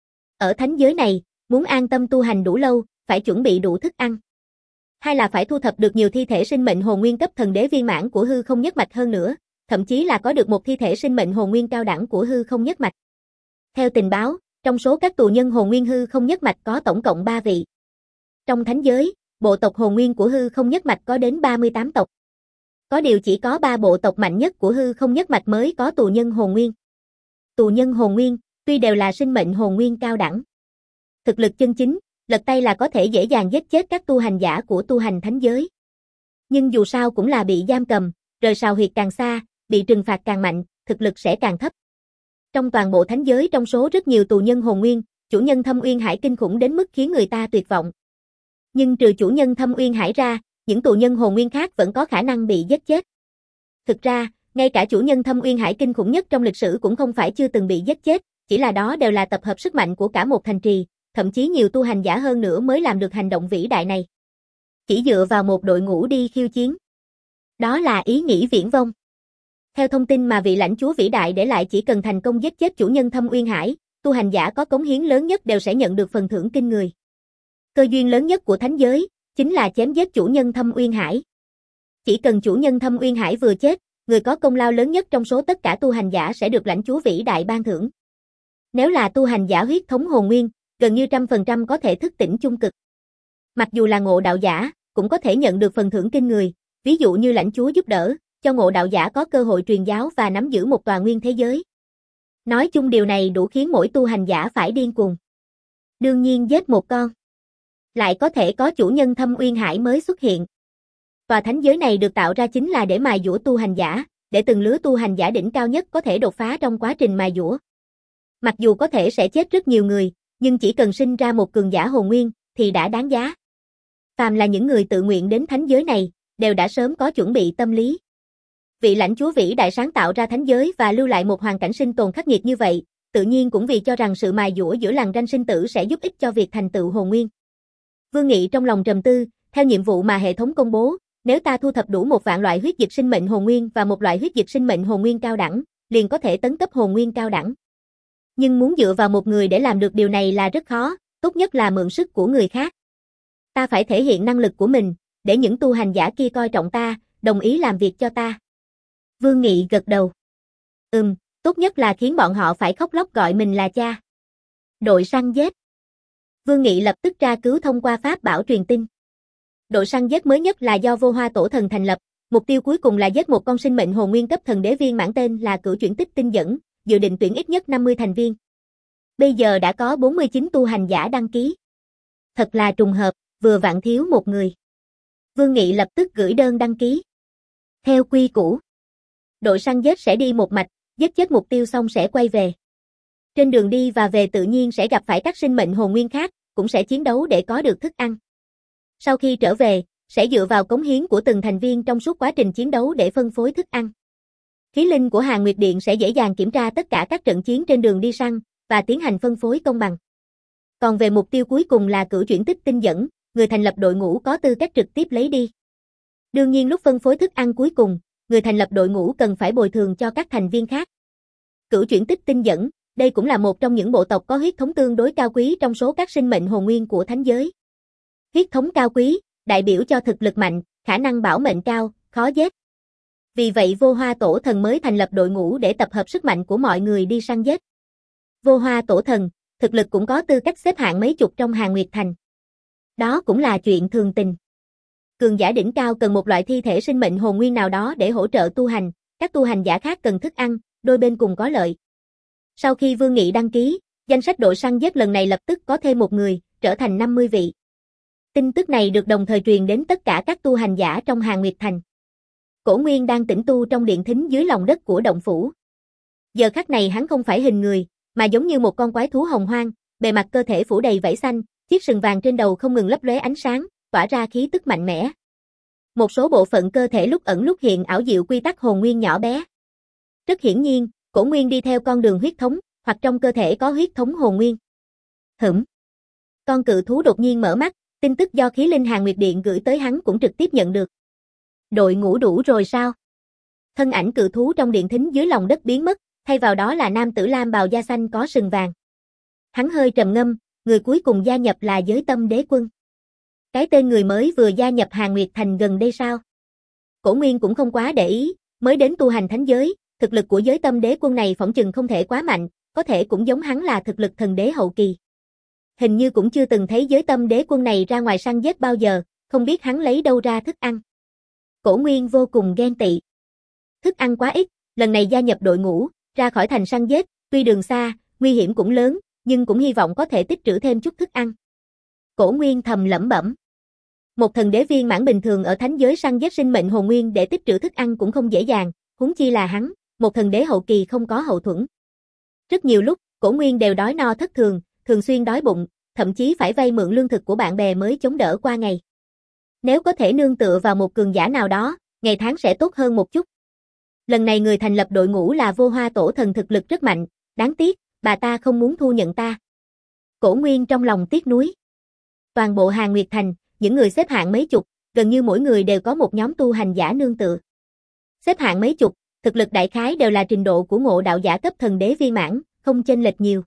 Ở thánh giới này, muốn an tâm tu hành đủ lâu, phải chuẩn bị đủ thức ăn. Hai là phải thu thập được nhiều thi thể sinh mệnh hồn nguyên cấp thần đế viên mãn của hư không nhất mạch hơn nữa, thậm chí là có được một thi thể sinh mệnh hồn nguyên cao đẳng của hư không nhất mạch. Theo tình báo, trong số các tù nhân hồn nguyên hư không nhất mạch có tổng cộng ba vị. Trong thánh giới, bộ tộc hồn nguyên của hư không nhất mạch có đến ba mươi tám tộc. Có điều chỉ có ba bộ tộc mạnh nhất của hư không nhất mạch mới có tù nhân hồn nguyên. Tù nhân hồn nguyên, tuy đều là sinh mệnh hồn nguyên cao đẳng. Thực lực chân chính, lật tay là có thể dễ dàng giết chết các tu hành giả của tu hành thánh giới. Nhưng dù sao cũng là bị giam cầm, rời sào huyệt càng xa, bị trừng phạt càng mạnh, thực lực sẽ càng thấp. Trong toàn bộ thánh giới trong số rất nhiều tù nhân hồn nguyên, chủ nhân Thâm Uyên Hải kinh khủng đến mức khiến người ta tuyệt vọng. Nhưng trừ chủ nhân Thâm Uyên Hải ra, những tù nhân hồn nguyên khác vẫn có khả năng bị giết chết. Thực ra, ngay cả chủ nhân Thâm Uyên Hải kinh khủng nhất trong lịch sử cũng không phải chưa từng bị giết chết, chỉ là đó đều là tập hợp sức mạnh của cả một thành trì, thậm chí nhiều tu hành giả hơn nữa mới làm được hành động vĩ đại này. Chỉ dựa vào một đội ngũ đi khiêu chiến. Đó là ý nghĩ viển vông. Theo thông tin mà vị lãnh chúa vĩ đại để lại, chỉ cần thành công giết chết chủ nhân Thâm Uyên Hải, tu hành giả có cống hiến lớn nhất đều sẽ nhận được phần thưởng kinh người. Cơ duyên lớn nhất của thánh giới chính là chém giết chủ nhân Thâm Uyên Hải. Chỉ cần chủ nhân Thâm Uyên Hải vừa chết, người có công lao lớn nhất trong số tất cả tu hành giả sẽ được lãnh chúa vĩ đại ban thưởng. Nếu là tu hành giả huyết thống hồn nguyên, gần như trăm phần trăm có thể thức tỉnh chung cực. Mặc dù là ngộ đạo giả, cũng có thể nhận được phần thưởng kinh người, ví dụ như lãnh chúa giúp đỡ, cho ngộ đạo giả có cơ hội truyền giáo và nắm giữ một tòa nguyên thế giới. Nói chung điều này đủ khiến mỗi tu hành giả phải điên cuồng. Đương nhiên giết một con. Lại có thể có chủ nhân Thâm Uyên Hải mới xuất hiện. Tòa thánh giới này được tạo ra chính là để mài dũa tu hành giả, để từng lứa tu hành giả đỉnh cao nhất có thể đột phá trong quá trình mài dũa. Mặc dù có thể sẽ chết rất nhiều người, nhưng chỉ cần sinh ra một cường giả hồn nguyên, thì đã đáng giá. Phàm là những người tự nguyện đến thánh giới này, đều đã sớm có chuẩn bị tâm lý. Vị lãnh chúa vĩ đại sáng tạo ra thánh giới và lưu lại một hoàn cảnh sinh tồn khắc nghiệt như vậy, tự nhiên cũng vì cho rằng sự mài dũa giữa lằn ranh sinh tử sẽ giúp ích cho việc thành tựu hồn nguyên. Vương Nghị trong lòng trầm tư, theo nhiệm vụ mà hệ thống công bố, nếu ta thu thập đủ một vạn loại huyết dịch sinh mệnh hồn nguyên và một loại huyết dịch sinh mệnh hồn nguyên cao đẳng, liền có thể tấn cấp hồn nguyên cao đẳng. Nhưng muốn dựa vào một người để làm được điều này là rất khó, tốt nhất là mượn sức của người khác. Ta phải thể hiện năng lực của mình, để những tu hành giả kia coi trọng ta, đồng ý làm việc cho ta. Vương Nghị gật đầu. Ừm, tốt nhất là khiến bọn họ phải khóc lóc gọi mình là cha. Đội săn giết. Vương Nghị lập tức tra cứu thông qua pháp bảo truyền tin. Đội săn giết mới nhất là do Vô Hoa Tổ Thần thành lập, mục tiêu cuối cùng là giết một con sinh mệnh hồn nguyên cấp thần đế viên mãn tên là Cửu Chuyển Tích Tinh Dẫn, dự định tuyển ít nhất năm mươi thành viên. Bây giờ đã có bốn mươi chín tu hành giả đăng ký. Thật là trùng hợp, vừa vặn thiếu một người. Vương Nghị lập tức gửi đơn đăng ký. Theo quy củ, đội săn giết sẽ đi một mạch, giết chết mục tiêu xong sẽ quay về. Trên đường đi và về tự nhiên sẽ gặp phải các sinh mệnh hồn nguyên khác, cũng sẽ chiến đấu để có được thức ăn. Sau khi trở về, sẽ dựa vào cống hiến của từng thành viên trong suốt quá trình chiến đấu để phân phối thức ăn. Khí linh của Hàn Nguyệt Điện sẽ dễ dàng kiểm tra tất cả các trận chiến trên đường đi săn, và tiến hành phân phối công bằng. Còn về mục tiêu cuối cùng là Cửu Chuyển Tích Tinh Dẫn, người thành lập đội ngũ có tư cách trực tiếp lấy đi. Đương nhiên lúc phân phối thức ăn cuối cùng, người thành lập đội ngũ cần phải bồi thường cho các thành viên khác. Cửu Chuyển Tích Tinh Dẫn, đây cũng là một trong những bộ tộc có huyết thống tương đối cao quý trong số các sinh mệnh hồn nguyên của thánh giới. Huyết thống cao quý, đại biểu cho thực lực mạnh, khả năng bảo mệnh cao, khó giết. Vì vậy Vô Hoa Tổ Thần mới thành lập đội ngũ để tập hợp sức mạnh của mọi người đi săn giết. Vô Hoa Tổ Thần, thực lực cũng có tư cách xếp hạng mấy chục trong Hàn Nguyệt Thành. Đó cũng là chuyện thường tình. Cường giả đỉnh cao cần một loại thi thể sinh mệnh hồn nguyên nào đó để hỗ trợ tu hành, các tu hành giả khác cần thức ăn, đôi bên cùng có lợi. Sau khi Vương Nghị đăng ký, danh sách đội săn giết lần này lập tức có thêm một người, trở thành năm mươi vị. Tin tức này được đồng thời truyền đến tất cả các tu hành giả trong Hàn Nguyệt Thành. Cổ Nguyên đang tĩnh tu trong điện thính dưới lòng đất của động phủ. Giờ khắc này hắn không phải hình người, mà giống như một con quái thú hồng hoang, bề mặt cơ thể phủ đầy vảy xanh, chiếc sừng vàng trên đầu không ngừng lấp lóe ánh sáng, tỏa ra khí tức mạnh mẽ. Một số bộ phận cơ thể lúc ẩn lúc hiện ảo diệu quy tắc hồn nguyên nhỏ bé. Rất hiển nhiên, Cổ Nguyên đi theo con đường huyết thống, hoặc trong cơ thể có huyết thống hồn nguyên. Hửm. Con cự thú đột nhiên mở mắt, tin tức do khí linh Hàn Nguyệt Điện gửi tới hắn cũng trực tiếp nhận được. Đội ngũ đủ rồi sao? Thân ảnh cự thú trong điện thính dưới lòng đất biến mất, thay vào đó là nam tử lam bào da xanh có sừng vàng. Hắn hơi trầm ngâm, người cuối cùng gia nhập là Giới Tâm Đế Quân. Cái tên người mới vừa gia nhập Hàn Nguyệt Thành gần đây sao? Cổ Nguyên cũng không quá để ý, mới đến tu hành thánh giới, thực lực của Giới Tâm Đế Quân này phỏng chừng không thể quá mạnh, có thể cũng giống hắn là thực lực thần đế hậu kỳ. Hình như cũng chưa từng thấy Giới Tâm Đế Quân này ra ngoài săn giết bao giờ, không biết hắn lấy đâu ra thức ăn. Cổ Nguyên vô cùng ghen tị. Thức ăn quá ít, lần này gia nhập đội ngũ, ra khỏi thành săn giết, tuy đường xa, nguy hiểm cũng lớn, nhưng cũng hy vọng có thể tích trữ thêm chút thức ăn. Cổ Nguyên thầm lẩm bẩm. Một thần đế viên mãn bình thường ở thánh giới săn giết sinh mệnh hồn nguyên để tích trữ thức ăn cũng không dễ dàng, huống chi là hắn, một thần đế hậu kỳ không có hậu thuẫn. Rất nhiều lúc, Cổ Nguyên đều đói no thất thường, thường xuyên đói bụng, thậm chí phải vay mượn lương thực của bạn bè mới chống đỡ qua ngày. Nếu có thể nương tựa vào một cường giả nào đó, ngày tháng sẽ tốt hơn một chút. Lần này người thành lập đội ngũ là Vô Hoa Tổ Thần, thực lực rất mạnh, đáng tiếc, bà ta không muốn thu nhận ta. Cổ Nguyên trong lòng tiếc nuối. Toàn bộ Hàn Nguyệt Thành, những người xếp hạng mấy chục, gần như mỗi người đều có một nhóm tu hành giả nương tựa. Xếp hạng mấy chục, thực lực đại khái đều là trình độ của ngộ đạo giả cấp thần đế viên mãn, không chênh lệch nhiều.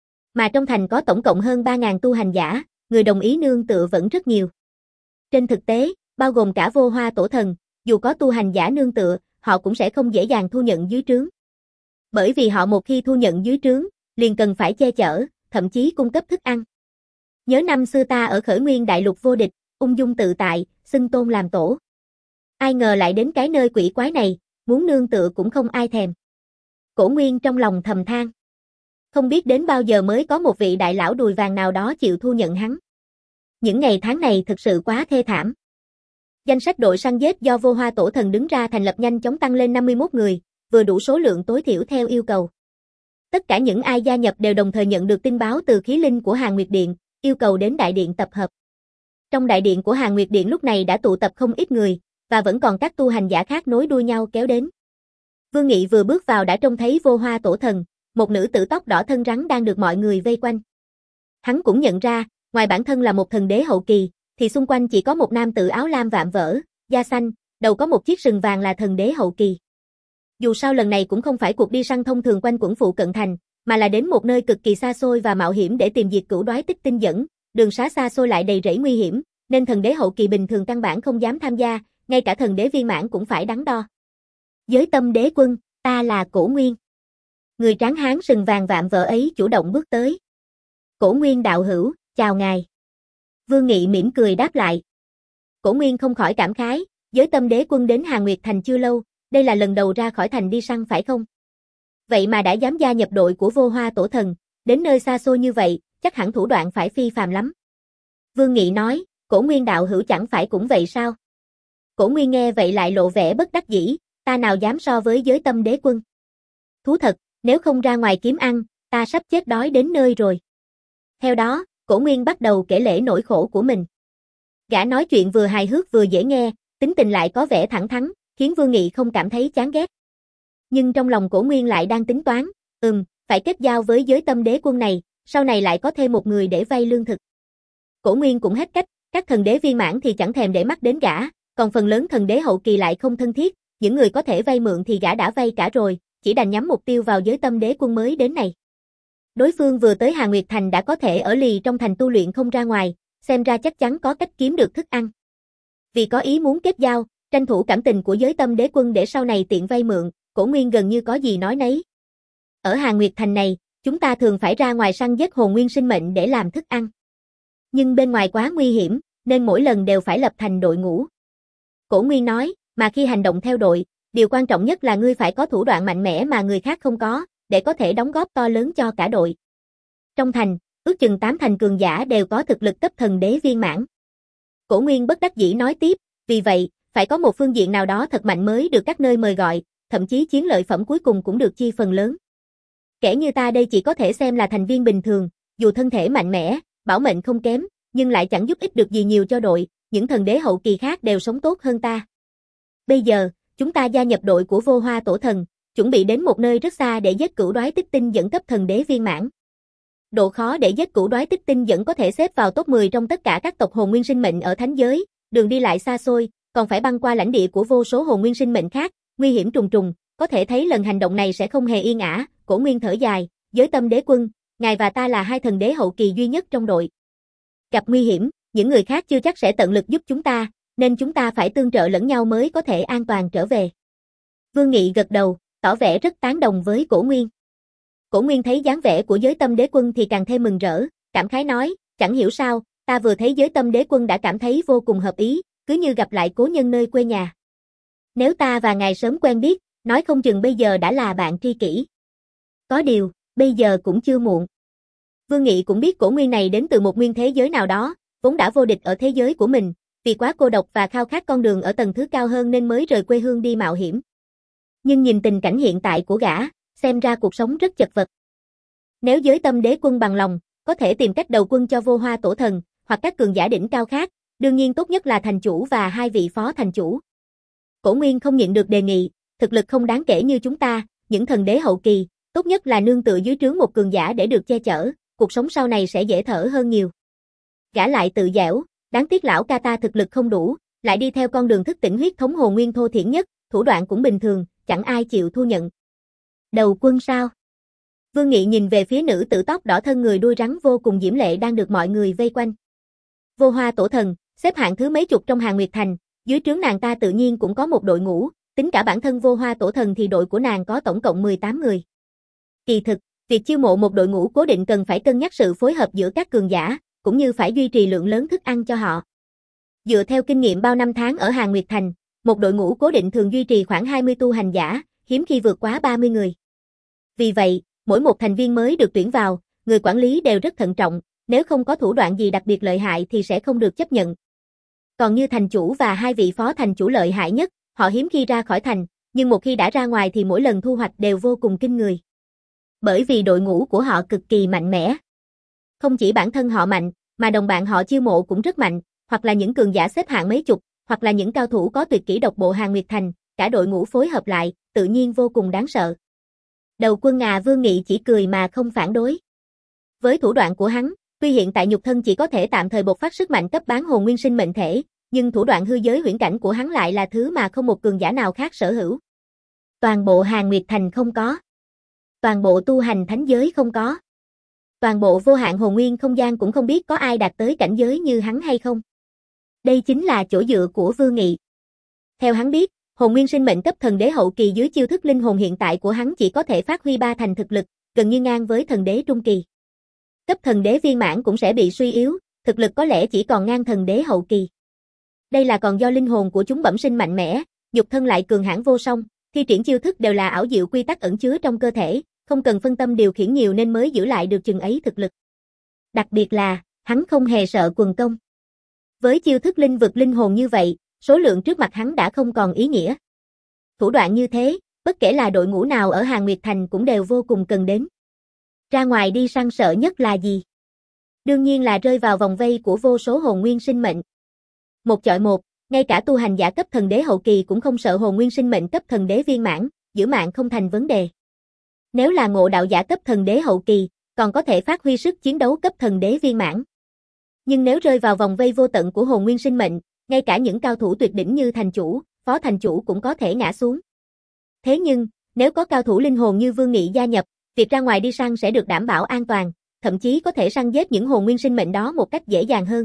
Mà trong thành có tổng cộng hơn ba nghìn tu hành giả, người đồng ý nương tựa vẫn rất nhiều. Trên thực tế, bao gồm cả Vô Hoa Tổ Thần, dù có tu hành giả nương tựa, họ cũng sẽ không dễ dàng thu nhận dưới trướng. Bởi vì họ một khi thu nhận dưới trướng, liền cần phải che chở, thậm chí cung cấp thức ăn. Nhớ năm xưa ta ở Khởi Nguyên Đại Lục vô địch, ung dung tự tại, xưng tôn làm tổ. Ai ngờ lại đến cái nơi quỷ quái này, muốn nương tựa cũng không ai thèm. Cổ Nguyên trong lòng thầm than. Không biết đến bao giờ mới có một vị đại lão đùi vàng nào đó chịu thu nhận hắn. Những ngày tháng này thực sự quá thê thảm. Danh sách đội săn giết do Vô Hoa Tổ Thần đứng ra thành lập nhanh chóng tăng lên năm mươi mốt người, vừa đủ số lượng tối thiểu theo yêu cầu. Tất cả những ai gia nhập đều đồng thời nhận được tin báo từ khí linh của Hàn Nguyệt Điện, yêu cầu đến đại điện tập hợp. Trong đại điện của Hàn Nguyệt Điện lúc này đã tụ tập không ít người, và vẫn còn các tu hành giả khác nối đuôi nhau kéo đến. Vương Nghị vừa bước vào đã trông thấy Vô Hoa Tổ Thần, một nữ tử tóc đỏ thân rắn đang được mọi người vây quanh. Hắn cũng nhận ra, ngoài bản thân là một thần đế hậu kỳ, thì xung quanh chỉ có một nam tử áo lam vạm vỡ, da xanh, đầu có một chiếc sừng vàng là thần đế hậu kỳ. Dù sao lần này cũng không phải cuộc đi săn thông thường quanh quẩn phụ cận thành, mà là đến một nơi cực kỳ xa xôi và mạo hiểm để tìm diệt cửu đoái tích tinh dẫn, đường xá xa xôi lại đầy rẫy nguy hiểm, nên thần đế hậu kỳ bình thường căn bản không dám tham gia, ngay cả thần đế viên mãn cũng phải đắn đo. Giới Tâm Đế Quân, ta là Cổ Nguyên. Người tráng hán sừng vàng vạm vỡ ấy chủ động bước tới. Cổ Nguyên đạo hữu, chào ngài. Vương Nghị mỉm cười đáp lại. Cổ Nguyên không khỏi cảm khái, Giới Tâm Đế Quân đến Hàn Nguyệt Thành chưa lâu, đây là lần đầu ra khỏi thành đi săn phải không? Vậy mà đã dám gia nhập đội của Vô Hoa Tổ Thần, đến nơi xa xôi như vậy, chắc hẳn thủ đoạn phải phi phàm lắm. Vương Nghị nói, Cổ Nguyên đạo hữu chẳng phải cũng vậy sao? Cổ Nguyên nghe vậy lại lộ vẻ bất đắc dĩ, ta nào dám so với Giới Tâm Đế Quân. Thú thật, nếu không ra ngoài kiếm ăn, ta sắp chết đói đến nơi rồi. Theo đó, Cổ Nguyên bắt đầu kể lể nỗi khổ của mình. Gã nói chuyện vừa hài hước vừa dễ nghe, tính tình lại có vẻ thẳng thắn, khiến Vương Nghị không cảm thấy chán ghét. Nhưng trong lòng Cổ Nguyên lại đang tính toán, ừm, phải kết giao với Giới Tâm Đế Quân này, sau này lại có thêm một người để vay lương thực. Cổ Nguyên cũng hết cách, các thần đế viên mãn thì chẳng thèm để mắt đến gã, còn phần lớn thần đế hậu kỳ lại không thân thiết, những người có thể vay mượn thì gã đã vay cả rồi, chỉ đành nhắm mục tiêu vào Giới Tâm Đế Quân mới đến này. Đối phương vừa tới Hàn Nguyệt Thành đã có thể ở lì trong thành tu luyện không ra ngoài, xem ra chắc chắn có cách kiếm được thức ăn. Vì có ý muốn kết giao, tranh thủ cảm tình của Giới Tâm Đế Quân để sau này tiện vay mượn, Cổ Nguyên gần như có gì nói nấy. Ở Hàn Nguyệt Thành này, chúng ta thường phải ra ngoài săn giết hồn nguyên sinh mệnh để làm thức ăn. Nhưng bên ngoài quá nguy hiểm, nên mỗi lần đều phải lập thành đội ngũ. Cổ Nguyên nói, mà khi hành động theo đội, điều quan trọng nhất là ngươi phải có thủ đoạn mạnh mẽ mà người khác không có, để có thể đóng góp to lớn cho cả đội. Trong thành, ước chừng tám thành cường giả đều có thực lực cấp thần đế viên mãn. Cổ Nguyên bất đắc dĩ nói tiếp, vì vậy, phải có một phương diện nào đó thật mạnh mới được các nơi mời gọi, thậm chí chiến lợi phẩm cuối cùng cũng được chia phần lớn. Kẻ như ta đây chỉ có thể xem là thành viên bình thường, dù thân thể mạnh mẽ, bảo mệnh không kém, nhưng lại chẳng giúp ích được gì nhiều cho đội, những thần đế hậu kỳ khác đều sống tốt hơn ta. Bây giờ, chúng ta gia nhập đội của Vô Hoa Tổ Thần, chuẩn bị đến một nơi rất xa để giết cửu đoái tích tinh dẫn cấp thần đế viên mãn. Độ khó để giết cửu đoái tích tinh dẫn có thể xếp vào top mười trong tất cả các tộc hồn nguyên sinh mệnh ở thánh giới, đường đi lại xa xôi, còn phải băng qua lãnh địa của vô số hồn nguyên sinh mệnh khác, nguy hiểm trùng trùng, có thể thấy lần hành động này sẽ không hề yên ả. Cổ Nguyên thở dài, Giới Tâm Đế Quân, ngài và ta là hai thần đế hậu kỳ duy nhất trong đội. Gặp nguy hiểm, những người khác chưa chắc sẽ tận lực giúp chúng ta, nên chúng ta phải tương trợ lẫn nhau mới có thể an toàn trở về. Vương Nghị gật đầu, tỏ vẻ rất tán đồng với Cổ Nguyên. Cổ Nguyên thấy dáng vẻ của Giới Tâm Đế Quân thì càng thêm mừng rỡ, cảm khái nói, chẳng hiểu sao, ta vừa thấy Giới Tâm Đế Quân đã cảm thấy vô cùng hợp ý, cứ như gặp lại cố nhân nơi quê nhà. Nếu ta và ngài sớm quen biết, nói không chừng bây giờ đã là bạn tri kỷ. Có điều, bây giờ cũng chưa muộn. Vương Nghị cũng biết Cổ Nguyên này đến từ một nguyên thế giới nào đó, vốn đã vô địch ở thế giới của mình, vì quá cô độc và khao khát con đường ở tầng thứ cao hơn nên mới rời quê hương đi mạo hiểm. Nhưng nhìn tình cảnh hiện tại của gã, xem ra cuộc sống rất chật vật. Nếu giới tâm đế quân bằng lòng, có thể tìm cách đầu quân cho Vô Hoa Tổ Thần, hoặc các cường giả đỉnh cao khác, đương nhiên tốt nhất là thành chủ và hai vị phó thành chủ. Cổ Nguyên không nhịn được đề nghị, thực lực không đáng kể như chúng ta, những thần đế hậu kỳ, tốt nhất là nương tựa dưới trướng một cường giả để được che chở, cuộc sống sau này sẽ dễ thở hơn nhiều. Gã lại tự dẻo, đáng tiếc lão ca ta thực lực không đủ, lại đi theo con đường thức tỉnh huyết thống hồn nguyên thô thiển nhất, thủ đoạn cũng bình thường, chẳng ai chịu thu nhận. Đầu quân sao? Vương Nghị nhìn về phía nữ tử tóc đỏ thân người đuôi rắn vô cùng diễm lệ đang được mọi người vây quanh. Vô Hoa Tổ Thần, xếp hạng thứ mấy chục trong Hàn Nguyệt Thành, dưới trướng nàng ta tự nhiên cũng có một đội ngũ, tính cả bản thân Vô Hoa Tổ Thần thì đội của nàng có tổng cộng mười tám người. Kỳ thực, việc chiêu mộ một đội ngũ cố định cần phải cân nhắc sự phối hợp giữa các cường giả, cũng như phải duy trì lượng lớn thức ăn cho họ. Dựa theo kinh nghiệm bao năm tháng ở Hàn Nguyệt Thành, một đội ngũ cố định thường duy trì khoảng hai mươi tu hành giả, hiếm khi vượt quá ba mươi người. Vì vậy, mỗi một thành viên mới được tuyển vào, người quản lý đều rất thận trọng, nếu không có thủ đoạn gì đặc biệt lợi hại thì sẽ không được chấp nhận. Còn như thành chủ và hai vị phó thành chủ lợi hại nhất, họ hiếm khi ra khỏi thành, nhưng một khi đã ra ngoài thì mỗi lần thu hoạch đều vô cùng kinh người. Bởi vì đội ngũ của họ cực kỳ mạnh mẽ. Không chỉ bản thân họ mạnh, mà đồng bạn họ chiêu mộ cũng rất mạnh, hoặc là những cường giả xếp hạng mấy chục, hoặc là những cao thủ có tuyệt kỹ độc bộ Hàn Nguyệt Thành, cả đội ngũ phối hợp lại, tự nhiên vô cùng đáng sợ. Đầu quân à, Vương Nghị chỉ cười mà không phản đối. Với thủ đoạn của hắn, tuy hiện tại nhục thân chỉ có thể tạm thời bộc phát sức mạnh cấp bán hồn nguyên sinh mệnh thể, nhưng thủ đoạn hư giới huyễn cảnh của hắn lại là thứ mà không một cường giả nào khác sở hữu. Toàn bộ Hàn Nguyệt Thành không có. Toàn bộ tu hành thánh giới không có. Toàn bộ vô hạn hồn nguyên không gian cũng không biết có ai đạt tới cảnh giới như hắn hay không. Đây chính là chỗ dựa của Vương Nghị. Theo hắn biết, hồn nguyên sinh mệnh cấp thần đế hậu kỳ dưới chiêu thức linh hồn hiện tại của hắn chỉ có thể phát huy ba thành thực lực, gần như ngang với thần đế trung kỳ. Cấp thần đế viên mãn cũng sẽ bị suy yếu, thực lực có lẽ chỉ còn ngang thần đế hậu kỳ. Đây là còn do linh hồn của chúng bẩm sinh mạnh mẽ, nhục thân lại cường hãn vô song, thi triển chiêu thức đều là ảo diệu quy tắc ẩn chứa trong cơ thể, không cần phân tâm điều khiển nhiều nên mới giữ lại được chừng ấy thực lực. Đặc biệt là, hắn không hề sợ quần công. Với chiêu thức linh vực linh hồn như vậy, số lượng trước mặt hắn đã không còn ý nghĩa. Thủ đoạn như thế, bất kể là đội ngũ nào ở Hàn Nguyệt Thành cũng đều vô cùng cần đến. Ra ngoài đi săn sợ nhất là gì? Đương nhiên là rơi vào vòng vây của vô số hồn nguyên sinh mệnh. Một chọi một, ngay cả tu hành giả cấp thần đế hậu kỳ cũng không sợ hồn nguyên sinh mệnh cấp thần đế viên mãn, giữ mạng không thành vấn đề. Nếu là ngộ đạo giả cấp thần đế hậu kỳ, còn có thể phát huy sức chiến đấu cấp thần đế viên mãn. Nhưng nếu rơi vào vòng vây vô tận của hồn nguyên sinh mệnh, ngay cả những cao thủ tuyệt đỉnh như thành chủ, phó thành chủ cũng có thể ngã xuống. Thế nhưng, nếu có cao thủ linh hồn như Vương Nghị gia nhập, việc ra ngoài đi săn sẽ được đảm bảo an toàn, thậm chí có thể săn giết những hồn nguyên sinh mệnh đó một cách dễ dàng hơn.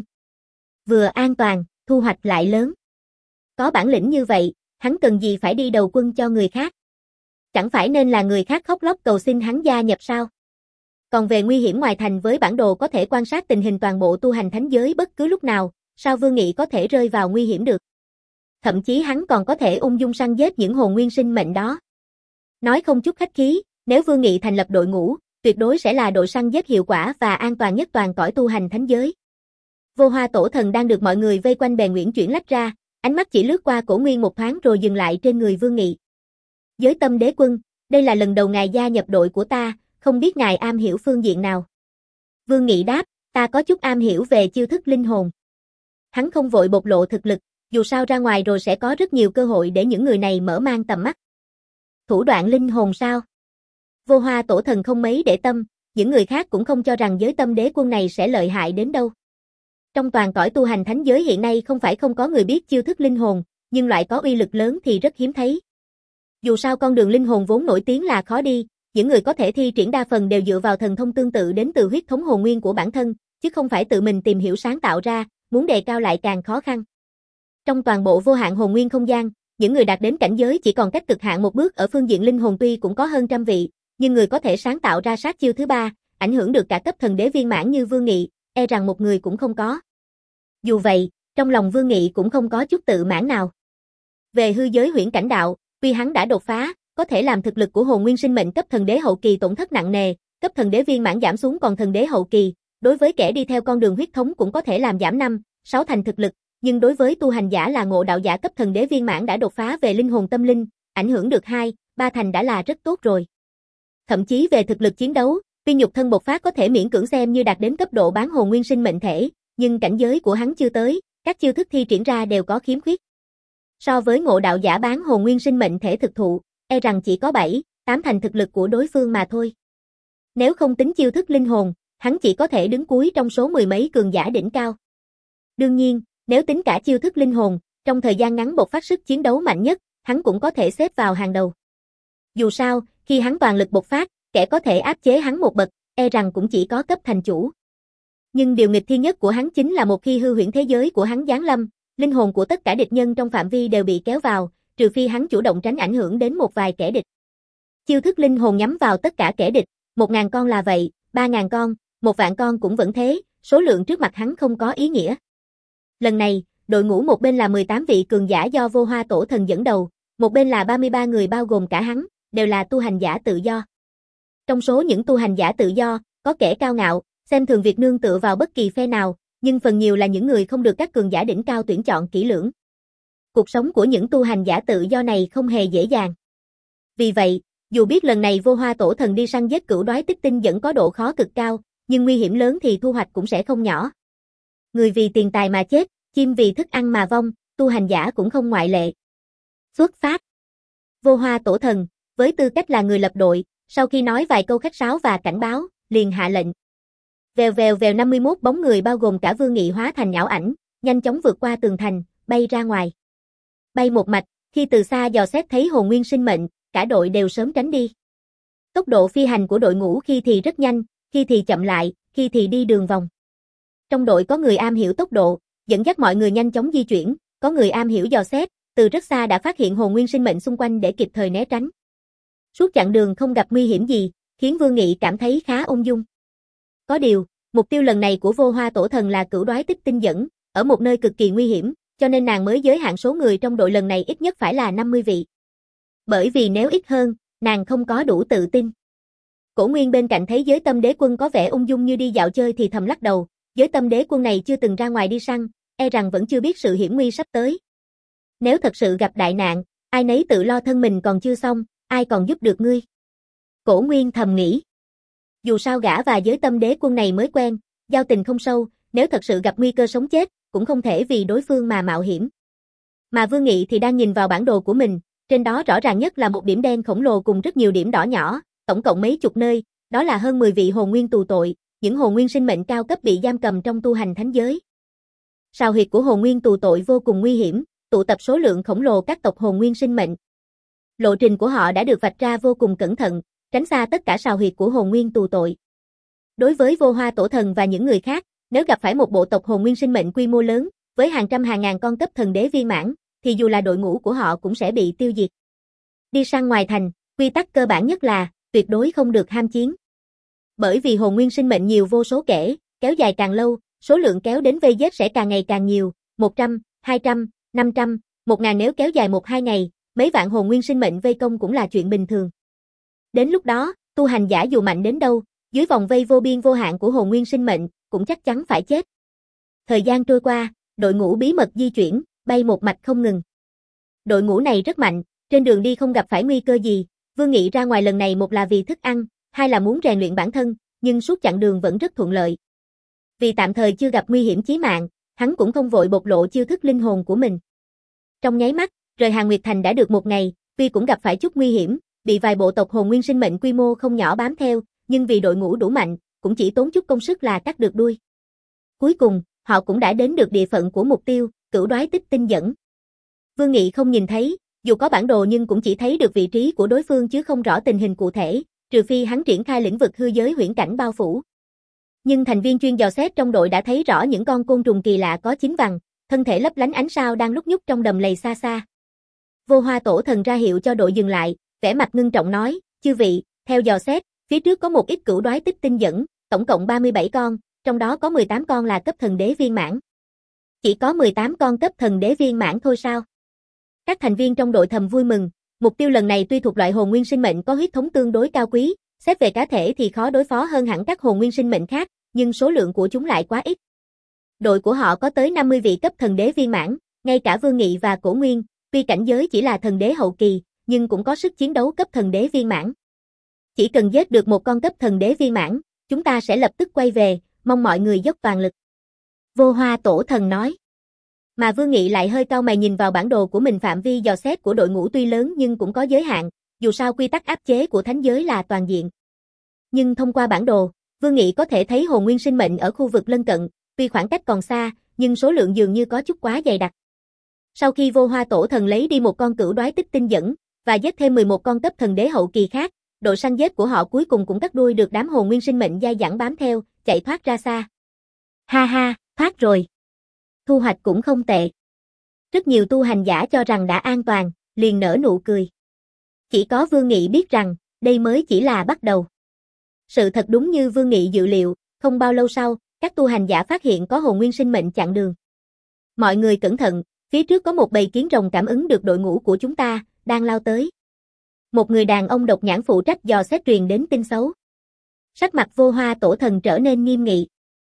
Vừa an toàn, thu hoạch lại lớn. Có bản lĩnh như vậy, hắn cần gì phải đi đầu quân cho người khác? Chẳng phải nên là người khác khóc lóc cầu xin hắn gia nhập sao? Còn về nguy hiểm ngoài thành với bản đồ có thể quan sát tình hình toàn bộ tu hành thánh giới bất cứ lúc nào, sao Vương Nghị có thể rơi vào nguy hiểm được? Thậm chí hắn còn có thể ung dung săn giết những hồn nguyên sinh mệnh đó. Nói không chút khách khí, nếu Vương Nghị thành lập đội ngũ, tuyệt đối sẽ là đội săn giết hiệu quả và an toàn nhất toàn cõi tu hành thánh giới. Vô Hoa Tổ Thần đang được mọi người vây quanh bèn uyển chuyển lách ra, ánh mắt chỉ lướt qua Cổ Nguyên một thoáng rồi dừng lại trên người Vương Nghị. Giới tâm đế quân, đây là lần đầu ngài gia nhập đội của ta, không biết ngài am hiểu phương diện nào. Vương Nghị đáp, ta có chút am hiểu về chiêu thức linh hồn. Hắn không vội bộc lộ thực lực, dù sao ra ngoài rồi sẽ có rất nhiều cơ hội để những người này mở mang tầm mắt. Thủ đoạn linh hồn sao? Vô Hoa Tổ Thần không mấy để tâm, những người khác cũng không cho rằng giới tâm đế quân này sẽ lợi hại đến đâu. Trong toàn cõi tu hành thánh giới hiện nay không phải không có người biết chiêu thức linh hồn, nhưng loại có uy lực lớn thì rất hiếm thấy. Dù sao con đường linh hồn vốn nổi tiếng là khó đi, những người có thể thi triển đa phần đều dựa vào thần thông tương tự đến từ huyết thống hồn nguyên của bản thân, chứ không phải tự mình tìm hiểu sáng tạo ra, muốn đề cao lại càng khó khăn. Trong toàn bộ vô hạn hồn nguyên không gian, những người đạt đến cảnh giới chỉ còn cách cực hạn một bước ở phương diện linh hồn tuy cũng có hơn trăm vị, nhưng người có thể sáng tạo ra sát chiêu thứ ba, ảnh hưởng được cả cấp thần đế viên mãn như Vương Nghị, e rằng một người cũng không có. Dù vậy, trong lòng Vương Nghị cũng không có chút tự mãn nào. Về hư giới huyễn cảnh đạo, tuy hắn đã đột phá, có thể làm thực lực của hồn nguyên sinh mệnh cấp thần đế hậu kỳ tổn thất nặng nề, cấp thần đế viên mãn giảm xuống còn thần đế hậu kỳ, đối với kẻ đi theo con đường huyết thống cũng có thể làm giảm năm, sáu thành thực lực, nhưng đối với tu hành giả là ngộ đạo giả cấp thần đế viên mãn đã đột phá về linh hồn tâm linh, ảnh hưởng được hai, ba thành đã là rất tốt rồi. Thậm chí về thực lực chiến đấu, Tuy nhục thân bộc phát có thể miễn cưỡng xem như đạt đến cấp độ bán hồn nguyên sinh mệnh thể, nhưng cảnh giới của hắn chưa tới, các chiêu thức thi triển ra đều có khiếm khuyết. So với ngộ đạo giả bán hồn nguyên sinh mệnh thể thực thụ, e rằng chỉ có bảy, tám thành thực lực của đối phương mà thôi. Nếu không tính chiêu thức linh hồn, hắn chỉ có thể đứng cuối trong số mười mấy cường giả đỉnh cao. Đương nhiên, nếu tính cả chiêu thức linh hồn, trong thời gian ngắn bộc phát sức chiến đấu mạnh nhất, hắn cũng có thể xếp vào hàng đầu. Dù sao, khi hắn toàn lực bộc phát, kẻ có thể áp chế hắn một bậc, e rằng cũng chỉ có cấp thành chủ. Nhưng điều nghịch thiên nhất của hắn chính là một khi hư huyễn thế giới của hắn giáng lâm, linh hồn của tất cả địch nhân trong phạm vi đều bị kéo vào, trừ phi hắn chủ động tránh ảnh hưởng đến một vài kẻ địch. Chiêu thức linh hồn nhắm vào tất cả kẻ địch, một ngàn con là vậy, ba ngàn con, một vạn con cũng vẫn thế, số lượng trước mặt hắn không có ý nghĩa. Lần này, đội ngũ một bên là mười tám vị cường giả do Vô Hoa Tổ Thần dẫn đầu, một bên là ba mươi ba người bao gồm cả hắn, đều là tu hành giả tự do. Trong số những tu hành giả tự do, có kẻ cao ngạo, xem thường việc nương tựa vào bất kỳ phe nào, nhưng phần nhiều là những người không được các cường giả đỉnh cao tuyển chọn kỹ lưỡng. Cuộc sống của những tu hành giả tự do này không hề dễ dàng. Vì vậy, dù biết lần này Vô Hoa Tổ Thần đi săn giết cửu đoái tích tinh vẫn có độ khó cực cao, nhưng nguy hiểm lớn thì thu hoạch cũng sẽ không nhỏ. Người vì tiền tài mà chết, chim vì thức ăn mà vong, tu hành giả cũng không ngoại lệ. Xuất phát. Vô Hoa Tổ Thần, với tư cách là người lập đội, sau khi nói vài câu khách sáo và cảnh báo, liền hạ lệnh. Vèo vèo vèo năm mươi mốt bóng người bao gồm cả Vương Nghị hóa thành ảo ảnh, nhanh chóng vượt qua tường thành, bay ra ngoài. Bay một mạch, khi từ xa dò xét thấy hồn nguyên sinh mệnh, cả đội đều sớm tránh đi. Tốc độ phi hành của đội ngũ khi thì rất nhanh, khi thì chậm lại, khi thì đi đường vòng. Trong đội có người am hiểu tốc độ, dẫn dắt mọi người nhanh chóng di chuyển, có người am hiểu dò xét, từ rất xa đã phát hiện hồn nguyên sinh mệnh xung quanh để kịp thời né tránh. Suốt chặng đường không gặp nguy hiểm gì, khiến Vương Nghị cảm thấy khá ung dung. Có điều, mục tiêu lần này của Vô Hoa Tổ Thần là cửu đoái tích tinh dẫn, ở một nơi cực kỳ nguy hiểm, cho nên nàng mới giới hạn số người trong đội lần này ít nhất phải là năm mươi vị. Bởi vì nếu ít hơn, nàng không có đủ tự tin. Cổ Nguyên bên cạnh thấy Giới Tâm Đế Quân có vẻ ung dung như đi dạo chơi thì thầm lắc đầu, Giới Tâm Đế Quân này chưa từng ra ngoài đi săn, e rằng vẫn chưa biết sự hiểm nguy sắp tới. Nếu thật sự gặp đại nạn, ai nấy tự lo thân mình còn chưa xong, ai còn giúp được ngươi. Cổ Nguyên thầm nghĩ. Dù sao gã và Giới Tâm Đế Quân này mới quen, giao tình không sâu, nếu thật sự gặp nguy cơ sống chết, cũng không thể vì đối phương mà mạo hiểm. Mà Vương Nghị thì đang nhìn vào bản đồ của mình, trên đó rõ ràng nhất là một điểm đen khổng lồ cùng rất nhiều điểm đỏ nhỏ, tổng cộng mấy chục nơi, đó là hơn mười vị hồn nguyên tù tội, những hồn nguyên sinh mệnh cao cấp bị giam cầm trong tu hành thánh giới. Sào huyệt của hồn nguyên tù tội vô cùng nguy hiểm, tụ tập số lượng khổng lồ các tộc hồn nguyên sinh mệnh. Lộ trình của họ đã được vạch ra vô cùng cẩn thận, tránh xa tất cả sào huyệt của hồn nguyên tù tội. Đối với Vô Hoa Tổ Thần và những người khác, nếu gặp phải một bộ tộc hồn nguyên sinh mệnh quy mô lớn, với hàng trăm hàng ngàn con cấp thần đế viên mãn, thì dù là đội ngũ của họ cũng sẽ bị tiêu diệt. Đi săn ngoài thành, quy tắc cơ bản nhất là, tuyệt đối không được ham chiến. Bởi vì hồn nguyên sinh mệnh nhiều vô số kể, kéo dài càng lâu, số lượng kéo đến vây giết sẽ càng ngày càng nhiều, một trăm, hai trăm, năm trăm, một ngàn nếu kéo dài một hai ngày, mấy vạn hồn nguyên sinh mệnh vây công cũng là chuyện bình thường. Đến lúc đó, tu hành giả dù mạnh đến đâu, dưới vòng vây vô biên vô hạn của hồn nguyên sinh mệnh, cũng chắc chắn phải chết. Thời gian trôi qua, đội ngũ bí mật di chuyển, bay một mạch không ngừng. Đội ngũ này rất mạnh, trên đường đi không gặp phải nguy cơ gì, Vương Nghị ra ngoài lần này một là vì thức ăn, hai là muốn rèn luyện bản thân, nhưng suốt chặng đường vẫn rất thuận lợi. Vì tạm thời chưa gặp nguy hiểm chí mạng, hắn cũng không vội bộc lộ chiêu thức linh hồn của mình. Trong nháy mắt, rời Hàng Nguyệt Thành đã được một ngày, tuy cũng gặp phải chút nguy hiểm, bị vài bộ tộc hồn nguyên sinh mệnh quy mô không nhỏ bám theo, nhưng vì đội ngũ đủ mạnh, cũng chỉ tốn chút công sức là cắt được đuôi. Cuối cùng, họ cũng đã đến được địa phận của mục tiêu, cửu đoái tích tinh dẫn. Vương Nghị không nhìn thấy, dù có bản đồ nhưng cũng chỉ thấy được vị trí của đối phương chứ không rõ tình hình cụ thể, trừ phi hắn triển khai lĩnh vực hư giới huyễn cảnh bao phủ. Nhưng thành viên chuyên dò xét trong đội đã thấy rõ những con côn trùng kỳ lạ có chín vằn, thân thể lấp lánh ánh sao đang lúc nhúc trong đầm lầy xa xa. Vô Hoa Tổ Thần ra hiệu cho đội dừng lại, vẻ mặt ngưng trọng nói, chư vị, theo dò xét, phía trước có một ít cửu đoái tích tinh dẫn, tổng cộng ba mươi bảy con, trong đó có mười tám con là cấp thần đế viên mãn. Chỉ có mười tám con cấp thần đế viên mãn thôi sao? Các thành viên trong đội thầm vui mừng, mục tiêu lần này tuy thuộc loại hồn nguyên sinh mệnh có huyết thống tương đối cao quý, xét về cá thể thì khó đối phó hơn hẳn các hồn nguyên sinh mệnh khác, nhưng số lượng của chúng lại quá ít. Đội của họ có tới năm mươi vị cấp thần đế viên mãn, ngay cả Vương Nghị và Cổ Nguyên, tuy cảnh giới chỉ là thần đế hậu kỳ, nhưng cũng có sức chiến đấu cấp thần đế viên mãn. Chỉ cần giết được một con cấp thần đế viên mãn, chúng ta sẽ lập tức quay về, mong mọi người dốc toàn lực. Vô Hoa Tổ Thần nói. Mà Vương Nghị lại hơi cau mày nhìn vào bản đồ của mình, phạm vi dò xét của đội ngũ tuy lớn nhưng cũng có giới hạn, dù sao quy tắc áp chế của thánh giới là toàn diện. Nhưng thông qua bản đồ, Vương Nghị có thể thấy hồn nguyên sinh mệnh ở khu vực lân cận, tuy khoảng cách còn xa, nhưng số lượng dường như có chút quá dày đặc. Sau khi Vô Hoa Tổ Thần lấy đi một con cửu đoái tích tinh dẫn, và giết thêm mười một con cấp thần đế hậu kỳ khác, đội săn giết của họ cuối cùng cũng cắt đuôi được đám hồn nguyên sinh mệnh dai dẳng bám theo, chạy thoát ra xa. Ha ha, thoát rồi. Thu hoạch cũng không tệ. Rất nhiều tu hành giả cho rằng đã an toàn, liền nở nụ cười. Chỉ có Vương Nghị biết rằng, đây mới chỉ là bắt đầu. Sự thật đúng như Vương Nghị dự liệu, không bao lâu sau, các tu hành giả phát hiện có hồn nguyên sinh mệnh chặn đường. Mọi người cẩn thận, phía trước có một bầy kiến rồng cảm ứng được đội ngũ của chúng ta, đang lao tới. Một người đàn ông độc nhãn phụ trách dò xét truyền đến tin xấu. Sắc mặt Vô Hoa Tổ Thần trở nên nghiêm nghị.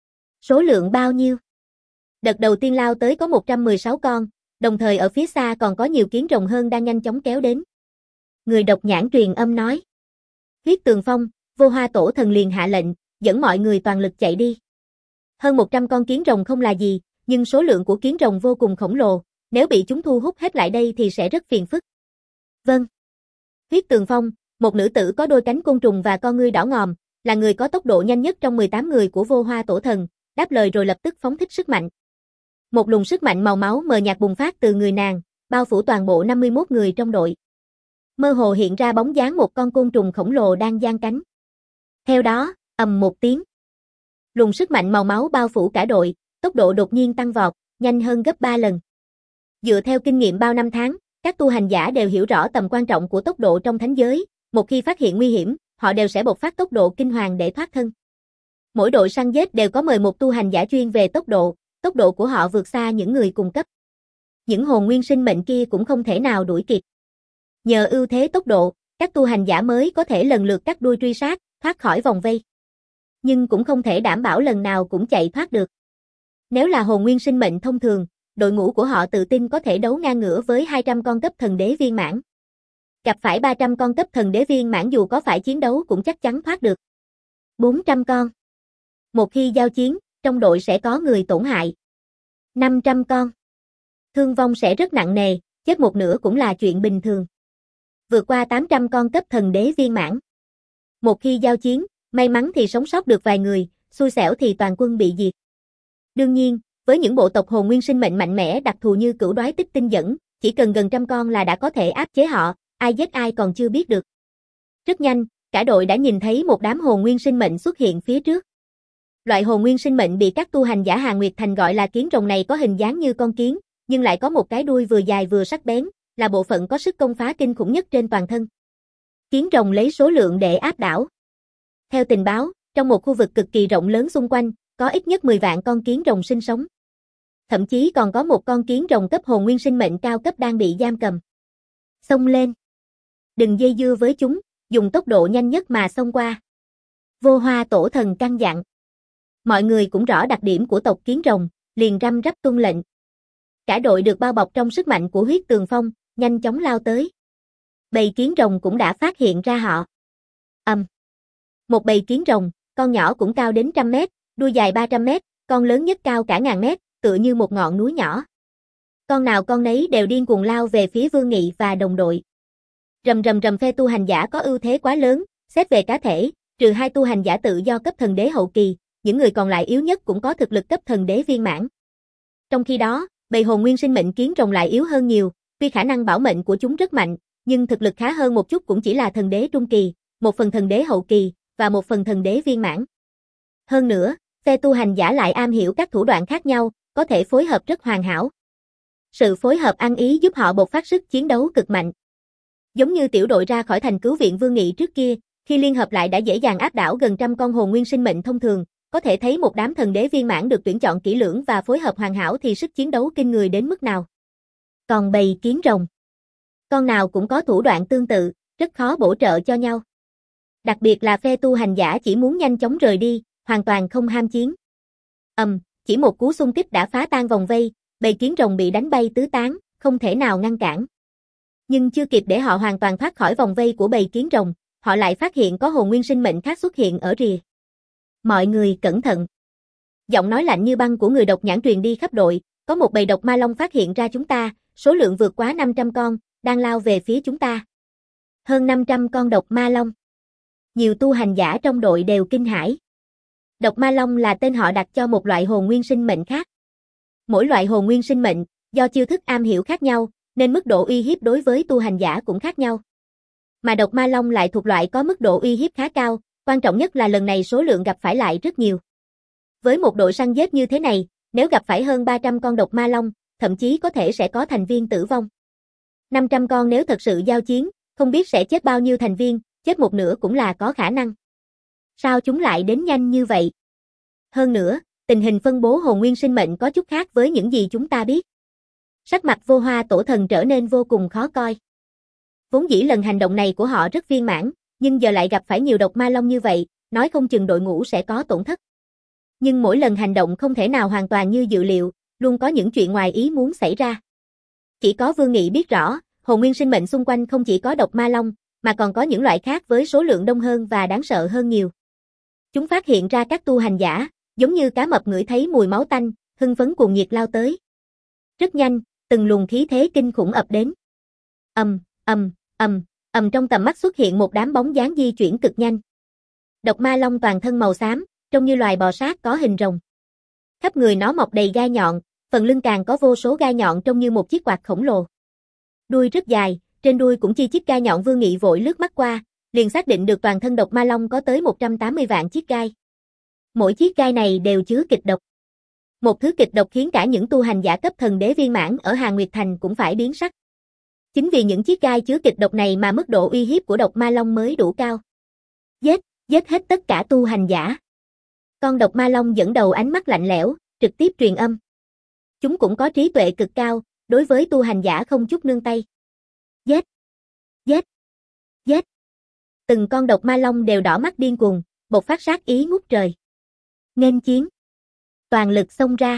Số lượng bao nhiêu? Đợt đầu tiên lao tới có một trăm mười sáu con, đồng thời ở phía xa còn có nhiều kiến rồng hơn đang nhanh chóng kéo đến. Người độc nhãn truyền âm nói. Huyết Tường Phong, Vô Hoa Tổ Thần liền hạ lệnh, dẫn mọi người toàn lực chạy đi. Hơn một trăm con kiến rồng không là gì, nhưng số lượng của kiến rồng vô cùng khổng lồ, nếu bị chúng thu hút hết lại đây thì sẽ rất phiền phức. Vâng. Huyết Tường Phong, một nữ tử có đôi cánh côn trùng và con ngươi đỏ ngòm, là người có tốc độ nhanh nhất trong mười tám người của Vô Hoa Tổ Thần, đáp lời rồi lập tức phóng thích sức mạnh. Một luồng sức mạnh màu máu mờ nhạt bùng phát từ người nàng, bao phủ toàn bộ năm mươi mốt người trong đội. Mơ hồ hiện ra bóng dáng một con côn trùng khổng lồ đang giang cánh. Theo đó, ầm một tiếng. Luồng sức mạnh màu máu bao phủ cả đội, tốc độ đột nhiên tăng vọt, nhanh hơn gấp ba lần. Dựa theo kinh nghiệm bao năm tháng, các tu hành giả đều hiểu rõ tầm quan trọng của tốc độ trong thánh giới, một khi phát hiện nguy hiểm, họ đều sẽ bộc phát tốc độ kinh hoàng để thoát thân. Mỗi đội săn giết đều có mời một tu hành giả chuyên về tốc độ, tốc độ của họ vượt xa những người cùng cấp. Những hồn nguyên sinh mệnh kia cũng không thể nào đuổi kịp. Nhờ ưu thế tốc độ, các tu hành giả mới có thể lần lượt cắt đuôi truy sát, thoát khỏi vòng vây. Nhưng cũng không thể đảm bảo lần nào cũng chạy thoát được. Nếu là hồn nguyên sinh mệnh thông thường, đội ngũ của họ tự tin có thể đấu ngang ngửa với hai trăm con cấp thần đế viên mãn. Gặp phải ba trăm con cấp thần đế viên mãn dù có phải chiến đấu cũng chắc chắn thoát được. bốn trăm con. Một khi giao chiến, trong đội sẽ có người tổn hại. năm trăm con. Thương vong sẽ rất nặng nề, chết một nửa cũng là chuyện bình thường. Vượt qua tám trăm con cấp thần đế viên mãn. Một khi giao chiến, may mắn thì sống sót được vài người, xui xẻo thì toàn quân bị diệt. Đương nhiên, với những bộ tộc hồn nguyên sinh mệnh mạnh mẽ đặc thù như cửu đoái tích tinh dẫn, chỉ cần gần trăm con là đã có thể áp chế họ, ai giết ai còn chưa biết được. Rất nhanh, cả đội đã nhìn thấy một đám hồn nguyên sinh mệnh xuất hiện phía trước. Loại hồn nguyên sinh mệnh bị các tu hành giả Hàn Nguyệt Thành gọi là kiến rồng này có hình dáng như con kiến, nhưng lại có một cái đuôi vừa dài vừa sắc bén, là bộ phận có sức công phá kinh khủng nhất trên toàn thân. Kiến rồng lấy số lượng để áp đảo. Theo tình báo, trong một khu vực cực kỳ rộng lớn xung quanh, có ít nhất mười vạn con kiến rồng sinh sống. Thậm chí còn có một con kiến rồng cấp hồn nguyên sinh mệnh cao cấp đang bị giam cầm. Xông lên. Đừng dây dưa với chúng, dùng tốc độ nhanh nhất mà xông qua. Vô Hoa Tổ Thần căn dặn. Mọi người cũng rõ đặc điểm của tộc kiến rồng, liền răm rắp tuân lệnh. Cả đội được bao bọc trong sức mạnh của huyết tường phong, nhanh chóng lao tới. Bầy kiến rồng cũng đã phát hiện ra họ. Ầm. Um. Một bầy kiến rồng, con nhỏ cũng cao đến trăm mét, đuôi dài ba trăm mét, con lớn nhất cao cả ngàn mét, tựa như một ngọn núi nhỏ. Con nào con nấy đều điên cuồng lao về phía Vương Nghị và đồng đội. Rầm rầm rầm, phe tu hành giả có ưu thế quá lớn, xét về cá thể, trừ hai tu hành giả tự do cấp thần đế hậu kỳ, những người còn lại yếu nhất cũng có thực lực cấp thần đế viên mãn. Trong khi đó, bầy hồn nguyên sinh mệnh kiến rồng lại yếu hơn nhiều, tuy khả năng bảo mệnh của chúng rất mạnh, nhưng thực lực khá hơn một chút cũng chỉ là thần đế trung kỳ, một phần thần đế hậu kỳ, và một phần thần đế viên mãn. Hơn nữa, phe tu hành giả lại am hiểu các thủ đoạn khác nhau, có thể phối hợp rất hoàn hảo. Sự phối hợp ăn ý giúp họ bộc phát sức chiến đấu cực mạnh. Giống như tiểu đội ra khỏi thành cứu viện Vương Nghị trước kia, khi liên hợp lại đã dễ dàng áp đảo gần trăm con hồn nguyên sinh mệnh thông thường, có thể thấy một đám thần đế viên mãn được tuyển chọn kỹ lưỡng và phối hợp hoàn hảo thì sức chiến đấu kinh người đến mức nào. Còn bầy kiến rồng, con nào cũng có thủ đoạn tương tự, rất khó bổ trợ cho nhau. Đặc biệt là phe tu hành giả chỉ muốn nhanh chóng rời đi, hoàn toàn không ham chiến. Ầm, um, chỉ một cú xung kích đã phá tan vòng vây, bầy kiến rồng bị đánh bay tứ tán, không thể nào ngăn cản. Nhưng chưa kịp để họ hoàn toàn thoát khỏi vòng vây của bầy kiến rồng, họ lại phát hiện có hồn nguyên sinh mệnh khác xuất hiện ở rìa. Mọi người cẩn thận. Giọng nói lạnh như băng của người độc nhãn truyền đi khắp đội, có một bầy độc ma long phát hiện ra chúng ta, số lượng vượt quá năm trăm con, đang lao về phía chúng ta. Hơn năm trăm con độc ma long. Nhiều tu hành giả trong đội đều kinh hãi. Độc ma long là tên họ đặt cho một loại hồn nguyên sinh mệnh khác. Mỗi loại hồn nguyên sinh mệnh, do chiêu thức am hiểu khác nhau, nên mức độ uy hiếp đối với tu hành giả cũng khác nhau. Mà độc ma long lại thuộc loại có mức độ uy hiếp khá cao, quan trọng nhất là lần này số lượng gặp phải lại rất nhiều. Với một đội săn giết như thế này, nếu gặp phải hơn ba trăm con độc ma long, thậm chí có thể sẽ có thành viên tử vong. năm trăm con nếu thật sự giao chiến, không biết sẽ chết bao nhiêu thành viên, chết một nửa cũng là có khả năng. Sao chúng lại đến nhanh như vậy? Hơn nữa, tình hình phân bố hồn nguyên sinh mệnh có chút khác với những gì chúng ta biết. Sắc mặt Vô Hoa Tổ Thần trở nên vô cùng khó coi. Vốn dĩ lần hành động này của họ rất viên mãn, nhưng giờ lại gặp phải nhiều độc ma long như vậy, nói không chừng đội ngũ sẽ có tổn thất. Nhưng mỗi lần hành động không thể nào hoàn toàn như dự liệu, luôn có những chuyện ngoài ý muốn xảy ra. Chỉ có Vương Nghị biết rõ, hồn nguyên sinh mệnh xung quanh không chỉ có độc ma long, mà còn có những loại khác với số lượng đông hơn và đáng sợ hơn nhiều. Chúng phát hiện ra các tu hành giả, giống như cá mập ngửi thấy mùi máu tanh, hưng phấn cuồng nhiệt lao tới. Rất nhanh, từng luồng khí thế kinh khủng ập đến. Ầm, ầm, ầm, ầm trong tầm mắt xuất hiện một đám bóng dáng di chuyển cực nhanh. Độc ma long toàn thân màu xám, trông như loài bò sát có hình rồng. Khắp người nó mọc đầy gai nhọn, phần lưng càng có vô số gai nhọn trông như một chiếc quạt khổng lồ. Đuôi rất dài, trên đuôi cũng chi chít gai nhọn. Vương Nghị vội lướt mắt qua, liền xác định được toàn thân độc ma long có tới một trăm tám mươi vạn chiếc gai. Mỗi chiếc gai này đều chứa kịch độc. Một thứ kịch độc khiến cả những tu hành giả cấp thần đế viên mãn ở Hàn Nguyệt Thành cũng phải biến sắc. Chính vì những chiếc gai chứa kịch độc này mà mức độ uy hiếp của độc ma long mới đủ cao. Giết, giết hết tất cả tu hành giả. Con độc ma long dẫn đầu ánh mắt lạnh lẽo, trực tiếp truyền âm. Chúng cũng có trí tuệ cực cao, đối với tu hành giả không chút nương tay. Giết, giết, giết. Từng con độc ma long đều đỏ mắt điên cuồng, bộc phát sát ý ngút trời. Nghênh chiến. Toàn lực xông ra.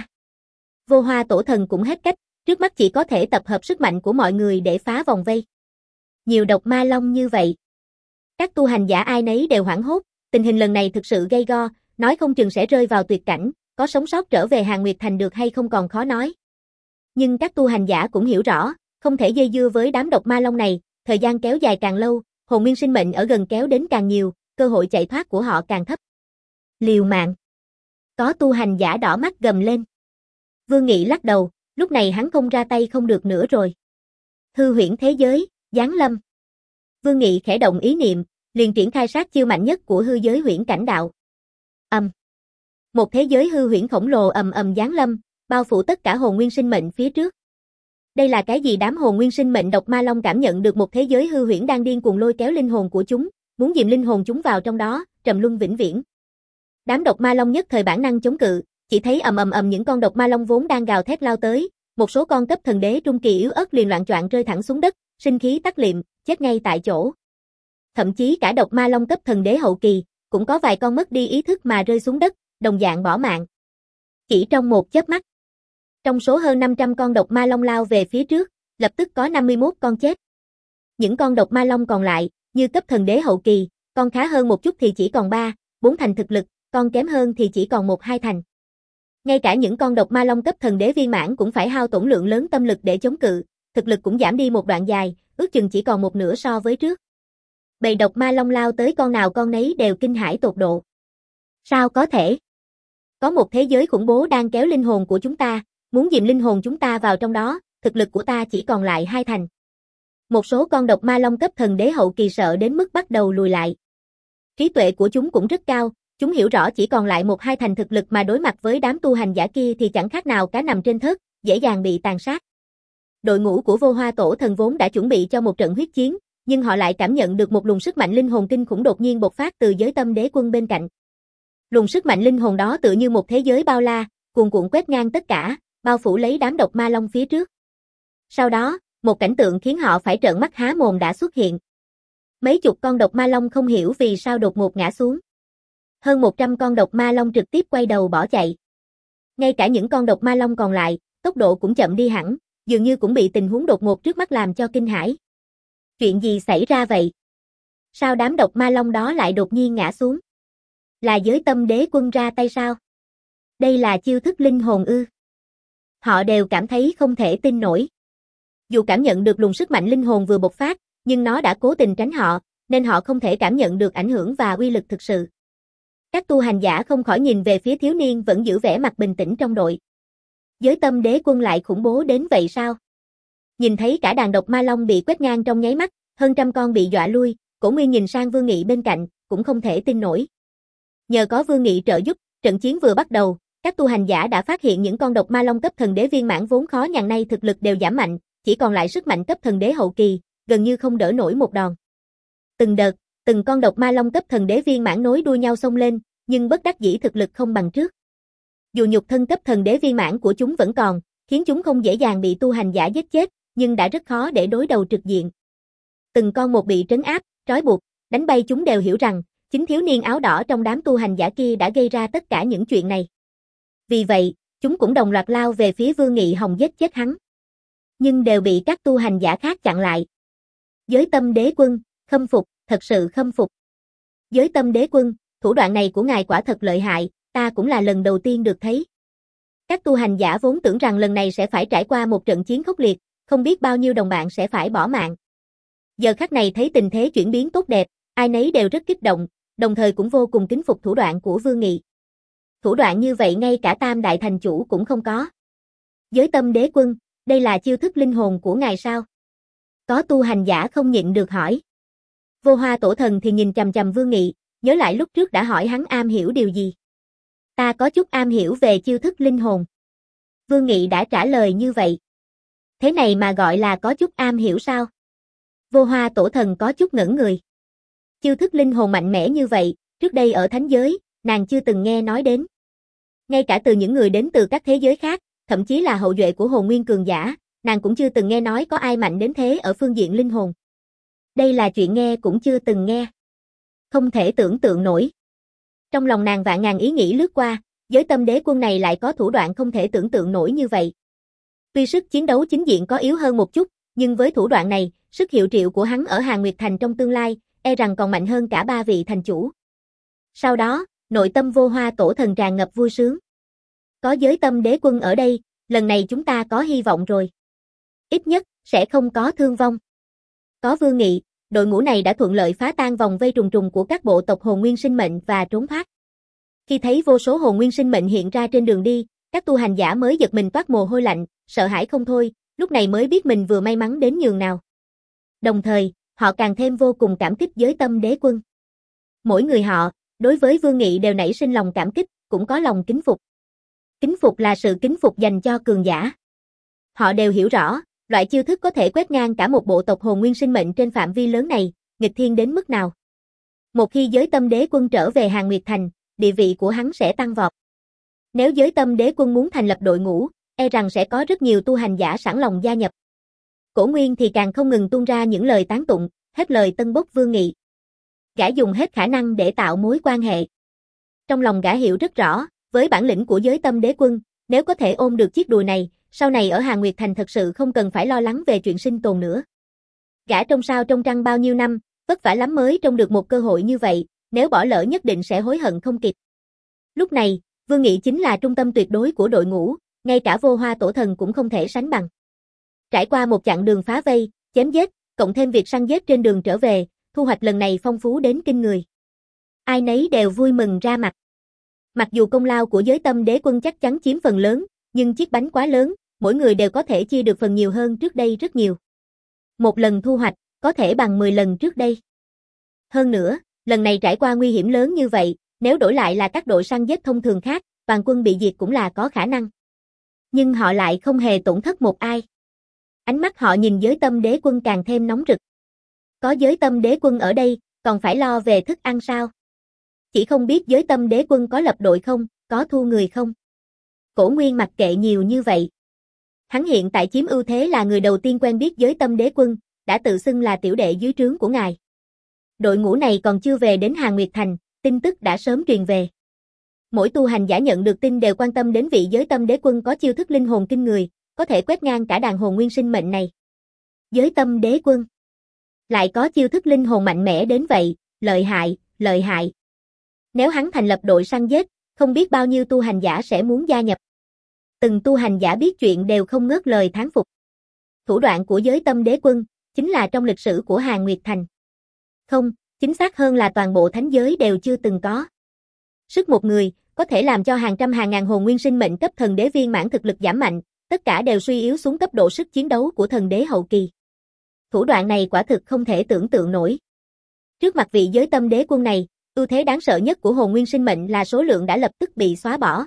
Vô Hoa Tổ Thần cũng hết cách, trước mắt chỉ có thể tập hợp sức mạnh của mọi người để phá vòng vây. Nhiều độc ma long như vậy. Các tu hành giả ai nấy đều hoảng hốt, tình hình lần này thực sự gay go, nói không chừng sẽ rơi vào tuyệt cảnh, có sống sót trở về Hàn Nguyệt Thành được hay không còn khó nói. Nhưng các tu hành giả cũng hiểu rõ, không thể dây dưa với đám độc ma long này, thời gian kéo dài càng lâu, hồn nguyên sinh mệnh ở gần kéo đến càng nhiều, cơ hội chạy thoát của họ càng thấp. Liều mạng. Có tu hành giả đỏ mắt gầm lên. Vương Nghị lắc đầu, lúc này hắn không ra tay không được nữa rồi. Hư huyễn thế giới, giáng lâm. Vương Nghị khẽ động ý niệm, liền triển khai sát chiêu mạnh nhất của hư giới huyễn cảnh đạo. Ầm. Một thế giới hư huyễn khổng lồ ầm ầm giáng lâm, bao phủ tất cả hồn nguyên sinh mệnh phía trước. Đây là cái gì? Đám hồn nguyên sinh mệnh độc ma long cảm nhận được một thế giới hư huyễn đang điên cuồng lôi kéo linh hồn của chúng, muốn dìm linh hồn chúng vào trong đó, trầm luân vĩnh viễn. Đám độc ma long nhất thời bản năng chống cự, chỉ thấy ầm ầm ầm những con độc ma long vốn đang gào thét lao tới, một số con cấp thần đế trung kỳ yếu ớt liền loạng choạng rơi thẳng xuống đất, sinh khí tắc liệm, chết ngay tại chỗ. Thậm chí cả độc ma long cấp thần đế hậu kỳ, cũng có vài con mất đi ý thức mà rơi xuống đất, đồng dạng bỏ mạng. Chỉ trong một chớp mắt, trong số hơn năm trăm con độc ma long lao về phía trước, lập tức có năm mươi mốt con chết. Những con độc ma long còn lại, như cấp thần đế hậu kỳ, con khá hơn một chút thì chỉ còn ba, bốn thành thực lực, con kém hơn thì chỉ còn một hai thành. Ngay cả những con độc ma long cấp thần đế viên mãn cũng phải hao tổn lượng lớn tâm lực để chống cự, thực lực cũng giảm đi một đoạn dài, ước chừng chỉ còn một nửa so với trước. Bầy độc ma long lao tới con nào con nấy đều kinh hãi tột độ. Sao có thể? Có một thế giới khủng bố đang kéo linh hồn của chúng ta, muốn dìm linh hồn chúng ta vào trong đó, thực lực của ta chỉ còn lại hai thành. Một số con độc ma long cấp thần đế hậu kỳ sợ đến mức bắt đầu lùi lại. Trí tuệ của chúng cũng rất cao, chúng hiểu rõ chỉ còn lại một hai thành thực lực mà đối mặt với đám tu hành giả kia thì chẳng khác nào cá nằm trên thớt, dễ dàng bị tàn sát. Đội ngũ của Vô Hoa Tổ Thần vốn đã chuẩn bị cho một trận huyết chiến, nhưng họ lại cảm nhận được một luồng sức mạnh linh hồn kinh khủng đột nhiên bộc phát từ giới tâm đế quân bên cạnh. Luồng sức mạnh linh hồn đó tựa như một thế giới bao la, cuồn cuộn quét ngang tất cả, bao phủ lấy đám độc ma long phía trước. Sau đó, một cảnh tượng khiến họ phải trợn mắt há mồm đã xuất hiện. Mấy chục con độc ma long không hiểu vì sao đột ngột ngã xuống. Hơn một trăm con độc ma long trực tiếp quay đầu bỏ chạy. Ngay cả những con độc ma long còn lại, tốc độ cũng chậm đi hẳn, dường như cũng bị tình huống đột ngột trước mắt làm cho kinh hãi. Chuyện gì xảy ra vậy? Sao đám độc ma long đó lại đột nhiên ngã xuống? Là giới tâm đế quân ra tay sao? Đây là chiêu thức linh hồn ư? Họ đều cảm thấy không thể tin nổi. Dù cảm nhận được luồng sức mạnh linh hồn vừa bộc phát, nhưng nó đã cố tình tránh họ, nên họ không thể cảm nhận được ảnh hưởng và uy lực thực sự. Các tu hành giả không khỏi nhìn về phía thiếu niên vẫn giữ vẻ mặt bình tĩnh trong đội. Giới tâm đế quân lại khủng bố đến vậy sao? Nhìn thấy cả đàn độc ma long bị quét ngang trong nháy mắt, hơn trăm con bị dọa lui, Cổ Nguyên nhìn sang Vương Nghị bên cạnh, cũng không thể tin nổi. Nhờ có Vương Nghị trợ giúp, trận chiến vừa bắt đầu, các tu hành giả đã phát hiện những con độc ma long cấp thần đế viên mãn vốn khó nhằn nay thực lực đều giảm mạnh, chỉ còn lại sức mạnh cấp thần đế hậu kỳ, gần như không đỡ nổi một đòn. Từng đợt, từng con độc ma long cấp thần đế viên mãn nối đuôi nhau xông lên, nhưng bất đắc dĩ thực lực không bằng trước. Dù nhục thân cấp thần đế viên mãn của chúng vẫn còn, khiến chúng không dễ dàng bị tu hành giả giết chết, nhưng đã rất khó để đối đầu trực diện. Từng con một bị trấn áp, trói buộc, đánh bay chúng đều hiểu rằng, chính thiếu niên áo đỏ trong đám tu hành giả kia đã gây ra tất cả những chuyện này. Vì vậy, chúng cũng đồng loạt lao về phía Vương Nghị hòng giết chết hắn. Nhưng đều bị các tu hành giả khác chặn lại. Giới tâm đế quân, khâm phục, thật sự khâm phục. Giới tâm đế quân, thủ đoạn này của ngài quả thật lợi hại, ta cũng là lần đầu tiên được thấy. Các tu hành giả vốn tưởng rằng lần này sẽ phải trải qua một trận chiến khốc liệt, không biết bao nhiêu đồng bạn sẽ phải bỏ mạng. Giờ khắc này thấy tình thế chuyển biến tốt đẹp, ai nấy đều rất kích động, đồng thời cũng vô cùng kính phục thủ đoạn của Vương Nghị. Thủ đoạn như vậy ngay cả Tam Đại Thành Chủ cũng không có. Giới tâm đế quân, đây là chiêu thức linh hồn của ngài sao? Có tu hành giả không nhịn được hỏi. Vô Hoa Tổ Thần thì nhìn chằm chằm Vương Nghị, nhớ lại lúc trước đã hỏi hắn am hiểu điều gì. Ta có chút am hiểu về chiêu thức linh hồn. Vương Nghị đã trả lời như vậy. Thế này mà gọi là có chút am hiểu sao? Vô Hoa Tổ Thần có chút ngẩn người. Chiêu thức linh hồn mạnh mẽ như vậy, trước đây ở thánh giới, nàng chưa từng nghe nói đến. Ngay cả từ những người đến từ các thế giới khác, thậm chí là hậu duệ của hồn nguyên cường giả, nàng cũng chưa từng nghe nói có ai mạnh đến thế ở phương diện linh hồn. Đây là chuyện nghe cũng chưa từng nghe. Không thể tưởng tượng nổi. Trong lòng nàng vạn ngàn ý nghĩ lướt qua, giới tâm đế quân này lại có thủ đoạn không thể tưởng tượng nổi như vậy. Tuy sức chiến đấu chính diện có yếu hơn một chút, nhưng với thủ đoạn này, sức hiệu triệu của hắn ở Hàn Nguyệt Thành trong tương lai, e rằng còn mạnh hơn cả ba vị thành chủ. Sau đó, nội tâm Vô Hoa Tổ Thần tràn ngập vui sướng. Có giới tâm đế quân ở đây, lần này chúng ta có hy vọng rồi. Ít nhất, sẽ không có thương vong. Có Vương Nghị, đội ngũ này đã thuận lợi phá tan vòng vây trùng trùng của các bộ tộc hồn nguyên sinh mệnh và trốn thoát. Khi thấy vô số hồn nguyên sinh mệnh hiện ra trên đường đi, các tu hành giả mới giật mình toát mồ hôi lạnh, sợ hãi không thôi, lúc này mới biết mình vừa may mắn đến nhường nào. Đồng thời, họ càng thêm vô cùng cảm kích giới tâm đế quân. Mỗi người họ, đối với Vương Nghị đều nảy sinh lòng cảm kích, cũng có lòng kính phục. Kính phục là sự kính phục dành cho cường giả. Họ đều hiểu rõ, loại chiêu thức có thể quét ngang cả một bộ tộc hồn nguyên sinh mệnh trên phạm vi lớn này, nghịch thiên đến mức nào. Một khi giới tâm đế quân trở về Hàn Nguyệt Thành, địa vị của hắn sẽ tăng vọt. Nếu giới tâm đế quân muốn thành lập đội ngũ, e rằng sẽ có rất nhiều tu hành giả sẵn lòng gia nhập. Cổ Nguyên thì càng không ngừng tuôn ra những lời tán tụng, hết lời tân bốc Vương Nghị. Gã dùng hết khả năng để tạo mối quan hệ. Trong lòng gã hiểu rất rõ, với bản lĩnh của giới tâm đế quân, nếu có thể ôm được chiếc đùi này, sau này ở Hàn Nguyệt Thành thật sự không cần phải lo lắng về chuyện sinh tồn nữa. Gã trong sao trong trăng bao nhiêu năm, vất vả lắm mới trông được một cơ hội như vậy, nếu bỏ lỡ nhất định sẽ hối hận không kịp. Lúc này, Vương Nghị chính là trung tâm tuyệt đối của đội ngũ, ngay cả Vô Hoa Tổ Thần cũng không thể sánh bằng. Trải qua một chặng đường phá vây, chém giết, cộng thêm việc săn giết trên đường trở về, thu hoạch lần này phong phú đến kinh người. Ai nấy đều vui mừng ra mặt. Mặc dù công lao của giới tâm đế quân chắc chắn chiếm phần lớn, nhưng chiếc bánh quá lớn, mỗi người đều có thể chia được phần nhiều hơn trước đây rất nhiều. Một lần thu hoạch, có thể bằng mười lần trước đây. Hơn nữa, lần này trải qua nguy hiểm lớn như vậy, nếu đổi lại là các đội săn giết thông thường khác, toàn quân bị diệt cũng là có khả năng. Nhưng họ lại không hề tổn thất một ai. Ánh mắt họ nhìn giới tâm đế quân càng thêm nóng rực. Có giới tâm đế quân ở đây, còn phải lo về thức ăn sao? Chỉ không biết giới tâm đế quân có lập đội không, có thu người không? Cổ Nguyên mặc kệ nhiều như vậy. Hắn hiện tại chiếm ưu thế là người đầu tiên quen biết giới tâm đế quân, đã tự xưng là tiểu đệ dưới trướng của ngài. Đội ngũ này còn chưa về đến Hàn Nguyệt Thành, tin tức đã sớm truyền về. Mỗi tu hành giả nhận được tin đều quan tâm đến vị giới tâm đế quân có chiêu thức linh hồn kinh người, có thể quét ngang cả đàn hồn nguyên sinh mệnh này. Giới tâm đế quân. Lại có chiêu thức linh hồn mạnh mẽ đến vậy, lợi hại, lợi hại. Nếu hắn thành lập đội săn giết, không biết bao nhiêu tu hành giả sẽ muốn gia nhập. Từng tu hành giả biết chuyện đều không ngớt lời thán phục. Thủ đoạn của giới tâm đế quân, chính là trong lịch sử của Hàn Nguyệt Thành. Không, chính xác hơn là toàn bộ thánh giới đều chưa từng có. Sức một người, có thể làm cho hàng trăm hàng ngàn hồn nguyên sinh mệnh cấp thần đế viên mãn thực lực giảm mạnh, tất cả đều suy yếu xuống cấp độ sức chiến đấu của thần đế hậu kỳ. Thủ đoạn này quả thực không thể tưởng tượng nổi. Trước mặt vị giới tâm đế quân này, ưu thế đáng sợ nhất của hồn nguyên sinh mệnh là số lượng đã lập tức bị xóa bỏ.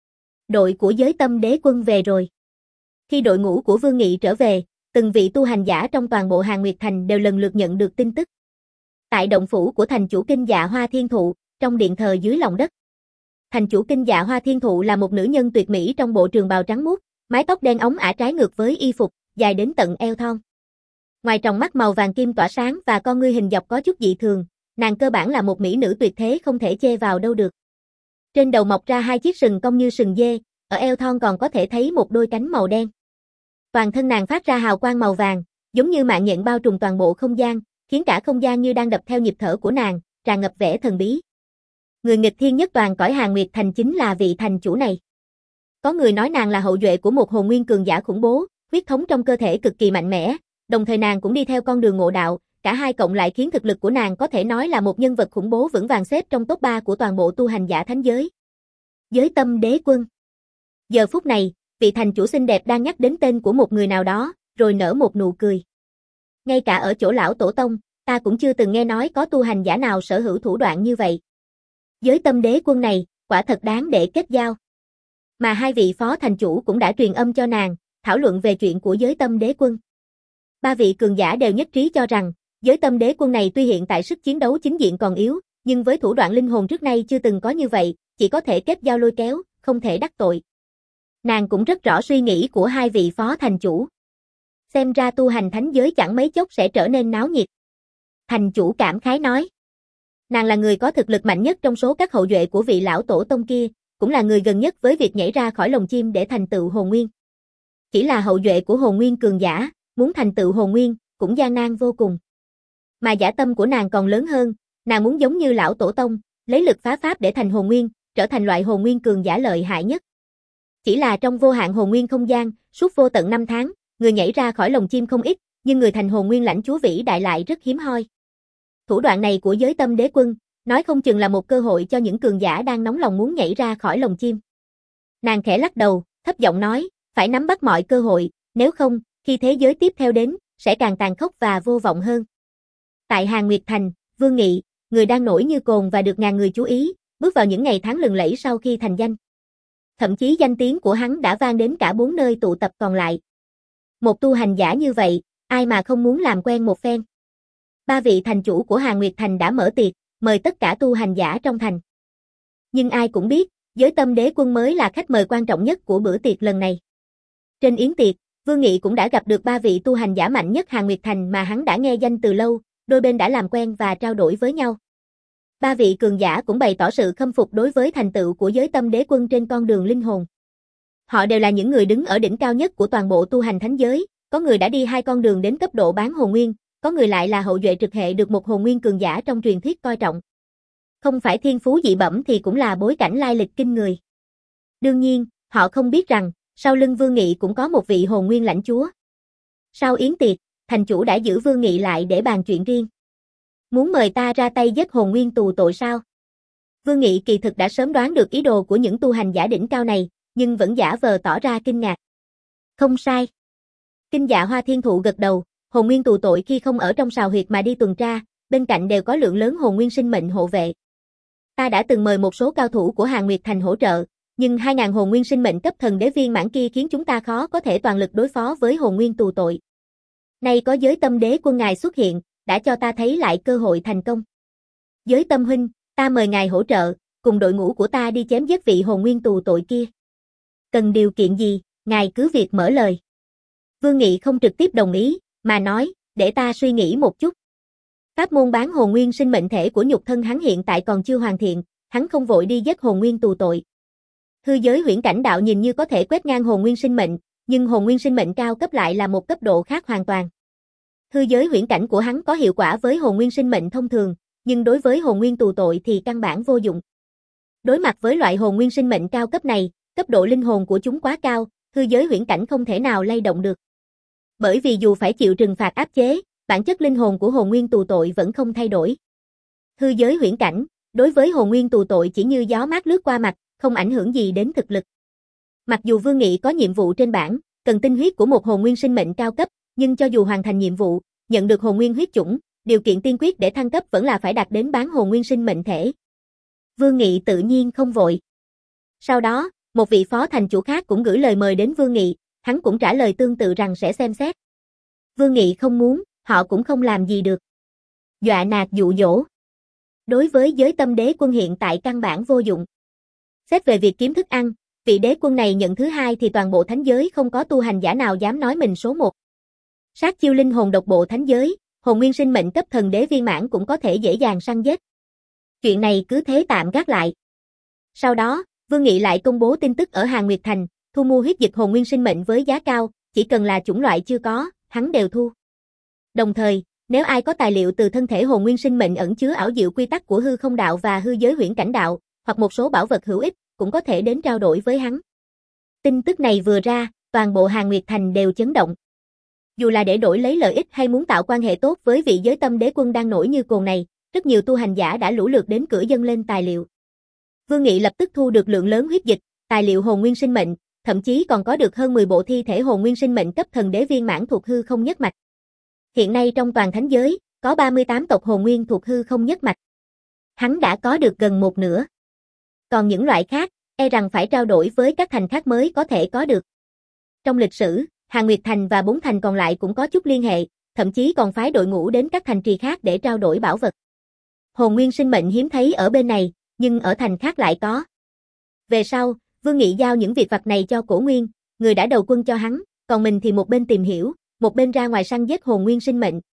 Đội của giới tâm đế quân về rồi. Khi đội ngũ của Vương Nghị trở về, từng vị tu hành giả trong toàn bộ Hàn Nguyệt Thành đều lần lượt nhận được tin tức. Tại động phủ của thành chủ Kinh Dạ Hoa Thiên Thụ, trong điện thờ dưới lòng đất. Thành chủ Kinh Dạ Hoa Thiên Thụ là một nữ nhân tuyệt mỹ trong bộ trường bào trắng muốt, mái tóc đen óng ả trái ngược với y phục, dài đến tận eo thon. Ngoài tròng mắt màu vàng kim tỏa sáng và con ngươi hình dọc có chút dị thường, nàng cơ bản là một mỹ nữ tuyệt thế không thể chê vào đâu được. Trên đầu mọc ra hai chiếc sừng cong như sừng dê, ở eo thon còn có thể thấy một đôi cánh màu đen. Toàn thân nàng phát ra hào quang màu vàng, giống như mạng nhện bao trùm toàn bộ không gian, khiến cả không gian như đang đập theo nhịp thở của nàng, tràn ngập vẻ thần bí. Người nghịch thiên nhất toàn cõi Hàn Nguyệt Thành chính là vị thành chủ này. Có người nói nàng là hậu duệ của một hồn nguyên cường giả khủng bố, huyết thống trong cơ thể cực kỳ mạnh mẽ, đồng thời nàng cũng đi theo con đường ngộ đạo, cả hai cộng lại khiến thực lực của nàng có thể nói là một nhân vật khủng bố vững vàng xếp trong top ba của toàn bộ tu hành giả thánh giới. Giới tâm đế quân. Giờ phút này, vị thành chủ xinh đẹp đang nhắc đến tên của một người nào đó, rồi nở một nụ cười. Ngay cả ở chỗ lão tổ tông, ta cũng chưa từng nghe nói có tu hành giả nào sở hữu thủ đoạn như vậy. Giới tâm đế quân này, quả thật đáng để kết giao. Mà hai vị phó thành chủ cũng đã truyền âm cho nàng, thảo luận về chuyện của giới tâm đế quân. Ba vị cường giả đều nhất trí cho rằng, giới tâm đế quân này tuy hiện tại sức chiến đấu chính diện còn yếu, nhưng với thủ đoạn linh hồn trước nay chưa từng có như vậy, chỉ có thể kết giao lôi kéo, không thể đắc tội. Nàng cũng rất rõ suy nghĩ của hai vị phó thành chủ. Xem ra tu hành thánh giới chẳng mấy chốc sẽ trở nên náo nhiệt. Thành chủ cảm khái nói. Nàng là người có thực lực mạnh nhất trong số các hậu duệ của vị lão tổ tông kia, cũng là người gần nhất với việc nhảy ra khỏi lồng chim để thành tựu hồn nguyên. Chỉ là hậu duệ của hồn nguyên cường giả, muốn thành tựu hồn nguyên, cũng gian nan vô cùng. Mà dã tâm của nàng còn lớn hơn, nàng muốn giống như lão tổ tông, lấy lực phá pháp để thành hồn nguyên, trở thành loại hồn nguyên cường giả lợi hại nhất. Chỉ là trong vô hạn hồn nguyên không gian, suốt vô tận năm tháng, người nhảy ra khỏi lồng chim không ít, nhưng người thành hồn nguyên lãnh chúa vĩ đại lại rất hiếm hoi. Thủ đoạn này của giới tâm đế quân, nói không chừng là một cơ hội cho những cường giả đang nóng lòng muốn nhảy ra khỏi lồng chim. Nàng khẽ lắc đầu, thấp giọng nói, phải nắm bắt mọi cơ hội, nếu không, khi thế giới tiếp theo đến, sẽ càng tàn khốc và vô vọng hơn. Tại Hàn Nguyệt Thành, Vương Nghị, người đang nổi như cồn và được ngàn người chú ý, bước vào những ngày tháng lừng lẫy sau khi thành danh. Thậm chí danh tiếng của hắn đã vang đến cả bốn nơi tụ tập còn lại. Một tu hành giả như vậy, ai mà không muốn làm quen một phen. Ba vị thành chủ của Hàn Nguyệt Thành đã mở tiệc, mời tất cả tu hành giả trong thành. Nhưng ai cũng biết, giới tâm đế quân mới là khách mời quan trọng nhất của bữa tiệc lần này. Trên yến tiệc, Vương Nghị cũng đã gặp được ba vị tu hành giả mạnh nhất Hàn Nguyệt Thành mà hắn đã nghe danh từ lâu, đôi bên đã làm quen và trao đổi với nhau. Ba vị cường giả cũng bày tỏ sự khâm phục đối với thành tựu của giới tâm đế quân trên con đường linh hồn. Họ đều là những người đứng ở đỉnh cao nhất của toàn bộ tu hành thánh giới, có người đã đi hai con đường đến cấp độ bán hồn nguyên, có người lại là hậu duệ trực hệ được một hồn nguyên cường giả trong truyền thuyết coi trọng. Không phải thiên phú dị bẩm thì cũng là bối cảnh lai lịch kinh người. Đương nhiên, họ không biết rằng, sau lưng Vương Nghị cũng có một vị hồn nguyên lãnh chúa. Sau yến tiệc, thành chủ đã giữ Vương Nghị lại để bàn chuyện riêng. Muốn mời ta ra tay giết hồn nguyên tù tội sao? Vương Nghị kỳ thực đã sớm đoán được ý đồ của những tu hành giả đỉnh cao này, nhưng vẫn giả vờ tỏ ra kinh ngạc. Không sai. Kinh Dạ Hoa Thiên Thụ gật đầu, hồn nguyên tù tội khi không ở trong sào huyệt mà đi tuần tra, bên cạnh đều có lượng lớn hồn nguyên sinh mệnh hộ vệ. Ta đã từng mời một số cao thủ của Hàn Nguyệt Thành hỗ trợ, nhưng hai ngàn hồn nguyên sinh mệnh cấp thần đế viên mãn kia khiến chúng ta khó có thể toàn lực đối phó với hồn nguyên tù tội. Nay có giới tâm đế quân ngài xuất hiện, đã cho ta thấy lại cơ hội thành công. Giới tâm huynh, ta mời ngài hỗ trợ, cùng đội ngũ của ta đi chém giết vị hồn nguyên tù tội kia. Cần điều kiện gì, ngài cứ việc mở lời. Vương Nghị không trực tiếp đồng ý, mà nói, để ta suy nghĩ một chút. Pháp môn bán hồn nguyên sinh mệnh thể của nhục thân hắn hiện tại còn chưa hoàn thiện, hắn không vội đi giết hồn nguyên tù tội. Hư giới huyễn cảnh đạo nhìn như có thể quét ngang hồn nguyên sinh mệnh, nhưng hồn nguyên sinh mệnh cao cấp lại là một cấp độ khác hoàn toàn. Hư giới huyễn cảnh của hắn có hiệu quả với hồn nguyên sinh mệnh thông thường, nhưng đối với hồn nguyên tù tội thì căn bản vô dụng. Đối mặt với loại hồn nguyên sinh mệnh cao cấp này, cấp độ linh hồn của chúng quá cao, hư giới huyễn cảnh không thể nào lay động được. Bởi vì dù phải chịu trừng phạt áp chế, bản chất linh hồn của hồn nguyên tù tội vẫn không thay đổi. Hư giới huyễn cảnh, đối với hồn nguyên tù tội chỉ như gió mát lướt qua mặt, không ảnh hưởng gì đến thực lực. Mặc dù Vương Nghị có nhiệm vụ trên bảng, cần tinh huyết của một hồn nguyên sinh mệnh cao cấp, nhưng cho dù hoàn thành nhiệm vụ, nhận được hồn nguyên huyết chủng, điều kiện tiên quyết để thăng cấp vẫn là phải đạt đến bán hồn nguyên sinh mệnh thể. Vương Nghị tự nhiên không vội. Sau đó, một vị phó thành chủ khác cũng gửi lời mời đến Vương Nghị, hắn cũng trả lời tương tự rằng sẽ xem xét. Vương Nghị không muốn, họ cũng không làm gì được. Dọa nạt dụ dỗ. Đối với giới tâm đế quân hiện tại căn bản vô dụng. Xét về việc kiếm thức ăn, vị đế quân này nhận thứ hai thì toàn bộ thánh giới không có tu hành giả nào dám nói mình số một. Sát chiêu linh hồn độc bộ thánh giới, hồn nguyên sinh mệnh cấp thần đế viên mãn cũng có thể dễ dàng săn giết. Chuyện này cứ thế tạm gác lại. Sau đó, Vương Nghị lại công bố tin tức ở Hàn Nguyệt Thành, thu mua huyết dịch hồn nguyên sinh mệnh với giá cao, chỉ cần là chủng loại chưa có, hắn đều thu. Đồng thời, nếu ai có tài liệu từ thân thể hồn nguyên sinh mệnh ẩn chứa ảo diệu quy tắc của hư không đạo và hư giới huyễn cảnh đạo, hoặc một số bảo vật hữu ích, cũng có thể đến trao đổi với hắn. Tin tức này vừa ra, toàn bộ Hàn Nguyệt Thành đều chấn động. Dù là để đổi lấy lợi ích hay muốn tạo quan hệ tốt với vị giới tâm đế quân đang nổi như cồn này, rất nhiều tu hành giả đã lũ lượt đến cửa dâng lên tài liệu. Vương Nghị lập tức thu được lượng lớn huyết dịch, tài liệu hồn nguyên sinh mệnh, thậm chí còn có được hơn mười bộ thi thể hồn nguyên sinh mệnh cấp thần đế viên mãn thuộc hư không nhất mạch. Hiện nay trong toàn thánh giới, có ba mươi tám tộc hồn nguyên thuộc hư không nhất mạch. Hắn đã có được gần một nửa. Còn những loại khác, e rằng phải trao đổi với các thành khác mới có thể có được. Trong lịch sử, Hàn Nguyệt Thành và bốn thành còn lại cũng có chút liên hệ, thậm chí còn phái đội ngũ đến các thành trì khác để trao đổi bảo vật. Hồn nguyên sinh mệnh hiếm thấy ở bên này, nhưng ở thành khác lại có. Về sau, Vương Nghị giao những việc vặt này cho Cổ Nguyên, người đã đầu quân cho hắn, còn mình thì một bên tìm hiểu, một bên ra ngoài săn giết hồn nguyên sinh mệnh.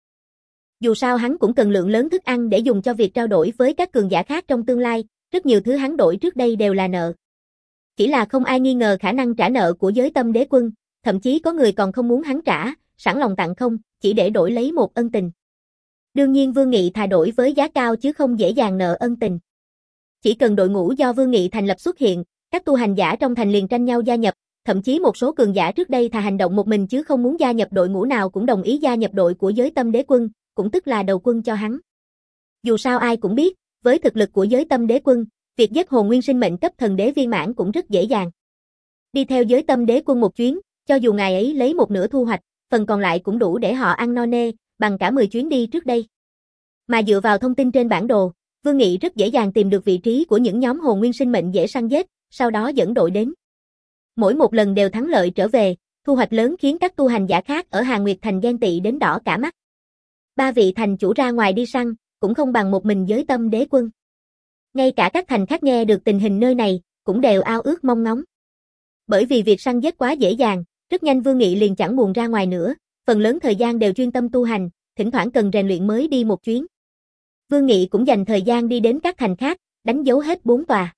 Dù sao hắn cũng cần lượng lớn thức ăn để dùng cho việc trao đổi với các cường giả khác trong tương lai, rất nhiều thứ hắn đổi trước đây đều là nợ. Chỉ là không ai nghi ngờ khả năng trả nợ của giới tâm đế quân, thậm chí có người còn không muốn hắn trả, sẵn lòng tặng không, chỉ để đổi lấy một ân tình. Đương nhiên Vương Nghị thà đổi với giá cao chứ không dễ dàng nợ ân tình. Chỉ cần đội ngũ do Vương Nghị thành lập xuất hiện, các tu hành giả trong thành liền tranh nhau gia nhập, thậm chí một số cường giả trước đây thà hành động một mình chứ không muốn gia nhập đội ngũ nào cũng đồng ý gia nhập đội của giới tâm đế quân, cũng tức là đầu quân cho hắn. Dù sao ai cũng biết, với thực lực của giới tâm đế quân, việc giết hồn nguyên sinh mệnh cấp thần đế viên mãn cũng rất dễ dàng. Đi theo giới tâm đế quân một chuyến, cho dù ngài ấy lấy một nửa thu hoạch, phần còn lại cũng đủ để họ ăn no nê, bằng cả mười chuyến đi trước đây. Mà dựa vào thông tin trên bản đồ, Vương Nghị rất dễ dàng tìm được vị trí của những nhóm hồn nguyên sinh mệnh dễ săn giết, sau đó dẫn đội đến. Mỗi một lần đều thắng lợi trở về, thu hoạch lớn khiến các tu hành giả khác ở Hàn Nguyệt Thành ghen tị đến đỏ cả mắt. Ba vị thành chủ ra ngoài đi săn, cũng không bằng một mình giới tâm đế quân. Ngay cả các thành khác nghe được tình hình nơi này, cũng đều ao ước mong ngóng. Bởi vì việc săn giết quá dễ dàng, rất nhanh Vương Nghị liền chẳng buồn ra ngoài nữa, phần lớn thời gian đều chuyên tâm tu hành, thỉnh thoảng cần rèn luyện mới đi một chuyến. Vương Nghị cũng dành thời gian đi đến các thành khác, đánh dấu hết bốn tòa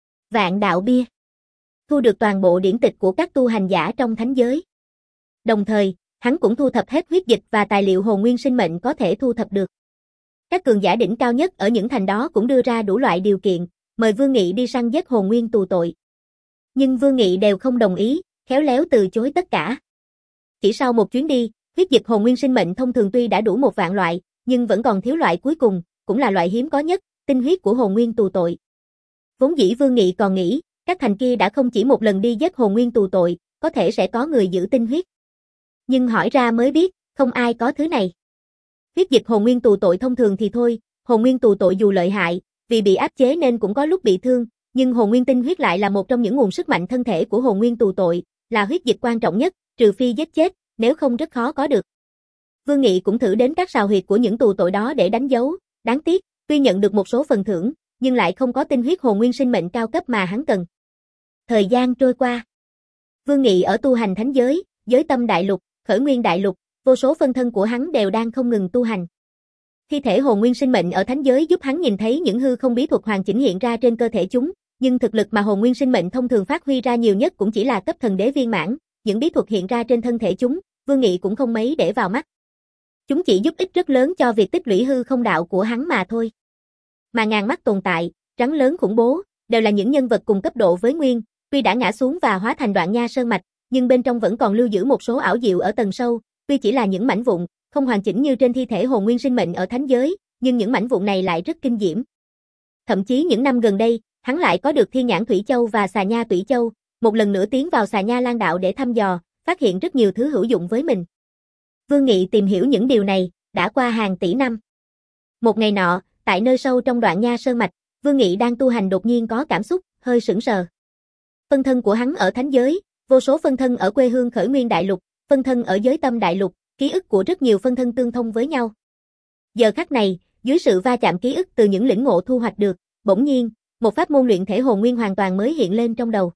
Vạn Đạo Bia, thu được toàn bộ điển tịch của các tu hành giả trong thánh giới. Đồng thời, hắn cũng thu thập hết huyết dịch và tài liệu hồn nguyên sinh mệnh có thể thu thập được. Các cường giả đỉnh cao nhất ở những thành đó cũng đưa ra đủ loại điều kiện, mời Vương Nghị đi săn giết hồn nguyên tù tội. Nhưng Vương Nghị đều không đồng ý, khéo léo từ chối tất cả. Chỉ sau một chuyến đi, huyết dịch hồn nguyên sinh mệnh thông thường tuy đã đủ một vạn loại, nhưng vẫn còn thiếu loại cuối cùng, cũng là loại hiếm có nhất, tinh huyết của hồn nguyên tù tội. Vốn dĩ Vương Nghị còn nghĩ, các thành kia đã không chỉ một lần đi giết hồn nguyên tù tội, có thể sẽ có người giữ tinh huyết. Nhưng hỏi ra mới biết, không ai có thứ này. Huyết dịch hồn nguyên tù tội thông thường thì thôi, hồn nguyên tù tội dù lợi hại, vì bị áp chế nên cũng có lúc bị thương, nhưng hồn nguyên tinh huyết lại là một trong những nguồn sức mạnh thân thể của hồn nguyên tù tội, là huyết dịch quan trọng nhất, trừ phi giết chết, nếu không rất khó có được. Vương Nghị cũng thử đến các sào huyệt của những tù tội đó để đánh dấu, đáng tiếc, tuy nhận được một số phần thưởng, nhưng lại không có tinh huyết hồn nguyên sinh mệnh cao cấp mà hắn cần. Thời gian trôi qua. Vương Nghị ở tu hành thánh giới, giới tâm đại lục, khởi nguyên đại lục, vô số phân thân của hắn đều đang không ngừng tu hành. Thi thể hồn nguyên sinh mệnh ở thánh giới giúp hắn nhìn thấy những hư không bí thuật hoàn chỉnh hiện ra trên cơ thể chúng, nhưng thực lực mà hồn nguyên sinh mệnh thông thường phát huy ra nhiều nhất cũng chỉ là cấp thần đế viên mãn, những bí thuật hiện ra trên thân thể chúng, Vương Nghị cũng không mấy để vào mắt. Chúng chỉ giúp ích rất lớn cho việc tích lũy hư không đạo của hắn mà thôi. Mà ngàn mắt tồn tại, rắn lớn khủng bố, đều là những nhân vật cùng cấp độ với Nguyên, tuy đã ngã xuống và hóa thành đoạn nha sơn mạch, nhưng bên trong vẫn còn lưu giữ một số ảo diệu ở tầng sâu, tuy chỉ là những mảnh vụn, không hoàn chỉnh như trên thi thể hồn nguyên sinh mệnh ở thánh giới, nhưng những mảnh vụn này lại rất kinh diễm. Thậm chí những năm gần đây, hắn lại có được Thiên Nhãn Thủy Châu và Xà Nha Tủy Châu, một lần nữa tiến vào Xà Nha Lan đạo để thăm dò, phát hiện rất nhiều thứ hữu dụng với mình. Vương Nghị tìm hiểu những điều này, đã qua hàng tỷ năm. Một ngày nọ, tại nơi sâu trong đoạn nha sơn mạch, Vương Nghị đang tu hành đột nhiên có cảm xúc, hơi sững sờ. Phân thân của hắn ở thánh giới, vô số phân thân ở quê hương Khởi Nguyên Đại Lục, phân thân ở Giới Tâm Đại Lục, ký ức của rất nhiều phân thân tương thông với nhau. Giờ khắc này, dưới sự va chạm ký ức từ những lĩnh ngộ thu hoạch được, bỗng nhiên, một pháp môn luyện thể hồn nguyên hoàn toàn mới hiện lên trong đầu.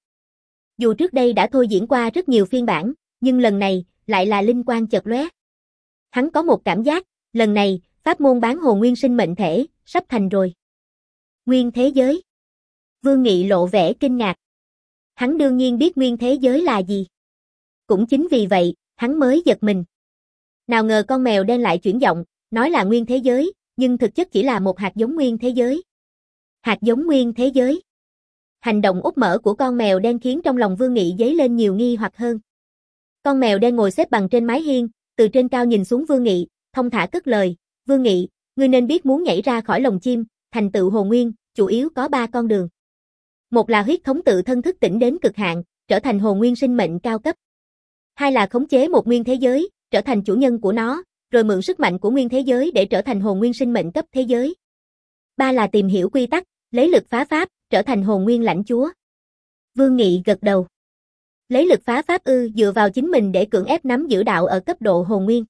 Dù trước đây đã thôi diễn qua rất nhiều phiên bản, nhưng lần này, lại là linh quang chợt lóe. Hắn có một cảm giác, lần này, pháp môn bán hồn nguyên sinh mệnh thể, sắp thành rồi. Nguyên thế giới. Vương Nghị lộ vẻ kinh ngạc. Hắn đương nhiên biết nguyên thế giới là gì. Cũng chính vì vậy, hắn mới giật mình. Nào ngờ con mèo đen lại chuyển giọng, nói là nguyên thế giới, nhưng thực chất chỉ là một hạt giống nguyên thế giới. Hạt giống nguyên thế giới. Hành động úp mở của con mèo đen khiến trong lòng Vương Nghị dấy lên nhiều nghi hoặc hơn. Con mèo đen ngồi xếp bằng trên mái hiên, từ trên cao nhìn xuống Vương Nghị, thông thả cất lời, Vương Nghị, ngươi nên biết muốn nhảy ra khỏi lồng chim, thành tựu hồn nguyên, chủ yếu có ba con đường. Một là huyết thống tự thân thức tỉnh đến cực hạn, trở thành hồn nguyên sinh mệnh cao cấp. Hai là khống chế một nguyên thế giới, trở thành chủ nhân của nó, rồi mượn sức mạnh của nguyên thế giới để trở thành hồn nguyên sinh mệnh cấp thế giới. Ba là tìm hiểu quy tắc, lấy lực phá pháp, trở thành hồn nguyên lãnh chúa. Vương Nghị gật đầu. Lấy lực phá pháp ư, dựa vào chính mình để cưỡng ép nắm giữ đạo ở cấp độ hồn nguyên.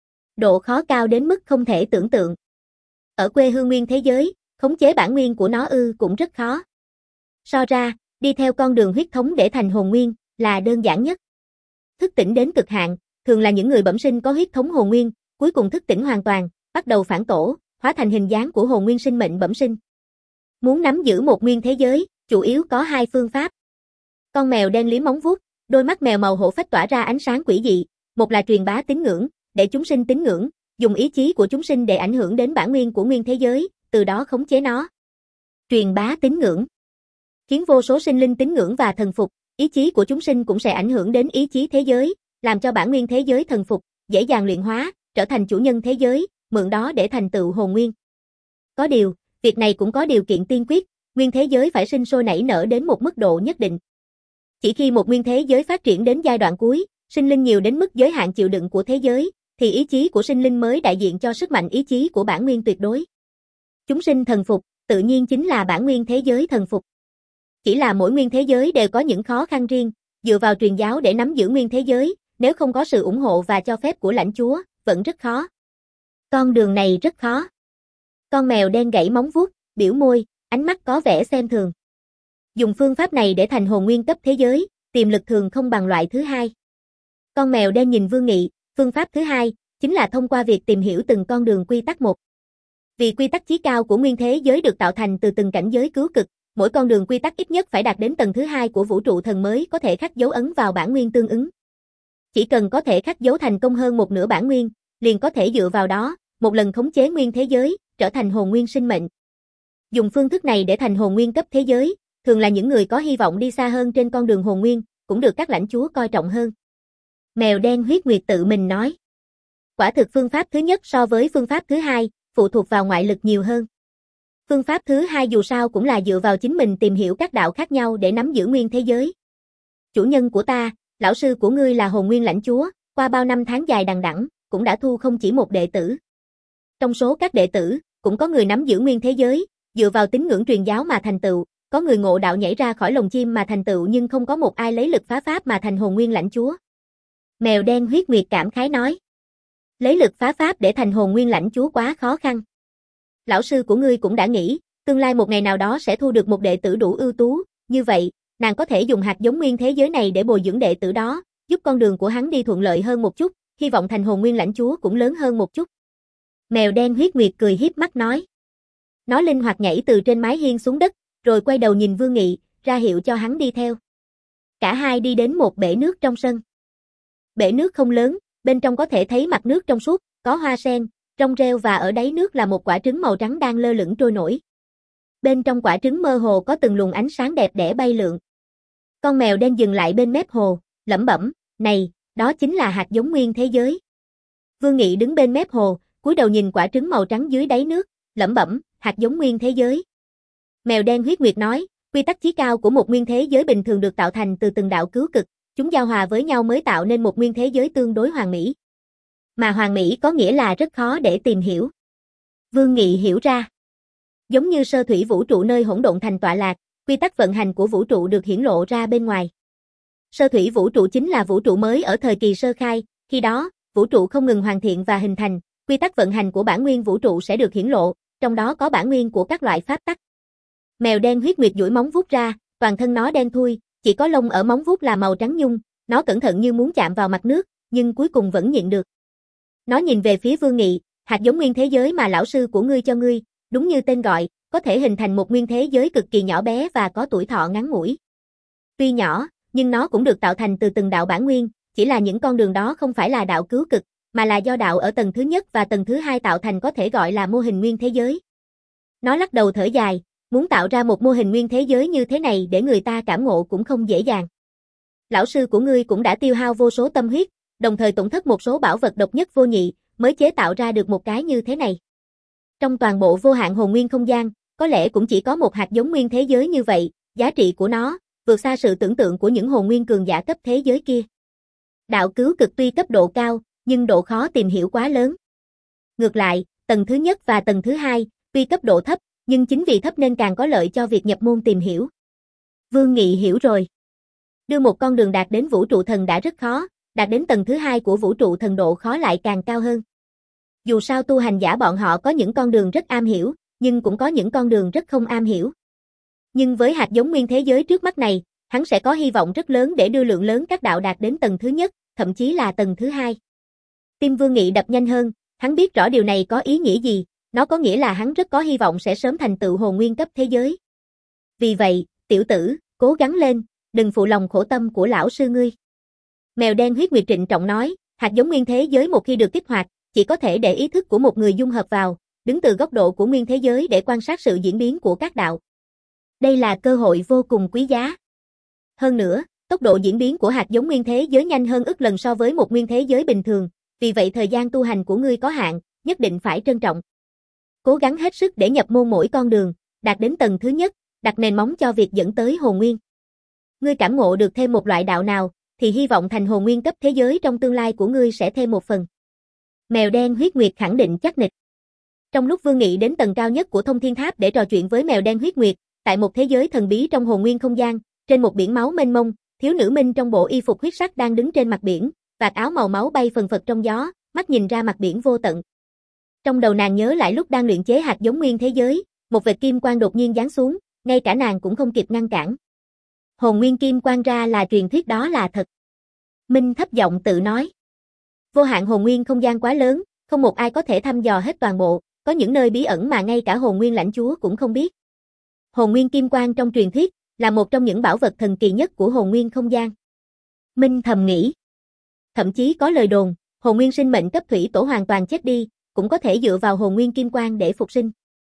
Độ khó cao đến mức không thể tưởng tượng. Ở quê hương nguyên thế giới, khống chế bản nguyên của nó ư cũng rất khó. So ra, đi theo con đường huyết thống để thành hồn nguyên, là đơn giản nhất. Thức tỉnh đến cực hạn, thường là những người bẩm sinh có huyết thống hồn nguyên, cuối cùng thức tỉnh hoàn toàn, bắt đầu phản tổ, hóa thành hình dáng của hồn nguyên sinh mệnh bẩm sinh. Muốn nắm giữ một nguyên thế giới, chủ yếu có hai phương pháp. Con mèo đen liếm móng vuốt, đôi mắt mèo màu hổ phách tỏa ra ánh sáng quỷ dị, một là truyền bá tín ngưỡng, để chúng sinh tín ngưỡng, dùng ý chí của chúng sinh để ảnh hưởng đến bản nguyên của nguyên thế giới, từ đó khống chế nó. Truyền bá tín ngưỡng, khiến vô số sinh linh tín ngưỡng và thần phục, ý chí của chúng sinh cũng sẽ ảnh hưởng đến ý chí thế giới, làm cho bản nguyên thế giới thần phục, dễ dàng luyện hóa, trở thành chủ nhân thế giới, mượn đó để thành tựu hồn nguyên. Có điều, việc này cũng có điều kiện tiên quyết, nguyên thế giới phải sinh sôi nảy nở đến một mức độ nhất định. Chỉ khi một nguyên thế giới phát triển đến giai đoạn cuối, sinh linh nhiều đến mức giới hạn chịu đựng của thế giới, thì ý chí của sinh linh mới đại diện cho sức mạnh ý chí của bản nguyên tuyệt đối. Chúng sinh thần phục, tự nhiên chính là bản nguyên thế giới thần phục. Chỉ là mỗi nguyên thế giới đều có những khó khăn riêng, dựa vào truyền giáo để nắm giữ nguyên thế giới, nếu không có sự ủng hộ và cho phép của lãnh chúa, vẫn rất khó. Con đường này rất khó. Con mèo đen gãy móng vuốt, biểu môi, ánh mắt có vẻ xem thường. Dùng phương pháp này để thành hồn nguyên cấp thế giới, tiềm lực thường không bằng loại thứ hai. Con mèo đen nhìn Vương Nghị, phương pháp thứ hai, chính là thông qua việc tìm hiểu từng con đường quy tắc một. Vì quy tắc chí cao của nguyên thế giới được tạo thành từ từng cảnh giới cứu cực, mỗi con đường quy tắc ít nhất phải đạt đến tầng thứ hai của vũ trụ thần mới có thể khắc dấu ấn vào bản nguyên tương ứng. Chỉ cần có thể khắc dấu thành công hơn một nửa bản nguyên, liền có thể dựa vào đó, một lần khống chế nguyên thế giới, trở thành hồn nguyên sinh mệnh. Dùng phương thức này để thành hồn nguyên cấp thế giới, thường là những người có hy vọng đi xa hơn trên con đường hồn nguyên, cũng được các lãnh chúa coi trọng hơn. Mèo đen huyết nguyệt tự mình nói. Quả thực phương pháp thứ nhất so với phương pháp thứ hai, phụ thuộc vào ngoại lực nhiều hơn. Phương pháp thứ hai dù sao cũng là dựa vào chính mình tìm hiểu các đạo khác nhau để nắm giữ nguyên thế giới. Chủ nhân của ta, lão sư của ngươi là hồn nguyên lãnh chúa, qua bao năm tháng dài đằng đẵng, cũng đã thu không chỉ một đệ tử. Trong số các đệ tử, cũng có người nắm giữ nguyên thế giới, dựa vào tín ngưỡng truyền giáo mà thành tựu, có người ngộ đạo nhảy ra khỏi lồng chim mà thành tựu nhưng không có một ai lấy lực phá pháp mà thành hồn nguyên lãnh chúa. Mèo đen huyết nguyệt cảm khái nói. Lấy lực phá pháp để thành hồn nguyên lãnh chúa quá khó khăn. Lão sư của ngươi cũng đã nghĩ, tương lai một ngày nào đó sẽ thu được một đệ tử đủ ưu tú, như vậy, nàng có thể dùng hạt giống nguyên thế giới này để bồi dưỡng đệ tử đó, giúp con đường của hắn đi thuận lợi hơn một chút, hy vọng thành hồn nguyên lãnh chúa cũng lớn hơn một chút. Mèo đen huyết nguyệt cười hiếp mắt nói. Nó linh hoạt nhảy từ trên mái hiên xuống đất, rồi quay đầu nhìn Vương Nghị, ra hiệu cho hắn đi theo. Cả hai đi đến một bể nước trong sân. Bể nước không lớn, bên trong có thể thấy mặt nước trong suốt, có hoa sen, rong rêu và ở đáy nước là một quả trứng màu trắng đang lơ lửng trôi nổi. Bên trong quả trứng mơ hồ có từng luồng ánh sáng đẹp đẽ bay lượn. Con mèo đen dừng lại bên mép hồ, lẩm bẩm, này, đó chính là hạt giống nguyên thế giới. Vương Nghị đứng bên mép hồ, cúi đầu nhìn quả trứng màu trắng dưới đáy nước, lẩm bẩm, hạt giống nguyên thế giới. Mèo đen huyết nguyệt nói, quy tắc chí cao của một nguyên thế giới bình thường được tạo thành từ từng đạo cứu cực, chúng giao hòa với nhau mới tạo nên một nguyên thế giới tương đối hoàn mỹ. Mà hoàn mỹ có nghĩa là rất khó để tìm hiểu. Vương Nghị hiểu ra. Giống như sơ thủy vũ trụ nơi hỗn độn thành tọa lạc, quy tắc vận hành của vũ trụ được hiển lộ ra bên ngoài. Sơ thủy vũ trụ chính là vũ trụ mới ở thời kỳ sơ khai, khi đó, vũ trụ không ngừng hoàn thiện và hình thành, quy tắc vận hành của bản nguyên vũ trụ sẽ được hiển lộ, trong đó có bản nguyên của các loại pháp tắc. Mèo đen huyết nguyệt duỗi móng vuốt ra, toàn thân nó đen thui, chỉ có lông ở móng vuốt là màu trắng nhung, nó cẩn thận như muốn chạm vào mặt nước, nhưng cuối cùng vẫn nhịn được. Nó nhìn về phía Vương Nghị, hạt giống nguyên thế giới mà lão sư của ngươi cho ngươi, đúng như tên gọi, có thể hình thành một nguyên thế giới cực kỳ nhỏ bé và có tuổi thọ ngắn ngủi. Tuy nhỏ, nhưng nó cũng được tạo thành từ từng đạo bản nguyên, chỉ là những con đường đó không phải là đạo cứu cực, mà là do đạo ở tầng thứ nhất và tầng thứ hai tạo thành, có thể gọi là mô hình nguyên thế giới. Nó lắc đầu thở dài, muốn tạo ra một mô hình nguyên thế giới như thế này để người ta cảm ngộ cũng không dễ dàng. Lão sư của ngươi cũng đã tiêu hao vô số tâm huyết, đồng thời tổn thất một số bảo vật độc nhất vô nhị, mới chế tạo ra được một cái như thế này. Trong toàn bộ vô hạn hồn nguyên không gian, có lẽ cũng chỉ có một hạt giống nguyên thế giới như vậy, giá trị của nó vượt xa sự tưởng tượng của những hồn nguyên cường giả cấp thế giới kia. Đạo cứu cực tuy cấp độ cao, nhưng độ khó tìm hiểu quá lớn. Ngược lại, tầng thứ nhất và tầng thứ hai, tuy cấp độ thấp, nhưng chính vì thấp nên càng có lợi cho việc nhập môn tìm hiểu. Vương Nghị hiểu rồi. Đưa một con đường đạt đến vũ trụ thần đã rất khó, đạt đến tầng thứ hai của vũ trụ thần độ khó lại càng cao hơn. Dù sao tu hành giả bọn họ có những con đường rất am hiểu, nhưng cũng có những con đường rất không am hiểu. Nhưng với hạt giống nguyên thế giới trước mắt này, hắn sẽ có hy vọng rất lớn để đưa lượng lớn các đạo đạt đến tầng thứ nhất, thậm chí là tầng thứ hai. Tim Vương Nghị đập nhanh hơn, hắn biết rõ điều này có ý nghĩa gì, nó có nghĩa là hắn rất có hy vọng sẽ sớm thành tựu hồn nguyên cấp thế giới. Vì vậy, tiểu tử, cố gắng lên, đừng phụ lòng khổ tâm của lão sư ngươi. Mèo đen huyết nguyệt trịnh trọng nói, hạt giống nguyên thế giới một khi được kích hoạt, chỉ có thể để ý thức của một người dung hợp vào, đứng từ góc độ của nguyên thế giới để quan sát sự diễn biến của các đạo. Đây là cơ hội vô cùng quý giá. Hơn nữa, tốc độ diễn biến của hạt giống nguyên thế giới nhanh hơn ức lần so với một nguyên thế giới bình thường, vì vậy thời gian tu hành của ngươi có hạn, nhất định phải trân trọng. Cố gắng hết sức để nhập môn mỗi con đường, đạt đến tầng thứ nhất, đặt nền móng cho việc dẫn tới hồn nguyên. Ngươi cảm ngộ được thêm một loại đạo nào, thì hy vọng thành hồn nguyên cấp thế giới trong tương lai của ngươi sẽ thêm một phần. Mèo đen huyết nguyệt khẳng định chắc nịch. Trong lúc Vương Nghị đến tầng cao nhất của Thông Thiên Tháp để trò chuyện với mèo đen huyết nguyệt, tại một thế giới thần bí trong hồn nguyên không gian, trên một biển máu mênh mông, thiếu nữ Minh trong bộ y phục huyết sắc đang đứng trên mặt biển, vạt áo màu máu bay phần phật trong gió, mắt nhìn ra mặt biển vô tận. Trong đầu nàng nhớ lại lúc đang luyện chế hạt giống nguyên thế giới, một vệt kim quang đột nhiên giáng xuống, ngay cả nàng cũng không kịp ngăn cản. Hồn nguyên kim quang ra là truyền thuyết đó là thật. Minh thấp giọng tự nói. Vô hạn hồn nguyên không gian quá lớn, không một ai có thể thăm dò hết toàn bộ, có những nơi bí ẩn mà ngay cả hồn nguyên lãnh chúa cũng không biết. Hồn nguyên kim quang trong truyền thuyết là một trong những bảo vật thần kỳ nhất của hồn nguyên không gian. Minh thầm nghĩ. Thậm chí có lời đồn, hồn nguyên sinh mệnh cấp thủy tổ hoàn toàn chết đi, cũng có thể dựa vào hồn nguyên kim quang để phục sinh.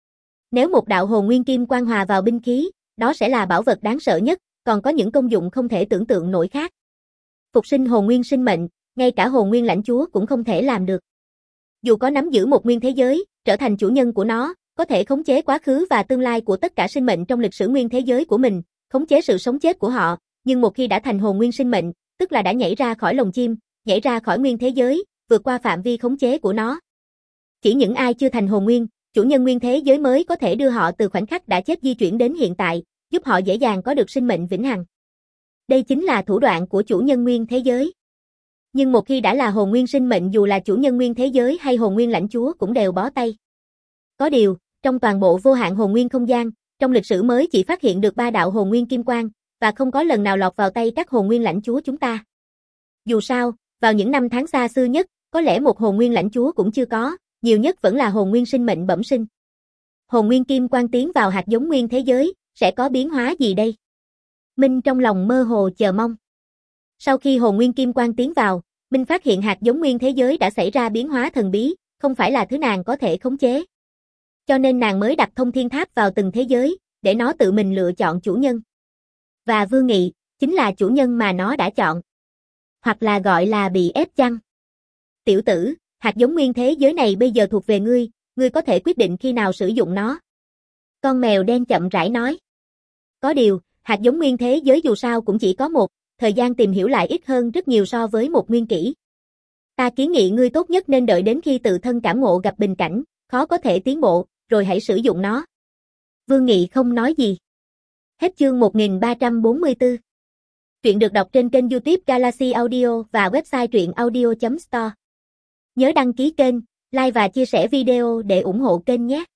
Nếu một đạo hồn nguyên kim quang hòa vào binh khí, đó sẽ là bảo vật đáng sợ nhất, còn có những công dụng không thể tưởng tượng nổi khác. Phục sinh hồn nguyên sinh mệnh, ngay cả hồn nguyên lãnh chúa cũng không thể làm được. Dù có nắm giữ một nguyên thế giới, trở thành chủ nhân của nó, có thể khống chế quá khứ và tương lai của tất cả sinh mệnh trong lịch sử nguyên thế giới của mình, khống chế sự sống chết của họ, nhưng một khi đã thành hồn nguyên sinh mệnh, tức là đã nhảy ra khỏi lồng chim, nhảy ra khỏi nguyên thế giới, vượt qua phạm vi khống chế của nó. Chỉ những ai chưa thành hồn nguyên, chủ nhân nguyên thế giới mới có thể đưa họ từ khoảnh khắc đã chết di chuyển đến hiện tại, giúp họ dễ dàng có được sinh mệnh vĩnh hằng. Đây chính là thủ đoạn của chủ nhân nguyên thế giới. Nhưng một khi đã là hồn nguyên sinh mệnh, dù là chủ nhân nguyên thế giới hay hồn nguyên lãnh chúa cũng đều bó tay. Có điều, trong toàn bộ vô hạn hồn nguyên không gian, trong lịch sử mới chỉ phát hiện được ba đạo hồn nguyên kim quang, và không có lần nào lọt vào tay các hồn nguyên lãnh chúa chúng ta. Dù sao, vào những năm tháng xa xưa nhất, có lẽ một hồn nguyên lãnh chúa cũng chưa có, nhiều nhất vẫn là hồn nguyên sinh mệnh bẩm sinh. Hồn nguyên kim quang tiến vào hạt giống nguyên thế giới, sẽ có biến hóa gì đây? Minh trong lòng mơ hồ chờ mong. Sau khi hồn nguyên kim quang tiến vào, Minh phát hiện hạt giống nguyên thế giới đã xảy ra biến hóa thần bí, không phải là thứ nàng có thể khống chế. Cho nên nàng mới đặt thông thiên tháp vào từng thế giới, để nó tự mình lựa chọn chủ nhân. Và Vương Nghị, chính là chủ nhân mà nó đã chọn. Hoặc là gọi là bị ép chăng? Tiểu tử, hạt giống nguyên thế giới này bây giờ thuộc về ngươi, ngươi có thể quyết định khi nào sử dụng nó. Con mèo đen chậm rãi nói. Có điều, hạt giống nguyên thế giới dù sao cũng chỉ có một, thời gian tìm hiểu lại ít hơn rất nhiều so với một nguyên kỷ. Ta kiến nghị ngươi tốt nhất nên đợi đến khi tự thân cảm ngộ gặp bình cảnh, khó có thể tiến bộ, rồi hãy sử dụng nó. Vương Nghị không nói gì. Hết chương một nghìn ba trăm bốn mươi tư. Truyện được đọc trên kênh YouTube Galaxy Audio và website truyện audio chấm store. Nhớ đăng ký kênh, like và chia sẻ video để ủng hộ kênh nhé.